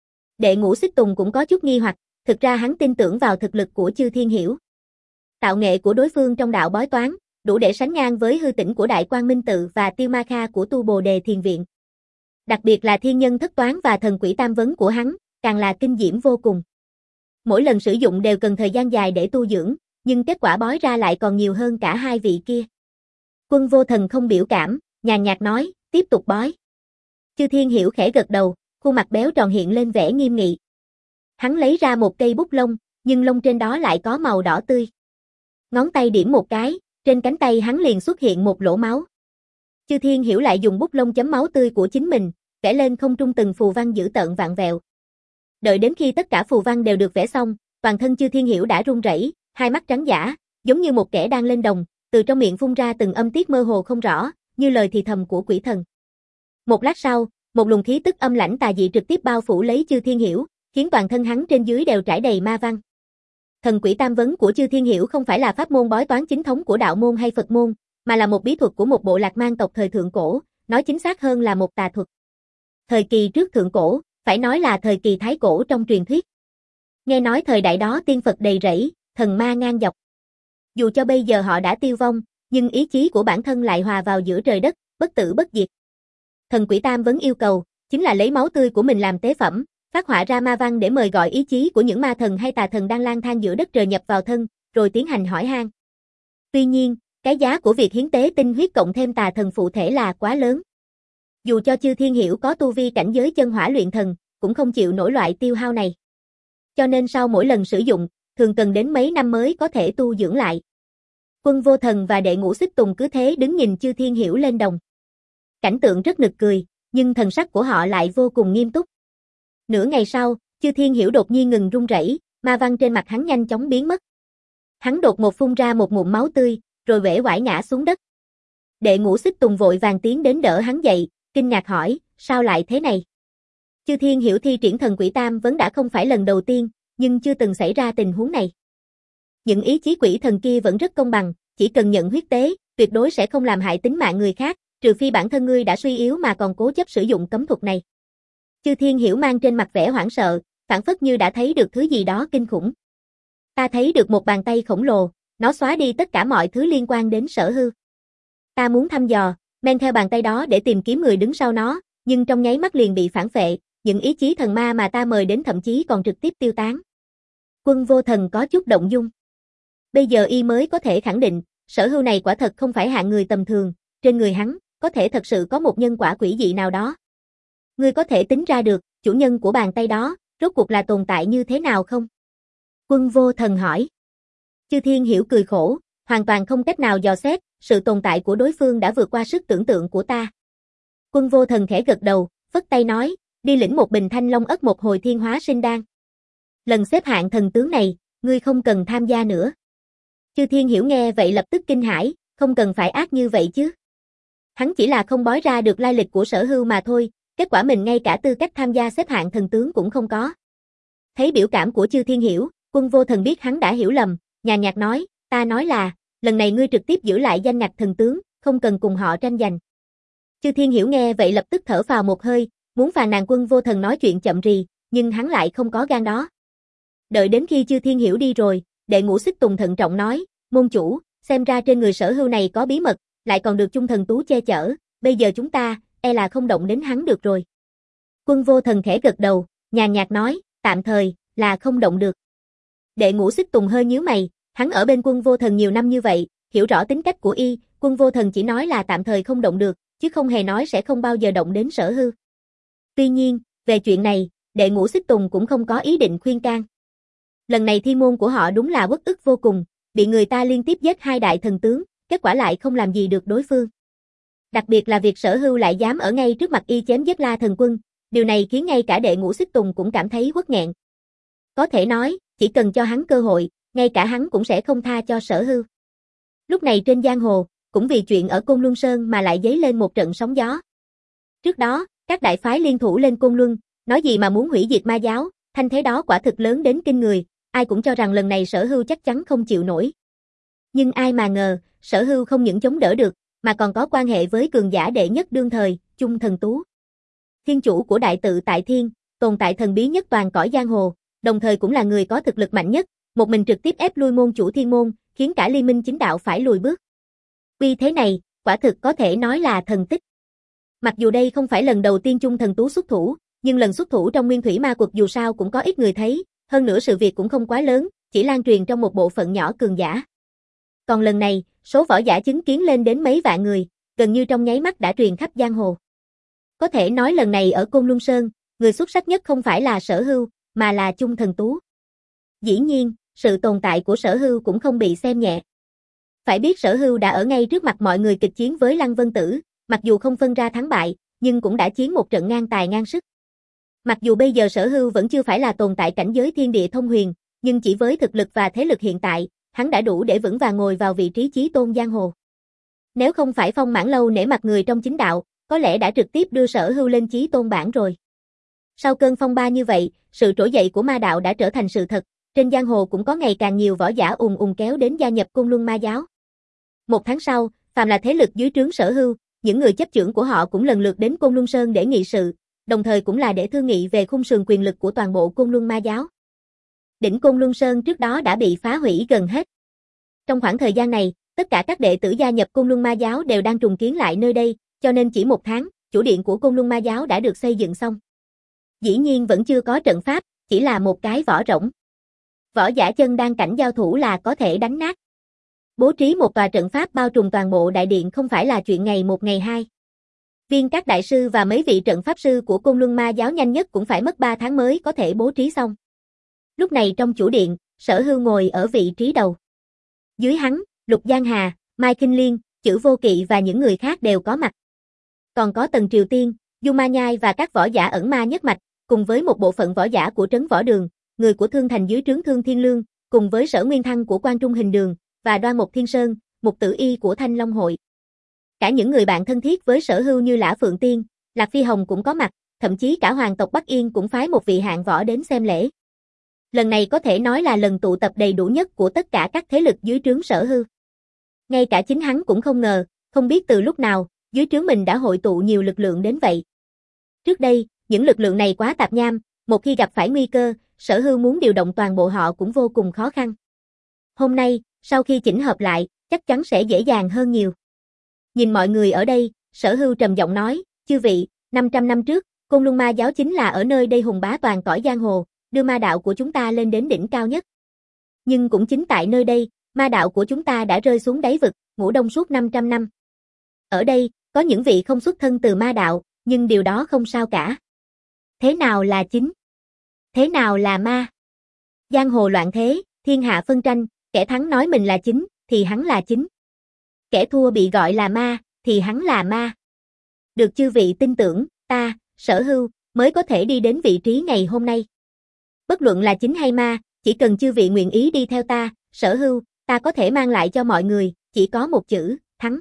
Đệ Ngũ Xích Tùng cũng có chút nghi hoặc, thực ra hắn tin tưởng vào thực lực của Chư Thiên Hiểu. Tạo nghệ của đối phương trong đạo bói toán, đủ để sánh ngang với hư tỉnh của Đại Quang Minh Tự và Tiêu Ma Kha của Tu Bồ Đề Thiền Viện. Đặc biệt là thiên nhân thất toán và thần quỷ tam vấn của hắn, càng là kinh diễm vô cùng. Mỗi lần sử dụng đều cần thời gian dài để tu dưỡng, nhưng kết quả bói ra lại còn nhiều hơn cả hai vị kia. Quân Vô Thần không biểu cảm, nhàn nhạt nói, tiếp tục bói. Chư Thiên Hiểu khẽ gật đầu, khuôn mặt béo tròn hiện lên vẻ nghiêm nghị. Hắn lấy ra một cây bút lông, nhưng lông trên đó lại có màu đỏ tươi. Ngón tay điểm một cái, trên cánh tay hắn liền xuất hiện một lỗ máu. Chư Thiên Hiểu lại dùng bút lông chấm máu tươi của chính mình, vẽ lên không trung từng phù văn dữ tợn vạn vẹo. Đợi đến khi tất cả phù văn đều được vẽ xong, toàn thân Chư Thiên Hiểu đã run rẩy, hai mắt trắng dã, giống như một kẻ đang lên đồng, từ trong miệng phun ra từng âm tiết mơ hồ không rõ, như lời thì thầm của quỷ thần. Một lát sau, một luồng khí tức âm lãnh tà dị trực tiếp bao phủ lấy Chư Thiên Hiểu, khiến toàn thân hắn trên dưới đều trải đầy ma văn. Thần quỷ tam vấn của Chư Thiên Hiểu không phải là pháp môn bói toán chính thống của đạo môn hay Phật môn, mà là một bí thuật của một bộ lạc man tộc thời thượng cổ, nói chính xác hơn là một tà thuật. Thời kỳ trước thượng cổ, phải nói là thời kỳ thái cổ trong truyền thuyết. Nghe nói thời đại đó tiên Phật đầy rẫy, thần ma ngang dọc. Dù cho bây giờ họ đã tiêu vong, nhưng ý chí của bản thân lại hòa vào giữa trời đất, bất tử bất diệt. Thần quỷ tam vấn yêu cầu, chính là lấy máu tươi của mình làm tế phẩm, phát họa ra ma văn để mời gọi ý chí của những ma thần hay tà thần đang lang thang giữa đất trời nhập vào thân, rồi tiến hành hỏi han. Tuy nhiên, cái giá của việc hiến tế tinh huyết cộng thêm tà thần phụ thể là quá lớn. Dù cho Chư Thiên Hiểu có tu vi cảnh giới chân hỏa luyện thần, cũng không chịu nổi loại tiêu hao này. Cho nên sau mỗi lần sử dụng, thường cần đến mấy năm mới có thể tu dưỡng lại. Quân Vô Thần và Đệ Ngũ Xích Tùng cứ thế đứng nhìn Chư Thiên Hiểu lên đồng. Cảnh tượng rất nực cười, nhưng thần sắc của họ lại vô cùng nghiêm túc. Nửa ngày sau, Chư Thiên Hiểu đột nhiên ngừng run rẩy, ma văn trên mặt hắn nhanh chóng biến mất. Hắn đột ngột phun ra một ngụm máu tươi, rồi uể oải ngã xuống đất. Đệ Ngũ Xích Tùng vội vàng tiến đến đỡ hắn dậy, kinh ngạc hỏi, sao lại thế này? Chư Thiên Hiểu thi triển thần quỷ tam vấn đã không phải lần đầu tiên, nhưng chưa từng xảy ra tình huống này. Những ý chí quỷ thần kia vẫn rất công bằng, chỉ cần nhận huyết tế, tuyệt đối sẽ không làm hại tính mạng người khác, trừ phi bản thân ngươi đã suy yếu mà còn cố chấp sử dụng cấm thuật này. Chư Thiên Hiểu mang trên mặt vẻ hoảng sợ, phảng phất như đã thấy được thứ gì đó kinh khủng. Ta thấy được một bàn tay khổng lồ, nó xóa đi tất cả mọi thứ liên quan đến Sở Hưu. Ta muốn thăm dò, men theo bàn tay đó để tìm kiếm người đứng sau nó, nhưng trong nháy mắt liền bị phản phệ, những ý chí thần ma mà ta mời đến thậm chí còn trực tiếp tiêu tán. Quân Vô Thần có chút động dung. Bây giờ y mới có thể khẳng định, Sở Hưu này quả thật không phải hạng người tầm thường, trên người hắn, có thể thật sự có một nhân quả quỷ dị nào đó. Ngươi có thể tính ra được, chủ nhân của bàn tay đó, rốt cuộc là tồn tại như thế nào không? Quân Vô Thần hỏi. Chư Thiên Hiểu cười khổ, hoàn toàn không cách nào dò xét, sự tồn tại của đối phương đã vượt qua sức tưởng tượng của ta. Quân Vô Thần khẽ gật đầu, phất tay nói, đi lĩnh một bình thanh long ất một hồi thiên hóa sinh đan. Lần xếp hạng thần tướng này, ngươi không cần tham gia nữa. Chư Thiên Hiểu nghe vậy lập tức kinh hãi, không cần phải ác như vậy chứ. Hắn chỉ là không bói ra được lai lịch của Sở Hưu mà thôi, kết quả mình ngay cả tư cách tham gia xếp hạng thần tướng cũng không có. Thấy biểu cảm của Chư Thiên Hiểu, Quân Vô Thần biết hắn đã hiểu lầm, nhàn nhạt nói, ta nói là, lần này ngươi trực tiếp giữ lại danh ngạch thần tướng, không cần cùng họ tranh giành. Chư Thiên Hiểu nghe vậy lập tức thở phào một hơi, muốn phàn nàn Quân Vô Thần nói chuyện chậm rì, nhưng hắn lại không có gan đó. Đợi đến khi Chư Thiên Hiểu đi rồi, Đệ Ngũ Xích Tùng thận trọng nói, môn chủ, xem ra trên người Sở Hưu này có bí mật, lại còn được chung thần tú che chở, bây giờ chúng ta, e là không động đến hắn được rồi. Quân Vô Thần khẽ gật đầu, nhàn nhạt nói, tạm thời, là không động được. Đệ Ngũ Xích Tùng hơi nhíu mày, hắn ở bên Quân Vô Thần nhiều năm như vậy, hiểu rõ tính cách của y, Quân Vô Thần chỉ nói là tạm thời không động được, chứ không hề nói sẽ không bao giờ động đến Sở Hưu. Tuy nhiên, về chuyện này, Đệ Ngũ Xích Tùng cũng không có ý định khuyên can. Lần này thi môn của họ đúng là uất ức vô cùng, bị người ta liên tiếp giết hai đại thần tướng, kết quả lại không làm gì được đối phương. Đặc biệt là việc Sở Hưu lại dám ở ngay trước mặt y chém giết La Thần Quân, điều này khiến ngay cả đệ ngũ Xích Tùng cũng cảm thấy uất nghẹn. Có thể nói, chỉ cần cho hắn cơ hội, ngay cả hắn cũng sẽ không tha cho Sở Hưu. Lúc này trên giang hồ, cũng vì chuyện ở Côn Luân Sơn mà lại dấy lên một trận sóng gió. Trước đó, các đại phái liên thủ lên Côn Luân, nói gì mà muốn hủy diệt ma giáo, thanh thế đó quả thực lớn đến kinh người, ai cũng cho rằng lần này Sở Hưu chắc chắn không chịu nổi. Nhưng ai mà ngờ, Sở Hưu không những chống đỡ được, mà còn có quan hệ với cường giả đệ nhất đương thời, Chung Thần Tú. Thiên chủ của đại tự tại thiên, tồn tại thần bí nhất toàn cõi giang hồ, đồng thời cũng là người có thực lực mạnh nhất, một mình trực tiếp ép lui môn chủ thiên môn, khiến cả liên minh chính đạo phải lùi bước. Uy thế này, quả thực có thể nói là thần tích. Mặc dù đây không phải lần đầu tiên Chung Thần Tú xuất thủ, nhưng lần xuất thủ trong Nguyên Thủy Ma Quật dù sao cũng có ít người thấy, hơn nữa sự việc cũng không quá lớn, chỉ lan truyền trong một bộ phận nhỏ cường giả. Còn lần này, số võ giả chứng kiến lên đến mấy vạn người, gần như trong nháy mắt đã truyền khắp giang hồ. Có thể nói lần này ở Côn Luân Sơn, người xuất sắc nhất không phải là Sở Hưu, mà là Chung Thần Tú. Dĩ nhiên, sự tồn tại của Sở Hưu cũng không bị xem nhẹ. Phải biết Sở Hưu đã ở ngay trước mặt mọi người kịch chiến với Lăng Vân Tử, mặc dù không phân ra thắng bại, nhưng cũng đã chiến một trận ngang tài ngang sức. Mặc dù bây giờ Sở Hưu vẫn chưa phải là tồn tại cảnh giới thiên địa thông huyền, nhưng chỉ với thực lực và thế lực hiện tại, hắn đã đủ để vững vàng ngồi vào vị trí chí tôn giang hồ. Nếu không phải Phong Mãn Lâu nể mặt người trong chính đạo, có lẽ đã trực tiếp đưa Sở Hưu lên chí tôn bảng rồi. Sau cơn phong ba như vậy, sự trỗi dậy của ma đạo đã trở thành sự thật, trên giang hồ cũng có ngày càng nhiều võ giả ùn ùn kéo đến gia nhập Côn Luân Ma giáo. Một tháng sau, phàm là thế lực dưới trướng Sở Hưu, những người chấp chưởng của họ cũng lần lượt đến Côn Luân Sơn để nghị sự, đồng thời cũng là để thương nghị về khung sườn quyền lực của toàn bộ Côn Luân Ma giáo. Đỉnh Côn Luân Sơn trước đó đã bị phá hủy gần hết. Trong khoảng thời gian này, tất cả các đệ tử gia nhập Côn Luân Ma giáo đều đang trùng kiến lại nơi đây, cho nên chỉ một tháng, chủ điện của Côn Luân Ma giáo đã được xây dựng xong. Dĩ nhiên vẫn chưa có trận pháp, chỉ là một cái vỏ rỗng. Võ giả chân đang cảnh giao thủ là có thể đánh nát. Bố trí một tòa trận pháp bao trùm toàn bộ đại điện không phải là chuyện ngày một ngày hai. Viên các đại sư và mấy vị trận pháp sư của Côn Luân Ma giáo nhanh nhất cũng phải mất ba tháng mới có thể bố trí xong. Lúc này trong chủ điện, Sở Hưu ngồi ở vị trí đầu. Dưới hắn, Lục Giang Hà, Mai Kinh Liên, Chữ Vô Kỵ và những người khác đều có mặt. Còn có Tần Triều Tiên, Du Ma Nhai và các võ giả ẩn ma nhất mạch, cùng với một bộ phận võ giả của Trấn Võ Đường, người của Thương Thành dưới trướng Thương Thiên Lương, cùng với Sở Nguyên Thăng của Quan Trung Hình Đường, và Đoan Mục Thiên Sơn, Mục Tử Y của Thanh Long Hội. Cả những người bạn thân thiết với Sở Hưu như Lã Phượng Tiên, Lạc Phi Hồng cũng có mặt, thậm chí cả hoàng tộc Bắc Yên cũng phái một vị hạng võ đến xem lễ. Lần này có thể nói là lần tụ tập đầy đủ nhất của tất cả các thế lực dưới trướng Sở Hưu. Ngay cả chính hắn cũng không ngờ, không biết từ lúc nào, dưới trướng mình đã hội tụ nhiều lực lượng đến vậy. Trước đây, những lực lượng này quá tạp nham, một khi gặp phải nguy cơ, Sở Hưu muốn điều động toàn bộ họ cũng vô cùng khó khăn. Hôm nay, sau khi chỉnh hợp lại, chắc chắn sẽ dễ dàng hơn nhiều. Nhìn mọi người ở đây, Sở Hưu trầm giọng nói, chư vị, năm trăm năm trước, Côn Luân Ma giáo chính là ở nơi đây hùng bá toàn cõi giang hồ, đưa ma đạo của chúng ta lên đến đỉnh cao nhất. Nhưng cũng chính tại nơi đây, ma đạo của chúng ta đã rơi xuống đáy vực, ngủ đông suốt năm trăm năm. Ở đây, có những vị không xuất thân từ ma đạo, nhưng điều đó không sao cả. Thế nào là chính? Thế nào là ma? Giang hồ loạn thế, thiên hạ phân tranh, kẻ thắng nói mình là chính, thì hắn là chính. Kẻ thua bị gọi là ma, thì hắn là ma. Được chư vị tin tưởng, ta, Sở Hưu, mới có thể đi đến vị trí ngày hôm nay. Bất luận là chính hay ma, chỉ cần chư vị nguyện ý đi theo ta, Sở Hưu, ta có thể mang lại cho mọi người, chỉ có một chữ, thắng.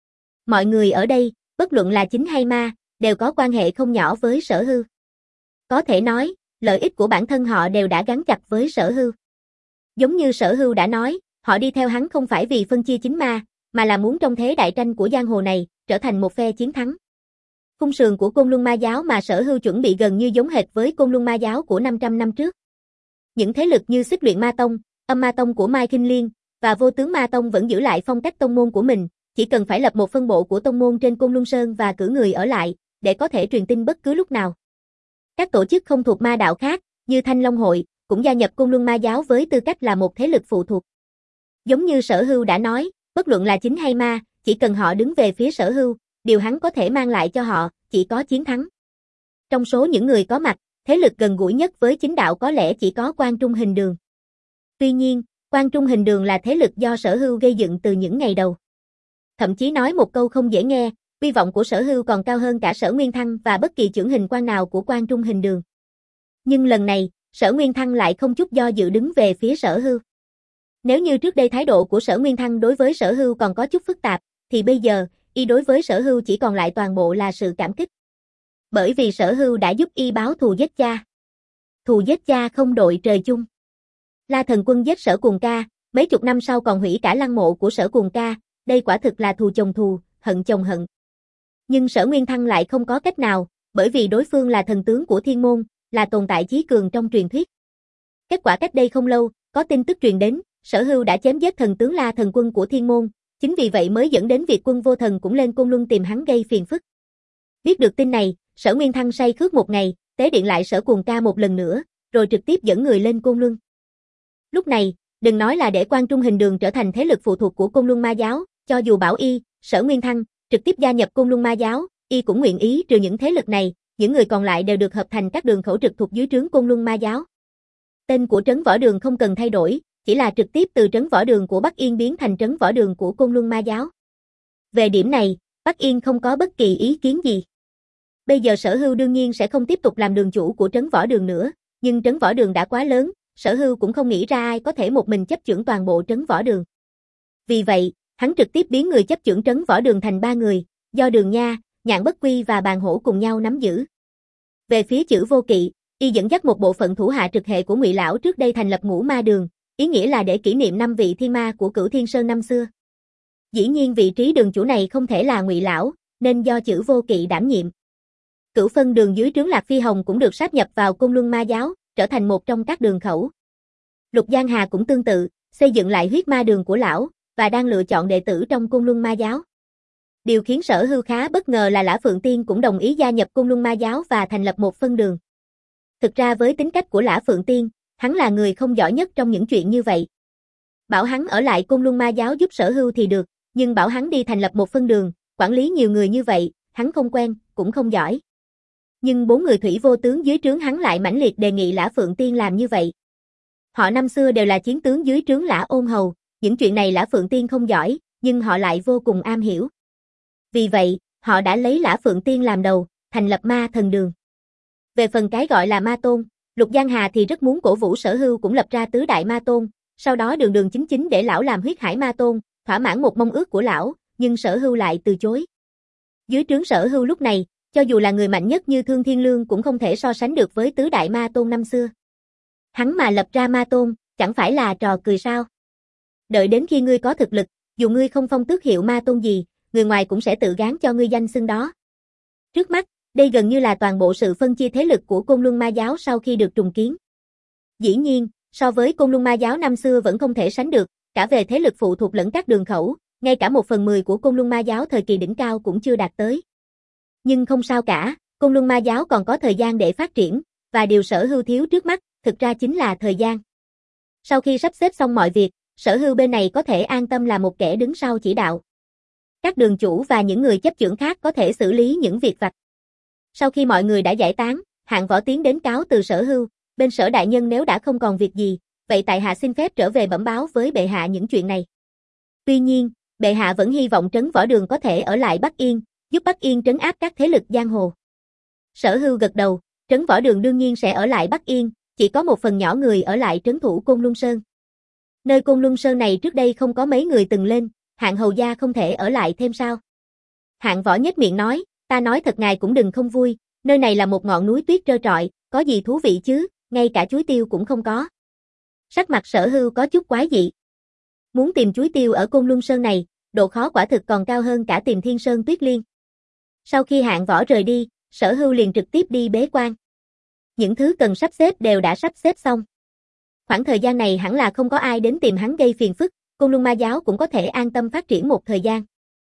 Mọi người ở đây, bất luận là chính hay ma, đều có quan hệ không nhỏ với Sở Hưu. Có thể nói, lợi ích của bản thân họ đều đã gắn chặt với Sở Hưu. Giống như Sở Hưu đã nói, họ đi theo hắn không phải vì phân chia chính ma, mà là muốn trong thế đại tranh của giang hồ này, trở thành một phe chiến thắng. Khung sườn của Côn Luân Ma giáo mà Sở Hưu chuẩn bị gần như giống hệt với Côn Luân Ma giáo của năm trăm năm trước. Những thế lực như Xích Luyện Ma Tông, Âm Ma Tông của Mai Kinh Liên, và Vô Tướng Ma Tông vẫn giữ lại phong cách tông môn của mình, chỉ cần phải lập một phân bộ của tông môn trên Côn Luân Sơn và cử người ở lại, để có thể truyền tin bất cứ lúc nào. Các tổ chức không thuộc ma đạo khác, như Thanh Long Hội, cũng gia nhập Côn Luân Ma giáo với tư cách là một thế lực phụ thuộc. Giống như Sở Hưu đã nói, bất luận là chính hay ma, chỉ cần họ đứng về phía Sở Hưu, điều hắn có thể mang lại cho họ, chỉ có chiến thắng. Trong số những người có mặt, thế lực gần gũi nhất với chính đạo có lẽ chỉ có Quan Trung Hình Đường. Tuy nhiên, Quan Trung Hình Đường là thế lực do Sở Hưu gây dựng từ những ngày đầu. Thậm chí nói một câu không dễ nghe, Uy vọng của Sở Hưu còn cao hơn cả Sở Nguyên Thăng và bất kỳ chưởng hình quan nào của Quan Trung Hình Đường. Nhưng lần này, Sở Nguyên Thăng lại không chút do dự đứng về phía Sở Hưu. Nếu như trước đây thái độ của Sở Nguyên Thăng đối với Sở Hưu còn có chút phức tạp, thì bây giờ, y đối với Sở Hưu chỉ còn lại toàn bộ là sự cảm kích. Bởi vì Sở Hưu đã giúp y báo thù giết cha. Thù giết cha không đội trời chung. La Thần Quân giết Sở Cuồng Ca, mấy chục năm sau còn hủy cả lăng mộ của Sở Cuồng Ca, đây quả thực là thù chồng thù, hận chồng hận. Nhưng Sở Nguyên Thăng lại không có cách nào, bởi vì đối phương là thần tướng của Thiên Môn, là tồn tại chí cường trong truyền thuyết. Kết quả cách đây không lâu, có tin tức truyền đến, Sở Hưu đã chém giết thần tướng La Thần Quân của Thiên Môn, chính vì vậy mới dẫn đến việc Quân Vô Thần cũng lên Côn Luân tìm hắn gây phiền phức. Biết được tin này, Sở Nguyên Thăng say khướt một ngày, tế điện lại Sở Cuồng Ca một lần nữa, rồi trực tiếp dẫn người lên Côn Luân. Lúc này, đừng nói là để Quan Trung Hình Đường trở thành thế lực phụ thuộc của Côn Luân Ma Giáo, cho dù bảo y, Sở Nguyên Thăng, trực tiếp gia nhập Côn Luân Ma Giáo, y cũng nguyện ý trừ những thế lực này, những người còn lại đều được hợp thành các đường khẩu trực thuộc dưới trướng Côn Luân Ma Giáo. Tên của Trấn Võ Đường không cần thay đổi, chỉ là trực tiếp từ Trấn Võ Đường của Bắc Yên biến thành Trấn Võ Đường của Côn Luân Ma Giáo. Về điểm này, Bắc Yên không có bất kỳ ý kiến gì. Bây giờ Sở Hưu đương nhiên sẽ không tiếp tục làm đường chủ của Trấn Võ Đường nữa, nhưng Trấn Võ Đường đã quá lớn, Sở Hưu cũng không nghĩ ra ai có thể một mình chấp chưởng toàn bộ Trấn Võ Đường. Vì vậy, hắn trực tiếp biến người chấp chưởng Trấn Võ Đường thành ba người, do Đường Nha, Nhạn Bất Quy và Bàn Hổ cùng nhau nắm giữ. Về phía Chử Vô Kỵ, y dẫn dắt một bộ phận thủ hạ trực hệ của Ngụy lão trước đây thành lập Ngũ Ma Đường, ý nghĩa là để kỷ niệm năm vị thiên ma của Cửu Thiên Sơn năm xưa. Dĩ nhiên vị trí đường chủ này không thể là Ngụy lão, nên do Chử Vô Kỵ đảm nhiệm. Cửu Phân Đường dưới trướng Lạc Phi Hồng cũng được sáp nhập vào Côn Luân Ma Giáo, trở thành một trong các đường khẩu. Lục Giang Hà cũng tương tự, xây dựng lại huyết ma đường của lão, và đang lựa chọn đệ tử trong Côn Luân Ma Giáo. Điều khiến Sở Hưu khá bất ngờ là Lã Phượng Tiên cũng đồng ý gia nhập Côn Luân Ma Giáo và thành lập một phân đường. Thực ra với tính cách của Lã Phượng Tiên, hắn là người không giỏi nhất trong những chuyện như vậy. Bảo hắn ở lại Côn Luân Ma Giáo giúp Sở Hưu thì được, nhưng bảo hắn đi thành lập một phân đường, quản lý nhiều người như vậy, hắn không quen, cũng không giỏi. Nhưng bốn người thủy vô tướng dưới trướng hắn lại mãnh liệt đề nghị Lã Phượng Tiên làm như vậy. Họ năm xưa đều là chiến tướng dưới trướng Lã Ôn Hầu, những chuyện này Lã Phượng Tiên không giỏi, nhưng họ lại vô cùng am hiểu. Vì vậy, họ đã lấy Lã Phượng Tiên làm đầu, thành lập Ma Thần Đường. Về phần cái gọi là Ma Tôn, Lục Giang Hà thì rất muốn cổ vũ Sở Hưu cũng lập ra tứ đại Ma Tôn, sau đó đường đường chính chính để lão làm huyết hải Ma Tôn, thỏa mãn một mong ước của lão, nhưng Sở Hưu lại từ chối. Dưới trướng Sở Hưu lúc này, cho dù là người mạnh nhất như Thương Thiên Lương cũng không thể so sánh được với tứ đại Ma Tôn năm xưa. Hắn mà lập ra Ma Tôn, chẳng phải là trò cười sao? Đợi đến khi ngươi có thực lực, dù ngươi không phong tước hiệu Ma Tôn gì, người ngoài cũng sẽ tự gán cho ngươi danh xưng đó. Trước mắt, đây gần như là toàn bộ sự phân chia thế lực của Côn Luân Ma Giáo sau khi được trùng kiến. Dĩ nhiên, so với Côn Luân Ma Giáo năm xưa vẫn không thể sánh được, cả về thế lực phụ thuộc lẫn các đường khẩu, ngay cả một phần mười của Côn Luân Ma Giáo thời kỳ đỉnh cao cũng chưa đạt tới. Nhưng không sao cả, Côn Luân Ma Giáo còn có thời gian để phát triển, và điều Sở Hưu thiếu trước mắt, thực ra chính là thời gian. Sau khi sắp xếp xong mọi việc, Sở Hưu bên này có thể an tâm là một kẻ đứng sau chỉ đạo. Các đường chủ và những người chấp chưởng khác có thể xử lý những việc vặt. Sau khi mọi người đã giải tán, Hạng Võ tiến đến cáo từ Sở Hưu, bên Sở đại nhân nếu đã không còn việc gì, vậy tại hạ xin phép trở về bẩm báo với bệ hạ những chuyện này. Tuy nhiên, bệ hạ vẫn hy vọng Trấn Võ Đường có thể ở lại Bắc Yên, giúp Bắc Yên trấn áp các thế lực giang hồ. Sở Hưu gật đầu, Trấn Võ Đường đương nhiên sẽ ở lại Bắc Yên, chỉ có một phần nhỏ người ở lại trấn thủ Côn Luân Sơn. Nơi Côn Luân Sơn này trước đây không có mấy người từng lên, Hạng hầu gia không thể ở lại thêm sao? Hạng Võ nhếch miệng nói, ta nói thật ngài cũng đừng không vui, nơi này là một ngọn núi tuyết trơ trọi, có gì thú vị chứ, ngay cả chuối tiêu cũng không có. Sắc mặt Sở Hưu có chút quái dị. Muốn tìm chuối tiêu ở Côn Luân Sơn này, độ khó quả thực còn cao hơn cả tìm Thiên Sơn Tuyết Liên. Sau khi Hạng Võ rời đi, Sở Hưu liền trực tiếp đi bế quan. Những thứ cần sắp xếp đều đã sắp xếp xong. Khoảng thời gian này hẳn là không có ai đến tìm hắn gây phiền phức, Côn Luân Ma Giáo cũng có thể an tâm phát triển một thời gian.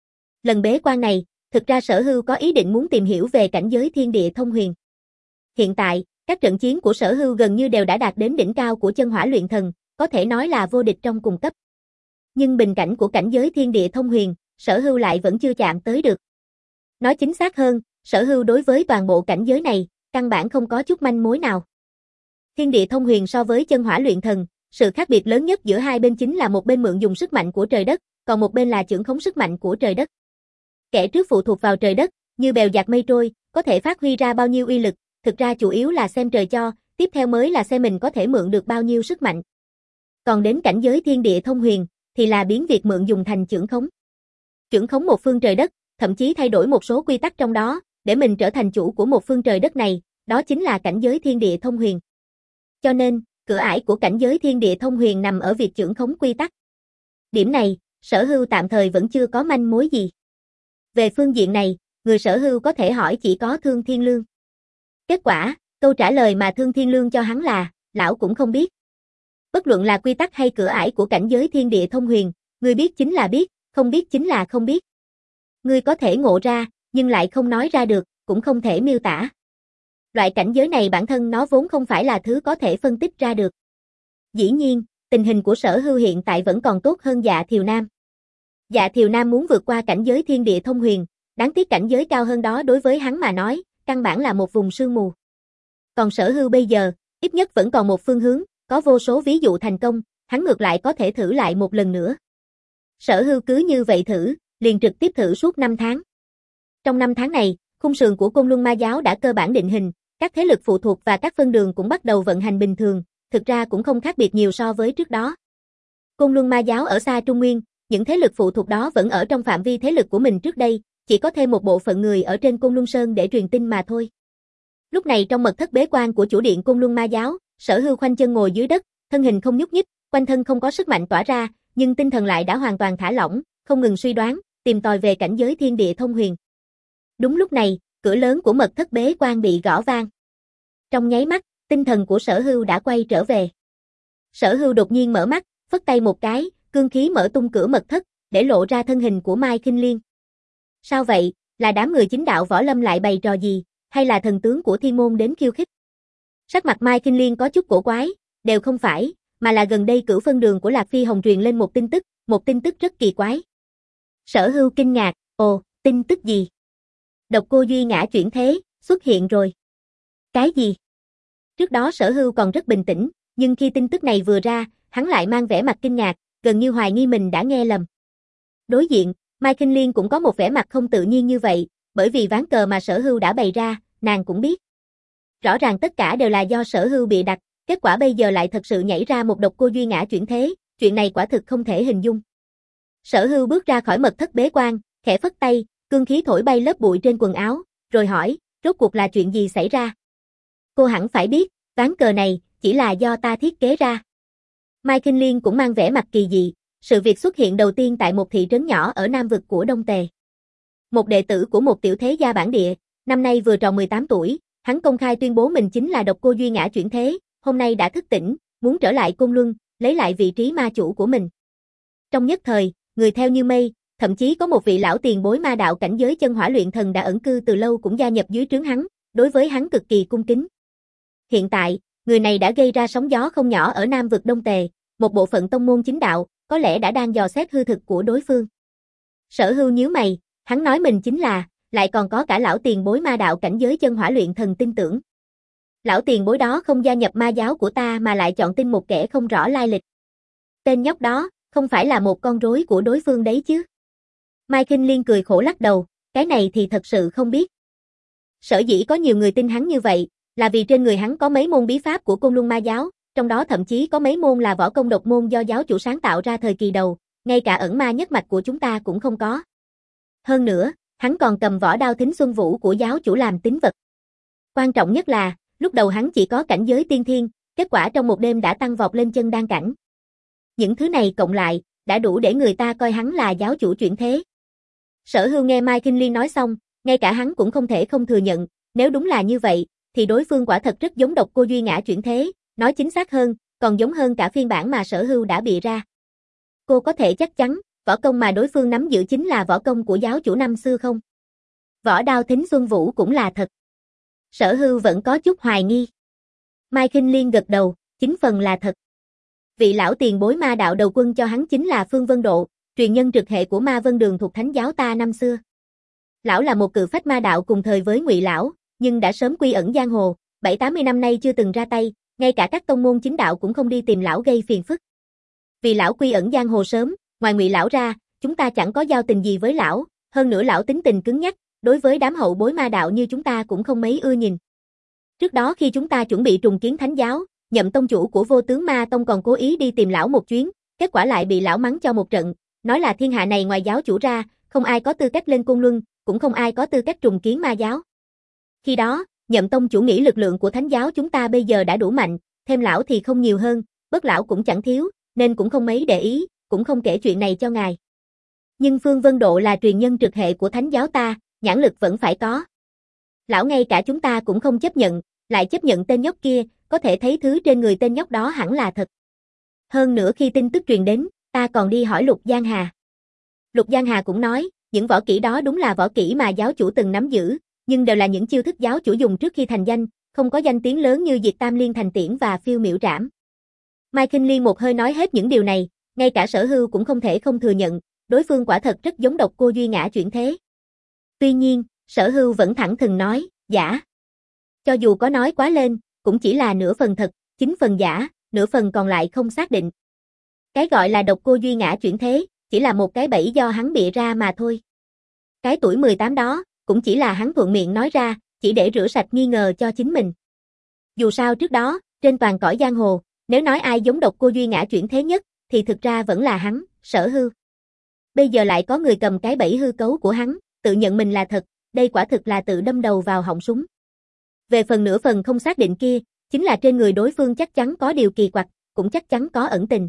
Lần bế quan này, thực ra Sở Hưu có ý định muốn tìm hiểu về cảnh giới thiên địa thông huyền. Hiện tại, các trận chiến của Sở Hưu gần như đều đã đạt đến đỉnh cao của chân hỏa luyện thần, có thể nói là vô địch trong cùng cấp. Nhưng bình cảnh của cảnh giới thiên địa thông huyền, Sở Hưu lại vẫn chưa chạm tới được. Nói chính xác hơn, Sở Hưu đối với toàn bộ cảnh giới này, căn bản không có chút manh mối nào. Thiên địa thông huyền so với chân hỏa luyện thần, sự khác biệt lớn nhất giữa hai bên chính là một bên mượn dùng sức mạnh của trời đất, còn một bên là chưởng khống sức mạnh của trời đất. Kẻ trước phụ thuộc vào trời đất, như bèo dạt mây trôi, có thể phát huy ra bao nhiêu uy lực, thực ra chủ yếu là xem trời cho, tiếp theo mới là xem mình có thể mượn được bao nhiêu sức mạnh. Còn đến cảnh giới thiên địa thông huyền, thì là biến việc mượn dùng thành chưởng khống. Chưởng khống một phương trời đất, thậm chí thay đổi một số quy tắc trong đó, để mình trở thành chủ của một phương trời đất này, đó chính là cảnh giới thiên địa thông huyền. Cho nên, cửa ải của cảnh giới thiên địa thông huyền nằm ở việc chưởng khống quy tắc. Điểm này, Sở Hưu tạm thời vẫn chưa có manh mối gì. Về phương diện này, người Sở Hưu có thể hỏi chỉ có Thương Thiên Lương. Kết quả, câu trả lời mà Thương Thiên Lương cho hắn là, lão cũng không biết. Bất luận là quy tắc hay cửa ải của cảnh giới thiên địa thông huyền, người biết chính là biết, không biết chính là không biết. Ngươi có thể ngộ ra, nhưng lại không nói ra được, cũng không thể miêu tả. Loại cảnh giới này bản thân nó vốn không phải là thứ có thể phân tích ra được. Dĩ nhiên, tình hình của Sở Hưu hiện tại vẫn còn tốt hơn Dạ Thiều Nam. Dạ Thiều Nam muốn vượt qua cảnh giới thiên địa thông huyền, đáng tiếc cảnh giới cao hơn đó đối với hắn mà nói, căn bản là một vùng sương mù. Còn Sở Hưu bây giờ, ít nhất vẫn còn một phương hướng, có vô số ví dụ thành công, hắn ngược lại có thể thử lại một lần nữa. Sở Hưu cứ như vậy thử, liền trực tiếp thử suốt năm tháng. Trong năm tháng này, khung sườn của Côn Luân Ma giáo đã cơ bản định hình, các thế lực phụ thuộc và các phân đường cũng bắt đầu vận hành bình thường, thực ra cũng không khác biệt nhiều so với trước đó. Côn Luân Ma giáo ở xa Trung Nguyên, những thế lực phụ thuộc đó vẫn ở trong phạm vi thế lực của mình trước đây, chỉ có thêm một bộ phận người ở trên Côn Luân Sơn để truyền tin mà thôi. Lúc này trong mật thất bế quan của chủ điện Côn Luân Ma giáo, Sở Hưu khoanh chân ngồi dưới đất, thân hình không nhúc nhích, quanh thân không có sức mạnh tỏa ra, nhưng tinh thần lại đã hoàn toàn thả lỏng, không ngừng suy đoán, tìm tòi về cảnh giới thiên địa thông huyền. Đúng lúc này, cửa lớn của mật thất bế quan bị gõ vang. Trong nháy mắt, tinh thần của Sở Hưu đã quay trở về. Sở Hưu đột nhiên mở mắt, phất tay một cái, cương khí mở tung cửa mật thất, để lộ ra thân hình của Mai Kinh Liên. Sao vậy, là đám người chính đạo võ lâm lại bày trò gì, hay là thần tướng của thiên môn đến khiêu khích? Sắc mặt Mai Kinh Liên có chút cổ quái, đều không phải, mà là gần đây Cửu phân đường của Lạc Phi Hồng truyền lên một tin tức, một tin tức rất kỳ quái. Sở Hưu kinh ngạc, ồ, tin tức gì? Độc Cô Duy ngã chuyển thế, xuất hiện rồi. Cái gì? Trước đó Sở Hưu còn rất bình tĩnh, nhưng khi tin tức này vừa ra, hắn lại mang vẻ mặt kinh ngạc, gần như hoài nghi mình đã nghe lầm. Đối diện, Mai Kinh Liên cũng có một vẻ mặt không tự nhiên như vậy, bởi vì ván cờ mà Sở Hưu đã bày ra, nàng cũng biết. Rõ ràng tất cả đều là do Sở Hưu bịa đặt, kết quả bây giờ lại thật sự nhảy ra một Độc Cô Duy ngã chuyển thế, chuyện này quả thực không thể hình dung. Sở Hưu bước ra khỏi mật thất bế quan, khẽ phất tay, cương khí thổi bay lớp bụi trên quần áo, rồi hỏi, rốt cuộc là chuyện gì xảy ra? Cô hẳn phải biết, ván cờ này, chỉ là do ta thiết kế ra. Mai Kinh Liên cũng mang vẻ mặt kỳ dị, sự việc xuất hiện đầu tiên tại một thị trấn nhỏ ở nam vực của Đông Tề. Một đệ tử của một tiểu thế gia bản địa, năm nay vừa tròn mười tám tuổi, hắn công khai tuyên bố mình chính là Độc Cô Duy ngã chuyển thế, hôm nay đã thức tỉnh, muốn trở lại Côn Luân, lấy lại vị trí ma chủ của mình. Trong nhất thời, người theo như mây, thậm chí có một vị lão tiền bối ma đạo cảnh giới chân hỏa luyện thần đã ẩn cư từ lâu cũng gia nhập dưới trướng hắn, đối với hắn cực kỳ cung kính. Hiện tại, người này đã gây ra sóng gió không nhỏ ở nam vực Đông Tề, một bộ phận tông môn chính đạo, có lẽ đã đang dò xét hư thực của đối phương. Sở Hưu nhíu mày, hắn nói mình chính là, lại còn có cả lão tiền bối ma đạo cảnh giới chân hỏa luyện thần tin tưởng. Lão tiền bối đó không gia nhập ma giáo của ta mà lại chọn tin một kẻ không rõ lai lịch. Tên nhóc đó, không phải là một con rối của đối phương đấy chứ? Mai Kinh Liên cười khổ lắc đầu, cái này thì thật sự không biết. Sở dĩ có nhiều người tin hắn như vậy, là vì trên người hắn có mấy môn bí pháp của Côn Luân Ma giáo, trong đó thậm chí có mấy môn là võ công độc môn do giáo chủ sáng tạo ra thời kỳ đầu, ngay cả ẩn ma nhất mạch của chúng ta cũng không có. Hơn nữa, hắn còn cầm võ đao Thính Xuân Vũ của giáo chủ làm tín vật. Quan trọng nhất là, lúc đầu hắn chỉ có cảnh giới tiên thiên, kết quả trong một đêm đã tăng vọt lên chân đan cảnh. Những thứ này cộng lại, đã đủ để người ta coi hắn là giáo chủ chuyển thế. Sở Hưu nghe Mai Kinh Liên nói xong, ngay cả hắn cũng không thể không thừa nhận, nếu đúng là như vậy, thì đối phương quả thật rất giống Độc Cô Duy ngã chuyển thế, nói chính xác hơn, còn giống hơn cả phiên bản mà Sở Hưu đã bịa ra. Cô có thể chắc chắn, võ công mà đối phương nắm giữ chính là võ công của giáo chủ năm xưa không? Võ đao Thính Xuân Vũ cũng là thật. Sở Hưu vẫn có chút hoài nghi. Mai Kinh Liên gật đầu, chính phần là thật. Vị lão tiền bối ma đạo đầu quân cho hắn chính là Phương Vân Độ, truyền nhân trực hệ của Ma Vân Đường thuộc Thánh giáo ta năm xưa. Lão là một cự phách ma đạo cùng thời với Ngụy lão, nhưng đã sớm quy ẩn giang hồ, bảy tám mươi năm nay chưa từng ra tay, ngay cả các tông môn chính đạo cũng không đi tìm lão gây phiền phức. Vì lão quy ẩn giang hồ sớm, ngoài Ngụy lão ra, chúng ta chẳng có giao tình gì với lão, Hơn nữa lão tính tình cứng nhắc, đối với đám hậu bối ma đạo như chúng ta cũng không mấy ưa nhìn. Trước đó khi chúng ta chuẩn bị trùng kiến thánh giáo, Nhậm tông chủ của Vô Tướng Ma Tông còn cố ý đi tìm lão một chuyến, kết quả lại bị lão mắng cho một trận, nói là thiên hạ này ngoài giáo chủ ra, không ai có tư cách lên Côn Luân, cũng không ai có tư cách trùng kiến ma giáo. Khi đó, Nhậm tông chủ nghĩ lực lượng của thánh giáo chúng ta bây giờ đã đủ mạnh, thêm lão thì không nhiều hơn, bất lão cũng chẳng thiếu, nên cũng không mấy để ý, cũng không kể chuyện này cho ngài. Nhưng Phương Vân Độ là truyền nhân trực hệ của thánh giáo ta, nhãn lực vẫn phải có. Lão ngay cả chúng ta cũng không chấp nhận, lại chấp nhận tên nhóc kia, có thể thấy thứ trên người tên nhóc đó hẳn là thật. Hơn nữa khi tin tức truyền đến, ta còn đi hỏi Lục Giang Hà. Lục Giang Hà cũng nói, những võ kỹ đó đúng là võ kỹ mà giáo chủ từng nắm giữ, nhưng đều là những chiêu thức giáo chủ dùng trước khi thành danh, không có danh tiếng lớn như Diệt Tam Liên Thành Tiễn và Phiêu Miểu Trảm. Mai Kinh Liên một hơi nói hết những điều này, ngay cả Sở Hưu cũng không thể không thừa nhận, đối phương quả thật rất giống Độc Cô Duy Ngã chuyển thế. Tuy nhiên, Sở Hưu vẫn thẳng thừng nói, giả. Cho dù có nói quá lên, cũng chỉ là nửa phần thật, chín phần giả, nửa phần còn lại không xác định. Cái gọi là Độc Cô Duy Ngã chuyển thế, chỉ là một cái bẫy do hắn bịa ra mà thôi. Cái tuổi mười tám đó, cũng chỉ là hắn thuận miệng nói ra, chỉ để rửa sạch nghi ngờ cho chính mình. Dù sao trước đó, trên toàn cõi giang hồ, nếu nói ai giống Độc Cô Duy Ngã chuyển thế nhất, thì thực ra vẫn là hắn, Sở Hưu. Bây giờ lại có người cầm cái bẫy hư cấu của hắn, tự nhận mình là thật, đây quả thực là tự đâm đầu vào họng súng. Về phần nửa phần không xác định kia, chính là trên người đối phương chắc chắn có điều kỳ quặc, cũng chắc chắn có ẩn tình.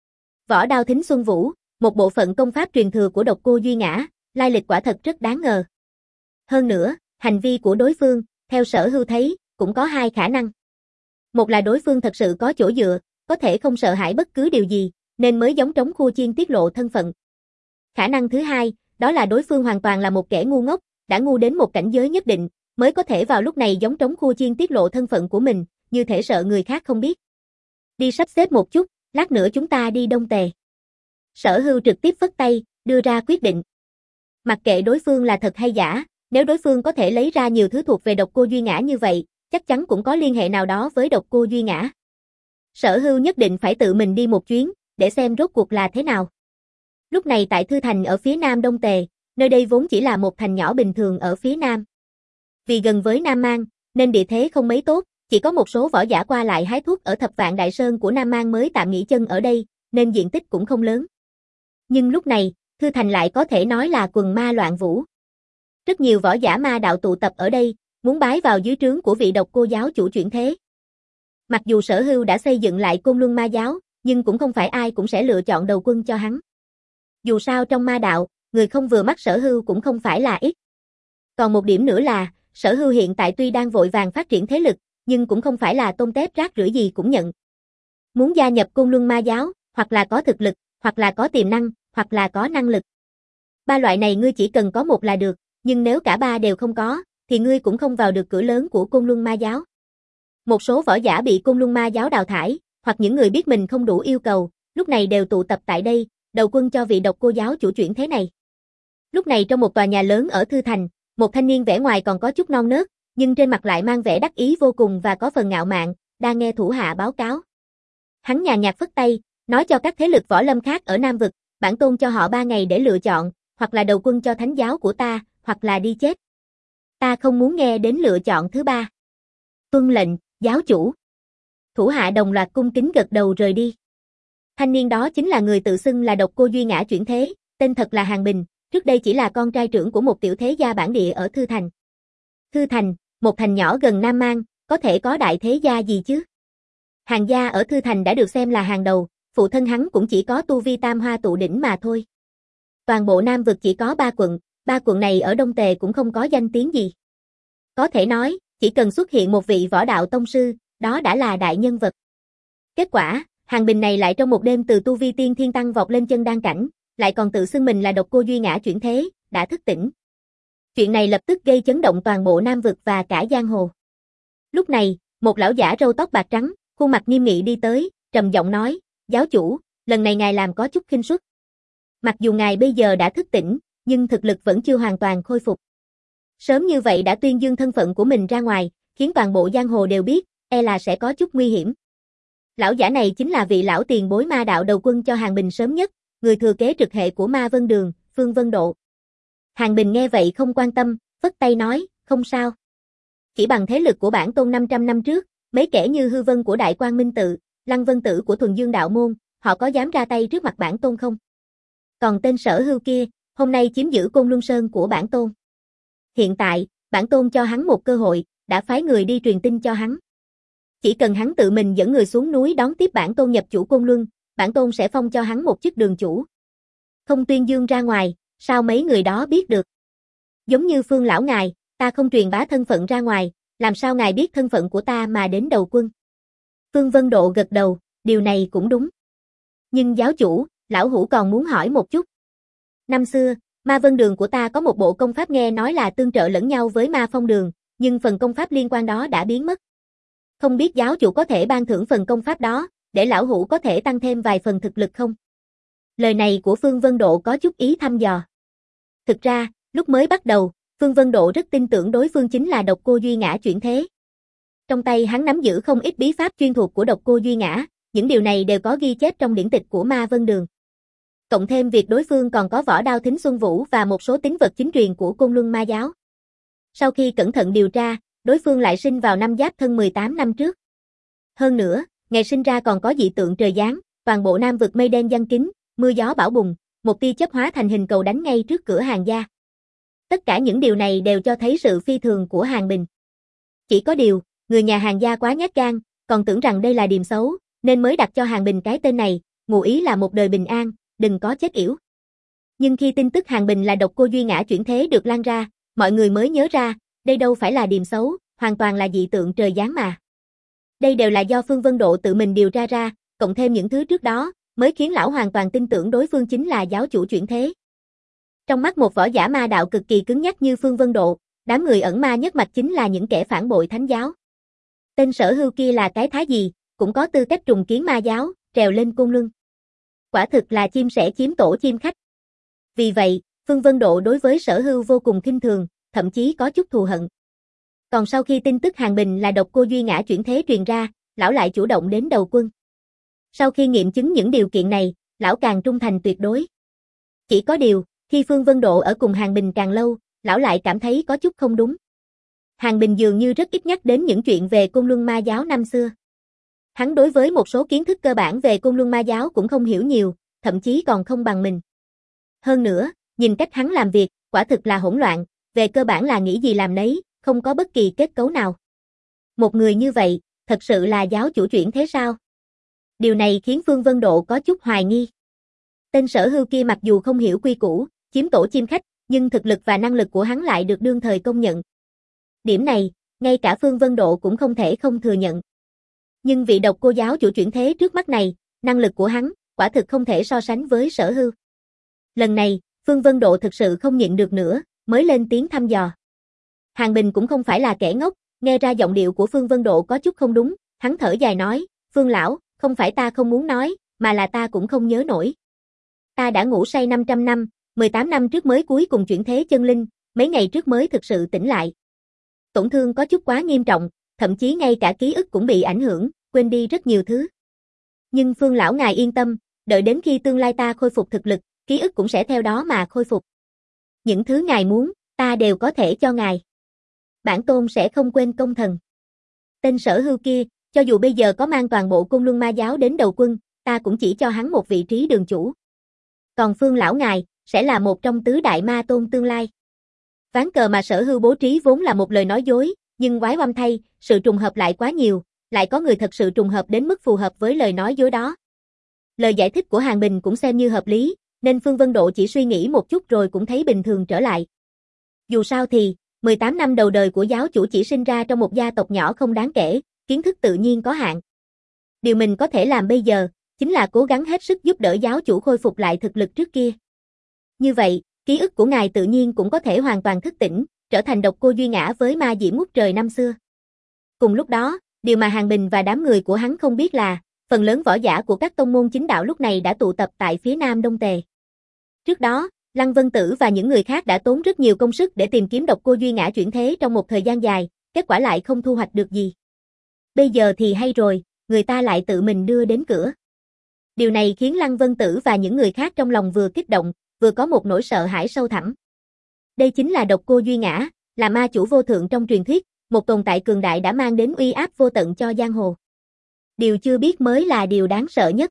Võ Đao Thính Xuân Vũ, một bộ phận công pháp truyền thừa của Độc Cô Duy Ngã, lai lịch quả thật rất đáng ngờ. Hơn nữa, hành vi của đối phương, theo Sở Hưu thấy, cũng có hai khả năng. Một là đối phương thật sự có chỗ dựa, có thể không sợ hãi bất cứ điều gì, nên mới giống trống khua chiên tiết lộ thân phận. Khả năng thứ hai, đó là đối phương hoàn toàn là một kẻ ngu ngốc, đã ngu đến một cảnh giới nhất định, mới có thể vào lúc này giống trống khua chiên tiết lộ thân phận của mình, như thể sợ người khác không biết. Đi sắp xếp một chút, lát nữa chúng ta đi Đông Tề. Sở Hưu trực tiếp phất tay, đưa ra quyết định. Mặc kệ đối phương là thật hay giả, nếu đối phương có thể lấy ra nhiều thứ thuộc về Độc Cô Duy Ngã như vậy, chắc chắn cũng có liên hệ nào đó với Độc Cô Duy Ngã. Sở Hưu nhất định phải tự mình đi một chuyến, để xem rốt cuộc là thế nào. Lúc này tại Thư Thành ở phía nam Đông Tề, nơi đây vốn chỉ là một thành nhỏ bình thường ở phía nam. Vì gần với Nam Mang, nên địa thế không mấy tốt, chỉ có một số võ giả qua lại hái thuốc ở Thập Vạn Đại Sơn của Nam Mang mới tạm nghỉ chân ở đây, nên diện tích cũng không lớn. Nhưng lúc này, Thư Thành lại có thể nói là quần ma loạn vũ. Rất nhiều võ giả ma đạo tụ tập ở đây, muốn bái vào dưới trướng của vị Độc Cô giáo chủ chuyển thế. Mặc dù Sở Hưu đã xây dựng lại Côn Luân Ma giáo, nhưng cũng không phải ai cũng sẽ lựa chọn đầu quân cho hắn. Dù sao trong ma đạo, người không vừa mắt Sở Hưu cũng không phải là ít. Còn một điểm nữa là, Sở Hưu hiện tại tuy đang vội vàng phát triển thế lực, nhưng cũng không phải là tôm tép rác rưởi gì cũng nhận. Muốn gia nhập Côn Luân Ma giáo, hoặc là có thực lực, hoặc là có tiềm năng, hoặc là có năng lực. Ba loại này ngươi chỉ cần có một là được, nhưng nếu cả ba đều không có, thì ngươi cũng không vào được cửa lớn của Côn Luân Ma giáo. Một số võ giả bị Côn Luân Ma giáo đào thải, hoặc những người biết mình không đủ yêu cầu, lúc này đều tụ tập tại đây, đầu quân cho vị Độc Cô giáo chủ chuyển thế này. Lúc này trong một tòa nhà lớn ở Thư Thành, một thanh niên vẻ ngoài còn có chút non nớt, nhưng trên mặt lại mang vẻ đắc ý vô cùng và có phần ngạo mạn, đang nghe thủ hạ báo cáo. Hắn nhàn nhạt phất tay, nói cho các thế lực võ lâm khác ở Nam Vực, bản tôn cho họ ba ngày để lựa chọn, hoặc là đầu quân cho thánh giáo của ta, hoặc là đi chết. Ta không muốn nghe đến lựa chọn thứ ba. Tuân lệnh, giáo chủ. Thủ hạ đồng loạt cung kính gật đầu rời đi. Thanh niên đó chính là người tự xưng là Độc Cô Duy Ngã chuyển thế, tên thật là Hàng Bình, trước đây chỉ là con trai trưởng của một tiểu thế gia bản địa ở Thư Thành. Thư Thành, một thành nhỏ gần Nam Mang, có thể có đại thế gia gì chứ? Hàng gia ở Thư Thành đã được xem là hàng đầu, phụ thân hắn cũng chỉ có tu vi tam hoa tụ đỉnh mà thôi. Toàn bộ Nam Vực chỉ có ba quận, ba quận này ở Đông Tề cũng không có danh tiếng gì. Có thể nói, chỉ cần xuất hiện một vị võ đạo tông sư, đó đã là đại nhân vật. Kết quả, Hàng Bình này lại trong một đêm từ tu vi tiên thiên tăng vọt lên chân đan cảnh, lại còn tự xưng mình là Độc Cô Duy Ngã chuyển thế, đã thức tỉnh. Chuyện này lập tức gây chấn động toàn bộ Nam Vực và cả giang hồ. Lúc này, một lão giả râu tóc bạc trắng, khuôn mặt nghiêm nghị đi tới, trầm giọng nói, giáo chủ, lần này ngài làm có chút khinh suất. Mặc dù ngài bây giờ đã thức tỉnh, nhưng thực lực vẫn chưa hoàn toàn khôi phục. Sớm như vậy đã tuyên dương thân phận của mình ra ngoài, khiến toàn bộ giang hồ đều biết, e là sẽ có chút nguy hiểm. Lão giả này chính là vị lão tiền bối ma đạo đầu quân cho Hàng Bình sớm nhất, người thừa kế trực hệ của Ma Vân Đường, Phương Vân Độ. Hàng Bình nghe vậy không quan tâm, phất tay nói, không sao. Chỉ bằng thế lực của bản tôn năm trăm năm trước, mấy kẻ như Hư Vân của Đại Quang Minh Tự, Lăng Vân Tử của Thuần Dương Đạo Môn, họ có dám ra tay trước mặt bản tôn không? Còn tên Sở Hưu kia, hôm nay chiếm giữ Côn Luân Sơn của bản tôn. Hiện tại, bản tôn cho hắn một cơ hội, đã phái người đi truyền tin cho hắn. Chỉ cần hắn tự mình dẫn người xuống núi đón tiếp bản tôn nhập chủ Côn Luân, bản tôn sẽ phong cho hắn một chức đường chủ. Không tuyên dương ra ngoài, sao mấy người đó biết được? Giống như Phương lão ngài, ta không truyền bá thân phận ra ngoài, làm sao ngài biết thân phận của ta mà đến đầu quân? Phương Vân Độ gật đầu, điều này cũng đúng. Nhưng giáo chủ, lão hủ còn muốn hỏi một chút. Năm xưa, Ma Vân Đường của ta có một bộ công pháp nghe nói là tương trợ lẫn nhau với Ma Phong Đường, nhưng phần công pháp liên quan đó đã biến mất. Không biết giáo chủ có thể ban thưởng phần công pháp đó, để lão hủ có thể tăng thêm vài phần thực lực không? Lời này của Phương Vân Độ có chút ý thăm dò. Thực ra, lúc mới bắt đầu, Phương Vân Độ rất tin tưởng đối phương chính là Độc Cô Duy Ngã chuyển thế. Trong tay hắn nắm giữ không ít bí pháp chuyên thuộc của Độc Cô Duy Ngã, những điều này đều có ghi chép trong điển tịch của Ma Vân Đường. Cộng thêm việc đối phương còn có võ đao Thính Xuân Vũ và một số tín vật chính truyền của Côn Luân Ma giáo. Sau khi cẩn thận điều tra, đối phương lại sinh vào năm Giáp Thân mười tám năm trước. Hơn nữa, ngày sinh ra còn có dị tượng trời giáng, toàn bộ Nam vực mây đen giăng kín, mưa gió bão bùng, một tia chớp hóa thành hình cầu đánh ngay trước cửa Hàng gia. Tất cả những điều này đều cho thấy sự phi thường của Hàng Bình. Chỉ có điều, người nhà Hàng gia quá nhát gan, còn tưởng rằng đây là điềm xấu, nên mới đặt cho Hàng Bình cái tên này, ngụ ý là một đời bình an, đừng có chết yểu. Nhưng khi tin tức Hàng Bình là Độc Cô Duy Ngã chuyển thế được lan ra, mọi người mới nhớ ra, đây đâu phải là điềm xấu, hoàn toàn là dị tượng trời giáng mà. Đây đều là do Phương Vân Độ tự mình điều tra ra, cộng thêm những thứ trước đó, mới khiến lão hoàn toàn tin tưởng đối phương chính là giáo chủ chuyển thế. Trong mắt một võ giả ma đạo cực kỳ cứng nhắc như Phương Vân Độ, đám người ẩn ma nhất mạch chính là những kẻ phản bội thánh giáo. Tên Sở Hưu kia là cái thá gì, cũng có tư cách trùng kiến ma giáo, trèo lên Côn Luân. Quả thực là chim sẻ chiếm tổ chim khách. Vì vậy, Phương Vân Độ đối với Sở Hưu vô cùng khinh thường, thậm chí có chút thù hận. Còn sau khi tin tức Hàng Bình là Độc Cô Duy Ngã chuyển thế truyền ra, lão lại chủ động đến đầu quân. Sau khi nghiệm chứng những điều kiện này, lão càng trung thành tuyệt đối. Chỉ có điều, khi Phương Vân Độ ở cùng Hàng Bình càng lâu, lão lại cảm thấy có chút không đúng. Hàng Bình dường như rất ít nhắc đến những chuyện về Côn Luân Ma giáo năm xưa. Hắn đối với một số kiến thức cơ bản về Côn Luân Ma giáo cũng không hiểu nhiều, thậm chí còn không bằng mình. Hơn nữa, nhìn cách hắn làm việc, quả thực là hỗn loạn, về cơ bản là nghĩ gì làm nấy, không có bất kỳ kết cấu nào. Một người như vậy, thật sự là giáo chủ chuyển thế sao? Điều này khiến Phương Vân Độ có chút hoài nghi. Tên Sở Hưu kia mặc dù không hiểu quy củ, chiếm tổ chim khách, nhưng thực lực và năng lực của hắn lại được đương thời công nhận. Điểm này, ngay cả Phương Vân Độ cũng không thể không thừa nhận. Nhưng vị Độc Cô giáo chủ chuyển thế trước mắt này, năng lực của hắn, quả thực không thể so sánh với Sở Hưu. Lần này, Phương Vân Độ thực sự không nhịn được nữa, mới lên tiếng thăm dò. Hàng Bình cũng không phải là kẻ ngốc, nghe ra giọng điệu của Phương Vân Độ có chút không đúng, hắn thở dài nói, Phương lão, không phải ta không muốn nói, mà là ta cũng không nhớ nổi. Ta đã ngủ say năm trăm năm, mười tám năm trước mới cuối cùng chuyển thế chân linh, mấy ngày trước mới thực sự tỉnh lại. Tổn thương có chút quá nghiêm trọng, thậm chí ngay cả ký ức cũng bị ảnh hưởng, quên đi rất nhiều thứ. Nhưng Phương lão ngài yên tâm, đợi đến khi tương lai ta khôi phục thực lực, ký ức cũng sẽ theo đó mà khôi phục. Những thứ ngài muốn, ta đều có thể cho ngài. Bản tôn sẽ không quên công thần. Tên Sở Hưu kia, cho dù bây giờ có mang toàn bộ Côn Luân Ma giáo đến đầu quân, ta cũng chỉ cho hắn một vị trí đường chủ. Còn Phương lão ngài, sẽ là một trong tứ đại ma tôn tương lai. Ván cờ mà Sở Hưu bố trí vốn là một lời nói dối, nhưng quái oăm thay, sự trùng hợp lại quá nhiều, lại có người thật sự trùng hợp đến mức phù hợp với lời nói dối đó. Lời giải thích của Hàng Bình cũng xem như hợp lý, nên Phương Vân Độ chỉ suy nghĩ một chút rồi cũng thấy bình thường trở lại. Dù sao thì, mười tám năm đầu đời của giáo chủ chỉ sinh ra trong một gia tộc nhỏ không đáng kể, kiến thức tự nhiên có hạn. Điều mình có thể làm bây giờ, chính là cố gắng hết sức giúp đỡ giáo chủ khôi phục lại thực lực trước kia. Như vậy, ký ức của ngài tự nhiên cũng có thể hoàn toàn thức tỉnh, trở thành Độc Cô Duy Ngã với ma diễm ngút trời năm xưa. Cùng lúc đó, điều mà Hàng Bình và đám người của hắn không biết là, phần lớn võ giả của các tông môn chính đạo lúc này đã tụ tập tại phía nam Đông Tề. Trước đó, Lăng Vân Tử và những người khác đã tốn rất nhiều công sức để tìm kiếm Độc Cô Duy Ngã chuyển thế trong một thời gian dài, kết quả lại không thu hoạch được gì. Bây giờ thì hay rồi, người ta lại tự mình đưa đến cửa. Điều này khiến Lăng Vân Tử và những người khác trong lòng vừa kích động, vừa có một nỗi sợ hãi sâu thẳm. Đây chính là độc cô Duy Ngã, là ma chủ vô thượng trong truyền thuyết, một tồn tại cường đại đã mang đến uy áp vô tận cho giang hồ. Điều chưa biết mới là điều đáng sợ nhất.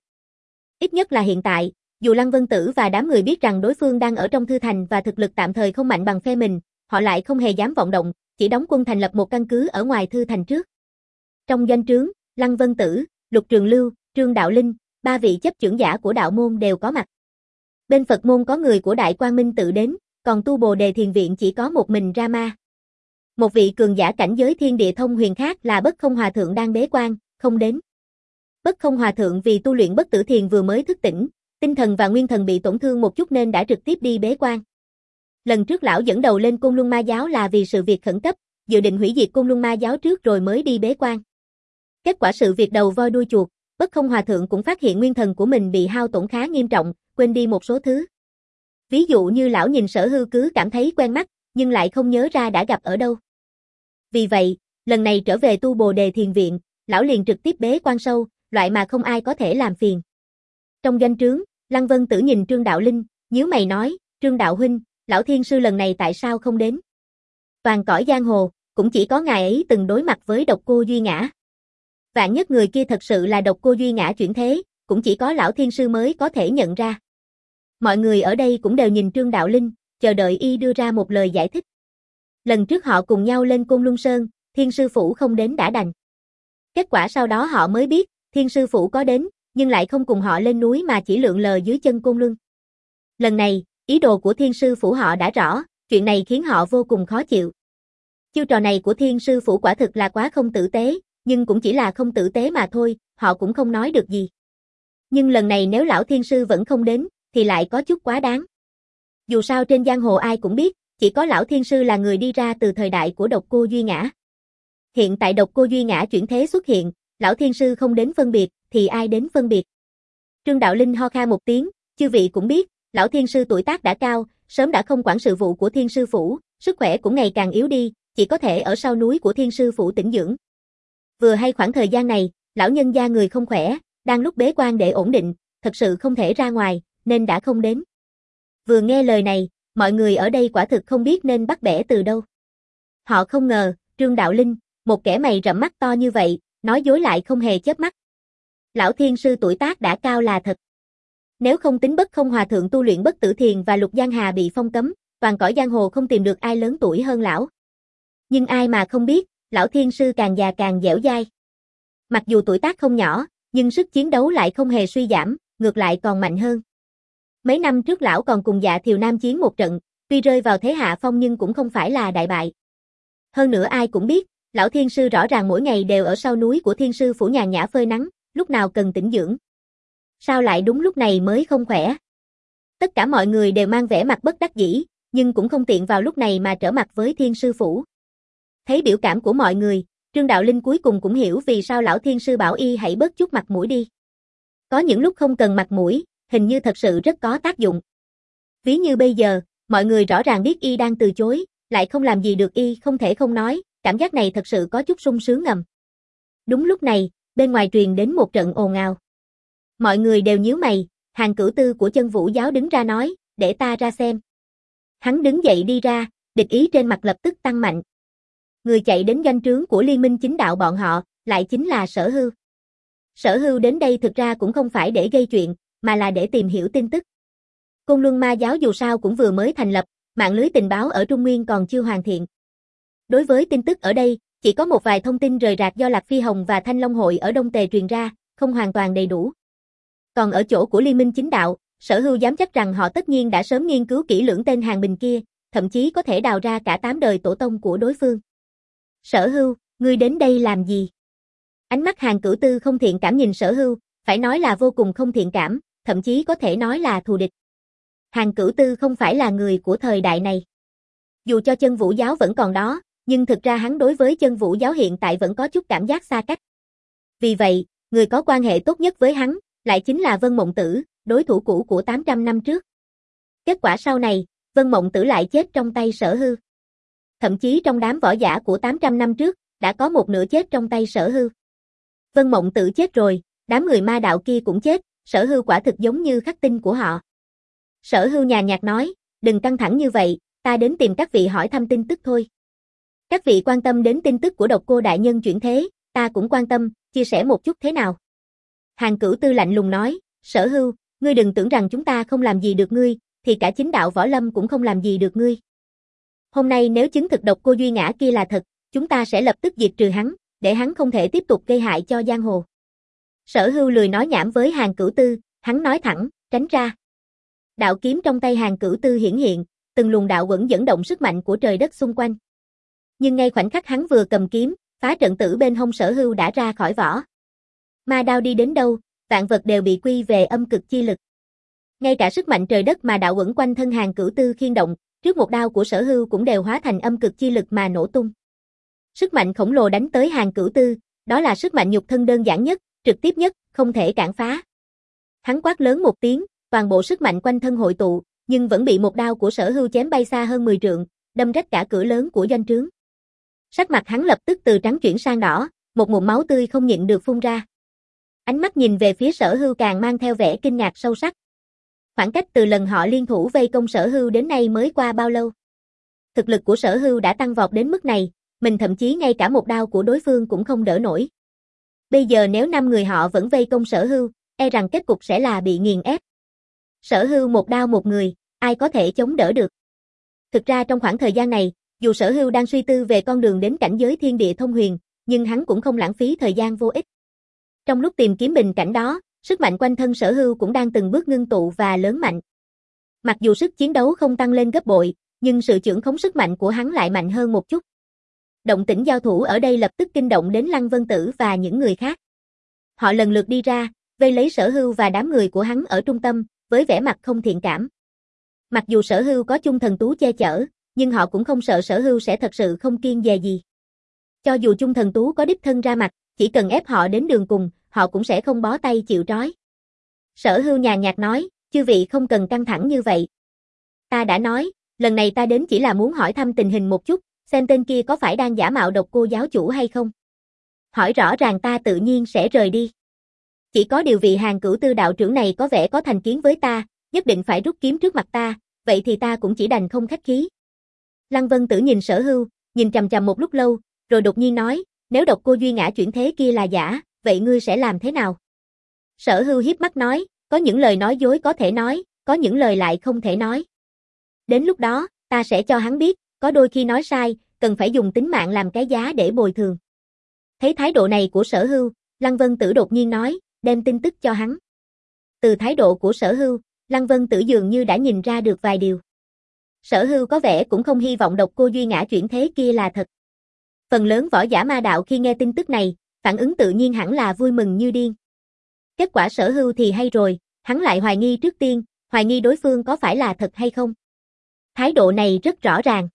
Ít nhất là hiện tại, dù Lăng Vân Tử và đám người biết rằng đối phương đang ở trong Thư Thành và thực lực tạm thời không mạnh bằng phe mình, họ lại không hề dám vọng động, chỉ đóng quân thành lập một căn cứ ở ngoài Thư Thành trước. Trong doanh trướng, Lăng Vân Tử, Lục Trường Lưu, Trương Đạo Linh, ba vị chấp chưởng giả của đạo môn đều có mặt. Bên Phật môn có người của Đại Quang Minh tự đến, còn tu Bồ Đề Thiền Viện chỉ có một mình Rama. Một vị cường giả cảnh giới thiên địa thông huyền khác là Bất Không Hòa Thượng đang bế quan, không đến. Bất Không Hòa Thượng vì tu luyện bất tử thiền vừa mới thức tỉnh, tinh thần và nguyên thần bị tổn thương một chút nên đã trực tiếp đi bế quan. Lần trước lão dẫn đầu lên Côn Luân Ma Giáo là vì sự việc khẩn cấp, dự định hủy diệt Côn Luân Ma Giáo trước rồi mới đi bế quan. Kết quả sự việc đầu voi đuôi chuột, Bất Không Hòa Thượng cũng phát hiện nguyên thần của mình bị hao tổn khá nghiêm trọng, quên đi một số thứ. Ví dụ như lão nhìn Sở Hưu cứ cảm thấy quen mắt, nhưng lại không nhớ ra đã gặp ở đâu. Vì vậy, lần này trở về tu Bồ Đề Thiền Viện, lão liền trực tiếp bế quan sâu, loại mà không ai có thể làm phiền. Trong doanh trướng, Lăng Vân Tử nhìn Trương Đạo Linh, nhíu mày nói, Trương Đạo huynh, lão thiên sư lần này tại sao không đến? Toàn cõi giang hồ, cũng chỉ có ngài ấy từng đối mặt với độc cô Duy Ngã. Vạn nhất người kia thật sự là độc cô Duy Ngã chuyển thế, cũng chỉ có lão thiên sư mới có thể nhận ra. Mọi người ở đây cũng đều nhìn Trương Đạo Linh, chờ đợi y đưa ra một lời giải thích. Lần trước họ cùng nhau lên Côn Luân Sơn, Thiên sư phủ không đến đã đành. Kết quả sau đó họ mới biết, Thiên sư phủ có đến, nhưng lại không cùng họ lên núi mà chỉ lượn lờ dưới chân Côn Luân. Lần này, ý đồ của Thiên sư phủ họ đã rõ, chuyện này khiến họ vô cùng khó chịu. Chiêu trò này của Thiên sư phủ quả thực là quá không tử tế, nhưng cũng chỉ là không tử tế mà thôi, họ cũng không nói được gì. Nhưng lần này nếu lão Thiên sư vẫn không đến, thì lại có chút quá đáng. Dù sao trên giang hồ ai cũng biết, chỉ có lão Thiên sư là người đi ra từ thời đại của độc cô Duy Ngã. Hiện tại độc cô Duy Ngã chuyển thế xuất hiện, lão Thiên sư không đến phân biệt, thì ai đến phân biệt? Trương Đạo Linh ho khan một tiếng, chư vị cũng biết, lão Thiên sư tuổi tác đã cao, sớm đã không quản sự vụ của Thiên sư phủ, sức khỏe cũng ngày càng yếu đi, chỉ có thể ở sau núi của Thiên sư phủ tĩnh dưỡng. Vừa hay khoảng thời gian này, lão nhân gia người không khỏe, đang lúc bế quan để ổn định, thật sự không thể ra ngoài, nên đã không đến. Vừa nghe lời này, mọi người ở đây quả thực không biết nên bắt bẻ từ đâu. Họ không ngờ, Trương Đạo Linh, một kẻ mày rậm mắt to như vậy, nói dối lại không hề chớp mắt. Lão Thiên sư tuổi tác đã cao là thật. Nếu không tính Bất Không Hòa Thượng tu luyện bất tử thiền và Lục Giang Hà bị phong cấm, toàn cõi giang hồ không tìm được ai lớn tuổi hơn lão. Nhưng ai mà không biết, lão Thiên sư càng già càng dẻo dai. Mặc dù tuổi tác không nhỏ, nhưng sức chiến đấu lại không hề suy giảm, ngược lại còn mạnh hơn. Mấy năm trước lão còn cùng Dạ Thiều Nam chiến một trận, tuy rơi vào thế hạ phong nhưng cũng không phải là đại bại. Hơn nữa ai cũng biết, lão Thiên sư rõ ràng mỗi ngày đều ở sau núi của Thiên sư phủ nhàn nhã phơi nắng, lúc nào cần tĩnh dưỡng. Sao lại đúng lúc này mới không khỏe? Tất cả mọi người đều mang vẻ mặt bất đắc dĩ, nhưng cũng không tiện vào lúc này mà trở mặt với Thiên sư phủ. Thấy biểu cảm của mọi người, Trương Đạo Linh cuối cùng cũng hiểu vì sao lão Thiên sư bảo y hãy bớt chút mặt mũi đi. Có những lúc không cần mặt mũi, hình như thật sự rất có tác dụng. Ví như bây giờ, mọi người rõ ràng biết y đang từ chối, lại không làm gì được y không thể không nói, cảm giác này thật sự có chút sung sướng ngầm. Đúng lúc này, bên ngoài truyền đến một trận ồn ào. Mọi người đều nhíu mày, Hàng Cửu Tư của Chân Vũ giáo đứng ra nói, để ta ra xem. Hắn đứng dậy đi ra, địch ý trên mặt lập tức tăng mạnh. Người chạy đến doanh trướng của Liên Minh Chính Đạo bọn họ, lại chính là Sở Hưu. Sở Hưu đến đây thực ra cũng không phải để gây chuyện, mà là để tìm hiểu tin tức. Côn Luân Ma Giáo dù sao cũng vừa mới thành lập, mạng lưới tình báo ở Trung Nguyên còn chưa hoàn thiện. Đối với tin tức ở đây, chỉ có một vài thông tin rời rạc do Lạc Phi Hồng và Thanh Long Hội ở Đông Tề truyền ra, không hoàn toàn đầy đủ. Còn ở chỗ của Liên Minh Chính Đạo, Sở Hưu dám chắc rằng họ tất nhiên đã sớm nghiên cứu kỹ lưỡng tên Hàng Bình kia, thậm chí có thể đào ra cả tám đời tổ tông của đối phương. Sở Hưu, ngươi đến đây làm gì? Ánh mắt Hàng Cửu Tư không thiện cảm nhìn Sở Hưu, phải nói là vô cùng không thiện cảm, thậm chí có thể nói là thù địch. Hàng Cửu Tư không phải là người của thời đại này. Dù cho Chân Vũ giáo vẫn còn đó, nhưng thực ra hắn đối với Chân Vũ giáo hiện tại vẫn có chút cảm giác xa cách. Vì vậy, người có quan hệ tốt nhất với hắn, lại chính là Vân Mộng Tử, đối thủ cũ của tám trăm năm trước. Kết quả sau này, Vân Mộng Tử lại chết trong tay Sở Hưu. Thậm chí trong đám võ giả của tám trăm năm trước, đã có một nửa chết trong tay Sở Hưu. Vân Mộng Tử chết rồi, đám người ma đạo kia cũng chết, Sở Hưu quả thực giống như khắc tinh của họ. Sở Hưu nhàn nhạt nói, đừng căng thẳng như vậy, ta đến tìm các vị hỏi thăm tin tức thôi. Các vị quan tâm đến tin tức của Độc Cô đại nhân chuyển thế, ta cũng quan tâm, chia sẻ một chút thế nào. Hàn Cửu Tư lạnh lùng nói, Sở Hưu, ngươi đừng tưởng rằng chúng ta không làm gì được ngươi, thì cả chính đạo võ lâm cũng không làm gì được ngươi. Hôm nay nếu chứng thực Độc Cô Duy Ngã kia là thật, chúng ta sẽ lập tức diệt trừ hắn, để hắn không thể tiếp tục gây hại cho giang hồ. Sở Hưu lười nói nhảm với Hàn Cửu Tư, hắn nói thẳng, tránh ra. Đạo kiếm trong tay Hàn Cửu Tư hiển hiện, từng luồng đạo vẫn dẫn động sức mạnh của trời đất xung quanh. Nhưng ngay khoảnh khắc hắn vừa cầm kiếm, phá trận tử bên hông Sở Hưu đã ra khỏi vỏ. Ma đao đi đến đâu, vạn vật đều bị quy về âm cực chi lực. Ngay cả sức mạnh trời đất mà đạo quẩn quanh thân Hàn Cửu Tư khiên động, trước một đao của Sở Hưu cũng đều hóa thành âm cực chi lực mà nổ tung. Sức mạnh khổng lồ đánh tới Hàn Cửu Tư, đó là sức mạnh nhục thân đơn giản nhất, trực tiếp nhất, không thể cản phá. Hắn quát lớn một tiếng, toàn bộ sức mạnh quanh thân hội tụ, nhưng vẫn bị một đao của Sở Hưu chém bay xa hơn mười trượng, đâm rách cả cửa lớn của doanh trướng. Sắc mặt hắn lập tức từ trắng chuyển sang đỏ, một ngụm máu tươi không nhịn được phun ra. Ánh mắt nhìn về phía Sở Hưu càng mang theo vẻ kinh ngạc sâu sắc. Khoảng cách từ lần họ liên thủ vây công Sở Hưu đến nay mới qua bao lâu? Thực lực của Sở Hưu đã tăng vọt đến mức này, mình thậm chí ngay cả một đao của đối phương cũng không đỡ nổi. Bây giờ nếu năm người họ vẫn vây công Sở Hưu, e rằng kết cục sẽ là bị nghiền ép. Sở Hưu một đao một người, ai có thể chống đỡ được? Thực ra trong khoảng thời gian này, dù Sở Hưu đang suy tư về con đường đến cảnh giới thiên địa thông huyền, nhưng hắn cũng không lãng phí thời gian vô ích. Trong lúc tìm kiếm bình cảnh đó, sức mạnh quanh thân Sở Hưu cũng đang từng bước ngưng tụ và lớn mạnh. Mặc dù sức chiến đấu không tăng lên gấp bội, nhưng sự chưởng khống sức mạnh của hắn lại mạnh hơn một chút. Động tĩnh giao thủ ở đây lập tức kinh động đến Lăng Vân Tử và những người khác. Họ lần lượt đi ra, vây lấy Sở Hưu và đám người của hắn ở trung tâm, với vẻ mặt không thiện cảm. Mặc dù Sở Hưu có chung thần tú che chở, nhưng họ cũng không sợ Sở Hưu sẽ thật sự không kiêng dè gì. Cho dù chung thần tú có đích thân ra mặt, chỉ cần ép họ đến đường cùng, họ cũng sẽ không bó tay chịu trói. Sở Hưu nhàn nhạt nói, chư vị không cần căng thẳng như vậy. Ta đã nói, lần này ta đến chỉ là muốn hỏi thăm tình hình một chút, xem tên kia có phải đang giả mạo Độc Cô giáo chủ hay không. Hỏi rõ ràng ta tự nhiên sẽ rời đi. Chỉ có điều vị Hàn Cửu Tư đạo trưởng này có vẻ có thành kiến với ta, nhất định phải rút kiếm trước mặt ta, vậy thì ta cũng chỉ đành không khách khí. Lăng Vân Tử nhìn Sở Hưu, nhìn chằm chằm một lúc lâu, rồi đột nhiên nói, nếu Độc Cô Duy Ngã chuyển thế kia là giả, vậy ngươi sẽ làm thế nào? Sở Hưu hiếp mắt nói, có những lời nói dối có thể nói, có những lời lại không thể nói. Đến lúc đó, ta sẽ cho hắn biết, có đôi khi nói sai, cần phải dùng tính mạng làm cái giá để bồi thường. Thấy thái độ này của Sở Hưu, Lăng Vân Tử đột nhiên nói, đem tin tức cho hắn. Từ thái độ của Sở Hưu, Lăng Vân Tử dường như đã nhìn ra được vài điều. Sở Hưu có vẻ cũng không hy vọng Độc Cô Duy Ngã chuyển thế kia là thật. Phần lớn võ giả ma đạo khi nghe tin tức này, phản ứng tự nhiên hẳn là vui mừng như điên. Kết quả Sở Hưu thì hay rồi, hắn lại hoài nghi trước tiên, hoài nghi đối phương có phải là thật hay không. Thái độ này rất rõ ràng.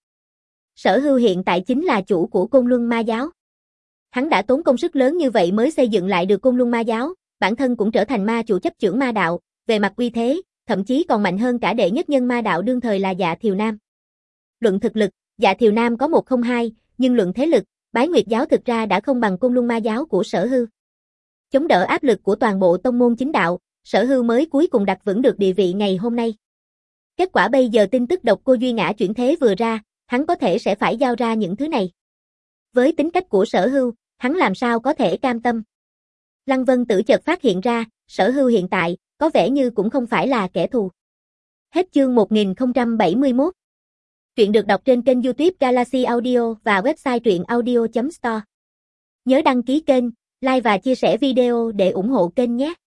Sở Hưu hiện tại chính là chủ của Côn Luân Ma Giáo. Hắn đã tốn công sức lớn như vậy mới xây dựng lại được Côn Luân Ma Giáo, bản thân cũng trở thành ma chủ chấp chưởng ma đạo, về mặt uy thế, thậm chí còn mạnh hơn cả đệ nhất nhân ma đạo đương thời là Dạ Thiều Nam. Luận thực lực, Dạ Thiều Nam có một không hai, nhưng luận thế lực, Bái Nguyệt Giáo thực ra đã không bằng Côn Luân Ma Giáo của Sở Hưu. Chống đỡ áp lực của toàn bộ tông môn chính đạo, Sở Hưu mới cuối cùng đặt vững được địa vị ngày hôm nay. Kết quả bây giờ tin tức Độc Cô Duy Ngã chuyển thế vừa ra, hắn có thể sẽ phải giao ra những thứ này. Với tính cách của Sở Hưu, hắn làm sao có thể cam tâm. Lăng Vân Tử chợt phát hiện ra, Sở Hưu hiện tại, có vẻ như cũng không phải là kẻ thù. Hết chương một nghìn không trăm bảy mươi mốt. Truyện được đọc trên kênh YouTube Galaxy Audio và website truyện audio chấm store. Nhớ đăng ký kênh, like và chia sẻ video để ủng hộ kênh nhé.